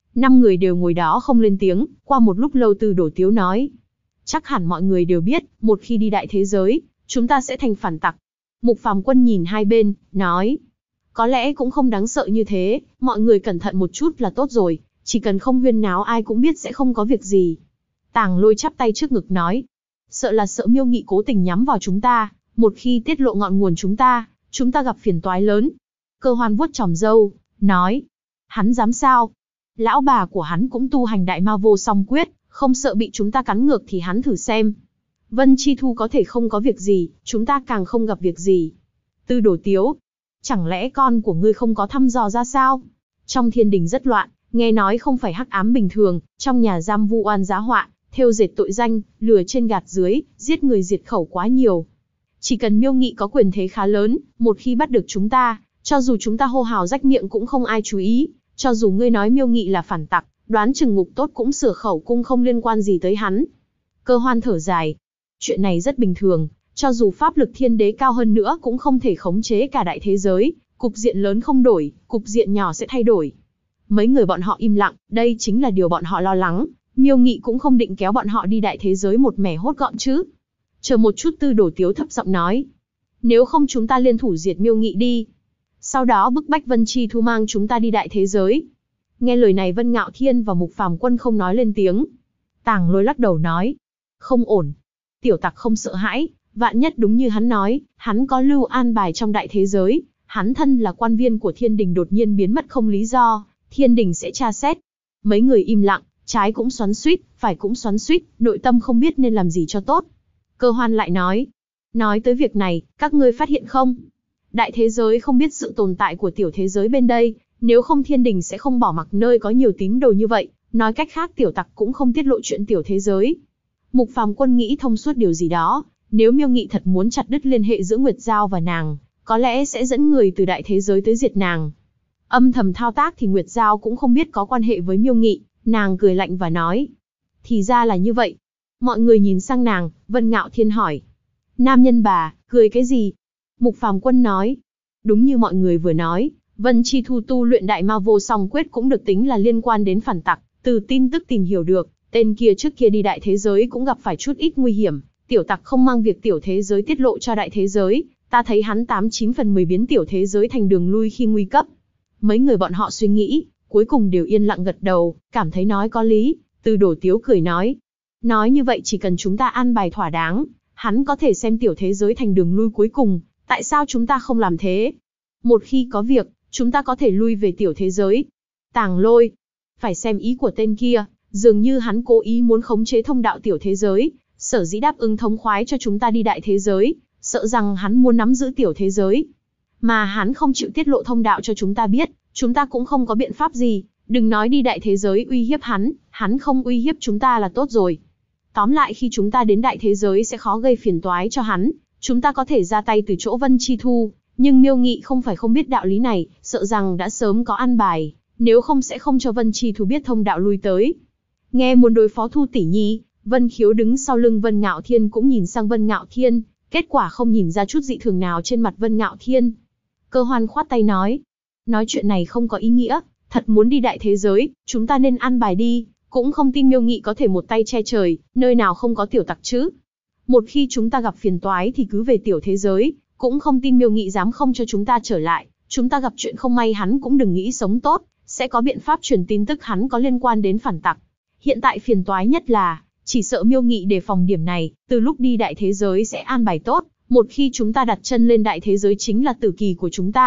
5 người đều ngồi đó không lên tiếng, qua một lúc lâu Từ Đổ Tiếu nói. Chắc hẳn mọi người đều biết, một khi đi đại thế giới, chúng ta sẽ thành phản tặc. Mục Phàm Quân nhìn hai bên, nói. Có lẽ cũng không đáng sợ như thế, mọi người cẩn thận một chút là tốt rồi, chỉ cần không huyên náo ai cũng biết sẽ không có việc gì. Tàng Lôi chắp tay trước ngực nói. Sợ là sợ Miêu Nghị cố tình nhắm vào chúng ta, một khi tiết lộ ngọn nguồn chúng ta gặp phiền toái lớn. Cơ Hoan vuốt chòm râu, nói. Hắn dám sao? Lão bà của hắn cũng tu hành đại ma vô song quyết, không sợ bị chúng ta cắn ngược thì hắn thử xem. Vân Chi Thu có thể không có việc gì, chúng ta càng không gặp việc gì. Từ Đổ Tiếu, chẳng lẽ con của ngươi không có thăm dò ra sao? Trong thiên đình rất loạn, nghe nói không phải hắc ám bình thường, trong nhà giam vu oan giá họa, thêu dệt tội danh, lừa trên gạt dưới, giết người diệt khẩu quá nhiều. Chỉ cần Miêu Nghị có quyền thế khá lớn, một khi bắt được chúng ta, cho dù chúng ta hô hào rách miệng cũng không ai chú ý, cho dù ngươi nói Miêu Nghị là phản tặc, đoán chừng Ngục Tốt cũng sửa khẩu cung không liên quan gì tới hắn. Cơ Hoan thở dài. Chuyện này rất bình thường, cho dù pháp lực thiên đế cao hơn nữa cũng không thể khống chế cả đại thế giới, cục diện lớn không đổi, cục diện nhỏ sẽ thay đổi. Mấy người bọn họ im lặng, đây chính là điều bọn họ lo lắng, Miêu Nghị cũng không định kéo bọn họ đi đại thế giới một mẻ hốt gọn chứ. Chờ một chút, Từ Đổ Tiếu thấp giọng nói. Nếu không chúng ta liên thủ diệt Miêu Nghị đi. Sau đó bức bách Vân Chi Thu mang chúng ta đi đại thế giới. Nghe lời này Vân Ngạo Thiên và Mục Phàm Quân không nói lên tiếng. Tàng Lôi lắc đầu nói. Không ổn. Tiểu tặc không sợ hãi, vạn nhất đúng như hắn nói, hắn có lưu an bài trong đại thế giới, hắn thân là quan viên của thiên đình đột nhiên biến mất không lý do, thiên đình sẽ tra xét. Mấy người im lặng, trái cũng xoắn xuýt, phải cũng xoắn xuýt, nội tâm không biết nên làm gì cho tốt. Cơ Hoan lại nói. Nói tới việc này, các ngươi phát hiện không? Đại thế giới không biết sự tồn tại của tiểu thế giới bên đây, nếu không thiên đình sẽ không bỏ mặc nơi có nhiều tín đồ như vậy, nói cách khác tiểu tặc cũng không tiết lộ chuyện tiểu thế giới. Mục Phàm Quân nghĩ thông suốt điều gì đó, nếu Miêu Nghị thật muốn chặt đứt liên hệ giữa Nguyệt Giao và nàng, có lẽ sẽ dẫn người từ đại thế giới tới diệt nàng. Âm thầm thao tác thì Nguyệt Giao cũng không biết có quan hệ với Miêu Nghị, nàng cười lạnh và nói. Thì ra là như vậy. Mọi người nhìn sang nàng, Vân Ngạo Thiên hỏi. Nam nhân bà, cười cái gì? Mục Phàm Quân nói. Đúng như mọi người vừa nói, Vân Chi Thu tu luyện đại ma vô song quyết cũng được tính là liên quan đến phản tặc, từ tin tức tìm hiểu được. Tên kia trước kia đi đại thế giới cũng gặp phải chút ít nguy hiểm, tiểu tặc không mang việc tiểu thế giới tiết lộ cho đại thế giới, ta thấy hắn 89 phần 10 biến tiểu thế giới thành đường lui khi nguy cấp. Mấy người bọn họ suy nghĩ, cuối cùng đều yên lặng gật đầu, cảm thấy nói có lý. Từ Đổ Tiếu cười nói. Nói như vậy chỉ cần chúng ta an bài thỏa đáng, hắn có thể xem tiểu thế giới thành đường lui cuối cùng, tại sao chúng ta không làm thế? Một khi có việc, chúng ta có thể lui về tiểu thế giới. Tàng Lôi, phải xem ý của tên kia. Dường như hắn cố ý muốn khống chế thông đạo tiểu thế giới, sở dĩ đáp ứng thống khoái cho chúng ta đi đại thế giới, sợ rằng hắn muốn nắm giữ tiểu thế giới. Mà hắn không chịu tiết lộ thông đạo cho chúng ta biết, chúng ta cũng không có biện pháp gì, đừng nói đi đại thế giới uy hiếp hắn không uy hiếp chúng ta là tốt rồi. Tóm lại khi chúng ta đến đại thế giới sẽ khó gây phiền toái cho hắn, chúng ta có thể ra tay từ chỗ Vân Chi Thu, nhưng Miêu Nghị không phải không biết đạo lý này, sợ rằng đã sớm có an bài, nếu không sẽ không cho Vân Chi Thu biết thông đạo lui tới. Nghe muốn đối phó Thu tỷ nhi, Vân Khiếu đứng sau lưng Vân Ngạo Thiên cũng nhìn sang Vân Ngạo Thiên, kết quả không nhìn ra chút dị thường nào trên mặt Vân Ngạo Thiên. Cơ Hoan khoát tay nói chuyện này không có ý nghĩa, thật muốn đi đại thế giới, chúng ta nên an bài đi, cũng không tin Miêu Nghị có thể một tay che trời, nơi nào không có tiểu tặc chứ. Một khi chúng ta gặp phiền toái thì cứ về tiểu thế giới, cũng không tin Miêu Nghị dám không cho chúng ta trở lại, chúng ta gặp chuyện không may hắn cũng đừng nghĩ sống tốt, sẽ có biện pháp truyền tin tức hắn có liên quan đến phản tặc. Hiện tại phiền toái nhất là, chỉ sợ Miêu Nghị đề phòng điểm này, từ lúc đi đại thế giới sẽ an bài tốt, một khi chúng ta đặt chân lên đại thế giới chính là tử kỳ của chúng ta,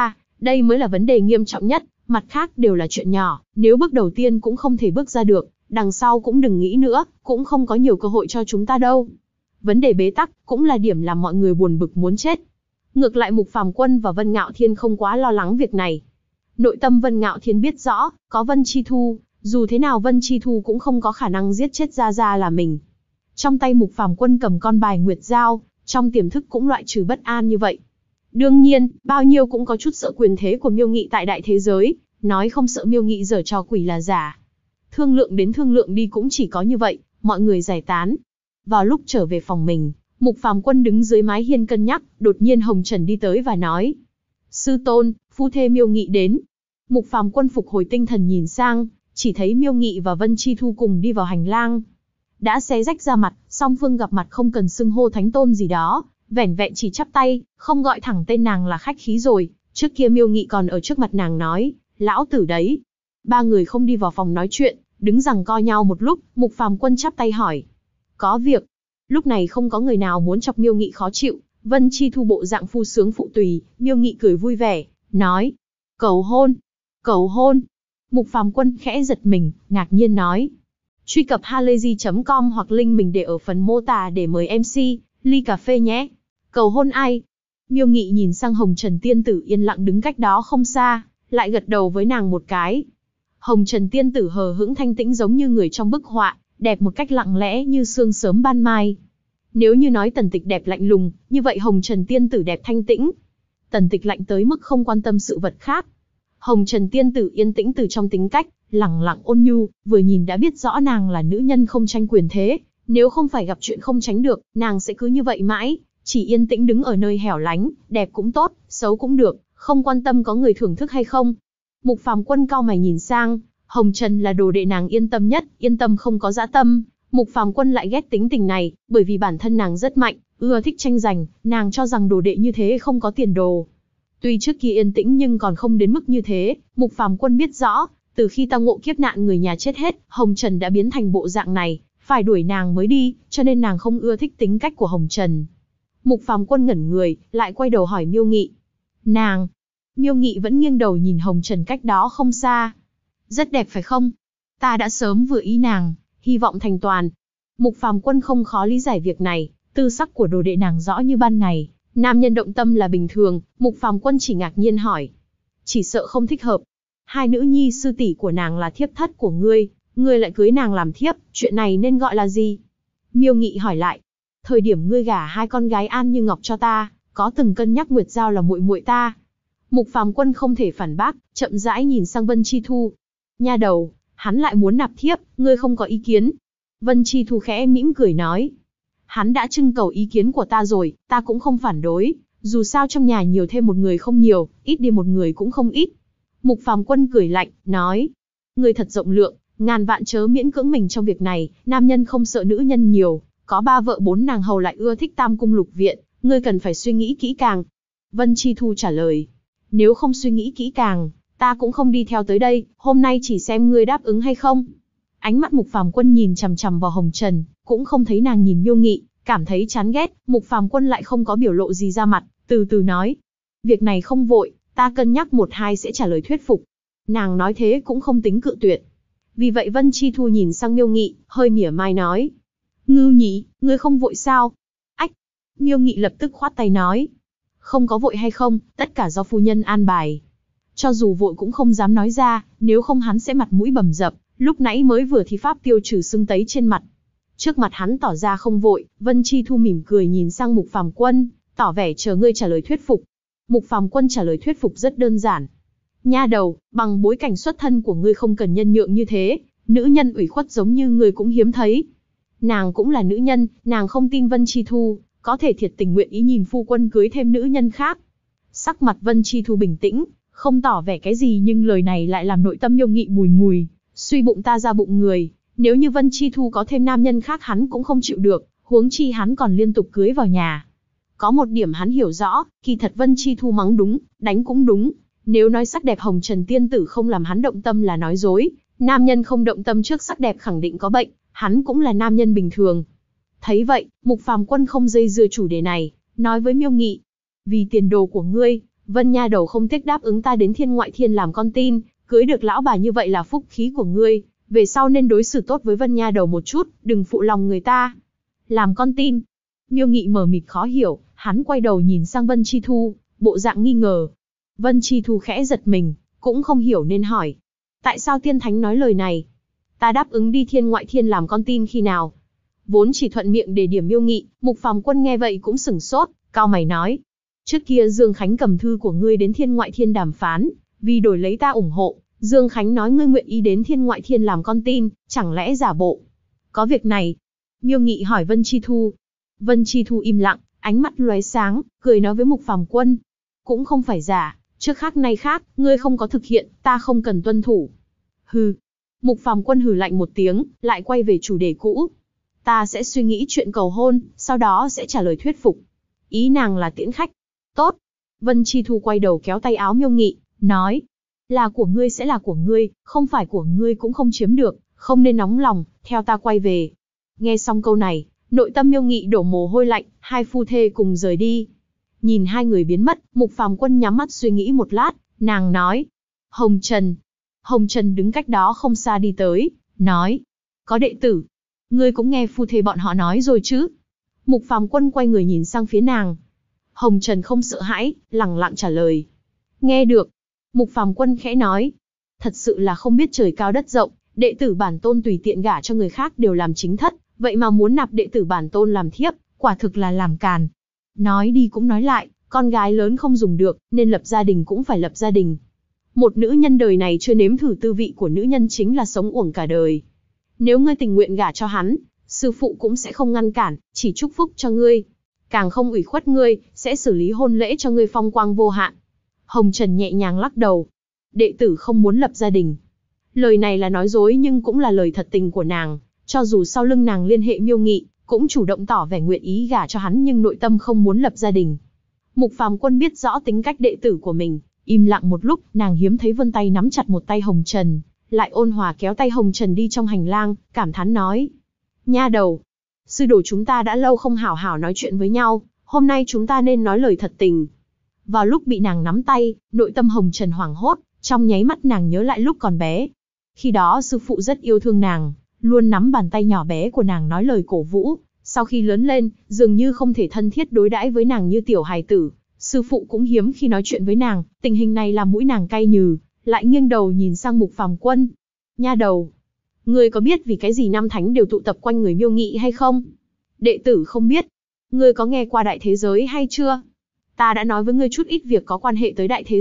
Đây mới là vấn đề nghiêm trọng nhất, mặt khác đều là chuyện nhỏ, nếu bước đầu tiên cũng không thể bước ra được, đằng sau cũng đừng nghĩ nữa, cũng không có nhiều cơ hội cho chúng ta đâu. Vấn đề bế tắc, cũng là điểm làm mọi người buồn bực muốn chết. Ngược lại Mục Phàm Quân và Vân Ngạo Thiên không quá lo lắng việc này. Nội tâm Vân Ngạo Thiên biết rõ, có Vân Chi Thu, dù thế nào Vân Chi Thu cũng không có khả năng giết chết Gia Gia là mình. Trong tay Mục Phàm Quân cầm con bài Nguyệt Dao, trong tiềm thức cũng loại trừ bất an như vậy. Đương nhiên, bao nhiêu cũng có chút sợ quyền thế của Miêu Nghị tại đại thế giới, nói không sợ Miêu Nghị giở trò quỷ là giả. Thương lượng đến thương lượng đi cũng chỉ có như vậy, mọi người giải tán. Vào lúc trở về phòng mình, Mục Phàm Quân đứng dưới mái hiên cân nhắc, đột nhiên Hồng Trần đi tới và nói: "Sư tôn, phu thê Miêu Nghị đến." Mục Phàm Quân phục hồi tinh thần nhìn sang, chỉ thấy Miêu Nghị và Vân Chi Thu cùng đi vào hành lang. Đã xé rách ra mặt, song phương gặp mặt không cần xưng hô thánh tôn gì đó, vẻn vẹn chỉ chắp tay, không gọi thẳng tên nàng là khách khí rồi. Trước kia Miêu Nghị còn ở trước mặt nàng nói: "Lão tử đấy." Ba người không đi vào phòng nói chuyện, đứng giằng co nhau một lúc, Mục Phàm Quân chắp tay hỏi: "Có việc?" Lúc này không có người nào muốn chọc Miêu Nghị khó chịu, Vân Chi Thu bộ dạng phu sướng phụ tùy, Miêu Nghị cười vui vẻ, nói: "Cầu hôn, cầu hôn." Mục Phàm Quân khẽ giật mình, ngạc nhiên nói: "Truy cập halayzi.com hoặc link mình để ở phần mô tả để mời MC ly cà phê nhé." "Cầu hôn ai?" Miêu Nghị nhìn sang Hồng Trần tiên tử yên lặng đứng cách đó không xa, lại gật đầu với nàng một cái. Hồng Trần tiên tử hờ hững thanh tĩnh giống như người trong bức họa, đẹp một cách lặng lẽ như sương sớm ban mai. Nếu như nói Tần Tịch đẹp lạnh lùng, như vậy Hồng Trần tiên tử đẹp thanh tĩnh. Tần Tịch lạnh tới mức không quan tâm sự vật khác. Hồng Trần tiên tử yên tĩnh từ trong tính cách, lẳng lặng ôn nhu, vừa nhìn đã biết rõ nàng là nữ nhân không tranh quyền thế, nếu không phải gặp chuyện không tránh được, nàng sẽ cứ như vậy mãi, chỉ yên tĩnh đứng ở nơi hẻo lánh, đẹp cũng tốt, xấu cũng được, không quan tâm có người thưởng thức hay không. Mục Phàm Quân cau mày nhìn sang, Hồng Trần là đồ đệ nàng yên tâm nhất, yên tâm không có dã tâm. Mục Phàm Quân lại ghét tính tình này, bởi vì bản thân nàng rất mạnh, ưa thích tranh giành, nàng cho rằng đồ đệ như thế không có tiền đồ. Tuy trước kia yên tĩnh nhưng còn không đến mức như thế, Mục Phàm Quân biết rõ, từ khi tao ngộ kiếp nạn người nhà chết hết, Hồng Trần đã biến thành bộ dạng này, phải đuổi nàng mới đi, cho nên nàng không ưa thích tính cách của Hồng Trần. Mục Phàm Quân ngẩn người, lại quay đầu hỏi Miêu Nghị. "Nàng?" Miêu Nghị vẫn nghiêng đầu nhìn Hồng Trần cách đó không xa. "Rất đẹp phải không? Ta đã sớm vừa ý nàng, hy vọng thành toàn." Mục Phàm Quân không khó lý giải việc này, tư sắc của đồ đệ nàng rõ như ban ngày, nam nhân động tâm là bình thường. Mục Phàm Quân chỉ ngạc nhiên hỏi: "Chỉ sợ không thích hợp. Hai nữ nhi sư tỷ của nàng là thiếp thất của ngươi lại cưới nàng làm thiếp, chuyện này nên gọi là gì?" Miêu Nghị hỏi lại: "Thời điểm ngươi gả hai con gái An Như Ngọc cho ta, có từng cân nhắc Nguyệt Giao là muội muội ta?" Mục Phàm Quân không thể phản bác, chậm rãi nhìn sang Vân Chi Thu. "Nha đầu, hắn lại muốn nạp thiếp, ngươi không có ý kiến?" Vân Chi Thu khẽ mỉm cười nói: "Hắn đã trưng cầu ý kiến của ta rồi, ta cũng không phản đối, dù sao trong nhà nhiều thêm một người không nhiều, ít đi một người cũng không ít." Mục Phàm Quân cười lạnh, nói: "Ngươi thật rộng lượng, ngàn vạn chớ miễn cưỡng mình trong việc này, nam nhân không sợ nữ nhân nhiều, có 3 vợ 4 nàng hầu lại ưa thích tam cung lục viện, ngươi cần phải suy nghĩ kỹ càng." Vân Chi Thu trả lời: "Nếu không suy nghĩ kỹ càng, ta cũng không đi theo tới đây, hôm nay chỉ xem ngươi đáp ứng hay không." Ánh mắt Mục Phàm Quân nhìn chằm chằm vào Hồng Trần, cũng không thấy nàng nhìn Miêu Nghị, cảm thấy chán ghét. Mục Phàm Quân lại không có biểu lộ gì ra mặt, từ từ nói: "Việc này không vội, ta cân nhắc một hai sẽ trả lời thuyết phục." Nàng nói thế cũng không tính cự tuyệt. Vì vậy Vân Chi Thu nhìn sang Miêu Nghị, hơi mỉa mai nói: "Ngưu Nhĩ, ngươi không vội sao?" "Ách!" Miêu Nghị lập tức khoát tay nói: "Không có vội hay không, tất cả do phu nhân an bài. Cho dù vội cũng không dám nói ra, nếu không hắn sẽ mặt mũi bầm dập, lúc nãy mới vừa thi pháp tiêu trừ sưng tấy trên mặt." Trước mặt hắn tỏ ra không vội, Vân Chi Thu mỉm cười nhìn sang Mục Phàm Quân, tỏ vẻ chờ ngươi trả lời thuyết phục. Mục Phàm Quân trả lời thuyết phục rất đơn giản: "Nha đầu, bằng bối cảnh xuất thân của ngươi không cần nhân nhượng như thế, nữ nhân ủy khuất giống như ngươi cũng hiếm thấy." Nàng cũng là nữ nhân, nàng không tin Vân Chi Thu có thể thiệt tình nguyện ý nhìn phu quân cưới thêm nữ nhân khác. Sắc mặt Vân Chi Thu bình tĩnh, không tỏ vẻ cái gì, nhưng lời này lại làm nội tâm Miêu Nghị bùi ngùi, suy bụng ta ra bụng người. Nếu như Vân Chi Thu có thêm nam nhân khác hắn cũng không chịu được, huống chi hắn còn liên tục cưới vào nhà. Có một điểm hắn hiểu rõ, kỳ thật Vân Chi Thu mắng đúng, đánh cũng đúng. Nếu nói sắc đẹp Hồng Trần tiên tử không làm hắn động tâm là nói dối, nam nhân không động tâm trước sắc đẹp khẳng định có bệnh, hắn cũng là nam nhân bình thường. Thấy vậy, Mục Phàm Quân không dây dưa chủ đề này, nói với Miêu Nghị: "Vì tiền đồ của ngươi, Vân nha đầu không tiếc đáp ứng ta đến Thiên Ngoại Thiên làm con tin, cưới được lão bà như vậy là phúc khí của ngươi, về sau nên đối xử tốt với Vân nha đầu một chút, đừng phụ lòng người ta. Làm con tin? Miêu Nghị mờ mịt khó hiểu, hắn quay đầu nhìn sang Vân Chi Thu, bộ dạng nghi ngờ. Vân Chi Thu khẽ giật mình, cũng không hiểu nên hỏi. Tại sao tiên thánh nói lời này? Ta đáp ứng đi Thiên Ngoại Thiên làm con tin khi nào? Vốn chỉ thuận miệng để điểm Miêu Nghị, Mục Phàm Quân nghe vậy cũng sửng sốt, cau mày nói. Trước kia Dương Khánh cầm thư của ngươi đến Thiên Ngoại Thiên đàm phán, vì đổi lấy ta ủng hộ, Dương Khánh nói ngươi nguyện ý đến Thiên Ngoại Thiên làm con tin, chẳng lẽ giả bộ? Có việc này? Miêu Nghị hỏi Vân Chi Thu. Vân Chi Thu im lặng, ánh mắt lóe sáng, cười nói với Mục Phàm Quân. Cũng không phải giả, trước khác nay khác, ngươi không có thực hiện, ta không cần tuân thủ. Hừ. Mục Phàm Quân hừ lạnh một tiếng, lại quay về chủ đề cũ. Ta sẽ suy nghĩ chuyện cầu hôn, sau đó sẽ trả lời thuyết phục. Ý nàng là tiễn khách. Tốt. Vân Chi Thu quay đầu kéo tay áo Miêu Nghị, nói. Là của ngươi sẽ là của ngươi, không phải của ngươi cũng không chiếm được, không nên nóng lòng, theo ta quay về. Nghe xong câu này, nội tâm Miêu Nghị đổ mồ hôi lạnh, hai phu thê cùng rời đi. Nhìn hai người biến mất, Mục Phàm Quân nhắm mắt suy nghĩ một lát, nàng nói. Hồng Trần. Hồng Trần đứng cách đó không xa đi tới, nói. Có đệ tử. Ngươi cũng nghe phu thê bọn họ nói rồi chứ? Mục Phàm Quân quay người nhìn sang phía nàng. Hồng Trần không sợ hãi, lẳng lặng trả lời. Nghe được. Mục Phàm Quân khẽ nói. Thật sự là không biết trời cao đất rộng, đệ tử bản tôn tùy tiện gả cho người khác đều làm chính thất, vậy mà muốn nạp đệ tử bản tôn làm thiếp, quả thực là làm càn. Nói đi cũng nói lại, con gái lớn không dùng được, nên lập gia đình cũng phải lập gia đình. Một nữ nhân đời này chưa nếm thử tư vị của nữ nhân chính là sống uổng cả đời. Nếu ngươi tình nguyện gả cho hắn, sư phụ cũng sẽ không ngăn cản, chỉ chúc phúc cho ngươi. Càng không ủy khuất ngươi, sẽ xử lý hôn lễ cho ngươi phong quang vô hạn. Hồng Trần nhẹ nhàng lắc đầu. Đệ tử không muốn lập gia đình. Lời này là nói dối nhưng cũng là lời thật tình của nàng. Cho dù sau lưng nàng liên hệ Miêu Nghị, cũng chủ động tỏ vẻ nguyện ý gả cho hắn nhưng nội tâm không muốn lập gia đình. Mục Phàm Quân biết rõ tính cách đệ tử của mình, im lặng một lúc, nàng hiếm thấy vươn tay nắm chặt một tay Hồng Trần, lại ôn hòa kéo tay Hồng Trần đi trong hành lang, cảm thán nói. Nha đầu, sư đồ chúng ta đã lâu không hảo hảo nói chuyện với nhau, hôm nay chúng ta nên nói lời thật tình. Vào lúc bị nàng nắm tay, nội tâm Hồng Trần hoảng hốt, trong nháy mắt nàng nhớ lại lúc còn bé. Khi đó sư phụ rất yêu thương nàng, luôn nắm bàn tay nhỏ bé của nàng nói lời cổ vũ. Sau khi lớn lên, dường như không thể thân thiết đối đãi với nàng như tiểu hài tử, sư phụ cũng hiếm khi nói chuyện với nàng, tình hình này làm mũi nàng cay nhừ, lại nghiêng đầu nhìn sang Mục Phàm Quân. Nha đầu, ngươi có biết vì cái gì năm thánh đều tụ tập quanh người Miêu Nghị hay không? Đệ tử không biết. Ngươi có nghe qua đại thế giới hay chưa? Ta đã nói với ngươi chút ít việc có quan hệ tới đại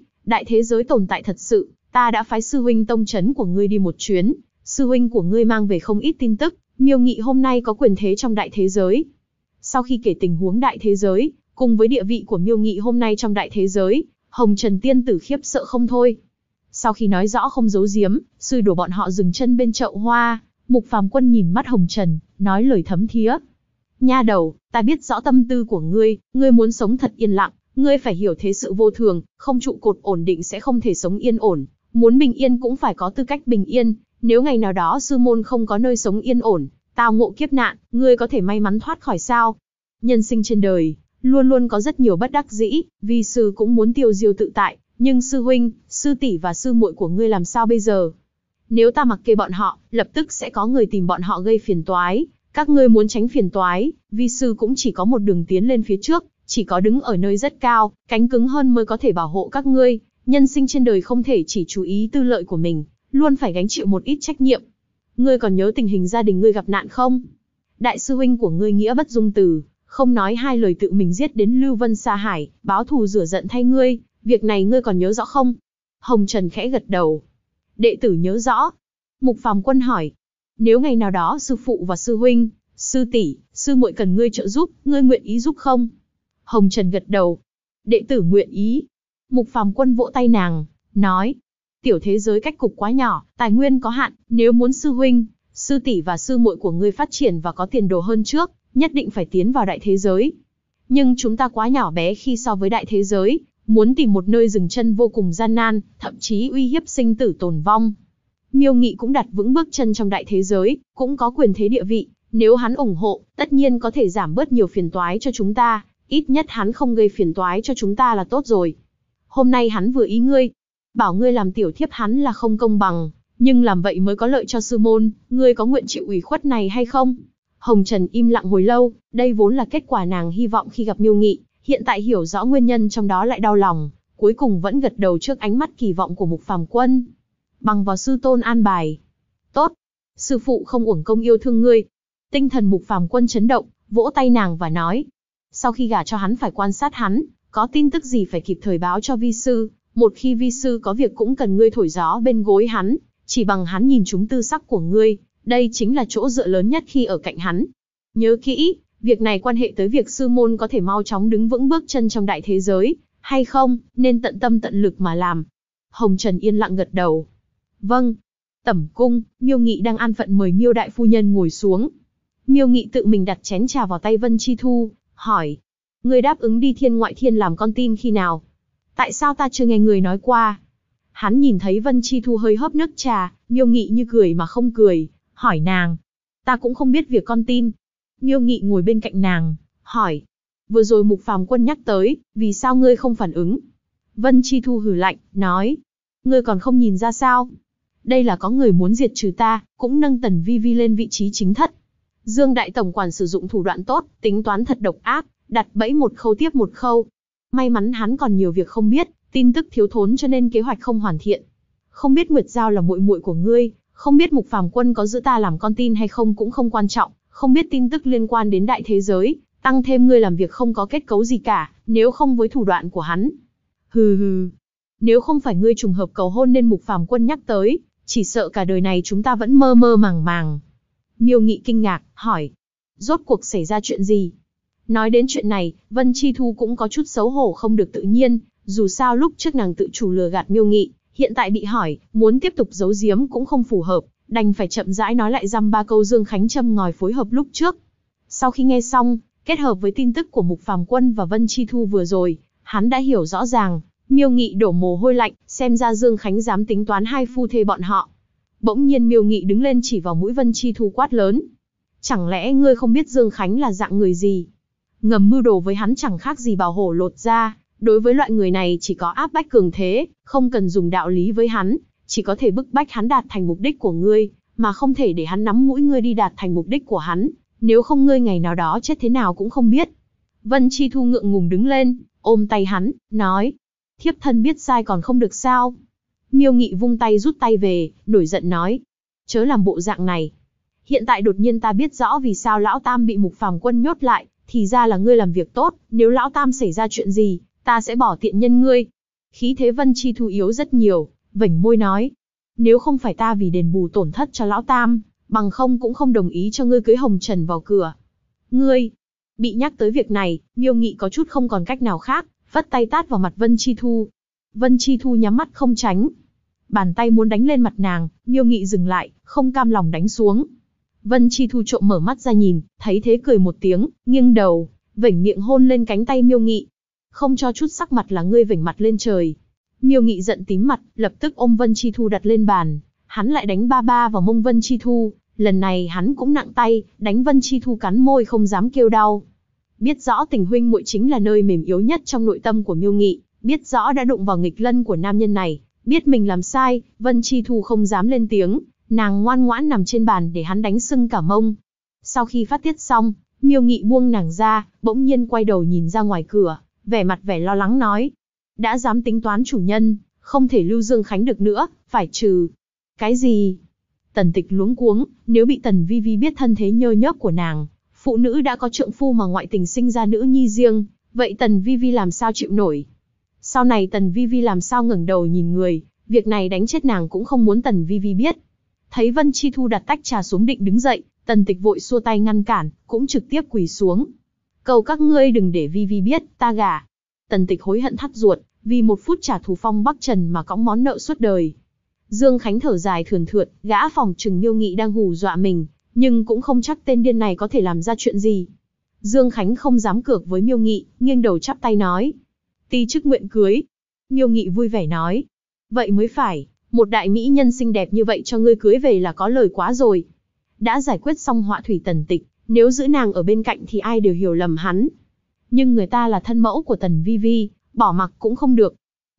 thế giới tồn tại thật sự, ta đã phái sư huynh tông trấn của ngươi đi một chuyến, sư huynh của ngươi mang về không ít tin tức, Miêu Nghị hôm nay có quyền thế trong đại thế giới. Sau khi kể tình huống đại thế giới, cùng với địa vị của Miêu Nghị hôm nay trong đại thế giới, Hồng Trần tiên tử khiếp sợ không thôi. Sau khi nói rõ không giấu giếm, sư đổ bọn họ dừng chân bên chậu hoa, Mục Phàm Quân nhìn mắt Hồng Trần, nói lời thấm thía. Nha đầu, ta biết rõ tâm tư của ngươi, ngươi muốn sống thật yên lặng, ngươi phải hiểu thế sự vô thường, không trụ cột ổn định sẽ không thể sống yên ổn, muốn bình yên cũng phải có tư cách bình yên, nếu ngày nào đó sư môn không có nơi sống yên ổn, tao ngộ kiếp nạn, ngươi có thể may mắn thoát khỏi sao? Nhân sinh trên đời, luôn luôn có rất nhiều bất đắc dĩ, vi sư cũng muốn tiêu diêu tự tại, nhưng sư huynh, sư tỷ và sư muội của ngươi làm sao bây giờ? Nếu ta mặc kệ bọn họ, lập tức sẽ có người tìm bọn họ gây phiền toái. Các ngươi muốn tránh phiền toái, vi sư cũng chỉ có một đường tiến lên phía trước, chỉ có đứng ở nơi rất cao, cánh cứng hơn mới có thể bảo hộ các ngươi. Nhân sinh trên đời không thể chỉ chú ý tư lợi của mình, luôn phải gánh chịu một ít trách nhiệm. Ngươi còn nhớ tình hình gia đình ngươi gặp nạn không? Đại sư huynh của ngươi nghĩa bất dung từ, không nói hai lời tự mình giết đến Lưu Vân Sa Hải, báo thù rửa giận thay ngươi, việc này ngươi còn nhớ rõ không? Hồng Trần khẽ gật đầu. Đệ tử nhớ rõ. Mục Phàm Quân hỏi. Nếu ngày nào đó sư phụ và sư huynh, sư tỷ, sư muội cần ngươi trợ giúp, ngươi nguyện ý giúp không? Hồng Trần gật đầu. Đệ tử nguyện ý. Mục Phàm Quân vỗ tay nàng, nói. Tiểu thế giới cách cục quá nhỏ, tài nguyên có hạn, nếu muốn sư huynh, sư tỷ và sư muội của ngươi phát triển và có tiền đồ hơn trước, nhất định phải tiến vào đại thế giới. Nhưng chúng ta quá nhỏ bé khi so với đại thế giới, muốn tìm một nơi dừng chân vô cùng gian nan, thậm chí uy hiếp sinh tử tồn vong. Miêu Nghị cũng đặt vững bước chân trong đại thế giới, cũng có quyền thế địa vị, nếu hắn ủng hộ, tất nhiên có thể giảm bớt nhiều phiền toái cho chúng ta, ít nhất hắn không gây phiền toái cho chúng ta là tốt rồi. Hôm nay hắn vừa ý ngươi, bảo ngươi làm tiểu thiếp hắn là không công bằng, nhưng làm vậy mới có lợi cho sư môn, ngươi có nguyện chịu ủy khuất này hay không? Hồng Trần im lặng hồi lâu, đây vốn là kết quả nàng hy vọng khi gặp Miêu Nghị, hiện tại hiểu rõ nguyên nhân trong đó lại đau lòng, cuối cùng vẫn gật đầu trước ánh mắt kỳ vọng của Mục Phàm Quân. Bằng vào sư tôn an bài. Tốt, sư phụ không uổng công yêu thương ngươi. Tinh thần Mục Phàm Quân chấn động, vỗ tay nàng và nói. Sau khi gả cho hắn phải quan sát hắn, có tin tức gì phải kịp thời báo cho vi sư, một khi vi sư có việc cũng cần ngươi thổi gió bên gối hắn, chỉ bằng hắn nhìn trúng tư sắc của ngươi, đây chính là chỗ dựa lớn nhất khi ở cạnh hắn. Nhớ kỹ, việc này quan hệ tới việc sư môn có thể mau chóng đứng vững bước chân trong đại thế giới, hay không, nên tận tâm tận lực mà làm. Hồng Trần yên lặng gật đầu. Vâng. Tẩm cung, Miêu Nghị đang an phận mời Miêu đại phu nhân ngồi xuống. Miêu Nghị tự mình đặt chén trà vào tay Vân Chi Thu, hỏi. Ngươi đáp ứng đi Thiên Ngoại Thiên làm con tin khi nào? Tại sao ta chưa nghe người nói qua? Hắn nhìn thấy Vân Chi Thu hơi hớp nước trà, Miêu Nghị như cười mà không cười, hỏi nàng. Ta cũng không biết việc con tin. Miêu Nghị ngồi bên cạnh nàng, hỏi. Vừa rồi Mục Phàm Quân nhắc tới, vì sao ngươi không phản ứng? Vân Chi Thu hừ lạnh, nói. Ngươi còn không nhìn ra sao? Đây là có người muốn diệt trừ ta, cũng nâng Tần Vi Vi lên vị trí chính thất. Dương Đại Tổng Quản sử dụng thủ đoạn tốt, tính toán thật độc ác, đặt bẫy một khâu tiếp một khâu. May mắn hắn còn nhiều việc không biết, tin tức thiếu thốn cho nên kế hoạch không hoàn thiện. Không biết Nguyệt Giao là muội muội của ngươi, không biết Mục Phàm Quân có giữ ta làm con tin hay không cũng không quan trọng, không biết tin tức liên quan đến đại thế giới, tăng thêm ngươi làm việc không có kết cấu gì cả, nếu không với thủ đoạn của hắn. Hừ hừ. Nếu không phải ngươi trùng hợp cầu hôn nên Mục Phàm Quân nhắc tới, chỉ sợ cả đời này chúng ta vẫn mơ mơ màng màng. Miêu Nghị kinh ngạc, hỏi. Rốt cuộc xảy ra chuyện gì? Nói đến chuyện này, Vân Chi Thu cũng có chút xấu hổ không được tự nhiên, dù sao lúc trước nàng tự chủ lừa gạt Miêu Nghị, hiện tại bị hỏi, muốn tiếp tục giấu giếm cũng không phù hợp, đành phải chậm rãi nói lại dăm ba câu Dương Khánh châm ngòi phối hợp lúc trước. Sau khi nghe xong, kết hợp với tin tức của Mục Phàm Quân và Vân Chi Thu vừa rồi, hắn đã hiểu rõ ràng, Miêu Nghị đổ mồ hôi lạnh, xem ra Dương Khánh dám tính toán hai phu thê bọn họ. Bỗng nhiên Miêu Nghị đứng lên chỉ vào mũi Vân Chi Thu quát lớn. Chẳng lẽ ngươi không biết Dương Khánh là dạng người gì? Ngầm mưu đồ với hắn chẳng khác gì bào hổ lột da, đối với loại người này chỉ có áp bách cường thế, không cần dùng đạo lý với hắn, chỉ có thể bức bách hắn đạt thành mục đích của ngươi, mà không thể để hắn nắm mũi ngươi đi đạt thành mục đích của hắn, nếu không ngươi ngày nào đó chết thế nào cũng không biết. Vân Chi Thu ngượng ngùng đứng lên, ôm tay hắn, nói, thiếp thân biết sai còn không được sao? Miêu Nghị vung tay rút tay về, nổi giận nói, chớ làm bộ dạng này. Hiện tại đột nhiên ta biết rõ vì sao Lão Tam bị Mục Phàm Quân nhốt lại, thì ra là ngươi làm việc tốt, nếu Lão Tam xảy ra chuyện gì, ta sẽ bỏ tiện nhân ngươi. Khí thế Vân Chi Thu yếu rất nhiều, vểnh môi nói, nếu không phải ta vì đền bù tổn thất cho Lão Tam, bằng không cũng không đồng ý cho ngươi cưới Hồng Trần vào cửa. Ngươi, bị nhắc tới việc này, Miêu Nghị có chút không còn cách nào khác, vất tay tát vào mặt Vân Chi Thu. Vân Chi Thu nhắm mắt không tránh. Bàn tay muốn đánh lên mặt nàng, Miêu Nghị dừng lại, không cam lòng đánh xuống. Vân Chi Thu trộm mở mắt ra nhìn, thấy thế cười một tiếng, nghiêng đầu, vểnh miệng hôn lên cánh tay Miêu Nghị. Không cho chút sắc mặt là ngươi vểnh mặt lên trời. Miêu Nghị giận tím mặt, lập tức ôm Vân Chi Thu đặt lên bàn. Hắn lại đánh ba ba vào mông Vân Chi Thu, lần này hắn cũng nặng tay, đánh Vân Chi Thu cắn môi không dám kêu đau. Biết rõ tình huynh muội chính là nơi mềm yếu nhất trong nội tâm của Miêu Nghị, biết rõ đã đụng vào nghịch lân của nam nhân này, biết mình làm sai, Vân Chi Thu không dám lên tiếng, nàng ngoan ngoãn nằm trên bàn để hắn đánh sưng cả mông. Sau khi phát tiết xong, Miêu Nghị buông nàng ra, bỗng nhiên quay đầu nhìn ra ngoài cửa, vẻ lo lắng nói. Đã dám tính toán chủ nhân, không thể lưu Dương Khánh được nữa, phải trừ. Cái gì? Tần Tịch luống cuống, nếu bị Tần Vi Vi biết thân thế nhơ nhớp của nàng, phụ nữ đã có trượng phu mà ngoại tình sinh ra nữ nhi riêng, vậy Tần Vi Vi làm sao chịu nổi? Sau này Tần Vi Vi làm sao ngẩng đầu nhìn người, việc này đánh chết nàng cũng không muốn Tần Vi Vi biết. Thấy Vân Chi Thu đặt tách trà xuống định đứng dậy, Tần Tịch vội xua tay ngăn cản, cũng trực tiếp quỳ xuống. Cầu các ngươi đừng để Vi Vi biết, ta gả. Tần Tịch hối hận thắt ruột, vì một phút trả thù Phong Bắc Trần mà cõng món nợ suốt đời. Dương Khánh thở dài thườn thượt, gã phòng trừng Miêu Nghị đang hù dọa mình, nhưng cũng không chắc tên điên này có thể làm ra chuyện gì. Dương Khánh không dám cược với Miêu Nghị, nghiêng đầu chắp tay nói. Ti chức nguyện cưới. Miêu Nghị vui vẻ nói. Vậy mới phải, một đại mỹ nhân xinh đẹp như vậy cho ngươi cưới về là có lời quá rồi. Đã giải quyết xong họa thủy Tần Tịch, nếu giữ nàng ở bên cạnh thì ai đều hiểu lầm hắn. Nhưng người ta là thân mẫu của Tần Vi Vi, bỏ mặc cũng không được.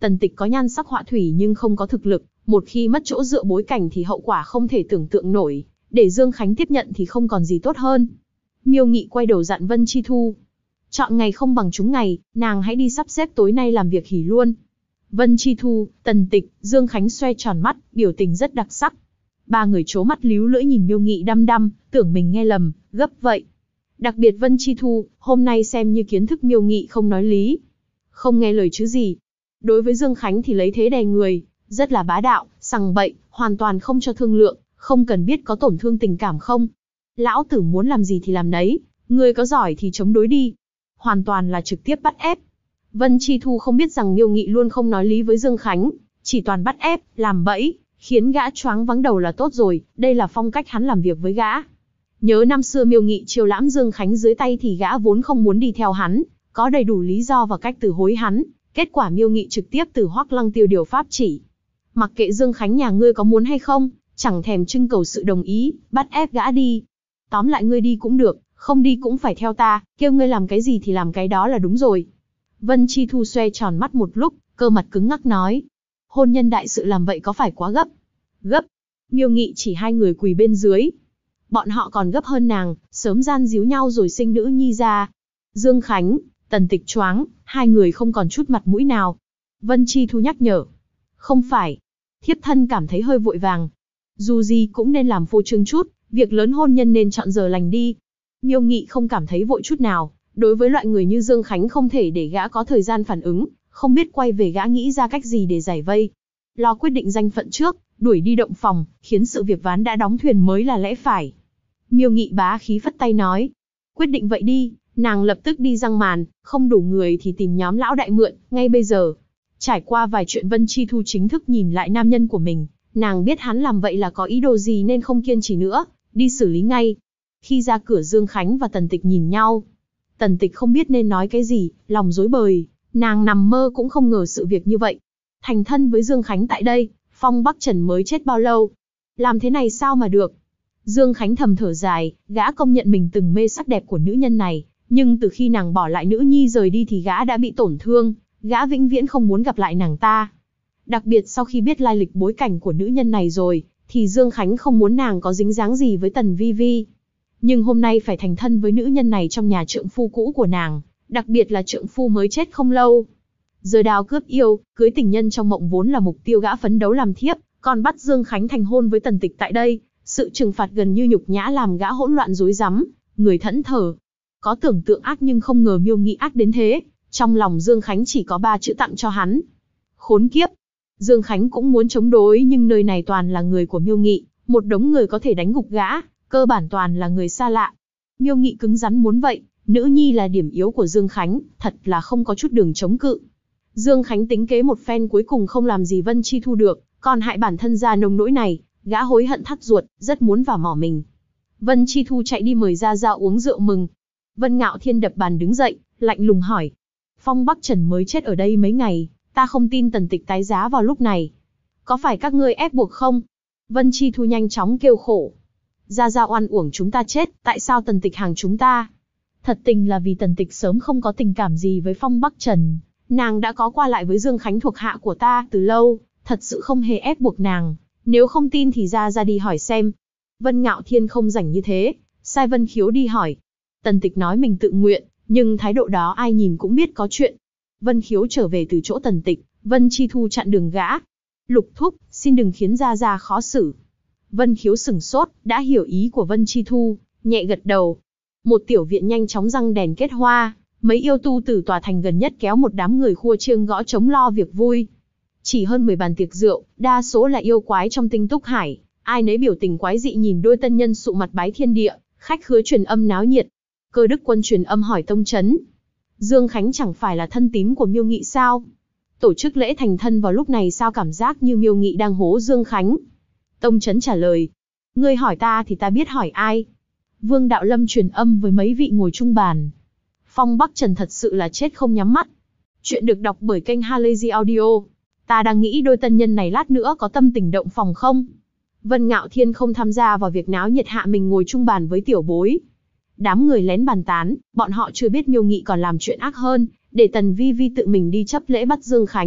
Tần Tịch có nhan sắc họa thủy nhưng không có thực lực, một khi mất chỗ dựa bối cảnh thì hậu quả không thể tưởng tượng nổi, để Dương Khánh tiếp nhận thì không còn gì tốt hơn. Miêu Nghị quay đầu dặn Vân Chi Thu. Chọn ngày không bằng trúng ngày, nàng hãy đi sắp xếp tối nay làm việc hỉ luôn. Vân Chi Thu, Tần Tịch, Dương Khánh xoe tròn mắt, biểu tình rất đặc sắc. Ba người trố mắt líu lưỡi nhìn Miêu Nghị đăm đăm, tưởng mình nghe lầm, gấp vậy. Đặc biệt Vân Chi Thu, hôm nay xem như kiến thức Miêu Nghị không nói lý. Không nghe lời chứ gì. Đối với Dương Khánh thì lấy thế đè người, rất là bá đạo, sằng bậy, hoàn toàn không cho thương lượng, không cần biết có tổn thương tình cảm không. Lão tử muốn làm gì thì làm nấy, người có giỏi thì chống đối đi. Hoàn toàn là trực tiếp bắt ép. Vân Chi Thu không biết rằng Miêu Nghị luôn không nói lý với Dương Khánh, chỉ toàn bắt ép, làm bẫy, khiến gã choáng vắng đầu là tốt rồi, đây là phong cách hắn làm việc với gã. Nhớ năm xưa Miêu Nghị chiêu lãm Dương Khánh dưới tay thì gã vốn không muốn đi theo hắn, có đầy đủ lý do và cách từ hối hắn, kết quả Miêu Nghị trực tiếp từ Hoắc Lăng Tiêu điều pháp chỉ. Mặc kệ Dương Khánh nhà ngươi có muốn hay không, chẳng thèm trưng cầu sự đồng ý, bắt ép gã đi. Tóm lại ngươi đi cũng được, không đi cũng phải theo ta, kêu ngươi làm cái gì thì làm cái đó là đúng rồi. Vân Chi Thu xoe tròn mắt một lúc, cơ mặt cứng ngắc nói. Hôn nhân đại sự làm vậy có phải quá gấp? Gấp. Miêu Nghị chỉ hai người quỳ bên dưới. Bọn họ còn gấp hơn nàng, sớm gian díu nhau rồi sinh nữ nhi ra. Dương Khánh, Tần Tịch choáng, hai người không còn chút mặt mũi nào. Vân Chi Thu nhắc nhở. Không phải. Thiếp thân cảm thấy hơi vội vàng. Dù gì cũng nên làm phô trương chút, việc lớn hôn nhân nên chọn giờ lành đi. Miêu Nghị không cảm thấy vội chút nào. Đối với loại người như Dương Khánh không thể để gã có thời gian phản ứng, không biết quay về gã nghĩ ra cách gì để giải vây. Lo quyết định danh phận trước, đuổi đi động phòng, khiến sự việc ván đã đóng thuyền mới là lẽ phải. Miêu Nghị bá khí phất tay nói. Quyết định vậy đi, nàng lập tức đi răng màn, không đủ người thì tìm nhóm lão đại mượn, ngay bây giờ. Trải qua vài chuyện Vân Chi Thu chính thức nhìn lại nam nhân của mình, nàng biết hắn làm vậy là có ý đồ gì nên không kiên trì nữa, đi xử lý ngay. Khi ra cửa Dương Khánh và Tần Tịch nhìn nhau. Tần Tịch không biết nên nói cái gì, lòng rối bời, nàng nằm mơ cũng không ngờ sự việc như vậy. Thành thân với Dương Khánh tại đây, Phong Bắc Trần mới chết bao lâu? Làm thế này sao mà được? Dương Khánh thầm thở dài, gã công nhận mình từng mê sắc đẹp của nữ nhân này, nhưng từ khi nàng bỏ lại nữ nhi rời đi thì gã đã bị tổn thương, gã vĩnh viễn không muốn gặp lại nàng ta. Đặc biệt sau khi biết lai lịch bối cảnh của nữ nhân này rồi, thì Dương Khánh không muốn nàng có dính dáng gì với Tần Vi Vi. Nhưng hôm nay phải thành thân với nữ nhân này trong nhà trượng phu cũ của nàng, đặc biệt là trượng phu mới chết không lâu. Giờ đào cướp yêu, cưới tình nhân trong mộng vốn là mục tiêu gã phấn đấu làm thiếp, còn bắt Dương Khánh thành hôn với Tần Tịch tại đây, sự trừng phạt gần như nhục nhã làm gã hỗn loạn rối rắm, người thẫn thờ. Có tưởng tượng ác nhưng không ngờ Miêu Nghị ác đến thế, trong lòng Dương Khánh chỉ có 3 chữ tặng cho hắn. Khốn kiếp. Dương Khánh cũng muốn chống đối nhưng nơi này toàn là người của Miêu Nghị, một đống người có thể đánh gục gã, cơ bản toàn là người xa lạ. Miêu Nghị cứng rắn muốn vậy, nữ nhi là điểm yếu của Dương Khánh, thật là không có chút đường chống cự. Dương Khánh tính kế một phen cuối cùng không làm gì Vân Chi Thu được, còn hại bản thân ra nông nỗi này, gã hối hận thắt ruột, rất muốn vào mỏ mình. Vân Chi Thu chạy đi mời Gia Gia uống rượu mừng. Vân Ngạo Thiên đập bàn đứng dậy, lạnh lùng hỏi. Phong Bắc Trần mới chết ở đây mấy ngày, ta không tin Tần Tịch tái giá vào lúc này. Có phải các ngươi ép buộc không? Vân Chi Thu nhanh chóng kêu khổ. Gia Gia oan uổng chúng ta chết, tại sao Tần Tịch hàng chúng ta? Thật tình là vì Tần Tịch sớm không có tình cảm gì với Phong Bắc Trần. Nàng đã có qua lại với Dương Khánh thuộc hạ của ta từ lâu, thật sự không hề ép buộc nàng. Nếu không tin thì ra đi hỏi xem. Vân Ngạo Thiên không rảnh như thế, sai Vân Khiếu đi hỏi. Tần Tịch nói mình tự nguyện, nhưng thái độ đó ai nhìn cũng biết có chuyện. Vân Khiếu trở về từ chỗ Tần Tịch, Vân Chi Thu chặn đường gã. Lục thúc, xin đừng khiến Gia khó xử. Vân Khiếu sửng sốt, đã hiểu ý của Vân Chi Thu, nhẹ gật đầu. Một tiểu viện nhanh chóng răng đèn kết hoa, mấy yêu tu từ tòa thành gần nhất kéo một đám người khua chiêng gõ trống lo việc vui. Chỉ hơn 10 bàn tiệc rượu, đa số là yêu quái trong Tinh Túc Hải, ai nấy biểu tình quái dị nhìn đôi tân nhân sụ mặt bái thiên địa, khách khứa truyền âm náo nhiệt. Cơ Đức Quân truyền âm hỏi Tông Chấn. Dương Khánh chẳng phải là thân tín của Miêu Nghị sao? Tổ chức lễ thành thân vào lúc này sao cảm giác như Miêu Nghị đang hố Dương Khánh? Tông Chấn trả lời. Ngươi hỏi ta thì ta biết hỏi ai? Vương Đạo Lâm truyền âm với mấy vị ngồi chung bàn. Phong Bắc Trần thật sự là chết không nhắm mắt. Chuyện được đọc bởi kênh Halazy Audio. Ta đang nghĩ đôi tân nhân này lát nữa có tâm tình động phòng không? Vân Ngạo Thiên không tham gia vào việc náo nhiệt hạ mình ngồi chung bàn với tiểu bối. Đám người lén bàn tán, bọn họ chưa biết Miêu Nghị còn làm chuyện ác hơn, để Tần Vi Vi tự mình đi chấp lễ bắt Dương Khánh,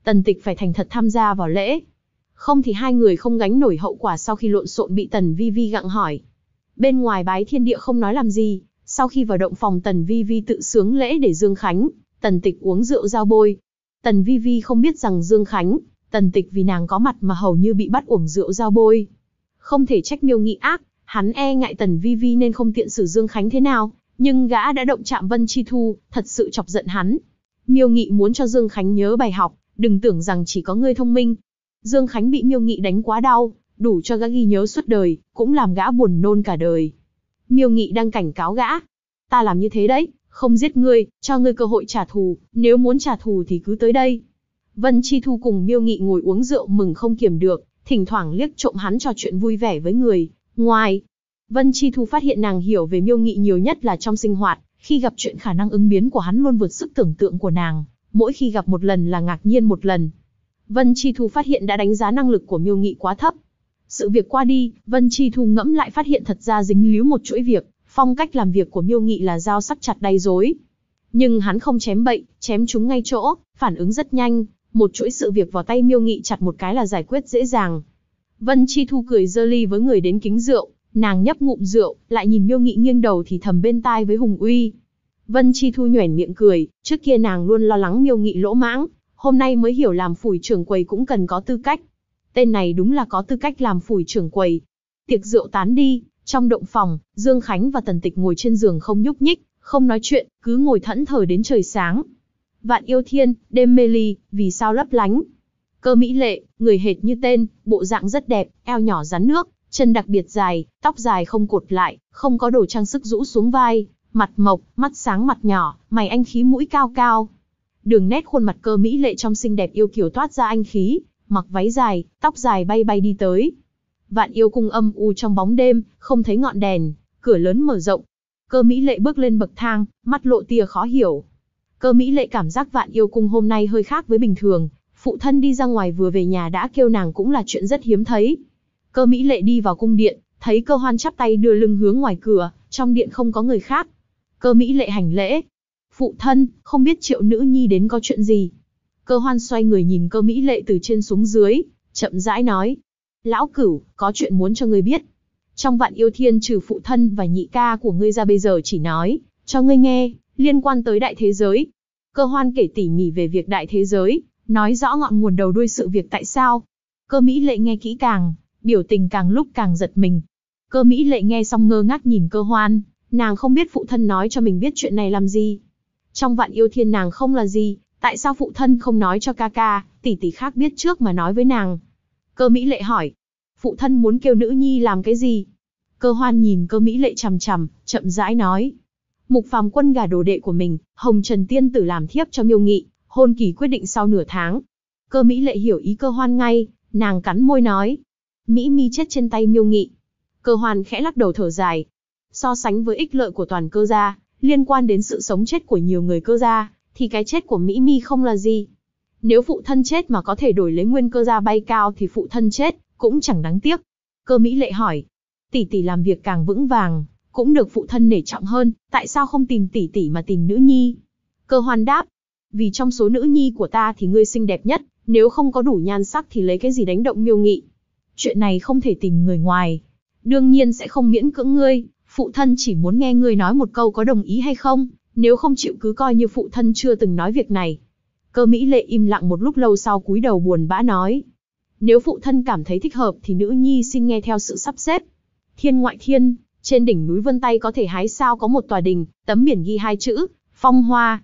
Tần Tịch phải thành thật tham gia vào lễ. Không thì hai người không gánh nổi hậu quả sau khi lộn xộn bị Tần Vi Vi gặng hỏi. Bên ngoài bái thiên địa không nói làm gì, sau khi vào động phòng Tần Vi Vi tự sướng lễ để Dương Khánh, Tần Tịch uống rượu giao bôi. Tần Vi Vi không biết rằng Dương Khánh, Tần Tịch vì nàng có mặt mà hầu như bị bắt uống rượu giao bôi. Không thể trách Miêu Nghị ác, hắn e ngại Tần Vi Vi nên không tiện xử Dương Khánh thế nào, nhưng gã đã động chạm Vân Chi Thu, thật sự chọc giận hắn. Miêu Nghị muốn cho Dương Khánh nhớ bài học, đừng tưởng rằng chỉ có ngươi thông minh. Dương Khánh bị Miêu Nghị đánh quá đau, đủ cho gã ghi nhớ suốt đời, cũng làm gã buồn nôn cả đời. Miêu Nghị đang cảnh cáo gã. Ta làm như thế đấy, không giết ngươi, cho ngươi cơ hội trả thù, nếu muốn trả thù thì cứ tới đây. Vân Chi Thu cùng Miêu Nghị ngồi uống rượu mừng không kiềm được, thỉnh thoảng liếc trộm hắn trò chuyện vui vẻ với người ngoài. Vân Chi Thu phát hiện nàng hiểu về Miêu Nghị nhiều nhất là trong sinh hoạt, khi gặp chuyện khả năng ứng biến của hắn luôn vượt sức tưởng tượng của nàng, mỗi khi gặp một lần là ngạc nhiên một lần. Vân Chi Thu phát hiện đã đánh giá năng lực của Miêu Nghị quá thấp. Sự việc qua đi, Vân Chi Thu ngẫm lại phát hiện thật ra dính líu một chuỗi việc, phong cách làm việc của Miêu Nghị là dao sắc chặt đay rối. Nhưng hắn không chém bậy, chém trúng ngay chỗ, phản ứng rất nhanh, một chuỗi sự việc vào tay Miêu Nghị chặt một cái là giải quyết dễ dàng. Vân Chi Thu cười giơ ly với người đến kính rượu, nàng nhấp ngụm rượu, lại nhìn Miêu Nghị nghiêng đầu thì thầm bên tai với Hùng Uy. Vân Chi Thu nhoẻn miệng cười, trước kia nàng luôn lo lắng Miêu Nghị lỗ mãng, hôm nay mới hiểu làm phủi trưởng quầy cũng cần có tư cách. Tên này đúng là có tư cách làm phủi trưởng quầy. Tiệc rượu tán đi, trong động phòng, Dương Khánh và Tần Tịch ngồi trên giường không nhúc nhích, không nói chuyện, cứ ngồi thẫn thờ đến trời sáng. Vạn Yêu Thiên, đêm mê ly, vì sao lấp lánh. Cơ mỹ lệ, người hệt như tên, bộ dạng rất đẹp, eo nhỏ rắn nước, chân đặc biệt dài, tóc dài không cột lại, không có đồ trang sức rũ xuống vai, mặt mộc, mắt sáng mặt nhỏ, mày anh khí mũi cao cao. Đường nét khuôn mặt cơ mỹ lệ trong xinh đẹp yêu kiều toát ra anh khí, mặc váy dài, tóc dài bay bay đi tới. Vạn Yêu Cung âm u trong bóng đêm, không thấy ngọn đèn, cửa lớn mở rộng. Cơ mỹ lệ bước lên bậc thang, mắt lộ tia khó hiểu. Cơ mỹ lệ cảm giác Vạn Yêu Cung hôm nay hơi khác với bình thường, phụ thân đi ra ngoài vừa về nhà đã kêu nàng cũng là chuyện rất hiếm thấy. Cơ mỹ lệ đi vào cung điện, thấy Cơ Hoan chắp tay đưa lưng hướng ngoài cửa, trong điện không có người khác. Cơ mỹ lệ hành lễ. Phụ thân, không biết Triệu nữ nhi đến có chuyện gì. Cơ Hoan xoay người nhìn Cơ mỹ lệ từ trên xuống dưới, chậm rãi nói. Lão Cửu, có chuyện muốn cho ngươi biết. Trong Vạn Yêu Thiên trừ phụ thân và nhị ca của ngươi ra bây giờ chỉ nói cho ngươi nghe, liên quan tới đại thế giới. Cơ Hoan kể tỉ mỉ về việc đại thế giới, nói rõ ngọn nguồn đầu đuôi sự việc tại sao. Cơ mỹ lệ nghe kỹ càng, biểu tình càng lúc càng giật mình. Cơ mỹ lệ nghe xong ngơ ngác nhìn Cơ Hoan, nàng không biết phụ thân nói cho mình biết chuyện này làm gì. Trong Vạn Yêu Thiên nàng không là gì, tại sao phụ thân không nói cho ca ca, tỷ tỷ khác biết trước mà nói với nàng. Cơ mỹ lệ hỏi, phụ thân muốn kêu nữ nhi làm cái gì? Cơ Hoan nhìn Cơ mỹ lệ chằm chằm, chậm rãi nói. Mục Phàm Quân gả đồ đệ của mình, Hồng Trần Tiên Tử làm thiếp cho Miêu Nghị, hôn kỳ quyết định sau nửa tháng. Cơ mỹ lệ hiểu ý Cơ Hoan ngay, nàng cắn môi nói. Mỹ mi chết trên tay Miêu Nghị. Cơ Hoan khẽ lắc đầu thở dài. So sánh với ích lợi của toàn Cơ gia, liên quan đến sự sống chết của nhiều người Cơ gia, thì cái chết của Mỹ mi không là gì. Nếu phụ thân chết mà có thể đổi lấy nguyên Cơ gia bay cao thì phụ thân chết cũng chẳng đáng tiếc. Cơ mỹ lệ hỏi, tỷ tỷ làm việc càng vững vàng, cũng được phụ thân nể trọng hơn, tại sao không tìm tỷ tỷ mà tìm nữ nhi? Cơ Hoan đáp, vì trong số nữ nhi của ta thì ngươi xinh đẹp nhất, nếu không có đủ nhan sắc thì lấy cái gì đánh động Miêu Nghị? Chuyện này không thể tìm người ngoài, đương nhiên sẽ không miễn cưỡng ngươi, phụ thân chỉ muốn nghe ngươi nói một câu có đồng ý hay không, nếu không chịu cứ coi như phụ thân chưa từng nói việc này. Cơ mỹ lệ im lặng một lúc lâu sau cúi đầu buồn bã nói, nếu phụ thân cảm thấy thích hợp thì nữ nhi xin nghe theo sự sắp xếp. Thiên ngoại thiên, trên đỉnh núi Vân Tay có thể hái sao có một tòa đình, tấm biển ghi hai chữ, Phong Hoa.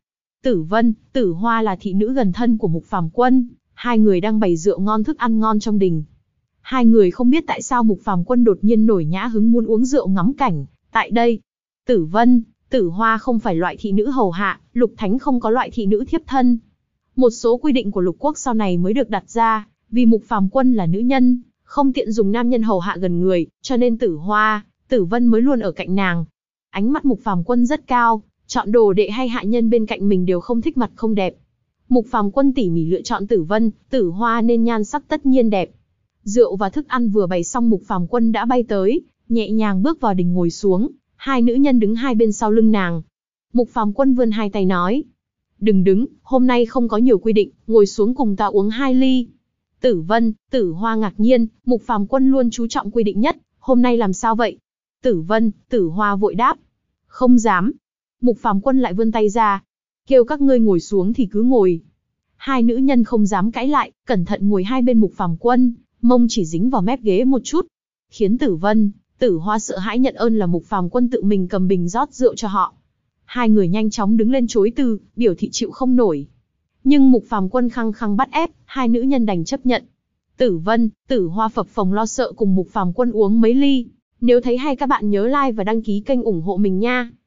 Tử Hoa là thị nữ gần thân của Mục Phàm Quân, hai người đang bày rượu ngon thức ăn ngon trong đình. Hai người không biết tại sao Mục Phàm Quân đột nhiên nổi nhã hứng muốn uống rượu ngắm cảnh, tại đây. Tử Hoa không phải loại thị nữ hầu hạ, Lục Thánh không có loại thị nữ thiếp thân. Một số quy định của lục quốc sau này mới được đặt ra, vì Mục Phàm Quân là nữ nhân, không tiện dùng nam nhân hầu hạ gần người, cho nên Tử Hoa, Tử Vân mới luôn ở cạnh nàng. Ánh mắt Mục Phàm Quân rất cao, chọn đồ đệ hay hạ nhân bên cạnh mình đều không thích mặt không đẹp. Mục Phàm Quân tỉ mỉ lựa chọn Tử Vân, Tử Hoa nên nhan sắc tất nhiên đẹp. Rượu và thức ăn vừa bày xong Mục Phàm Quân đã bay tới, nhẹ nhàng bước vào đình ngồi xuống, hai nữ nhân đứng hai bên sau lưng nàng. Mục Phàm Quân vươn hai tay nói, Đừng đứng, hôm nay không có nhiều quy định, ngồi xuống cùng ta uống 2 ly. Tử Vân, Tử Hoa ngạc nhiên, Mục Phàm Quân luôn chú trọng quy định nhất, hôm nay làm sao vậy? Tử Vân, Tử Hoa vội đáp. Không dám. Mục Phàm Quân lại vươn tay ra. Kêu các ngươi ngồi xuống thì cứ ngồi. Hai nữ nhân không dám cãi lại, cẩn thận ngồi hai bên Mục Phàm Quân, mông chỉ dính vào mép ghế một chút. Khiến Tử Vân, Tử Hoa sợ hãi nhận ơn là Mục Phàm Quân tự mình cầm bình rót rượu cho họ. Hai người nhanh chóng đứng lên chối từ, biểu thị chịu không nổi. Nhưng Mục Phàm Quân khăng khăng bắt ép, hai nữ nhân đành chấp nhận. Tử Vân, Tử Hoa phập phồng lo sợ cùng Mục Phàm Quân uống mấy ly. Nếu thấy hay các bạn nhớ like và đăng ký kênh ủng hộ mình nha.